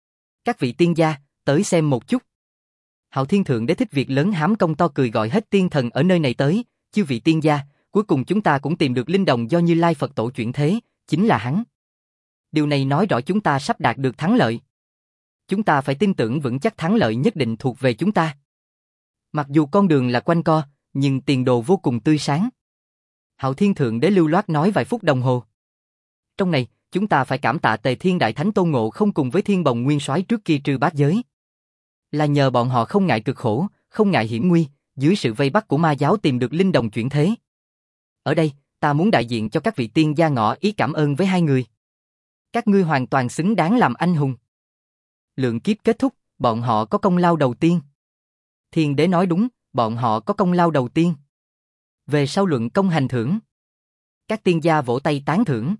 Các vị tiên gia, tới xem một chút. Hạo Thiên Thượng Đế thích việc lớn hám công to cười gọi hết tiên thần ở nơi này tới, chư vị tiên gia, cuối cùng chúng ta cũng tìm được linh đồng do Như Lai Phật Tổ chuyển thế, chính là hắn. Điều này nói rõ chúng ta sắp đạt được thắng lợi. Chúng ta phải tin tưởng vững chắc thắng lợi nhất định thuộc về chúng ta. Mặc dù con đường là quanh co, nhưng tiền đồ vô cùng tươi sáng. Hạo Thiên Thượng Đế lưu loát nói vài phút đồng hồ. Trong này, chúng ta phải cảm tạ Tề Thiên Đại Thánh Tôn Ngộ Không cùng với Thiên Bồng Nguyên Soái trước kia Trư Bát Giới. Là nhờ bọn họ không ngại cực khổ, không ngại hiểm nguy, dưới sự vây bắt của ma giáo tìm được linh đồng chuyển thế. Ở đây, ta muốn đại diện cho các vị tiên gia ngỏ ý cảm ơn với hai người. Các ngươi hoàn toàn xứng đáng làm anh hùng. Lượng kiếp kết thúc, bọn họ có công lao đầu tiên. Thiên Đế nói đúng, bọn họ có công lao đầu tiên. Về sau luận công hành thưởng. Các tiên gia vỗ tay tán thưởng.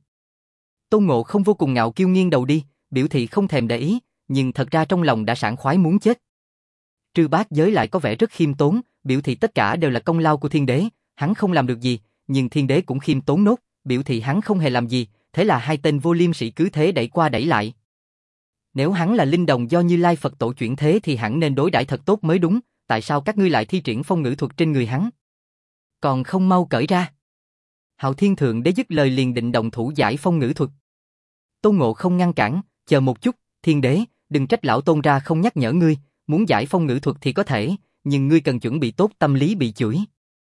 Tôn Ngộ Không vô cùng ngạo kiêu nghiêng đầu đi, biểu thị không thèm để ý, nhưng thật ra trong lòng đã sảng khoái muốn chết. Trư Bát Giới lại có vẻ rất khiêm tốn, biểu thị tất cả đều là công lao của Thiên Đế, Hắn không làm được gì, nhưng thiên đế cũng khiêm tốn nốt, biểu thị hắn không hề làm gì, thế là hai tên vô liêm sĩ cứ thế đẩy qua đẩy lại. Nếu hắn là linh đồng do Như Lai Phật Tổ chuyển thế thì hẳn nên đối đãi thật tốt mới đúng, tại sao các ngươi lại thi triển phong ngữ thuật trên người hắn? Còn không mau cởi ra. Hạo Thiên Thượng Đế dứt lời liền định động thủ giải phong ngữ thuật. Tôn Ngộ không ngăn cản, chờ một chút, Thiên Đế, đừng trách lão Tôn ra không nhắc nhở ngươi, muốn giải phong ngữ thuật thì có thể, nhưng ngươi cần chuẩn bị tốt tâm lý bị chửi.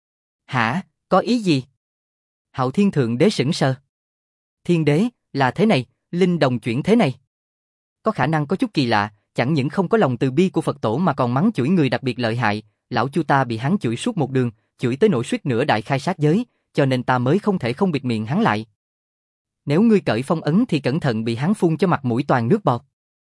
Hả, có ý gì? Hạo Thiên Thượng Đế sững sờ. Thiên Đế, là thế này, linh đồng chuyển thế này. Có khả năng có chút kỳ lạ, chẳng những không có lòng từ bi của Phật Tổ mà còn mắng chửi người đặc biệt lợi hại, lão Chu ta bị hắn chửi suốt một đường, chửi tới nỗi suýt nữa đại khai sát giới, cho nên ta mới không thể không bịt miệng hắn lại. Nếu ngươi cởi phong ấn thì cẩn thận bị hắn phun cho mặt mũi toàn nước bọt.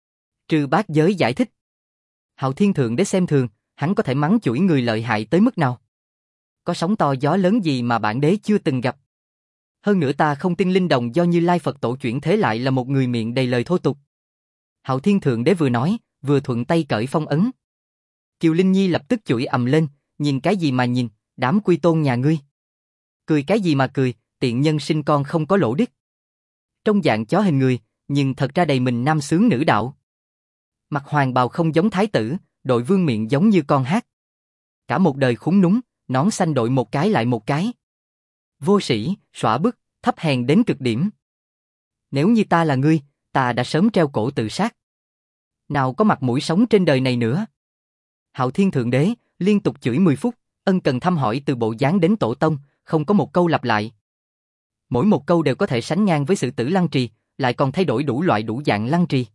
Trư Bát Giới giải thích. Hạo Thiên Thượng Đế xem thường, hắn có thể mắng chửi người lợi hại tới mức nào? Có sóng to gió lớn gì mà bản đế chưa từng gặp? Hơn nữa ta không tin linh đồng do Như Lai Phật Tổ chuyển thế lại là một người miệng đầy lời thô tục. Hạo Thiên Thượng Đế vừa nói, vừa thuận tay cởi phong ấn. Kiều Linh Nhi lập tức chửi ầm lên, nhìn cái gì mà nhìn, đám quy tôn nhà ngươi. Cười cái gì mà cười, tiện nhân sinh con không có lỗ đít. Trong dạng chó hình người, nhưng thật ra đầy mình nam xướng nữ đạo. Mặc hoàng bào không giống thái tử, đội vương miệng giống như con hát. Cả một đời khúng núng, nón xanh đội một cái lại một cái. Vô sĩ, xõa bức, thấp hèn đến cực điểm. Nếu như ta là ngươi, ta đã sớm treo cổ tự sát. Nào có mặt mũi sống trên đời này nữa. Hạo Thiên Thượng Đế liên tục chửi 10 phút, ân cần thăm hỏi từ bộ dáng đến tổ tông, không có một câu lặp lại. Mỗi một câu đều có thể sánh ngang với sự tử lăng trì, lại còn thay đổi đủ loại đủ dạng lăng trì.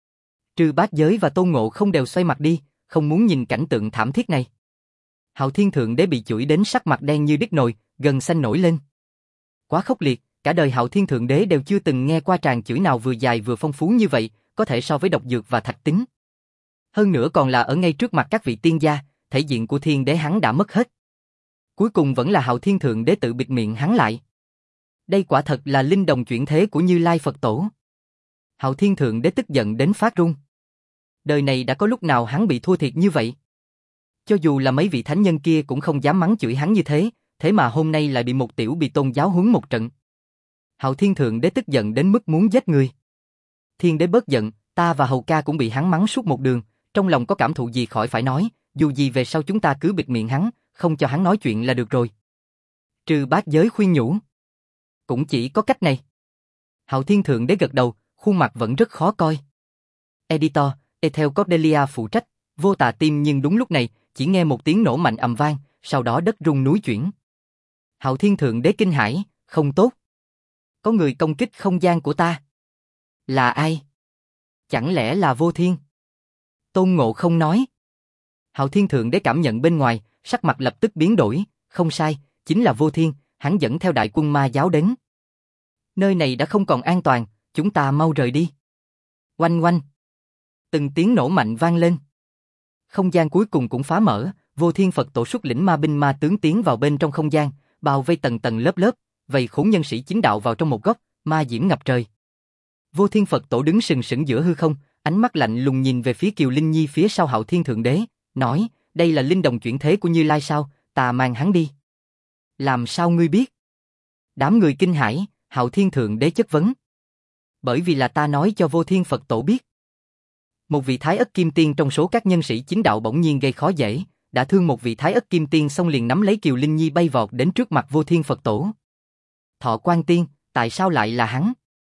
Trư Bát Giới và Tôn Ngộ không đều xoay mặt đi, không muốn nhìn cảnh tượng thảm thiết này. Hạo Thiên Thượng Đế bị chửi đến sắc mặt đen như đít nồi, gần xanh nổi lên. Quá khốc liệt, cả đời Hạo Thiên Thượng Đế đều chưa từng nghe qua tràng chửi nào vừa dài vừa phong phú như vậy, có thể so với độc dược và thạch tín. Hơn nữa còn là ở ngay trước mặt các vị tiên gia, thể diện của Thiên Đế hắn đã mất hết. Cuối cùng vẫn là Hạo Thiên Thượng Đế tự bịt miệng hắn lại. Đây quả thật là linh đồng chuyển thế của Như Lai Phật Tổ. Hạo Thiên Thượng Đế tức giận đến phát run. Đời này đã có lúc nào hắn bị thua thiệt như vậy? Cho dù là mấy vị thánh nhân kia cũng không dám mắng chửi hắn như thế, thế mà hôm nay lại bị một tiểu bị tôn giáo huấn một trận. Hạo Thiên Thượng Đế tức giận đến mức muốn giết người. Thiên Đế bớt giận, ta và Hầu ca cũng bị hắn mắng suốt một đường, trong lòng có cảm thụ gì khỏi phải nói, dù gì về sau chúng ta cứ bịt miệng hắn, không cho hắn nói chuyện là được rồi. Trư Bát Giới khuyên nhủ. Cũng chỉ có cách này. Hạo Thiên Thượng Đế gật đầu, khuôn mặt vẫn rất khó coi. Editor, Ethel Cordelia phụ trách, vô tà tim nhưng đúng lúc này, chỉ nghe một tiếng nổ mạnh ầm vang, sau đó đất rung núi chuyển. Hạo Thiên Thượng Đế kinh hãi, không tốt. Có người công kích không gian của ta. Là ai? Chẳng lẽ là Vô Thiên? Tôn Ngộ không nói. Hạo Thiên Thượng Đế cảm nhận bên ngoài, sắc mặt lập tức biến đổi, không sai, chính là Vô Thiên, hắn dẫn theo đại quân ma giáo đến. Nơi này đã không còn an toàn, chúng ta mau rời đi. Oanh oanh. Từng tiếng nổ mạnh vang lên. Không gian cuối cùng cũng phá mở, Vô Thiên Phật Tổ xuất lĩnh ma binh ma tướng tiến vào bên trong không gian, bao vây tầng tầng lớp lớp, vây khốn nhân sĩ chính đạo vào trong một góc, ma diễm ngập trời. Vô Thiên Phật Tổ đứng sừng sững giữa hư không, ánh mắt lạnh lùng nhìn về phía Kiều Linh Nhi phía sau Hạo Thiên Thượng Đế, nói, đây là linh đồng chuyển thế của Như Lai sao, ta mang hắn đi. Làm sao ngươi biết? Đám người kinh hãi, Hạo Thiên Thượng Đế chất vấn. Bởi vì là ta nói cho Vô Thiên Phật Tổ biết. Một vị Thái Ất Kim Tiên trong số các nhân sĩ chính đạo bỗng nhiên gây khó dễ, đã thương một vị Thái Ất Kim Tiên xong liền nắm lấy Kiều Linh Nhi bay vọt đến trước mặt Vô Thiên Phật Tổ. Thọ Quan Tiên, tại sao lại là hắn?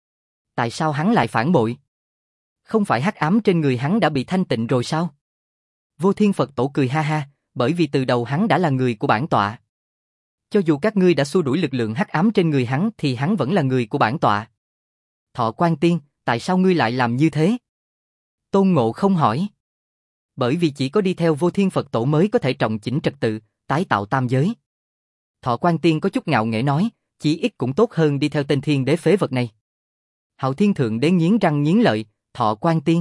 Tại sao hắn lại phản bội? Không phải hắc ám trên người hắn đã bị thanh tịnh rồi sao? Vô Thiên Phật Tổ cười ha ha, bởi vì từ đầu hắn đã là người của bản tọa. Cho dù các ngươi đã xua đuổi lực lượng hắc ám trên người hắn thì hắn vẫn là người của bản tọa. Thọ Quan Tiên, tại sao ngươi lại làm như thế? Tôn Ngộ không hỏi. Bởi vì chỉ có đi theo Vô Thiên Phật Tổ mới có thể trọng chỉnh trật tự, tái tạo tam giới. Thọ Quan Tiên có chút ngạo nghễ nói, chỉ ít cũng tốt hơn đi theo tên Thiên Đế phế vật này. Hạo Thiên Thượng Đế nghiến răng nghiến lợi, Thọ Quan Tiên.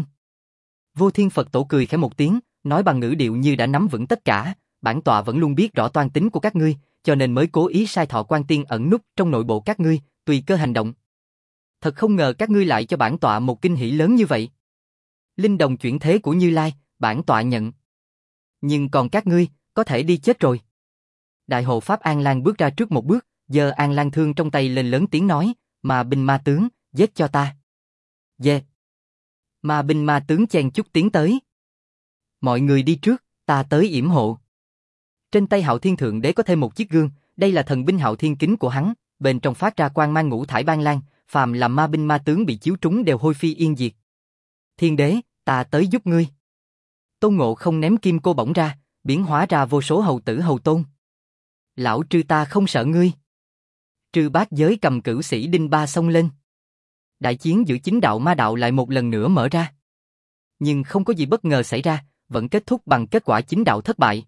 Vô Thiên Phật Tổ cười khẽ một tiếng, nói bằng ngữ điệu như đã nắm vững tất cả, bản tọa vẫn luôn biết rõ toan tính của các ngươi, cho nên mới cố ý sai Thọ Quan Tiên ẩn núp trong nội bộ các ngươi, tùy cơ hành động. Thật không ngờ các ngươi lại cho bản tọa một kinh hỉ lớn như vậy. Linh đồng chuyển thế của Như Lai, bản tọa nhận. Nhưng còn các ngươi, có thể đi chết rồi. Đại hộ pháp An Lan bước ra trước một bước, giơ An Lan thương trong tay lên lớn tiếng nói, mà binh ma tướng, giết cho ta. Dê. Mà binh ma tướng chen chúc tiến tới. Mọi người đi trước, ta tới yểm hộ. Trên tay Hạo Thiên Thượng Đế có thêm một chiếc gương, đây là thần binh Hạo Thiên Kính của hắn, bên trong phát ra quang mang ngũ thải ban lan, phàm là ma binh ma tướng bị chiếu trúng đều hôi phi yên diệt. Thiên đế, ta tới giúp ngươi. Tôn Ngộ Không ném kim cô bổng ra, biến hóa ra vô số hầu tử hầu tôn. Lão Trư ta không sợ ngươi. Trư Bát Giới cầm cửu sĩ đinh ba xông lên. Đại chiến giữa chính đạo ma đạo lại một lần nữa mở ra. Nhưng không có gì bất ngờ xảy ra, vẫn kết thúc bằng kết quả chính đạo thất bại.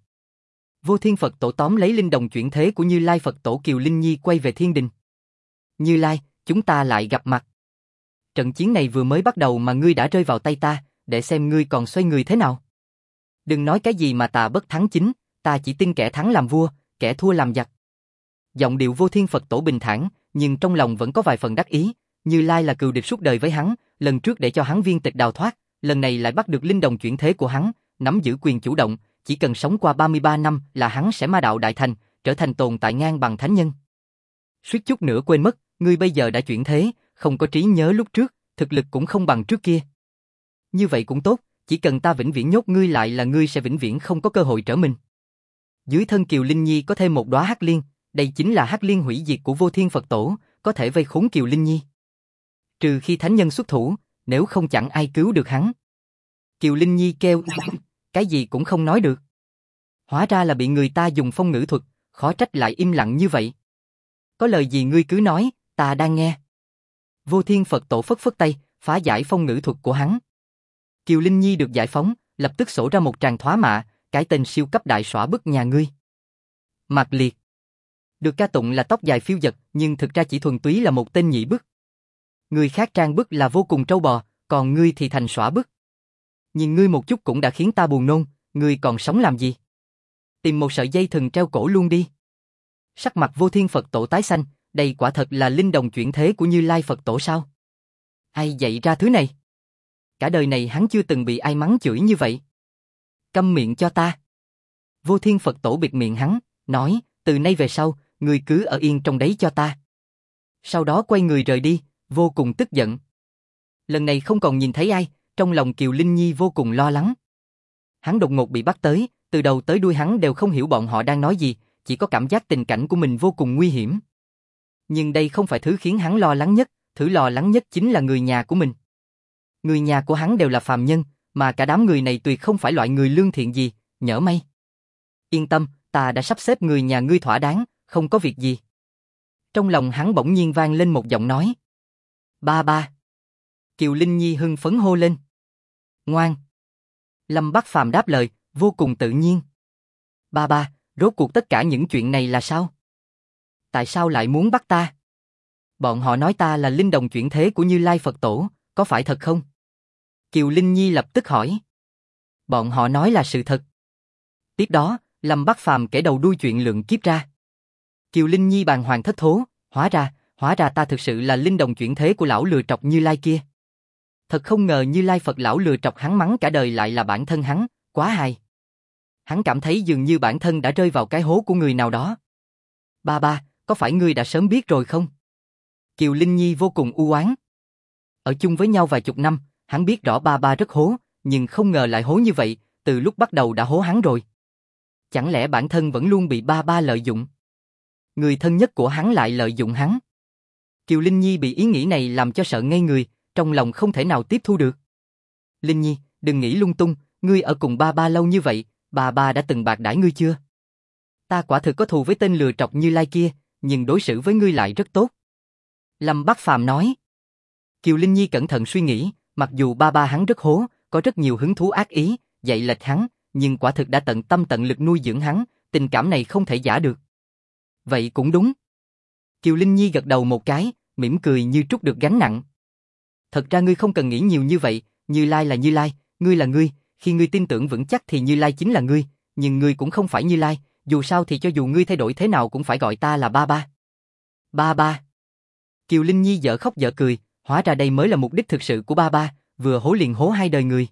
Vô Thiên Phật Tổ tóm lấy linh đồng chuyển thế của Như Lai Phật Tổ Kiều Linh Nhi quay về thiên đình. Như Lai, chúng ta lại gặp mặt. Trận chiến này vừa mới bắt đầu mà ngươi đã rơi vào tay ta, để xem ngươi còn xoay người thế nào. Đừng nói cái gì mà ta bất thắng chính, ta chỉ tin kẻ thắng làm vua, kẻ thua làm giặc. Giọng điệu Vô Thiên Phật Tổ bình thản, nhưng trong lòng vẫn có vài phần đắc ý. Như Lai là cừu địch suốt đời với hắn, lần trước để cho hắn viên tịch đào thoát, lần này lại bắt được linh đồng chuyển thế của hắn, nắm giữ quyền chủ động, chỉ cần sống qua 33 năm là hắn sẽ ma đạo đại thành, trở thành tồn tại ngang bằng thánh nhân. Suýt chút nữa quên mất, ngươi bây giờ đã chuyển thế, không có trí nhớ lúc trước, thực lực cũng không bằng trước kia. Như vậy cũng tốt, chỉ cần ta vĩnh viễn nhốt ngươi lại là ngươi sẽ vĩnh viễn không có cơ hội trở mình. Dưới thân Kiều Linh Nhi có thêm một đóa hắc liên, đây chính là hắc liên hủy diệt của Vô Thiên Phật Tổ, có thể vây khốn Kiều Linh Nhi. Trừ khi thánh nhân xuất thủ, nếu không chẳng ai cứu được hắn. Kiều Linh Nhi kêu, cái gì cũng không nói được. Hóa ra là bị người ta dùng phong ngữ thuật, khó trách lại im lặng như vậy. Có lời gì ngươi cứ nói, ta đang nghe. Vô Thiên Phật Tổ phất phất tay, phá giải phong ngữ thuật của hắn. Kiều Linh Nhi được giải phóng, lập tức sổ ra một tràng thoá mạ, cái tên siêu cấp đại xõa bức nhà ngươi. Mạc Liệt. Được ca tụng là tóc dài phiêu dật, nhưng thực ra chỉ thuần túy là một tên nhị bức. Người khác trang bức là vô cùng trâu bò, còn ngươi thì thành xõa bức. Nhìn ngươi một chút cũng đã khiến ta buồn nôn, ngươi còn sống làm gì? Tìm một sợi dây thừng treo cổ luôn đi. Sắc mặt Vô Thiên Phật Tổ tái xanh, đây quả thật là linh đồng chuyển thế của Như Lai Phật Tổ sao? Ai dạy ra thứ này? Cả đời này hắn chưa từng bị ai mắng chửi như vậy. Câm miệng cho ta. Vô Thiên Phật Tổ bịt miệng hắn, nói, từ nay về sau, ngươi cứ ở yên trong đấy cho ta. Sau đó quay người rời đi, vô cùng tức giận. Lần này không còn nhìn thấy ai, trong lòng Kiều Linh Nhi vô cùng lo lắng. Hắn đột ngột bị bắt tới, từ đầu tới đuôi hắn đều không hiểu bọn họ đang nói gì, chỉ có cảm giác tình cảnh của mình vô cùng nguy hiểm. Nhưng đây không phải thứ khiến hắn lo lắng nhất, thứ lo lắng nhất chính là người nhà của mình. Người nhà của hắn đều là phàm nhân, mà cả đám người này tuyệt không phải loại người lương thiện gì, nhỡ may. Yên tâm, ta đã sắp xếp người nhà ngươi thỏa đáng, không có việc gì. Trong lòng hắn bỗng nhiên vang lên một giọng nói. Ba ba. Kiều Linh Nhi hưng phấn hô lên. Ngoan. Lâm Bắc Phàm đáp lời, vô cùng tự nhiên. Ba ba, rốt cuộc tất cả những chuyện này là sao? Tại sao lại muốn bắt ta? Bọn họ nói ta là linh đồng chuyển thế của Như Lai Phật Tổ, có phải thật không? Kiều Linh Nhi lập tức hỏi. Bọn họ nói là sự thật. Tiếp đó, Lâm Bắc Phàm kể đầu đuôi chuyện lượng kiếp ra. Kiều Linh Nhi bàng hoàng thất thố, hóa ra ta thực sự là linh đồng chuyển thế của lão lừa trọc Như Lai kia. Thật không ngờ Như Lai Phật lão lừa trọc hắn mắng cả đời lại là bản thân hắn, quá hài. Hắn cảm thấy dường như bản thân đã rơi vào cái hố của người nào đó. Ba ba, có phải ngươi đã sớm biết rồi không? Kiều Linh Nhi vô cùng u oán. Ở chung với nhau vài chục năm, hắn biết rõ ba ba rất hố, nhưng không ngờ lại hố như vậy, từ lúc bắt đầu đã hố hắn rồi. Chẳng lẽ bản thân vẫn luôn bị ba ba lợi dụng? Người thân nhất của hắn lại lợi dụng hắn. Kiều Linh Nhi bị ý nghĩ này làm cho sợ ngây người, trong lòng không thể nào tiếp thu được. Linh Nhi, đừng nghĩ lung tung, ngươi ở cùng ba ba lâu như vậy, ba ba đã từng bạc đãi ngươi chưa? Ta quả thực có thù với tên lừa trọc Như Lai kia, nhưng đối xử với ngươi lại rất tốt. Lâm Bắc Phàm nói. Kiều Linh Nhi cẩn thận suy nghĩ, mặc dù ba ba hắn rất hố, có rất nhiều hứng thú ác ý, dạy lệch hắn, nhưng quả thực đã tận tâm tận lực nuôi dưỡng hắn, tình cảm này không thể giả được. Vậy cũng đúng. Kiều Linh Nhi gật đầu một cái, mỉm cười như trút được gánh nặng. Thật ra ngươi không cần nghĩ nhiều như vậy, Như Lai là Như Lai, ngươi là ngươi, khi ngươi tin tưởng vững chắc thì Như Lai chính là ngươi, nhưng ngươi cũng không phải Như Lai, dù sao thì cho dù ngươi thay đổi thế nào cũng phải gọi ta là ba ba. Ba ba. Kiều Linh Nhi dở khóc dở cười, hóa ra đây mới là mục đích thực sự của ba ba, vừa hố liền hố hai đời người.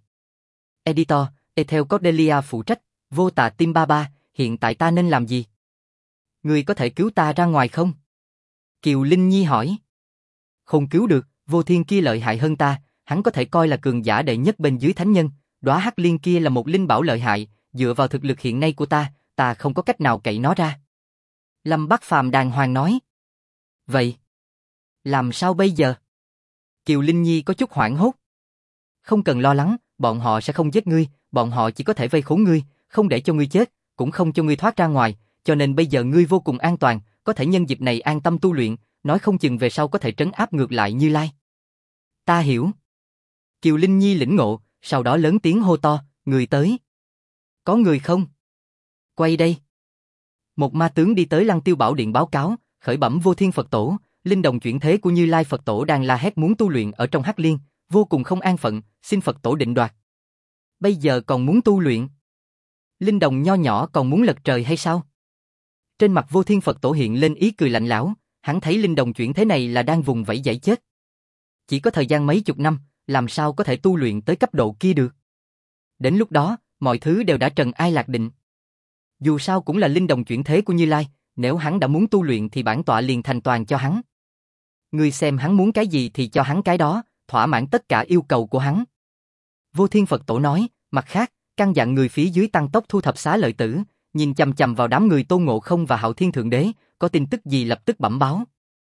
Editor, Ethel Cordelia phụ trách, vô tà tim ba ba, hiện tại ta nên làm gì? Ngươi có thể cứu ta ra ngoài không? Kiều Linh Nhi hỏi. Không cứu được, Vô Thiên kia lợi hại hơn ta, hắn có thể coi là cường giả đệ nhất bên dưới thánh nhân, đóa hắc liên kia là một linh bảo lợi hại, dựa vào thực lực hiện nay của ta không có cách nào cậy nó ra. Lâm Bắc Phàm đàng hoàng nói. Vậy, làm sao bây giờ? Kiều Linh Nhi có chút hoảng hốt. Không cần lo lắng, bọn họ sẽ không giết ngươi, bọn họ chỉ có thể vây khốn ngươi, không để cho ngươi chết, cũng không cho ngươi thoát ra ngoài, cho nên bây giờ ngươi vô cùng an toàn, có thể nhân dịp này an tâm tu luyện, nói không chừng về sau có thể trấn áp ngược lại Như Lai. Ta hiểu. Kiều Linh Nhi lĩnh ngộ, sau đó lớn tiếng hô to, người tới. Có người không? Quay đây. Một ma tướng đi tới Lăng Tiêu Bảo Điện báo cáo, khởi bẩm Vô Thiên Phật Tổ, linh đồng chuyển thế của Như Lai Phật Tổ đang la hét muốn tu luyện ở trong Hắc Liên, vô cùng không an phận, xin Phật Tổ định đoạt. Bây giờ còn muốn tu luyện? Linh đồng nho nhỏ còn muốn lật trời hay sao? Trên mặt Vô Thiên Phật Tổ hiện lên ý cười lạnh lẽo, hắn thấy linh đồng chuyển thế này là đang vùng vẫy giải chết. Chỉ có thời gian mấy chục năm, làm sao có thể tu luyện tới cấp độ kia được? Đến lúc đó, mọi thứ đều đã trần ai lạc định. Dù sao cũng là linh đồng chuyển thế của Như Lai, nếu hắn đã muốn tu luyện thì bản tọa liền thành toàn cho hắn. Ngươi xem hắn muốn cái gì thì cho hắn cái đó, thỏa mãn tất cả yêu cầu của hắn. Vô Thiên Phật Tổ nói, mặt khác, căn dặn người phía dưới tăng tốc thu thập xá lợi tử, nhìn chằm chằm vào đám người Tôn Ngộ Không và Hạo Thiên Thượng Đế, có tin tức gì lập tức bẩm báo.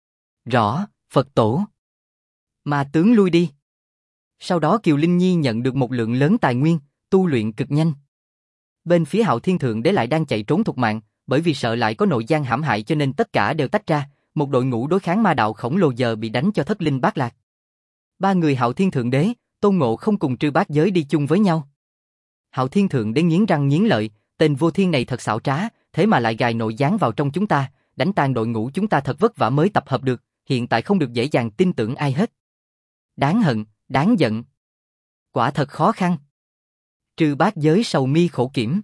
Rõ, Phật Tổ. Ma tướng lui đi. Sau đó Kiều Linh Nhi nhận được một lượng lớn tài nguyên, tu luyện cực nhanh. Bên phía Hạo Thiên Thượng Đế lại đang chạy trốn thục mạng, bởi vì sợ lại có nội gian hãm hại cho nên tất cả đều tách ra, một đội ngũ đối kháng ma đạo khổng lồ giờ bị đánh cho thất linh bát lạc. Ba người Hạo Thiên Thượng Đế, Tôn Ngộ Không cùng Trư Bát Giới đi chung với nhau. Hạo Thiên Thượng Đế nghiến răng nghiến lợi, tên Vô Thiên này thật xảo trá, thế mà lại gài nội gián vào trong chúng ta, đánh tan đội ngũ chúng ta thật vất vả mới tập hợp được, hiện tại không được dễ dàng tin tưởng ai hết. Đáng hận, đáng giận. Quả thật khó khăn. Trư Bát Giới sầu mi khổ kiểm.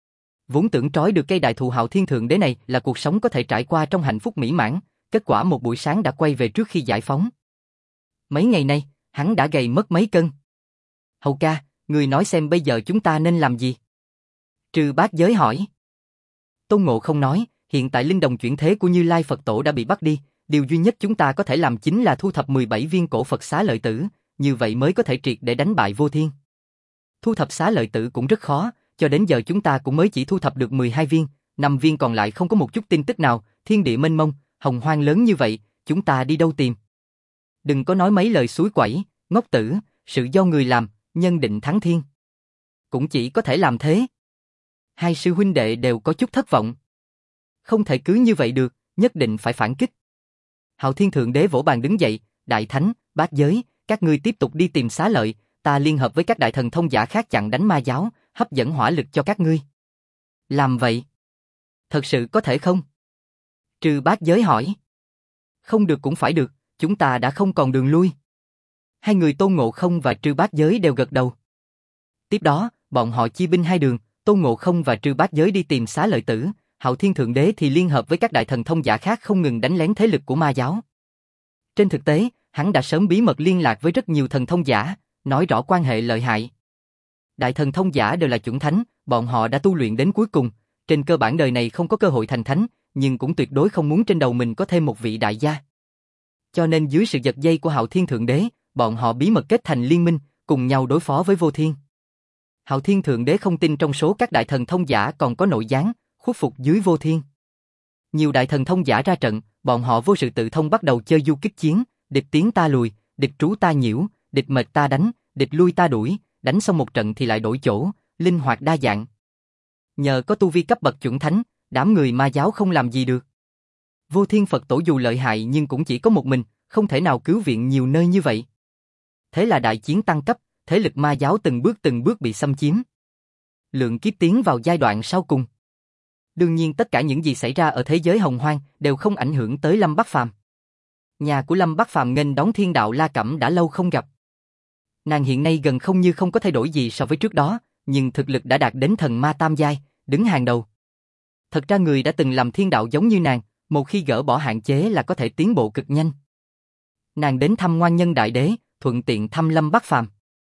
Vốn tưởng trói được cây đại thụ Hạo Thiên Thượng Đế này là cuộc sống có thể trải qua trong hạnh phúc mỹ mãn, kết quả một buổi sáng đã quay về trước khi giải phóng. Mấy ngày nay, hắn đã gầy mất mấy cân. Hầu ca, người nói xem bây giờ chúng ta nên làm gì? Trư Bát Giới hỏi. Tôn Ngộ Không nói, hiện tại linh đồng chuyển thế của Như Lai Phật Tổ đã bị bắt đi, điều duy nhất chúng ta có thể làm chính là thu thập 17 viên cổ Phật xá lợi tử, như vậy mới có thể triệt để đánh bại Vô Thiên. Thu thập xá lợi tử cũng rất khó, cho đến giờ chúng ta cũng mới chỉ thu thập được 12 viên, 5 viên còn lại không có một chút tin tức nào, thiên địa mênh mông, hồng hoang lớn như vậy, chúng ta đi đâu tìm? Đừng có nói mấy lời suối quẩy, ngốc tử, sự do người làm, nhân định thắng thiên. Cũng chỉ có thể làm thế. Hai sư huynh đệ đều có chút thất vọng. Không thể cứ như vậy được, nhất định phải phản kích. Hạo Thiên Thượng Đế vỗ bàn đứng dậy, Đại Thánh, Bát Giới, các ngươi tiếp tục đi tìm xá lợi, ta liên hợp với các đại thần thông giả khác chặn đánh ma giáo, hấp dẫn hỏa lực cho các ngươi. Làm vậy? Thật sự có thể không? Trư Bát Giới hỏi. Không được cũng phải được, chúng ta đã không còn đường lui. Hai người Tôn Ngộ Không và Trư Bát Giới đều gật đầu. Tiếp đó, bọn họ chia binh hai đường, Tôn Ngộ Không và Trư Bát Giới đi tìm xá lợi tử, Hạo Thiên Thượng Đế thì liên hợp với các đại thần thông giả khác không ngừng đánh lén thế lực của ma giáo. Trên thực tế, hắn đã sớm bí mật liên lạc với rất nhiều thần thông giả, nói rõ quan hệ lợi hại. Đại thần thông giả đều là chuẩn thánh, bọn họ đã tu luyện đến cuối cùng, trên cơ bản đời này không có cơ hội thành thánh, nhưng cũng tuyệt đối không muốn trên đầu mình có thêm một vị đại gia. Cho nên dưới sự giật dây của Hạo Thiên Thượng Đế, bọn họ bí mật kết thành liên minh, cùng nhau đối phó với Vô Thiên. Hạo Thiên Thượng Đế không tin trong số các đại thần thông giả còn có nội gián, khuất phục dưới Vô Thiên. Nhiều đại thần thông giả ra trận, bọn họ vô sự tự thông bắt đầu chơi du kích chiến, địch tiến ta lùi, địch trú ta nhiễu, địch mệt ta đánh, địch lui ta đuổi, đánh xong một trận thì lại đổi chỗ, linh hoạt đa dạng. Nhờ có tu vi cấp bậc chuẩn thánh, đám người ma giáo không làm gì được. Vô Thiên Phật Tổ dù lợi hại nhưng cũng chỉ có một mình, không thể nào cứu viện nhiều nơi như vậy. Thế là đại chiến tăng cấp, thế lực ma giáo từng bước bị xâm chiếm. Lượng kiếp tiến vào giai đoạn sau cùng. Đương nhiên tất cả những gì xảy ra ở thế giới hồng hoang đều không ảnh hưởng tới Lâm Bắc Phàm. Nhà của Lâm Bắc Phàm nghênh đón thiên đạo La Cẩm đã lâu không gặp. Nàng hiện nay gần không như không có thay đổi gì so với trước đó, nhưng thực lực đã đạt đến thần ma tam giai, đứng hàng đầu. Thật ra người đã từng làm thiên đạo giống như nàng, một khi gỡ bỏ hạn chế là có thể tiến bộ cực nhanh. Nàng đến thăm Ngoan Nhân Đại Đế, thuận tiện thăm Lâm Bắc Phàm.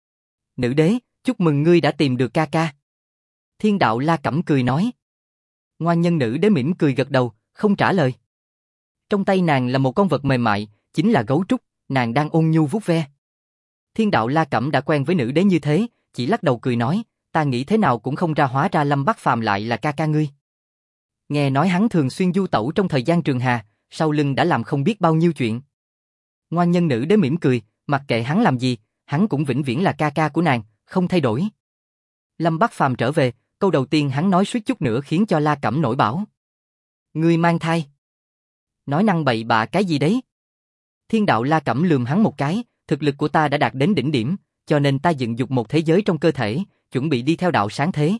Nữ đế, chúc mừng ngươi đã tìm được ca ca. Thiên đạo La Cẩm cười nói. Ngoan Nhân Nữ Đế mỉm cười gật đầu, không trả lời. Trong tay nàng là một con vật mềm mại, chính là gấu trúc, nàng đang ôn nhu vuốt ve. Thiên đạo La Cẩm đã quen với nữ đế như thế, chỉ lắc đầu cười nói, ta nghĩ thế nào cũng không ra, hóa ra Lâm Bắc Phàm lại là ca ca ngươi. Nghe nói hắn thường xuyên du tẩu trong thời gian trường hà, sau lưng đã làm không biết bao nhiêu chuyện. Ngoan nhân nữ đế mỉm cười, mặc kệ hắn làm gì, hắn cũng vĩnh viễn là ca ca của nàng, không thay đổi. Lâm Bắc Phàm trở về, câu đầu tiên hắn nói suýt chút nữa khiến cho La Cẩm nổi bão. Ngươi mang thai. Nói năng bậy bạ cái gì đấy? Thiên đạo La Cẩm lườm hắn một cái, thực lực của ta đã đạt đến đỉnh điểm, cho nên ta dựng dục một thế giới trong cơ thể, chuẩn bị đi theo đạo sáng thế.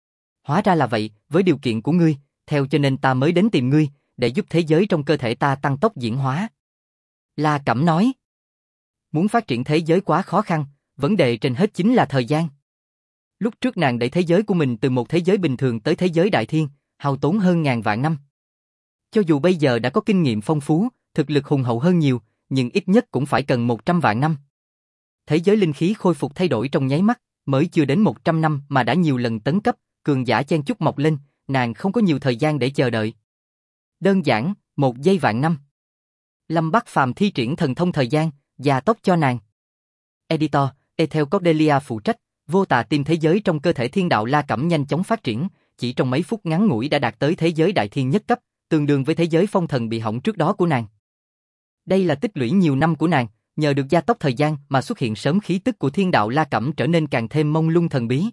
Hóa ra là vậy, với điều kiện của ngươi, theo cho nên ta mới đến tìm ngươi, để giúp thế giới trong cơ thể ta tăng tốc diễn hóa. La Cẩm nói. Muốn phát triển thế giới quá khó khăn, vấn đề trên hết chính là thời gian. Lúc trước nàng đẩy thế giới của mình từ một thế giới bình thường tới thế giới đại thiên, hao tốn hơn ngàn vạn năm. Cho dù bây giờ đã có kinh nghiệm phong phú, thực lực hùng hậu hơn nhiều, nhưng ít nhất cũng phải cần 100 vạn năm. Thế giới linh khí khôi phục thay đổi trong nháy mắt, mới chưa đến 100 năm mà đã nhiều lần tấn cấp, cường giả chen chúc mọc lên, nàng không có nhiều thời gian để chờ đợi. Đơn giản, 1 giây vạn năm. Lâm Bắc Phàm thi triển thần thông thời gian, gia tốc cho nàng. Editor, Ethel Cordelia phụ trách, vô tà tim thế giới trong cơ thể thiên đạo La Cẩm nhanh chóng phát triển, chỉ trong mấy phút ngắn ngủi đã đạt tới thế giới đại thiên nhất cấp, tương đương với thế giới phong thần bị hỏng trước đó của nàng. Đây là tích lũy nhiều năm của nàng, nhờ được gia tốc thời gian mà xuất hiện sớm, khí tức của thiên đạo La Cẩm trở nên càng thêm mông lung thần bí.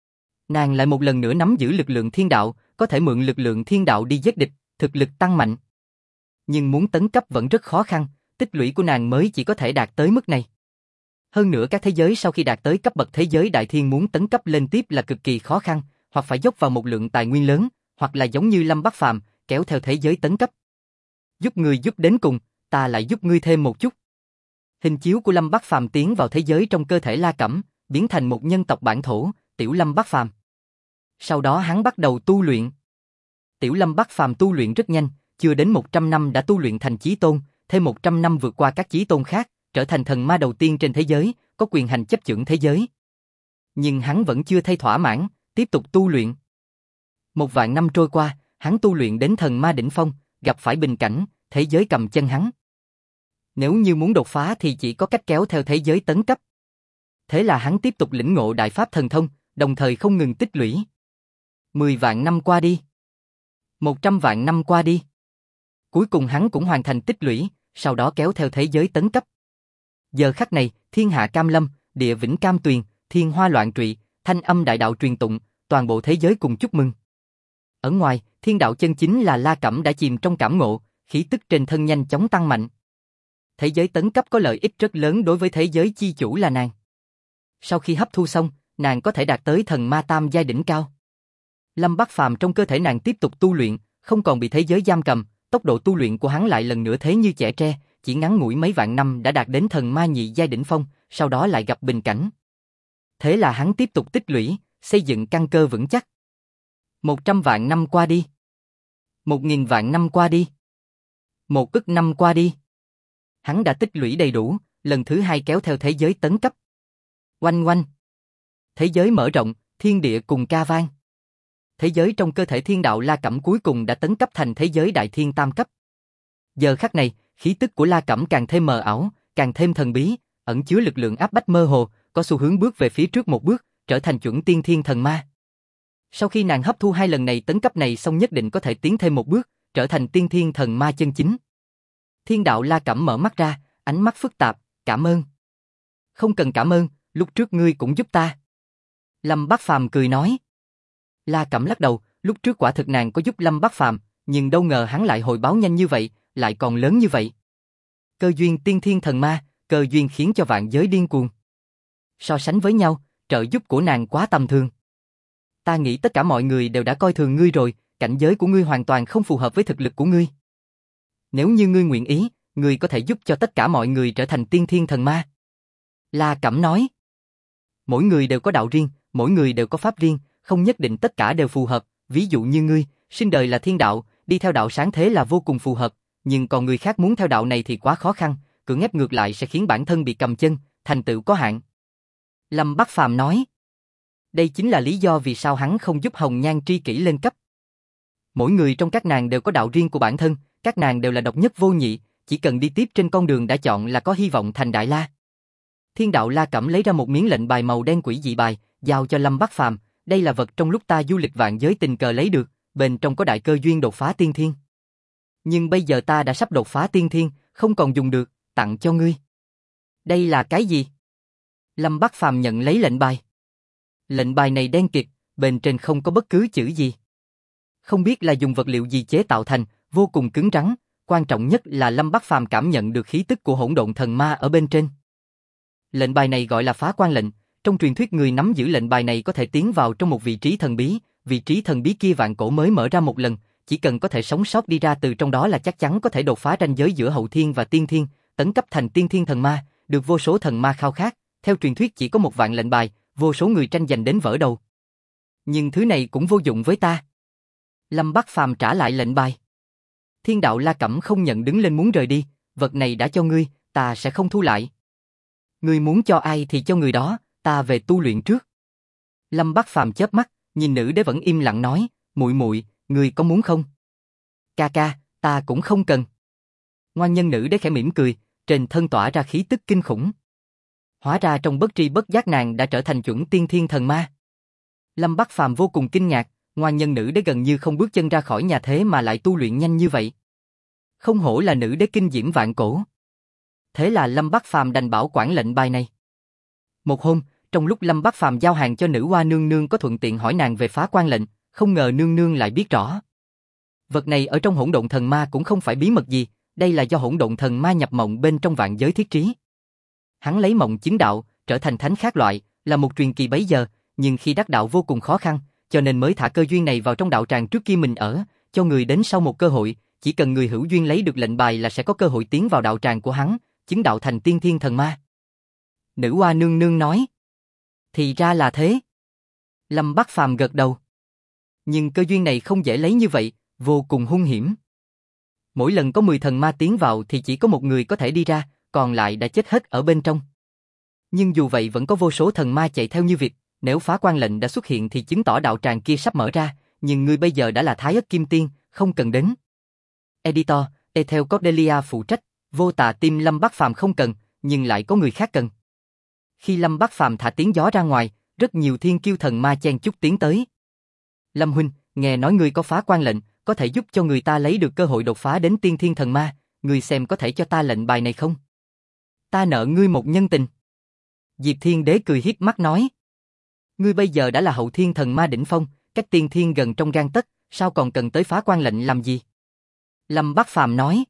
Nàng lại một lần nữa nắm giữ lực lượng thiên đạo, có thể mượn lực lượng thiên đạo đi giết địch, thực lực tăng mạnh. Nhưng muốn tấn cấp vẫn rất khó khăn, tích lũy của nàng mới chỉ có thể đạt tới mức này. Hơn nữa các thế giới sau khi đạt tới cấp bậc thế giới đại thiên muốn tấn cấp lên tiếp là cực kỳ khó khăn, hoặc phải dốc vào một lượng tài nguyên lớn, hoặc là giống như Lâm Bắc Phàm, kéo theo thế giới tấn cấp. Giúp ngươi giúp đến cùng, ta lại giúp ngươi thêm một chút. Hình chiếu của Lâm Bắc Phàm tiến vào thế giới trong cơ thể La Cẩm, biến thành một nhân tộc bản thổ, Tiểu Lâm Bắc Phàm. Sau đó hắn bắt đầu tu luyện. Tiểu Lâm Bắc Phàm tu luyện rất nhanh, chưa đến 100 năm đã tu luyện thành chí tôn, thêm 100 năm vượt qua các chí tôn khác, trở thành thần ma đầu tiên trên thế giới, có quyền hành chấp chưởng thế giới. Nhưng hắn vẫn chưa thấy thỏa mãn, tiếp tục tu luyện. 1 vạn năm trôi qua, hắn tu luyện đến thần ma đỉnh phong, gặp phải bình cảnh, thế giới cầm chân hắn. Nếu như muốn đột phá thì chỉ có cách kéo theo thế giới tấn cấp. Thế là hắn tiếp tục lĩnh ngộ đại pháp thần thông, đồng thời không ngừng tích lũy. 10 vạn năm qua đi. 100 vạn năm qua đi. Cuối cùng hắn cũng hoàn thành tích lũy, sau đó kéo theo thế giới tấn cấp. Giờ khắc này, thiên hạ cam lâm, địa vĩnh cam tuyền, thiên hoa loạn trụy, thanh âm đại đạo truyền tụng, toàn bộ thế giới cùng chúc mừng. Ở ngoài, thiên đạo chân chính là La Cẩm đã chìm trong cảm ngộ, khí tức trên thân nhanh chóng tăng mạnh. Thế giới tấn cấp có lợi ích rất lớn đối với thế giới chi chủ là nàng. Sau khi hấp thu xong, nàng có thể đạt tới thần ma tam giai đỉnh cao. Lâm Bắc Phàm trong cơ thể nàng tiếp tục tu luyện, không còn bị thế giới giam cầm, tốc độ tu luyện của hắn lại lần nữa thế như trẻ tre, chỉ ngắn ngủi mấy vạn năm đã đạt đến thần ma nhị giai đỉnh phong, sau đó lại gặp bình cảnh. Thế là hắn tiếp tục tích lũy, xây dựng căn cơ vững chắc. 100 vạn năm qua đi. 1000 vạn năm qua đi. 1 ức năm qua đi. Hắn đã tích lũy đầy đủ, lần thứ 2 kéo theo thế giới tấn cấp. Oanh oanh. Thế giới mở rộng, thiên địa cùng ca vang. Thế giới trong cơ thể thiên đạo La Cẩm cuối cùng đã tấn cấp thành thế giới đại thiên tam cấp. Giờ khắc này, khí tức của La Cẩm càng thêm mờ ảo, càng thêm thần bí, ẩn chứa lực lượng áp bách mơ hồ, có xu hướng bước về phía trước một bước, trở thành chuẩn tiên thiên thần ma. Sau khi nàng hấp thu 2 lần này tấn cấp này xong nhất định có thể tiến thêm một bước, trở thành tiên thiên thần ma chân chính. Thiên đạo La Cẩm mở mắt ra, ánh mắt phức tạp, cảm ơn. Không cần cảm ơn, lúc trước ngươi cũng giúp ta. Lâm Bắc Phàm cười nói. La Cẩm lắc đầu, lúc trước quả thực nàng có giúp Lâm Bắc Phàm, nhưng đâu ngờ hắn lại hồi báo nhanh như vậy, lại còn lớn như vậy. Cơ duyên tiên thiên thần ma, cơ duyên khiến cho vạn giới điên cuồng. So sánh với nhau, trợ giúp của nàng quá tầm thường. Ta nghĩ tất cả mọi người đều đã coi thường ngươi rồi, cảnh giới của ngươi hoàn toàn không phù hợp với thực lực của ngươi. Nếu như ngươi nguyện ý, ngươi có thể giúp cho tất cả mọi người trở thành tiên thiên thần ma. La Cẩm nói. Mỗi người đều có đạo riêng, mỗi người đều có pháp riêng, không nhất định tất cả đều phù hợp, ví dụ như ngươi, sinh đời là thiên đạo, đi theo đạo sáng thế là vô cùng phù hợp, nhưng còn người khác muốn theo đạo này thì quá khó khăn, cưỡng ép ngược lại sẽ khiến bản thân bị cầm chân, thành tựu có hạn. Lâm Bắc Phàm nói. Đây chính là lý do vì sao hắn không giúp Hồng Nhan tri kỷ lên cấp. Mỗi người trong các nàng đều có đạo riêng của bản thân, các nàng đều là độc nhất vô nhị, chỉ cần đi tiếp trên con đường đã chọn là có hy vọng thành đại la. Thiên đạo La Cẩm lấy ra một miếng lệnh bài màu đen quỷ dị bài, giao cho Lâm Bắc Phàm, đây là vật trong lúc ta du lịch vạn giới tình cờ lấy được, bên trong có đại cơ duyên đột phá tiên thiên. Nhưng bây giờ ta đã sắp đột phá tiên thiên, không còn dùng được, tặng cho ngươi. Đây là cái gì? Lâm Bắc Phàm nhận lấy lệnh bài. Lệnh bài này đen kịt, bên trên không có bất cứ chữ gì. Không biết là dùng vật liệu gì chế tạo thành, vô cùng cứng rắn, quan trọng nhất là Lâm Bắc Phàm cảm nhận được khí tức của hỗn độn thần ma ở bên trên. Lệnh bài này gọi là phá quan lệnh, trong truyền thuyết người nắm giữ lệnh bài này có thể tiến vào trong một vị trí thần bí kia vạn cổ mới mở ra một lần, chỉ cần có thể sống sót đi ra từ trong đó là chắc chắn có thể đột phá ranh giới giữa hậu thiên và tiên thiên, tấn cấp thành tiên thiên thần ma, được vô số thần ma khao khát. Theo truyền thuyết chỉ có 1 vạn lệnh bài, vô số người tranh giành đến vỡ đầu. Nhưng thứ này cũng vô dụng với ta. Lâm Bắc Phàm trả lại lệnh bài. Thiên đạo La Cẩm không nhận, đứng lên muốn rời đi, vật này đã cho ngươi, ta sẽ không thu lại. Ngươi muốn cho ai thì cho người đó, ta về tu luyện trước. Lâm Bắc Phàm chớp mắt, nhìn nữ đế vẫn im lặng nói, muội muội, ngươi có muốn không? Ca ca, ta cũng không cần. Ngoan nhân nữ đế khẽ mỉm cười, trên thân tỏa ra khí tức kinh khủng. Hóa ra trong bất tri bất giác nàng đã trở thành chuẩn tiên thiên thần ma. Lâm Bắc Phàm vô cùng kinh ngạc, ngoan nhân nữ đế gần như không bước chân ra khỏi nhà thế mà lại tu luyện nhanh như vậy. Không hổ là nữ đế kinh diễm vạn cổ. Thế là Lâm Bắc Phàm đành bảo quản lệnh bài này. Một hôm, trong lúc Lâm Bắc Phàm giao hàng cho nữ hoa nương nương có thuận tiện hỏi nàng về phá quan lệnh, không ngờ nương nương lại biết rõ. Vật này ở trong hỗn độn thần ma cũng không phải bí mật gì, đây là do hỗn độn thần ma nhập mộng bên trong vạn giới thiết trí. Hắn lấy mộng chứng đạo, trở thành thánh khác loại, là một truyền kỳ bấy giờ, nhưng khi đắc đạo vô cùng khó khăn, cho nên mới thả cơ duyên này vào trong đạo tràng trước kia mình ở, cho người đến sau một cơ hội, chỉ cần người hữu duyên lấy được lệnh bài là sẽ có cơ hội tiến vào đạo tràng của hắn, chứng đạo thành tiên thiên thần ma. Nữ hoa nương nương nói. Thì ra là thế. Lâm Bắc Phàm gật đầu. Nhưng cơ duyên này không dễ lấy như vậy, vô cùng hung hiểm. Mỗi lần có 10 thần ma tiến vào thì chỉ có một người có thể đi ra, còn lại đã chết hết ở bên trong. Nhưng dù vậy vẫn có vô số thần ma chạy theo như vịt, nếu phá quan lệnh đã xuất hiện thì chứng tỏ đạo tràng kia sắp mở ra, nhưng ngươi bây giờ đã là Thái Ất Kim Tiên, không cần đến. Editor, Ethel Cordelia phụ trách, vô tà tim Lâm Bắc Phàm không cần, nhưng lại có người khác cần. Khi Lâm Bắc Phàm thả tiếng gió ra ngoài, rất nhiều thiên kiêu thần ma chen chúc tiến tới. Lâm huynh, nghe nói ngươi có phá quan lệnh, có thể giúp cho người ta lấy được cơ hội đột phá đến tiên thiên thần ma, ngươi xem có thể cho ta lệnh bài này không? Ta nợ ngươi một nhân tình. Diệp Thiên Đế cười hiếp mắt nói. Ngươi bây giờ đã là hậu thiên thần ma đỉnh phong, cách tiên thiên gần trong gang tấc, sao còn cần tới phá quan lệnh làm gì? Lâm Bắc Phàm nói.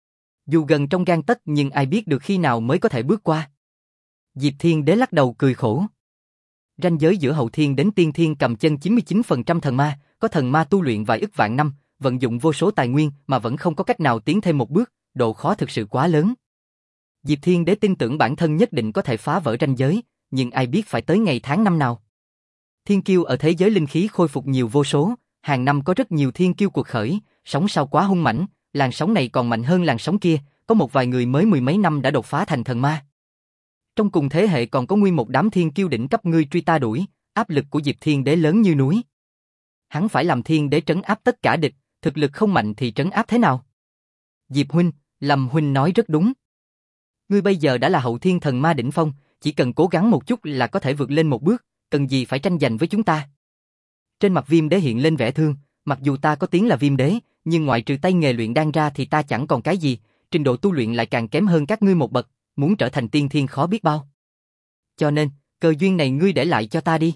Dù gần trong gang tấc nhưng ai biết được khi nào mới có thể bước qua. Diệp Thiên Đế lắc đầu cười khổ. Ranh giới giữa hậu thiên đến tiên thiên cầm chân 99% thần ma, có thần ma tu luyện vài ức vạn năm, vận dụng vô số tài nguyên mà vẫn không có cách nào tiến thêm một bước, độ khó thực sự quá lớn. Diệp Thiên Đế tin tưởng bản thân nhất định có thể phá vỡ ranh giới, nhưng ai biết phải tới ngày tháng năm nào. Thiên kiêu ở thế giới linh khí khôi phục nhiều vô số, hàng năm có rất nhiều thiên kiêu cuộc khởi, sóng sau quá hung mãnh, làn sóng này còn mạnh hơn làn sóng kia, có một vài người mới 10 mấy năm đã đột phá thành thần ma. Trong cùng thế hệ còn có nguyên một đám thiên kiêu đỉnh cấp ngươi truy ta đuổi, áp lực của Diệp Thiên Đế lớn như núi. Hắn phải làm thiên đế trấn áp tất cả địch, thực lực không mạnh thì trấn áp thế nào? Diệp huynh, Lâm huynh nói rất đúng. Ngươi bây giờ đã là hậu thiên thần ma đỉnh phong, chỉ cần cố gắng một chút là có thể vượt lên một bước, cần gì phải tranh giành với chúng ta? Trên mặt Viêm Đế hiện lên vẻ thương, mặc dù ta có tiếng là Viêm Đế, nhưng ngoại trừ tay nghề luyện đan ra thì ta chẳng còn cái gì, trình độ tu luyện lại càng kém hơn các ngươi một bậc, muốn trở thành tiên thiên khó biết bao. Cho nên, cơ duyên này ngươi để lại cho ta đi.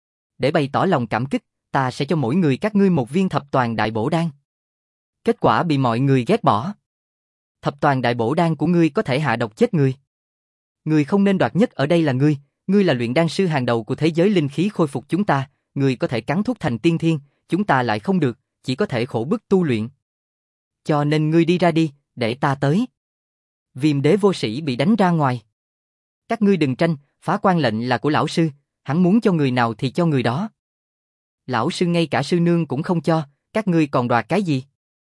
Để bày tỏ lòng cảm kích, ta sẽ cho mỗi người các ngươi một viên thập toàn đại bổ đan. Kết quả bị mọi người ghét bỏ. Thập toàn đại bổ đan của ngươi có thể hạ độc chết người. Người không nên đoạt nhất ở đây là ngươi là luyện đan sư hàng đầu của thế giới linh khí khôi phục chúng ta, ngươi có thể cắn thuốc thành tiên thiên, chúng ta lại không được, chỉ có thể khổ bức tu luyện. Cho nên ngươi đi ra đi, để ta tới. Viêm Đế vô sĩ bị đánh ra ngoài. Các ngươi đừng tranh, phá quan lệnh là của lão sư, hắn muốn cho người nào thì cho người đó. Lão sư ngay cả sư nương cũng không cho, các ngươi còn đoạt cái gì?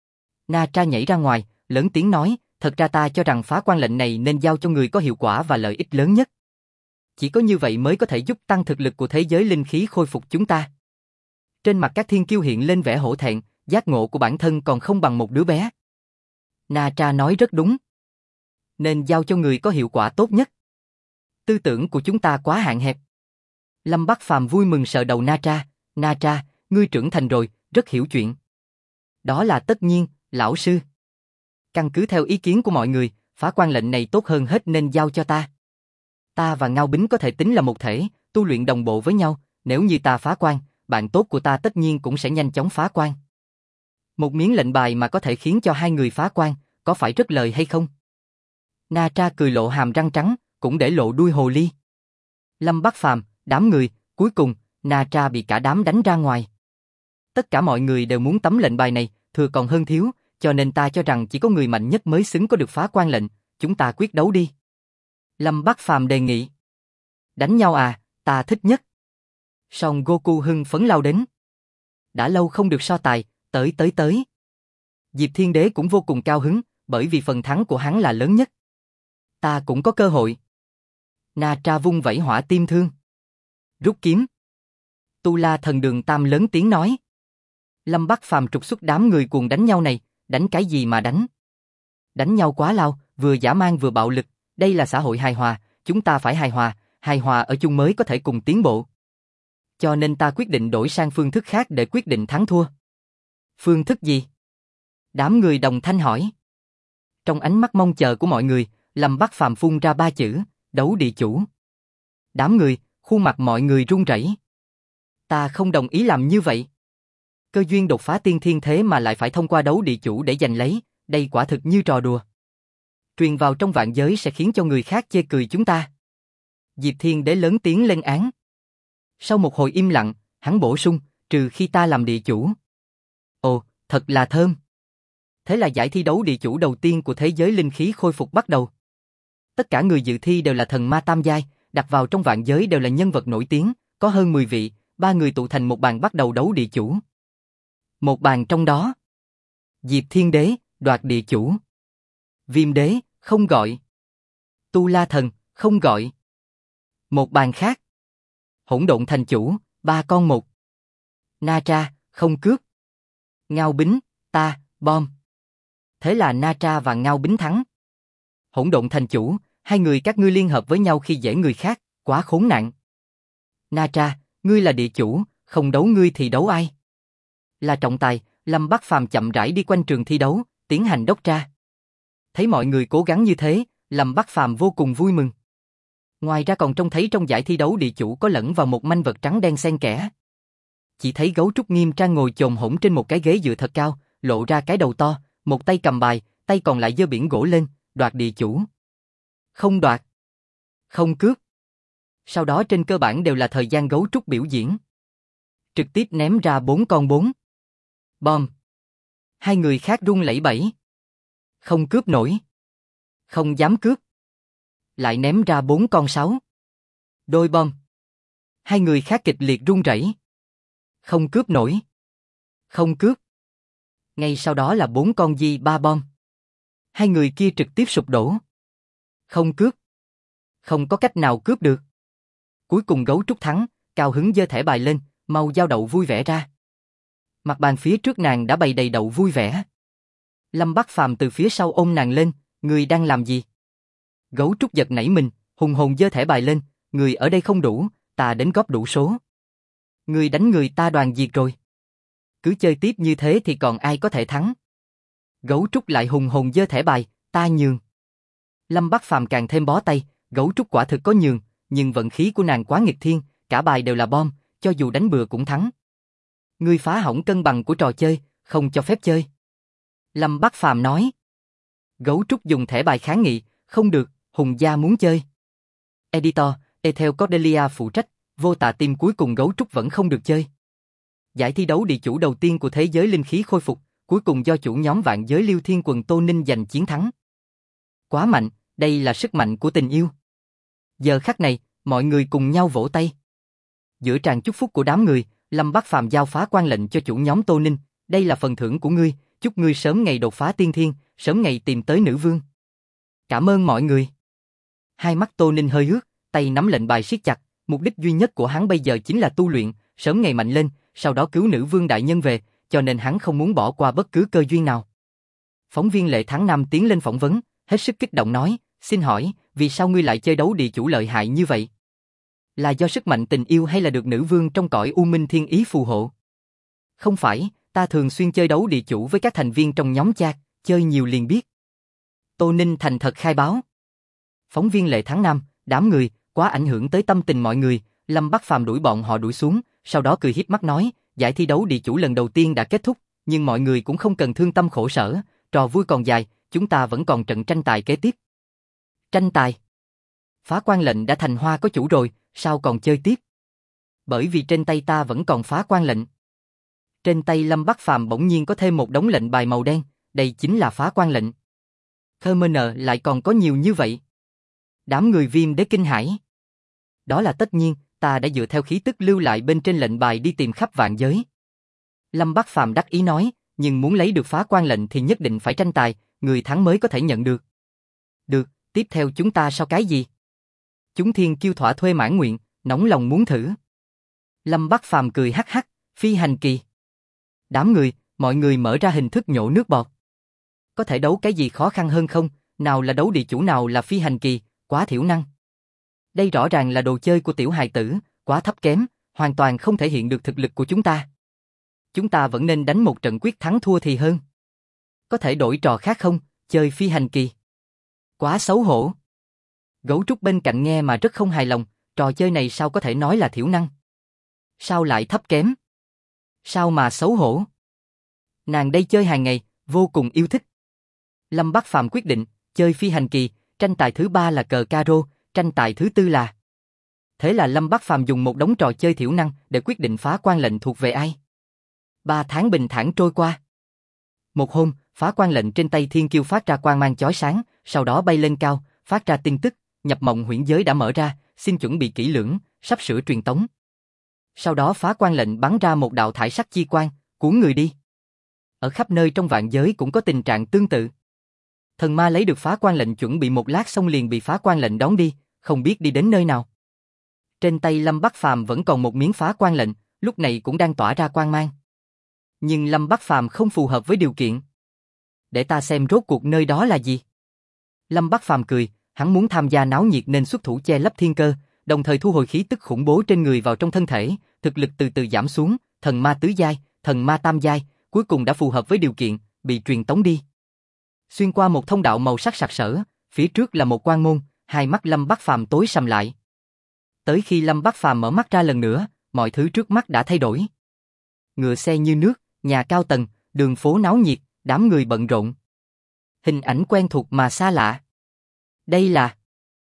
Na Tra nhảy ra ngoài, lớn tiếng nói, thật ra ta cho rằng phá quan lệnh này nên giao cho người có hiệu quả và lợi ích lớn nhất. Chỉ có như vậy mới có thể giúp tăng thực lực của thế giới linh khí khôi phục chúng ta. Trên mặt các thiên kiêu hiện lên vẻ hổ thẹn, giác ngộ của bản thân còn không bằng một đứa bé. Na Tra nói rất đúng. Nên giao cho người có hiệu quả tốt nhất. Tư tưởng của chúng ta quá hạn hẹp. Lâm Bắc Phàm vui mừng sờ đầu Na Tra, ngươi trưởng thành rồi, rất hiểu chuyện. Đó là tất nhiên, lão sư. Căn cứ theo ý kiến của mọi người, phá quan lệnh này tốt hơn hết nên giao cho ta. Ta và Ngao Bính có thể tính là một thể, tu luyện đồng bộ với nhau, nếu như ta phá quan, bạn tốt của ta tất nhiên cũng sẽ nhanh chóng phá quan. Một miếng lệnh bài mà có thể khiến cho hai người phá quan, có phải rất lời hay không? Na Tra cười lộ hàm răng trắng, cũng để lộ đuôi hồ ly. Lâm Bắc Phàm, đám người, cuối cùng, Na Tra bị cả đám đánh ra ngoài. Tất cả mọi người đều muốn tấm lệnh bài này, thừa còn hơn thiếu, cho nên ta cho rằng chỉ có người mạnh nhất mới xứng có được phá quan lệnh, chúng ta quyết đấu đi. Lâm Bắc Phàm đề nghị. Đánh nhau à, ta thích nhất. Son Goku hưng phấn lao đến. Đã lâu không được so tài, tới. Diệp Thiên Đế cũng vô cùng cao hứng, bởi vì phần thắng của hắn là lớn nhất. Ta cũng có cơ hội. Na Tra vung vẩy hỏa tim thương. Rút kiếm. Tu La Thần Đường Tam lớn tiếng nói. Lâm Bắc Phàm trục xuất đám người cuồng đánh nhau này, đánh cái gì mà đánh? Đánh nhau quá lao, vừa dã man vừa bạo lực, đây là xã hội hài hòa, chúng ta phải hài hòa ở chung mới có thể cùng tiến bộ. Cho nên ta quyết định đổi sang phương thức khác để quyết định thắng thua. Phương thức gì? Đám người đồng thanh hỏi. Trong ánh mắt mong chờ của mọi người, Lâm Bắc Phàm phun ra 3 chữ, đấu địa chủ. Đám người, khuôn mặt mọi người run rẩy. Ta không đồng ý làm như vậy. Cơ duyên đột phá tiên thiên thế mà lại phải thông qua đấu địa chủ để giành lấy, đây quả thực như trò đùa. Truyền vào trong vạn giới sẽ khiến cho người khác chê cười chúng ta. Diệp Thiên Đế lớn tiếng lên án. Sau một hồi im lặng, hắn bổ sung, trừ khi ta làm địa chủ. Ồ, thật là thơm. Thế là giải thi đấu địa chủ đầu tiên của thế giới linh khí khôi phục bắt đầu. Tất cả người dự thi đều là thần ma tam giai, đặt vào trong vạn giới đều là nhân vật nổi tiếng, có hơn 10 vị, 3 người tụ thành một bàn bắt đầu đấu địa chủ. Một bàn trong đó, Diệp Thiên Đế, đoạt địa chủ. Viêm Đế, không gọi. Tu La Thần, không gọi. Một bàn khác, Hỗn Độn Thành Chủ, 3 con một. Na Tra, không cướp. Ngao Bính, ta, bom. Thế là Na Tra và Ngao Bính thắng. Hỗn Độn Thành Chủ, hai người các ngươi liên hợp với nhau khi dễ người khác, quá khốn nạn. Na Tra, ngươi là địa chủ, không đấu ngươi thì đấu ai? Là trọng tài, Lâm Bắc Phàm chậm rãi đi quanh trường thi đấu, tiến hành đốc tra. Thấy mọi người cố gắng như thế, Lâm Bắc Phàm vô cùng vui mừng. Ngoài ra còn trông thấy trong giải thi đấu địa chủ có lẫn vào một manh vật trắng đen xen kẽ. Chỉ thấy gấu trúc nghiêm trang ngồi chồm hổm trên một cái ghế dựa thật cao, lộ ra cái đầu to, một tay cầm bài, tay còn lại giơ biển gỗ lên, đoạt địa chủ. Không đoạt. Không cướp. Sau đó trên cơ bản đều là thời gian gấu trúc biểu diễn. Trực tiếp ném ra 4 con 4. Bom. Hai người khác run lẩy bẩy. Không cướp nổi. Không dám cướp. Lại ném ra 4 con 6. Đôi bom. Hai người khác kịch liệt run rẩy. Không cướp nổi. Không cướp. Ngay sau đó là 4 con di 3 bom. Hai người kia trực tiếp sụp đổ. Không cướp. Không có cách nào cướp được. Cuối cùng gấu trúc thắng, cao hứng giơ thẻ bài lên, mau giao đậu vui vẻ ra. Mặt bàn phía trước nàng đã bày đầy đậu vui vẻ. Lâm Bắc Phàm từ phía sau ôm nàng lên, người đang làm gì? Gấu trúc giật nảy mình, hùng hồn giơ thẻ bài lên, người ở đây không đủ, ta đến góp đủ số. Người đánh người ta đoàn diệt rồi. Cứ chơi tiếp như thế thì còn ai có thể thắng? Gấu trúc lại hùng hồn giơ thẻ bài, ta nhường. Lâm Bắc Phàm càng thêm bó tay, gấu trúc quả thực có nhường, nhưng vận khí của nàng quá nghịch thiên, cả bài đều là bom, cho dù đánh bừa cũng thắng. Ngươi phá hỏng cân bằng của trò chơi, không cho phép chơi. Lâm Bắc Phàm nói. Gấu trúc dùng thẻ bài kháng nghị, không được, Hùng gia muốn chơi. Editor, Ethel Cordelia phụ trách, vô tà tim cuối cùng gấu trúc vẫn không được chơi. Giải thi đấu địa chủ đầu tiên của thế giới linh khí khôi phục, cuối cùng do chủ nhóm vạn giới Liêu Thiên Quần Tô Ninh giành chiến thắng. Quá mạnh, đây là sức mạnh của tình yêu. Giờ khắc này, mọi người cùng nhau vỗ tay. Giữa tràn chúc phúc của đám người, Lâm Bắc Phàm giao phá quan lệnh cho chủ nhóm Tô Ninh, đây là phần thưởng của ngươi, chúc ngươi sớm ngày đột phá tiên thiên, sớm ngày tìm tới nữ vương. Cảm ơn mọi người. Hai mắt Tô Ninh hơi ướt, tay nắm lệnh bài siết chặt, mục đích duy nhất của hắn bây giờ chính là tu luyện, sớm ngày mạnh lên, sau đó cứu nữ vương đại nhân về, cho nên hắn không muốn bỏ qua bất cứ cơ duyên nào. Phóng viên Lệ Thắng Nam tiến lên phỏng vấn, hết sức kích động nói, xin hỏi, vì sao ngươi lại chơi đấu địa chủ lợi hại như vậy? Là do sức mạnh tình yêu hay là được nữ vương trong cõi U Minh Thiên Ý phù hộ? Không phải, ta thường xuyên chơi đấu địa chủ với các thành viên trong nhóm chat, chơi nhiều liền biết. Tô Ninh thành thật khai báo. Phóng viên Lệ Thắng Nam, đám người, quá ảnh hưởng tới tâm tình mọi người, Lâm Bắc Phàm đuổi bọn họ đuổi xuống, sau đó cười hiếp mắt nói, giải thi đấu địa chủ lần đầu tiên đã kết thúc, nhưng mọi người cũng không cần thương tâm khổ sở, trò vui còn dài, chúng ta vẫn còn trận tranh tài kế tiếp. Tranh tài? Phá quan lệnh đã thành hoa có chủ rồi, sao còn chơi tiếp? Bởi vì trên tay ta vẫn còn phá quan lệnh. Trên tay Lâm Bắc Phàm bỗng nhiên có thêm một đống lệnh bài màu đen, đây chính là phá quan lệnh. Khmer lại còn có nhiều như vậy. Đám người Viêm Đế kinh hãi. Đó là tất nhiên, ta đã dựa theo khí tức lưu lại bên trên lệnh bài đi tìm khắp vạn giới. Lâm Bắc Phàm đắc ý nói, nhưng muốn lấy được phá quan lệnh thì nhất định phải tranh tài, người thắng mới có thể nhận được. Được, tiếp theo chúng ta sao cái gì? Chúng thiên kiêu thỏa thuê mãn nguyện, nóng lòng muốn thử. Lâm Bắc Phàm cười hắc hắc, phi hành kỳ. Đám người, mọi người mở ra hình thức nhổ nước bọt. Có thể đấu cái gì khó khăn hơn không? Nào là đấu địa chủ, nào là phi hành kỳ, quá thiểu năng. Đây rõ ràng là đồ chơi của tiểu hài tử, quá thấp kém, hoàn toàn không thể hiện được thực lực của chúng ta. Chúng ta vẫn nên đánh một trận quyết thắng thua thì hơn. Có thể đổi trò khác không? Chơi phi hành kỳ. Quá xấu hổ. Gấu trúc bên cạnh nghe mà rất không hài lòng, trò chơi này sao có thể nói là thiểu năng? Sao lại thấp kém? Sao mà xấu hổ? Nàng đây chơi hàng ngày, vô cùng yêu thích. Lâm Bắc Phàm quyết định, chơi phi hành kỳ, tranh tài thứ 3 là cờ caro, tranh tài thứ 4 là... Thế là Lâm Bắc Phàm dùng một đống trò chơi thiểu năng để quyết định phá quan lệnh thuộc về ai. 3 tháng bình thản trôi qua. Một hôm, phá quan lệnh trên tay thiên kiêu phát ra quang mang chói sáng, sau đó bay lên cao, phát ra tin tức, nhập mộng huyễn giới đã mở ra, xin chuẩn bị kỹ lưỡng, sắp sửa truyền tống. Sau đó phá quan lệnh bắn ra một đạo thải sắc chi quang, cuốn người đi. Ở khắp nơi trong vạn giới cũng có tình trạng tương tự. Thần ma lấy được phá quan lệnh chuẩn bị một lát xong liền bị phá quan lệnh đón đi, không biết đi đến nơi nào. Trên tay Lâm Bắc Phàm vẫn còn một miếng phá quan lệnh, lúc này cũng đang tỏa ra quang mang. Nhưng Lâm Bắc Phàm không phù hợp với điều kiện. Để ta xem rốt cuộc nơi đó là gì. Lâm Bắc Phàm cười, hắn muốn tham gia náo nhiệt nên xuất thủ che lấp thiên cơ, đồng thời thu hồi khí tức khủng bố trên người vào trong thân thể, thực lực từ từ giảm xuống, thần ma tứ giai, thần ma tam giai, cuối cùng đã phù hợp với điều kiện, bị truyền tống đi. Xuyên qua một thông đạo màu sắc sặc sỡ, phía trước là một quan môn, hai mắt Lâm Bắc Phàm tối sầm lại. Tới khi Lâm Bắc Phàm mở mắt ra lần nữa, mọi thứ trước mắt đã thay đổi. Ngựa xe như nước, nhà cao tầng, đường phố náo nhiệt, đám người bận rộn. Hình ảnh quen thuộc mà xa lạ. Đây là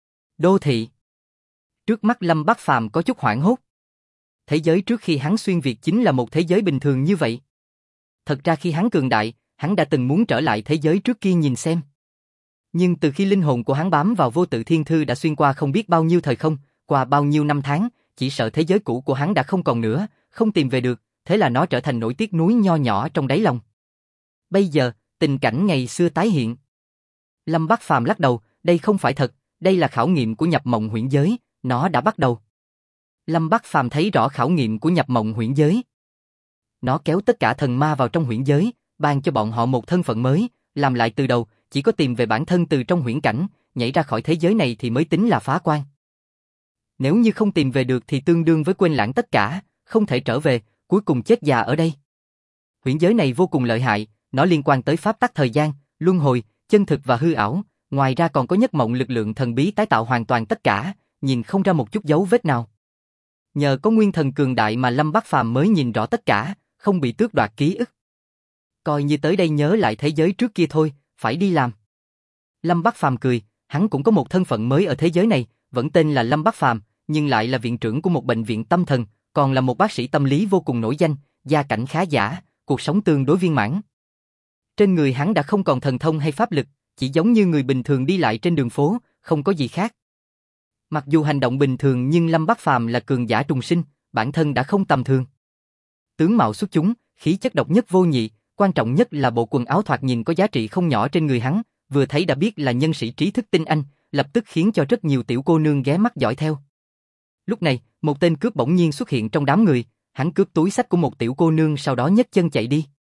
đô thị. Trước mắt Lâm Bắc Phàm có chút hoảng hốt. Thế giới trước khi hắn xuyên Việt chính là một thế giới bình thường như vậy. Thật ra khi hắn cường đại, hắn đã từng muốn trở lại thế giới trước kia nhìn xem. Nhưng từ khi linh hồn của hắn bám vào vô tự thiên thư đã xuyên qua không biết bao nhiêu thời không, qua bao nhiêu năm tháng, chỉ sợ thế giới cũ của hắn đã không còn nữa, không tìm về được, thế là nó trở thành nỗi tiếc nuối nho nhỏ trong đáy lòng. Bây giờ, tình cảnh ngày xưa tái hiện. Lâm Bắc Phàm lắc đầu, đây không phải thật, đây là khảo nghiệm của nhập mộng huyễn giới, nó đã bắt đầu. Lâm Bắc Phàm thấy rõ khảo nghiệm của nhập mộng huyễn giới. Nó kéo tất cả thần ma vào trong huyễn giới, ban cho bọn họ một thân phận mới, làm lại từ đầu, chỉ có tìm về bản thân từ trong huyễn cảnh, nhảy ra khỏi thế giới này thì mới tính là phá quan. Nếu như không tìm về được thì tương đương với quên lãng tất cả, không thể trở về, cuối cùng chết già ở đây. Huyễn giới này vô cùng lợi hại, nó liên quan tới pháp tắc thời gian, luân hồi, chân thực và hư ảo, ngoài ra còn có nhất mộng lực lượng thần bí tái tạo hoàn toàn tất cả, nhìn không ra một chút dấu vết nào. Nhờ có nguyên thần cường đại mà Lâm Bắc Phàm mới nhìn rõ tất cả, không bị tước đoạt ký ức. Coi như tới đây nhớ lại thế giới trước kia thôi, phải đi làm. Lâm Bắc Phàm cười, hắn cũng có một thân phận mới ở thế giới này, vẫn tên là Lâm Bắc Phàm, nhưng lại là viện trưởng của một bệnh viện tâm thần, còn là một bác sĩ tâm lý vô cùng nổi danh, gia cảnh khá giả, cuộc sống tương đối viên mãn. Trên người hắn đã không còn thần thông hay pháp lực, chỉ giống như người bình thường đi lại trên đường phố, không có gì khác. Mặc dù hành động bình thường nhưng Lâm Bắc Phàm là cường giả trùng sinh, bản thân đã không tầm thường. Tướng mạo xuất chúng, khí chất độc nhất vô nhị, quan trọng nhất là bộ quần áo thoạt nhìn có giá trị không nhỏ trên người hắn, vừa thấy đã biết là nhân sĩ trí thức tinh anh, lập tức khiến cho rất nhiều tiểu cô nương ghé mắt dõi theo. Lúc này, một tên cướp bỗng nhiên xuất hiện trong đám người, hắn cướp túi xách của một tiểu cô nương sau đó nhấc chân chạy đi.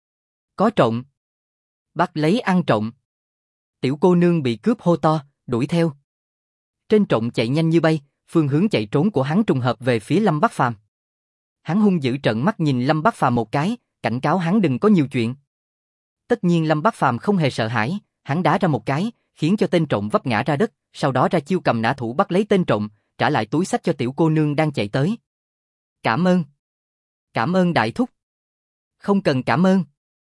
Có trộm. Bắt lấy ăn trộm. Tiểu cô nương bị cướp hô to, đuổi theo. Trên trộm chạy nhanh như bay, phương hướng chạy trốn của hắn trùng hợp về phía Lâm Bắc Phàm. Hắn hung dữ trợn mắt nhìn Lâm Bắc Phàm một cái, cảnh cáo hắn đừng có nhiều chuyện. Tất nhiên Lâm Bắc Phàm không hề sợ hãi, hắn đá ra một cái, khiến cho tên trộm vấp ngã ra đất, sau đó ra chiêu cầm nã thủ bắt lấy tên trộm, trả lại túi xách cho tiểu cô nương đang chạy tới. Cảm ơn. Cảm ơn đại thúc. Không cần cảm ơn.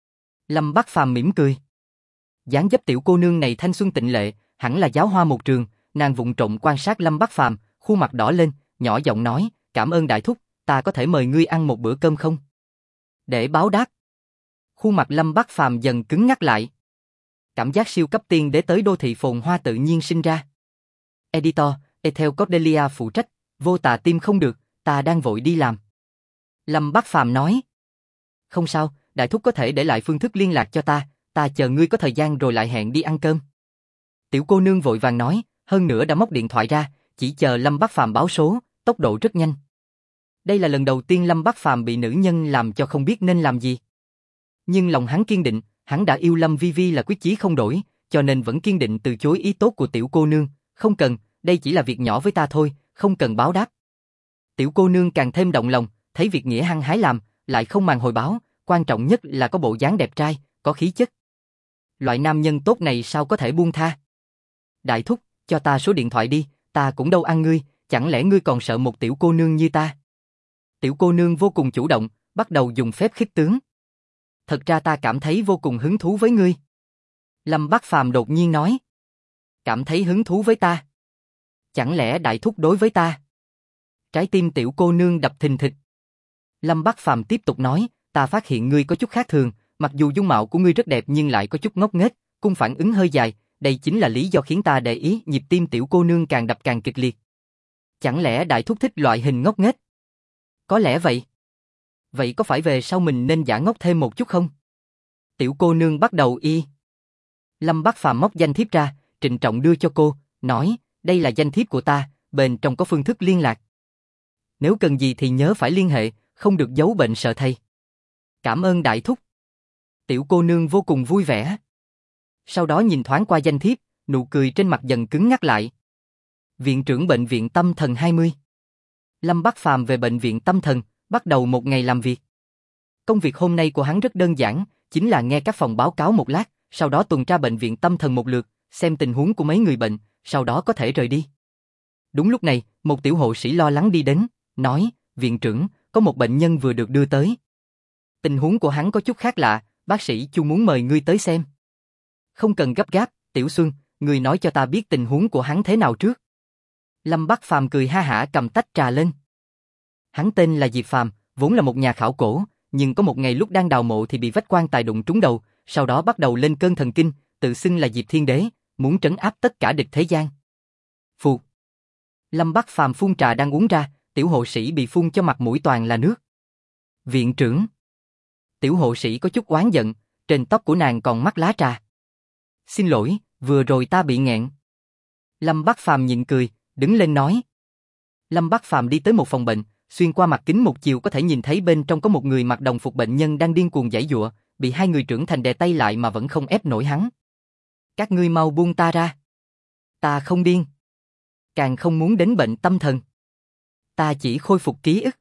Lâm Bắc Phàm mỉm cười. Dáng dấp tiểu cô nương này thanh xuân tịnh lệ, hẳn là giáo hoa một trường, nàng vụng trộm quan sát Lâm Bắc Phàm, khuôn mặt đỏ lên, nhỏ giọng nói, cảm ơn đại thúc, ta có thể mời ngươi ăn một bữa cơm không? Để báo đáp. Khuôn mặt Lâm Bắc Phàm dần cứng ngắc lại. Cảm giác siêu cấp tiên đế tới đô thị phồn hoa tự nhiên sinh ra. Editor, Ethel Cordelia phụ trách, vô tà tim không được, ta đang vội đi làm. Lâm Bắc Phàm nói. Không sao, đại thúc có thể để lại phương thức liên lạc cho ta chờ ngươi có thời gian rồi lại hẹn đi ăn cơm. Tiểu cô nương vội vàng nói, hơn nữa đã móc điện thoại ra, chỉ chờ Lâm Bắc Phàm báo số, tốc độ rất nhanh. Đây là lần đầu tiên Lâm Bắc Phàm bị nữ nhân làm cho không biết nên làm gì. Nhưng lòng hắn kiên định, hắn đã yêu Lâm Vi Vi là quyết chí không đổi, cho nên vẫn kiên định từ chối ý tốt của tiểu cô nương, không cần, đây chỉ là việc nhỏ với ta thôi, không cần báo đáp. Tiểu cô nương càng thêm động lòng, thấy việc nghĩa hăng hái làm, lại không màng hồi báo, quan trọng nhất là có bộ dáng đẹp trai, có khí chất. Loại nam nhân tốt này sao có thể buông tha? Đại thúc, cho ta số điện thoại đi, ta cũng đâu ăn ngươi, chẳng lẽ ngươi còn sợ một tiểu cô nương như ta? Tiểu cô nương vô cùng chủ động, bắt đầu dùng phép khích tướng. Thật ra ta cảm thấy vô cùng hứng thú với ngươi. Lâm Bắc Phàm đột nhiên nói. Cảm thấy hứng thú với ta? Chẳng lẽ đại thúc đối với ta? Trái tim tiểu cô nương đập thình thịch. Lâm Bắc Phàm tiếp tục nói, ta phát hiện ngươi có chút khác thường, mặc dù dung mạo của ngươi rất đẹp nhưng lại có chút ngốc nghếch, cung phản ứng hơi dài, đây chính là lý do khiến ta để ý, nhịp tim tiểu cô nương càng đập càng kịch liệt. Chẳng lẽ đại thúc thích loại hình ngốc nghếch? Có lẽ vậy. Vậy có phải về sau mình nên giả ngốc thêm một chút không? Tiểu cô nương bắt đầu y. Lâm Bắc Phàm móc danh thiếp ra, trịnh trọng đưa cho cô, nói, đây là danh thiếp của ta, bên trong có phương thức liên lạc. Nếu cần gì thì nhớ phải liên hệ, không được giấu bệnh sợ thầy. Cảm ơn đại thúc. Tiểu cô nương vô cùng vui vẻ. Sau đó nhìn thoáng qua danh thiếp, nụ cười trên mặt dần cứng ngắc lại. Viện trưởng bệnh viện tâm thần 20. Lâm Bắc Phàm về bệnh viện tâm thần, bắt đầu một ngày làm việc. Công việc hôm nay của hắn rất đơn giản, chính là nghe các phòng báo cáo một lát, sau đó tuần tra bệnh viện tâm thần một lượt, xem tình huống của mấy người bệnh, sau đó có thể rời đi. Đúng lúc này, một tiểu hộ sĩ lo lắng đi đến, nói, viện trưởng, có một bệnh nhân vừa được đưa tới. Tình huống của hắn có chút khác lạ, bác sĩ Chu muốn mời ngươi tới xem. Không cần gấp gáp, Tiểu Xuân, ngươi nói cho ta biết tình huống của hắn thế nào trước. Lâm Bắc Phàm cười ha hả cầm tách trà lên. Hắn tên là Diệp Phàm, vốn là một nhà khảo cổ, nhưng có một ngày lúc đang đào mộ thì bị vách quan tài đụng trúng đầu, sau đó bắt đầu lên cơn thần kinh, tự xưng là Diệp Thiên Đế, muốn trấn áp tất cả địch thế gian. Phù. Lâm Bắc Phàm phun trà đang uống ra, tiểu hộ sĩ bị phun cho mặt mũi toàn là nước. Viện trưởng. Tiểu hộ sĩ có chút oán giận, trên tóc của nàng còn mắc lá trà. Xin lỗi, vừa rồi ta bị nghẹn. Lâm Bắc Phàm nhịn cười, đứng lên nói. Lâm Bắc Phàm đi tới một phòng bệnh, xuyên qua mặt kính một chiều có thể nhìn thấy bên trong có một người mặc đồng phục bệnh nhân đang điên cuồng giãy giụa, bị hai người trưởng thành đè tay lại mà vẫn không ép nổi hắn. Các ngươi mau buông ta ra. Ta không điên. Càng không muốn đến bệnh tâm thần. Ta chỉ khôi phục ký ức.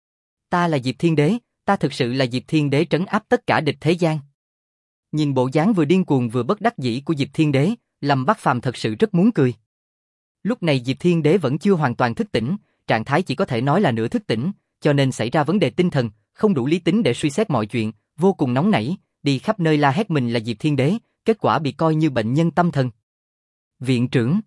Ta là Diệp Thiên Đế, ta thực sự là Diệp Thiên Đế trấn áp tất cả địch thế gian. Nhìn bộ dáng vừa điên cuồng vừa bất đắc dĩ của Diệp Thiên Đế, Lâm Bắc Phàm thật sự rất muốn cười. Lúc này Diệp Thiên Đế vẫn chưa hoàn toàn thức tỉnh, trạng thái chỉ có thể nói là nửa thức tỉnh, cho nên xảy ra vấn đề tinh thần, không đủ lý tính để suy xét mọi chuyện, vô cùng nóng nảy, đi khắp nơi la hét mình là Diệp Thiên Đế, kết quả bị coi như bệnh nhân tâm thần. Viện trưởng.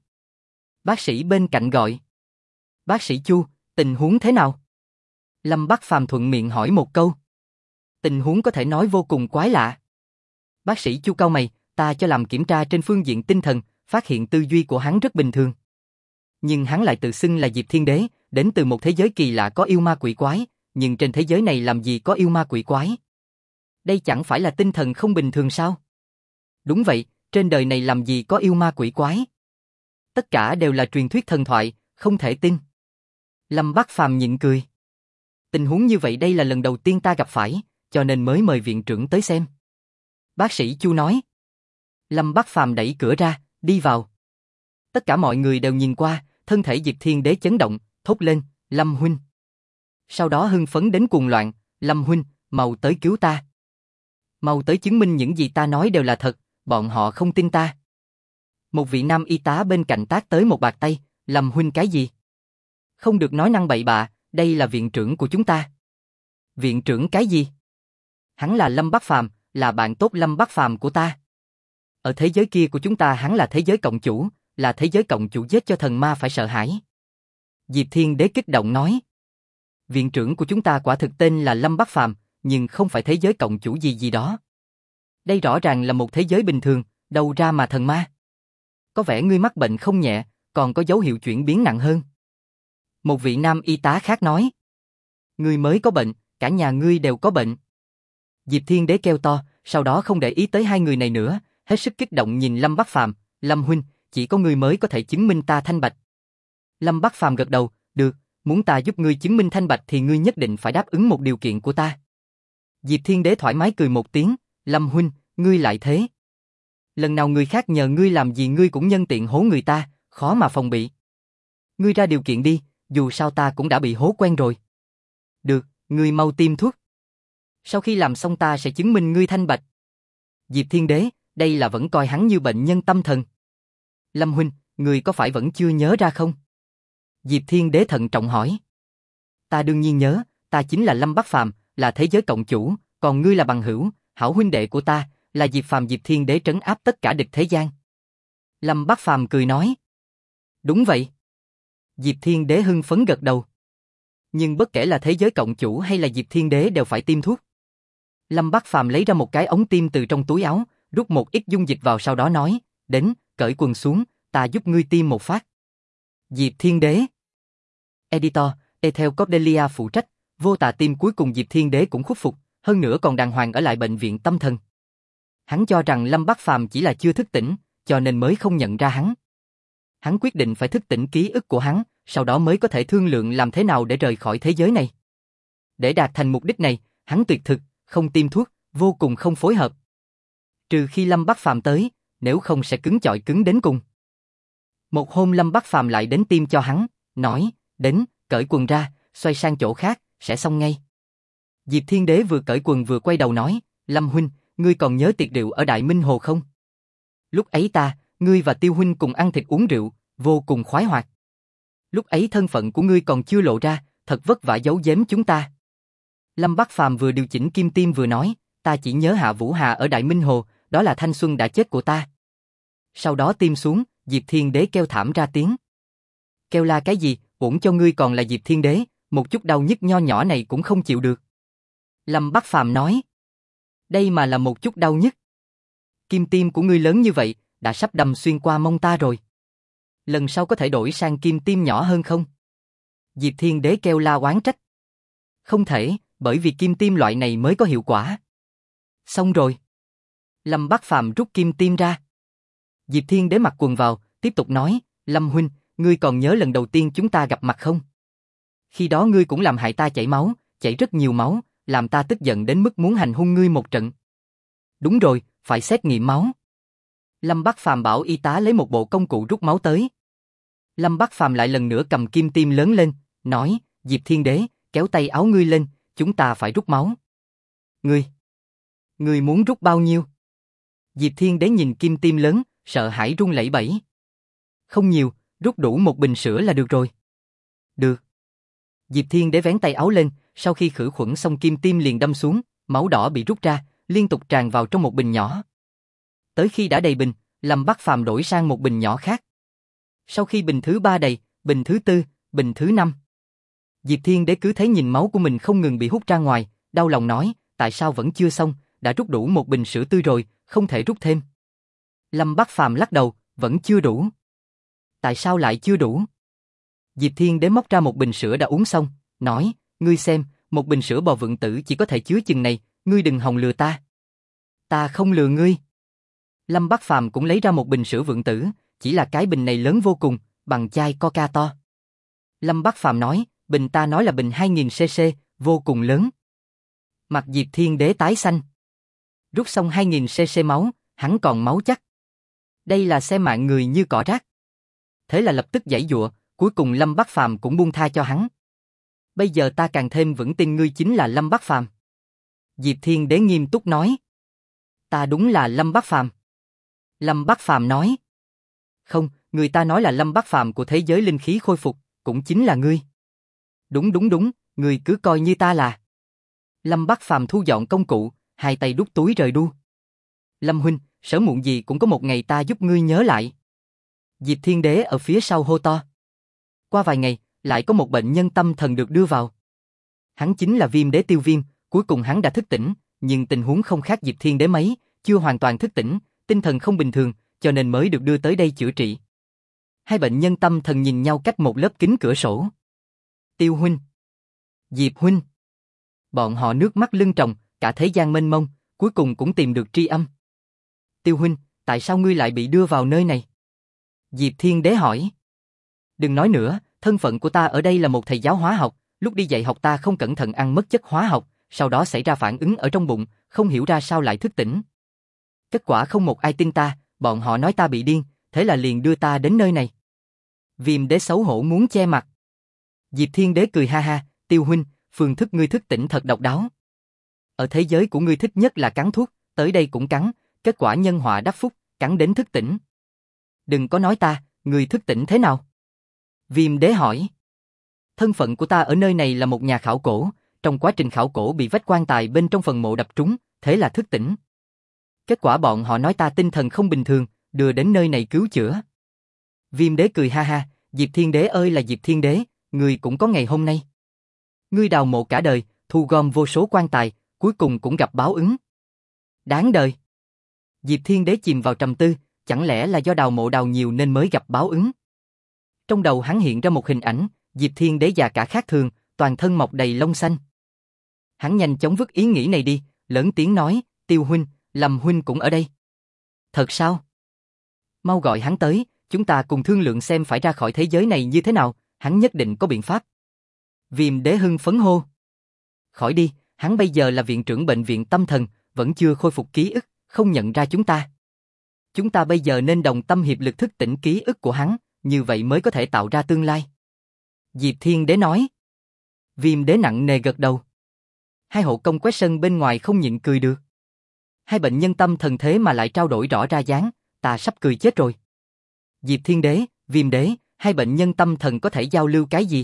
Bác sĩ bên cạnh gọi. Bác sĩ Chu, tình huống thế nào? Lâm Bắc Phàm thuận miệng hỏi một câu. Tình huống có thể nói vô cùng quái lạ. Bác sĩ Chu cau mày, ta cho làm kiểm tra trên phương diện tinh thần, phát hiện tư duy của hắn rất bình thường. Nhưng hắn lại tự xưng là Diệp Thiên Đế, đến từ một thế giới kỳ lạ có yêu ma quỷ quái, nhưng trên thế giới này làm gì có yêu ma quỷ quái? Đây chẳng phải là tinh thần không bình thường sao? Đúng vậy, trên đời này làm gì có yêu ma quỷ quái? Tất cả đều là truyền thuyết thần thoại, không thể tin. Lâm Bắc Phàm nhịn cười. Tình huống như vậy đây là lần đầu tiên ta gặp phải, cho nên mới mời viện trưởng tới xem. Bác sĩ Chu nói. Lâm Bắc Phàm đẩy cửa ra, đi vào. Tất cả mọi người đều nhìn qua, thân thể Diệp Thiên Đế chấn động, thốt lên, Lâm huynh. Sau đó hưng phấn đến cuồng loạn, Lâm huynh, mau tới cứu ta. Mau tới chứng minh những gì ta nói đều là thật, bọn họ không tin ta. Một vị nam y tá bên cạnh tát tới một bạt tay, Lâm huynh cái gì? Không được nói năng bậy bạ, đây là viện trưởng của chúng ta. Viện trưởng cái gì? Hắn là Lâm Bắc Phàm, là bạn tốt Lâm Bắc Phàm của ta. Ở thế giới kia của chúng ta hắn là thế giới cộng chủ, là thế giới cộng chủ giết cho thần ma phải sợ hãi. Diệp Thiên Đế kích động nói. Viện trưởng của chúng ta quả thực tên là Lâm Bắc Phàm, nhưng không phải thế giới cộng chủ gì gì đó. Đây rõ ràng là một thế giới bình thường, đâu ra mà thần ma. Có vẻ ngươi mắc bệnh không nhẹ, còn có dấu hiệu chuyển biến nặng hơn. Một vị nam y tá khác nói. Ngươi mới có bệnh, cả nhà ngươi đều có bệnh. Diệp Thiên Đế kêu to, sau đó không để ý tới hai người này nữa, hết sức kích động nhìn Lâm Bắc Phàm, Lâm huynh, chỉ có ngươi mới có thể chứng minh ta thanh bạch. Lâm Bắc Phàm gật đầu, được, muốn ta giúp ngươi chứng minh thanh bạch thì ngươi nhất định phải đáp ứng một điều kiện của ta. Diệp Thiên Đế thoải mái cười một tiếng, Lâm huynh, ngươi lại thế. Lần nào người khác nhờ ngươi làm gì ngươi cũng nhân tiện hố người ta, khó mà phòng bị. Ngươi ra điều kiện đi, dù sao ta cũng đã bị hố quen rồi. Được, ngươi mau tiêm thuốc. Sau khi làm xong ta sẽ chứng minh ngươi thanh bạch. Diệp Thiên Đế, đây là vẫn coi hắn như bệnh nhân tâm thần. Lâm huynh, ngươi có phải vẫn chưa nhớ ra không? Diệp Thiên Đế thận trọng hỏi. Ta đương nhiên nhớ, ta chính là Lâm Bắc Phàm, là thế giới cộng chủ, còn ngươi là bằng hữu, hảo huynh đệ của ta, là Diệp Phàm. Diệp Thiên Đế trấn áp tất cả địch thế gian. Lâm Bắc Phàm cười nói. Đúng vậy. Diệp Thiên Đế hưng phấn gật đầu. Nhưng bất kể là thế giới cộng chủ hay là Diệp Thiên Đế đều phải tiêm thuốc. Lâm Bắc Phàm lấy ra một cái ống tiêm từ trong túi áo, rút một ít dung dịch vào sau đó nói, đến, cởi quần xuống, ta giúp ngươi tiêm một phát. Diệp Thiên Đế. Editor, Ethel Cordelia phụ trách, vô tà tiêm cuối cùng Diệp Thiên Đế cũng khuất phục, hơn nữa còn đàng hoàng ở lại bệnh viện tâm thần. Hắn cho rằng Lâm Bắc Phàm chỉ là chưa thức tỉnh, cho nên mới không nhận ra hắn. Hắn quyết định phải thức tỉnh ký ức của hắn, sau đó mới có thể thương lượng làm thế nào để rời khỏi thế giới này. Để đạt thành mục đích này, hắn tuyệt thực, không tiêm thuốc, vô cùng không phối hợp. Trừ khi Lâm Bắc Phàm tới, nếu không sẽ cứng chọi cứng đến cùng. Một hôm Lâm Bắc Phàm lại đến tiêm cho hắn, nói, đến, cởi quần ra, xoay sang chỗ khác, sẽ xong ngay. Diệp Thiên Đế vừa cởi quần vừa quay đầu nói, Lâm huynh, ngươi còn nhớ tiệc rượu ở Đại Minh Hồ không? Lúc ấy ngươi và Tiêu huynh cùng ăn thịt uống rượu, vô cùng khoái hoạt. Lúc ấy thân phận của ngươi còn chưa lộ ra, thật vất vả giấu giếm chúng ta. Lâm Bắc Phàm vừa điều chỉnh kim tiêm vừa nói, ta chỉ nhớ Hạ Vũ Hà ở Đại Minh Hồ, đó là thanh xuân đã chết của ta. Sau đó tiêm xuống, Diệp Thiên Đế kêu thảm ra tiếng. Kêu la cái gì, uổng cho ngươi còn là Diệp Thiên Đế, một chút đau nhức nho nhỏ này cũng không chịu được. Lâm Bắc Phàm nói, đây mà là một chút đau nhức. Kim tiêm của ngươi lớn như vậy, đã sắp đâm xuyên qua mông ta rồi. Lần sau có thể đổi sang kim tiêm nhỏ hơn không? Diệp Thiên Đế kêu la oán trách. Không thể, bởi vì kim tiêm loại này mới có hiệu quả. Xong rồi. Lâm Bắc Phàm rút kim tiêm ra. Diệp Thiên Đế mặc quần vào, tiếp tục nói, Lâm huynh, ngươi còn nhớ lần đầu tiên chúng ta gặp mặt không? Khi đó ngươi cũng làm hại ta chảy máu, chảy rất nhiều máu, làm ta tức giận đến mức muốn hành hung ngươi một trận. Đúng rồi, phải xét nghiệm máu. Lâm Bắc Phàm bảo y tá lấy một bộ công cụ rút máu tới. Lâm Bắc Phàm lại lần nữa cầm kim tiêm lớn lên, nói, Diệp Thiên Đế, kéo tay áo ngươi lên, chúng ta phải rút máu. Ngươi muốn rút bao nhiêu? Diệp Thiên Đế nhìn kim tiêm lớn, sợ hãi run lẩy bẩy. Không nhiều, rút đủ một bình sữa là được rồi. Được. Diệp Thiên Đế vén tay áo lên, sau khi khử khuẩn xong kim tiêm liền đâm xuống, máu đỏ bị rút ra, liên tục tràn vào trong một bình nhỏ. Tới khi đã đầy bình, Lâm Bắc Phàm đổi sang một bình nhỏ khác. Sau khi bình thứ 3 đầy, bình thứ 4, bình thứ 5. Diệp Thiên Đế cứ thấy nhìn máu của mình không ngừng bị hút ra ngoài, đau lòng nói, tại sao vẫn chưa xong, đã rút đủ một bình sữa tươi rồi, không thể rút thêm. Lâm Bắc Phàm lắc đầu, vẫn chưa đủ. Tại sao lại chưa đủ? Diệp Thiên Đế móc ra một bình sữa đã uống xong, nói, ngươi xem, một bình sữa bò vượng tử chỉ có thể chứa chừng này, ngươi đừng hòng lừa ta. Ta không lừa ngươi. Lâm Bắc Phàm cũng lấy ra một bình sữa vượng tử, chỉ là cái bình này lớn vô cùng, bằng chai Coca to. Lâm Bắc Phàm nói, bình ta nói là bình 2000cc, vô cùng lớn. Mặt Diệp Thiên Đế tái xanh. Rút xong 2000cc máu, hắn còn máu chắc. Đây là xem mạng người như cỏ rác. Thế là lập tức giãy giụa, cuối cùng Lâm Bắc Phàm cũng buông tha cho hắn. Bây giờ ta càng thêm vững tin ngươi chính là Lâm Bắc Phàm. Diệp Thiên Đế nghiêm túc nói. Ta đúng là Lâm Bắc Phàm. Lâm Bắc Phàm nói. Không, người ta nói là Lâm Bắc Phàm của thế giới linh khí khôi phục, cũng chính là ngươi. Đúng, ngươi cứ coi như ta là. Lâm Bắc Phàm thu dọn công cụ, hai tay đút túi rời đu. Lâm huynh, sớm muộn gì cũng có một ngày ta giúp ngươi nhớ lại. Diệp Thiên Đế ở phía sau hô to. Qua vài ngày, lại có một bệnh nhân tâm thần được đưa vào. Hắn chính là Viêm Đế Tiêu Viêm, cuối cùng hắn đã thức tỉnh, nhưng tình huống không khác Diệp Thiên Đế mấy, chưa hoàn toàn thức tỉnh, tinh thần không bình thường, cho nên mới được đưa tới đây chữa trị. Hai bệnh nhân tâm thần nhìn nhau cách một lớp kính cửa sổ. Tiêu huynh, Diệp huynh. Bọn họ nước mắt lưng tròng, cả thế gian mênh mông, cuối cùng cũng tìm được tri âm. Tiêu huynh, tại sao ngươi lại bị đưa vào nơi này? Diệp Thiên Đế hỏi. Đừng nói nữa, thân phận của ta ở đây là một thầy giáo hóa học, lúc đi dạy học ta không cẩn thận ăn mất chất hóa học, sau đó xảy ra phản ứng ở trong bụng, không hiểu ra sao lại thức tỉnh. Kết quả không một ai tin ta, bọn họ nói ta bị điên, thế là liền đưa ta đến nơi này. Viêm Đế xấu hổ muốn che mặt. Diệp Thiên Đế cười ha ha, Tiêu huynh, phương thức ngươi thức tỉnh thật độc đáo. Ở thế giới của ngươi thích nhất là cắn thuốc, tới đây cũng cắn, kết quả nhân họa đắc phúc, cắn đến thức tỉnh. Đừng có nói ta, ngươi thức tỉnh thế nào? Viêm Đế hỏi. Thân phận của ta ở nơi này là một nhà khảo cổ, trong quá trình khảo cổ bị vách quan tài bên trong phần mộ đập trúng, thế là thức tỉnh. Kết quả bọn họ nói ta tinh thần không bình thường, đưa đến nơi này cứu chữa. Viêm Đế cười ha ha, Diệp Thiên Đế ơi là Diệp Thiên Đế, ngươi cũng có ngày hôm nay. Ngươi đào mộ cả đời, thu gom vô số quan tài, cuối cùng cũng gặp báo ứng. Đáng đời. Diệp Thiên Đế chìm vào trầm tư, chẳng lẽ là do đào mộ đào nhiều nên mới gặp báo ứng? Trong đầu hắn hiện ra một hình ảnh, Diệp Thiên Đế già cả khác thường, toàn thân mọc đầy lông xanh. Hắn nhanh chóng vứt ý nghĩ này đi, lớn tiếng nói, Tiêu huynh, Lâm huynh cũng ở đây. Thật sao? Mau gọi hắn tới, chúng ta cùng thương lượng xem phải ra khỏi thế giới này như thế nào, hắn nhất định có biện pháp. Viêm Đế hưng phấn hô. Khỏi đi, hắn bây giờ là viện trưởng bệnh viện tâm thần, vẫn chưa khôi phục ký ức, không nhận ra chúng ta. Chúng ta bây giờ nên đồng tâm hiệp lực thức tỉnh ký ức của hắn, như vậy mới có thể tạo ra tương lai. Diệp Thiên Đế nói. Viêm Đế nặng nề gật đầu. Hai hộ công quét sân bên ngoài không nhịn cười được. Hai bệnh nhân tâm thần thế mà lại trao đổi rõ ra dáng, ta sắp cười chết rồi. Diệp Thiên Đế, Viêm Đế, hai bệnh nhân tâm thần có thể giao lưu cái gì?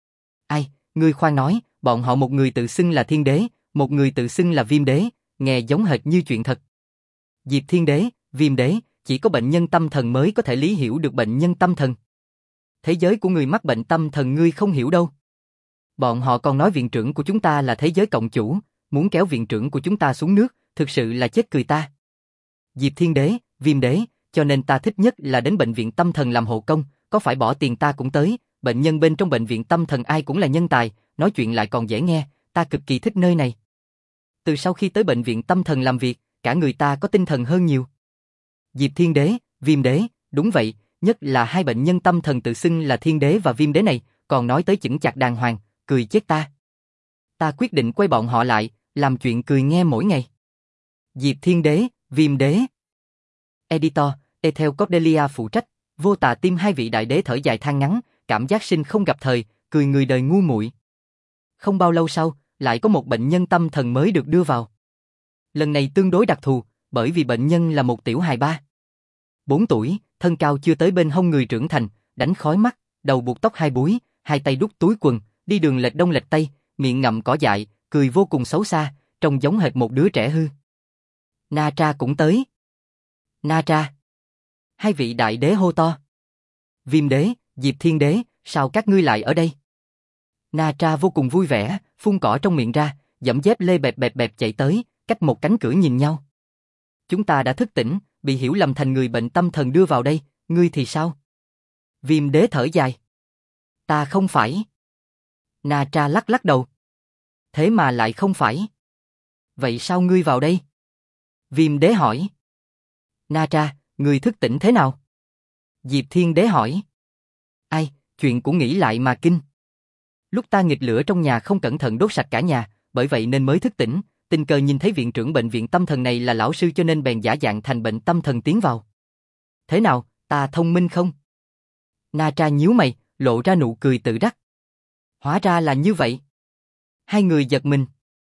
Ai, ngươi khoan nói, bọn họ một người tự xưng là Thiên Đế, một người tự xưng là Viêm Đế, nghe giống hệt như chuyện thật. Diệp Thiên Đế, Viêm Đế, chỉ có bệnh nhân tâm thần mới có thể lý hiểu được bệnh nhân tâm thần. Thế giới của người mắc bệnh tâm thần ngươi không hiểu đâu. Bọn họ còn nói viện trưởng của chúng ta là thế giới cộng chủ, muốn kéo viện trưởng của chúng ta xuống nước, thực sự là chết cười ta. Diệp Thiên Đế, Viêm Đế, cho nên ta thích nhất là đến bệnh viện tâm thần làm hộ công, có phải bỏ tiền ta cũng tới, bệnh nhân bên trong bệnh viện tâm thần ai cũng là nhân tài, nói chuyện lại còn dễ nghe, ta cực kỳ thích nơi này. Từ sau khi tới bệnh viện tâm thần làm việc, cả người ta có tinh thần hơn nhiều. Diệp Thiên Đế, Viêm Đế, đúng vậy, nhất là hai bệnh nhân tâm thần tự xưng là Thiên Đế và Viêm Đế này, còn nói tới chững chạc đàng hoàng, cười chết ta. Ta quyết định quay bọn họ lại, làm chuyện cười nghe mỗi ngày. Diệp Thiên Đế, Viêm Đế. Editor, Ethel Cordelia phụ trách, Vô Tà Tim hai vị đại đế thở dài than ngắn, cảm giác sinh không gặp thời, cười người đời ngu muội. Không bao lâu sau, lại có một bệnh nhân tâm thần mới được đưa vào. Lần này tương đối đặc thù, bởi vì bệnh nhân là một tiểu hài 4 tuổi, thân cao chưa tới bên hông người trưởng thành, đánh khói mắt, đầu buộc tóc hai búi, hai tay đút túi quần, đi đường lệch đông lệch tây, miệng ngậm cỏ dại, cười vô cùng xấu xa, trông giống hệt một đứa trẻ hư. Na Tra cũng tới. Na Tra. Hai vị đại đế hô to. Viêm Đế, Diệp Thiên Đế, sao các ngươi lại ở đây? Na Tra vô cùng vui vẻ, phun cỏ trong miệng ra, giẫm dép lê bẹp bẹp bẹp chạy tới, cách một cánh cửa nhìn nhau. Chúng ta đã thức tỉnh, bị hiểu lầm thành người bệnh tâm thần đưa vào đây, ngươi thì sao? Viêm Đế thở dài. Ta không phải. Na Tra lắc lắc đầu. Thế mà lại không phải. Vậy sao ngươi vào đây? Viêm Đế hỏi. Na Tra, ngươi thức tỉnh thế nào? Diệp Thiên Đế hỏi. Ai, chuyện cũng nghĩ lại mà kinh. Lúc ta nghịch lửa trong nhà không cẩn thận đốt sạch cả nhà, bởi vậy nên mới thức tỉnh, tình cờ nhìn thấy viện trưởng bệnh viện tâm thần này là lão sư cho nên bèn giả dạng thành bệnh tâm thần tiến vào. Thế nào, ta thông minh không? Na Tra nhíu mày, lộ ra nụ cười tự đắc. Hóa ra là như vậy. Hai người giật mình.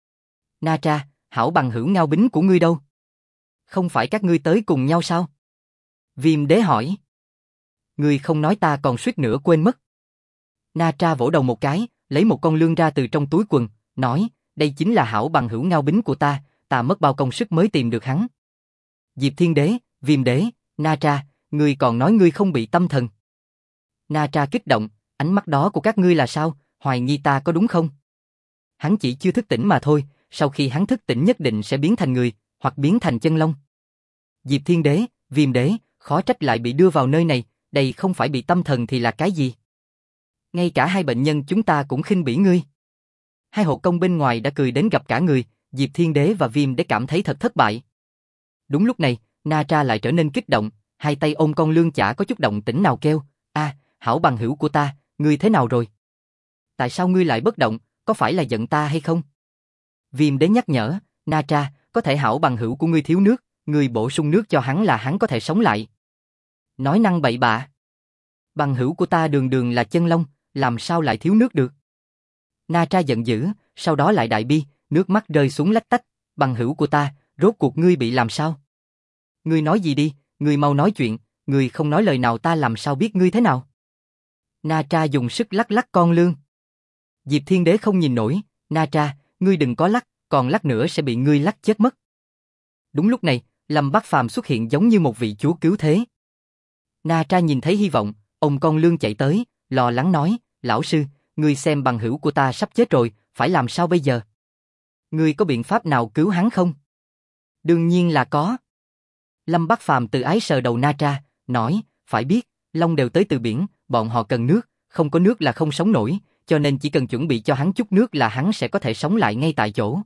Na Tra, hảo bằng hữu Ngao Bính của ngươi đâu? Không phải các ngươi tới cùng nhau sao? Viêm đế hỏi. Ngươi không nói ta còn suýt nữa quên mất. Na Tra vỗ đầu một cái, lấy một con lương ra từ trong túi quần, nói, đây chính là hảo bằng hữu Ngao Bính của ta mất bao công sức mới tìm được hắn. Diệp Thiên Đế, Viêm Đế, Na Tra, ngươi còn nói ngươi không bị tâm thần. Na Tra kích động, ánh mắt đó của các ngươi là sao, hoài nghi ta có đúng không? Hắn chỉ chưa thức tỉnh mà thôi, sau khi hắn thức tỉnh nhất định sẽ biến thành người, hoặc biến thành chân long. Diệp Thiên Đế, Viêm Đế, khó trách lại bị đưa vào nơi này, đây không phải bị tâm thần thì là cái gì? Ngay cả hai bệnh nhân chúng ta cũng khinh bỉ ngươi. Hai hộ công bên ngoài đã cười đến gặp cả người, Diệp Thiên Đế và Viêm Đế cảm thấy thật thất bại. Đúng lúc này, Na Tra lại trở nên kích động, hai tay ôm con lương chả có chút động tĩnh nào kêu, hảo bằng hữu của ta, ngươi thế nào rồi? Tại sao ngươi lại bất động, có phải là giận ta hay không? Viêm Đế nhắc nhở, Na Tra, có thể hảo bằng hữu của ngươi thiếu nước, ngươi bổ sung nước cho hắn là hắn có thể sống lại. Nói năng bậy bạ. Bằng hữu của ta đường đường là chân long, làm sao lại thiếu nước được? Na Tra giận dữ, sau đó lại đại bi, nước mắt rơi xuống lách tách, bằng hữu của ta, rốt cuộc ngươi bị làm sao? Ngươi nói gì đi, ngươi mau nói chuyện, ngươi không nói lời nào ta làm sao biết ngươi thế nào? Na Tra dùng sức lắc lắc con lương. Diệp Thiên Đế không nhìn nổi, Na Tra, ngươi đừng có lắc, còn lắc nữa sẽ bị ngươi lắc chết mất. Đúng lúc này, Lâm Bắc Phàm xuất hiện giống như một vị chúa cứu thế. Na Tra nhìn thấy hy vọng, ông con lương chạy tới, lo lắng nói, lão sư, ngươi xem bằng hữu của ta sắp chết rồi, phải làm sao bây giờ? Ngươi có biện pháp nào cứu hắn không? Đương nhiên là có. Lâm Bắc Phàm tự ái sờ đầu Na Tra, nói, phải biết, long đều tới từ biển, bọn họ cần nước, không có nước là không sống nổi, cho nên chỉ cần chuẩn bị cho hắn chút nước là hắn sẽ có thể sống lại ngay tại chỗ.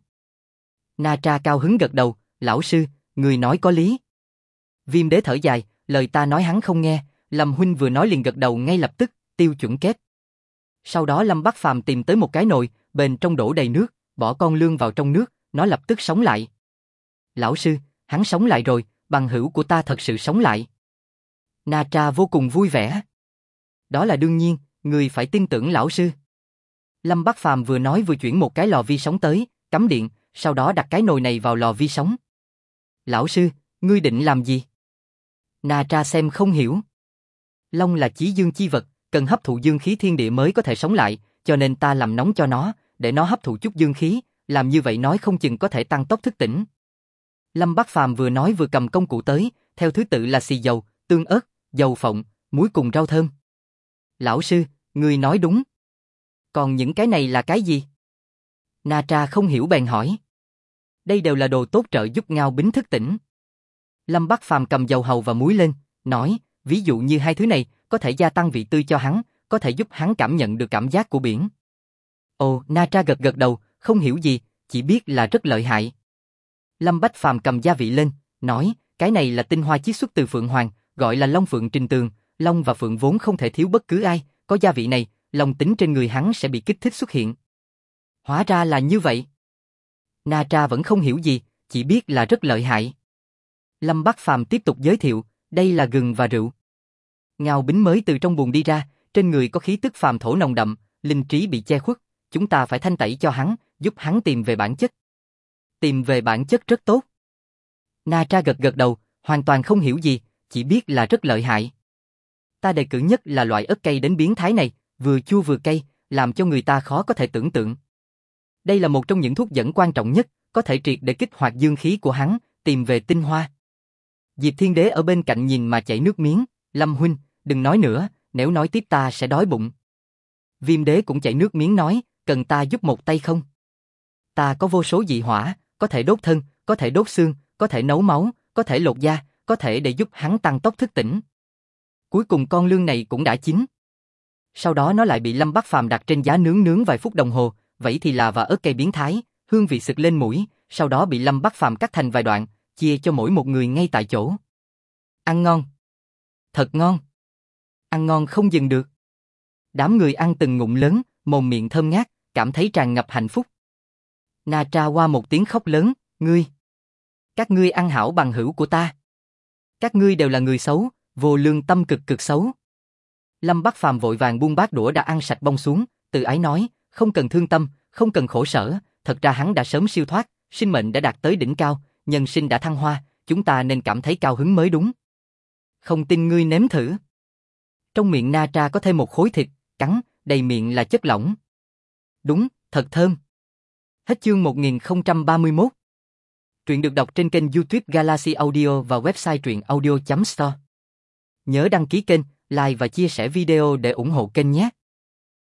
Na Tra cao hứng gật đầu, lão sư, người nói có lý. Viêm Đế thở dài, lời ta nói hắn không nghe, Lâm huynh vừa nói liền gật đầu ngay lập tức, tiêu chuẩn kết. Sau đó Lâm Bắc Phàm tìm tới một cái nồi, bên trong đổ đầy nước, bỏ con lương vào trong nước, nó lập tức sống lại. Lão sư, hắn sống lại rồi, bằng hữu của ta thật sự sống lại. Na Tra vô cùng vui vẻ. Đó là đương nhiên, người phải tin tưởng lão sư. Lâm Bắc Phàm vừa nói vừa chuyển một cái lò vi sóng tới, cắm điện, sau đó đặt cái nồi này vào lò vi sóng. Lão sư, ngươi định làm gì? Na Tra xem không hiểu. Long là chí dương chi vật, cần hấp thụ dương khí thiên địa mới có thể sống lại, cho nên ta làm nóng cho nó, để nó hấp thụ chút dương khí, làm như vậy nói không chừng có thể tăng tốc thức tỉnh. Lâm Bắc Phàm vừa nói vừa cầm công cụ tới, theo thứ tự là xì dầu, tương ớt, dầu phộng, muối cùng rau thơm. Lão sư, ngươi nói đúng. Còn những cái này là cái gì? Na Tra không hiểu bèn hỏi. Đây đều là đồ tốt trợ giúp Ngao Bính thức tỉnh. Lâm Bắc Phàm cầm dầu hầu và muối lên, nói, ví dụ như hai thứ này, có thể gia tăng vị tươi cho hắn, có thể giúp hắn cảm nhận được cảm giác của biển. Ồ, Na Tra gật gật đầu, không hiểu gì, chỉ biết là rất lợi hại. Lâm Bách Phàm cầm gia vị lên, nói, cái này là tinh hoa chiết xuất từ Phượng Hoàng, gọi là Long Phượng Trình Tường, Long và Phượng vốn không thể thiếu bất cứ ai, có gia vị này, long tính trên người hắn sẽ bị kích thích xuất hiện. Hóa ra là như vậy. Na Tra vẫn không hiểu gì, chỉ biết là rất lợi hại. Lâm Bắc Phàm tiếp tục giới thiệu, đây là gừng và rượu. Ngao Bính mới từ trong buồng đi ra, trên người có khí tức phàm thổ nồng đậm, linh trí bị che khuất, chúng ta phải thanh tẩy cho hắn, giúp hắn tìm về bản chất. Tìm về bản chất rất tốt. Na Tra gật gật đầu, hoàn toàn không hiểu gì, chỉ biết là rất lợi hại. Ta đề cử nhất là loại ớt cay đến biến thái này, vừa chua vừa cay, làm cho người ta khó có thể tưởng tượng. Đây là một trong những thuốc dẫn quan trọng nhất, có thể triệt để kích hoạt dương khí của hắn, tìm về tinh hoa. Diệp Thiên Đế ở bên cạnh nhìn mà chảy nước miếng, Lâm huynh, đừng nói nữa, nếu nói tiếp ta sẽ đói bụng. Viêm Đế cũng chảy nước miếng nói, cần ta giúp một tay không? Ta có vô số dị hỏa, có thể đốt thân, có thể đốt xương, có thể nấu máu, có thể lột da, có thể để giúp hắn tăng tốc thức tỉnh. Cuối cùng con lương này cũng đã chín. Sau đó nó lại bị Lâm Bắc Phàm đặt trên giá nướng vài phút đồng hồ, vậy thì là và ớt cây biến thái, hương vị sực lên mũi, sau đó bị Lâm Bắc Phàm cắt thành vài đoạn, chia cho mỗi một người ngay tại chỗ. Ăn ngon. Thật ngon. Ăn ngon không dừng được. Đám người ăn từng ngụm lớn, mồm miệng thơm ngát, cảm thấy tràn ngập hạnh phúc. Na Tra qua một tiếng khóc lớn, ngươi. Các ngươi ăn hảo bằng hữu của ta. Các ngươi đều là người xấu, vô lương tâm cực cực xấu. Lâm Bắc Phàm vội vàng buông bát đũa đã ăn sạch bông xuống, từ ái nói, không cần thương tâm, không cần khổ sở, thật ra hắn đã sớm siêu thoát, sinh mệnh đã đạt tới đỉnh cao, nhân sinh đã thăng hoa, chúng ta nên cảm thấy cao hứng mới đúng. Không tin ngươi nếm thử. Trong miệng Na Tra có thêm một khối thịt, cắn, đầy miệng là chất lỏng. Đúng, thật thơm. Hết chương 1031. Truyện được đọc trên kênh YouTube Galaxy Audio và website truyệnaudio.store. Nhớ đăng ký kênh, like và chia sẻ video để ủng hộ kênh nhé.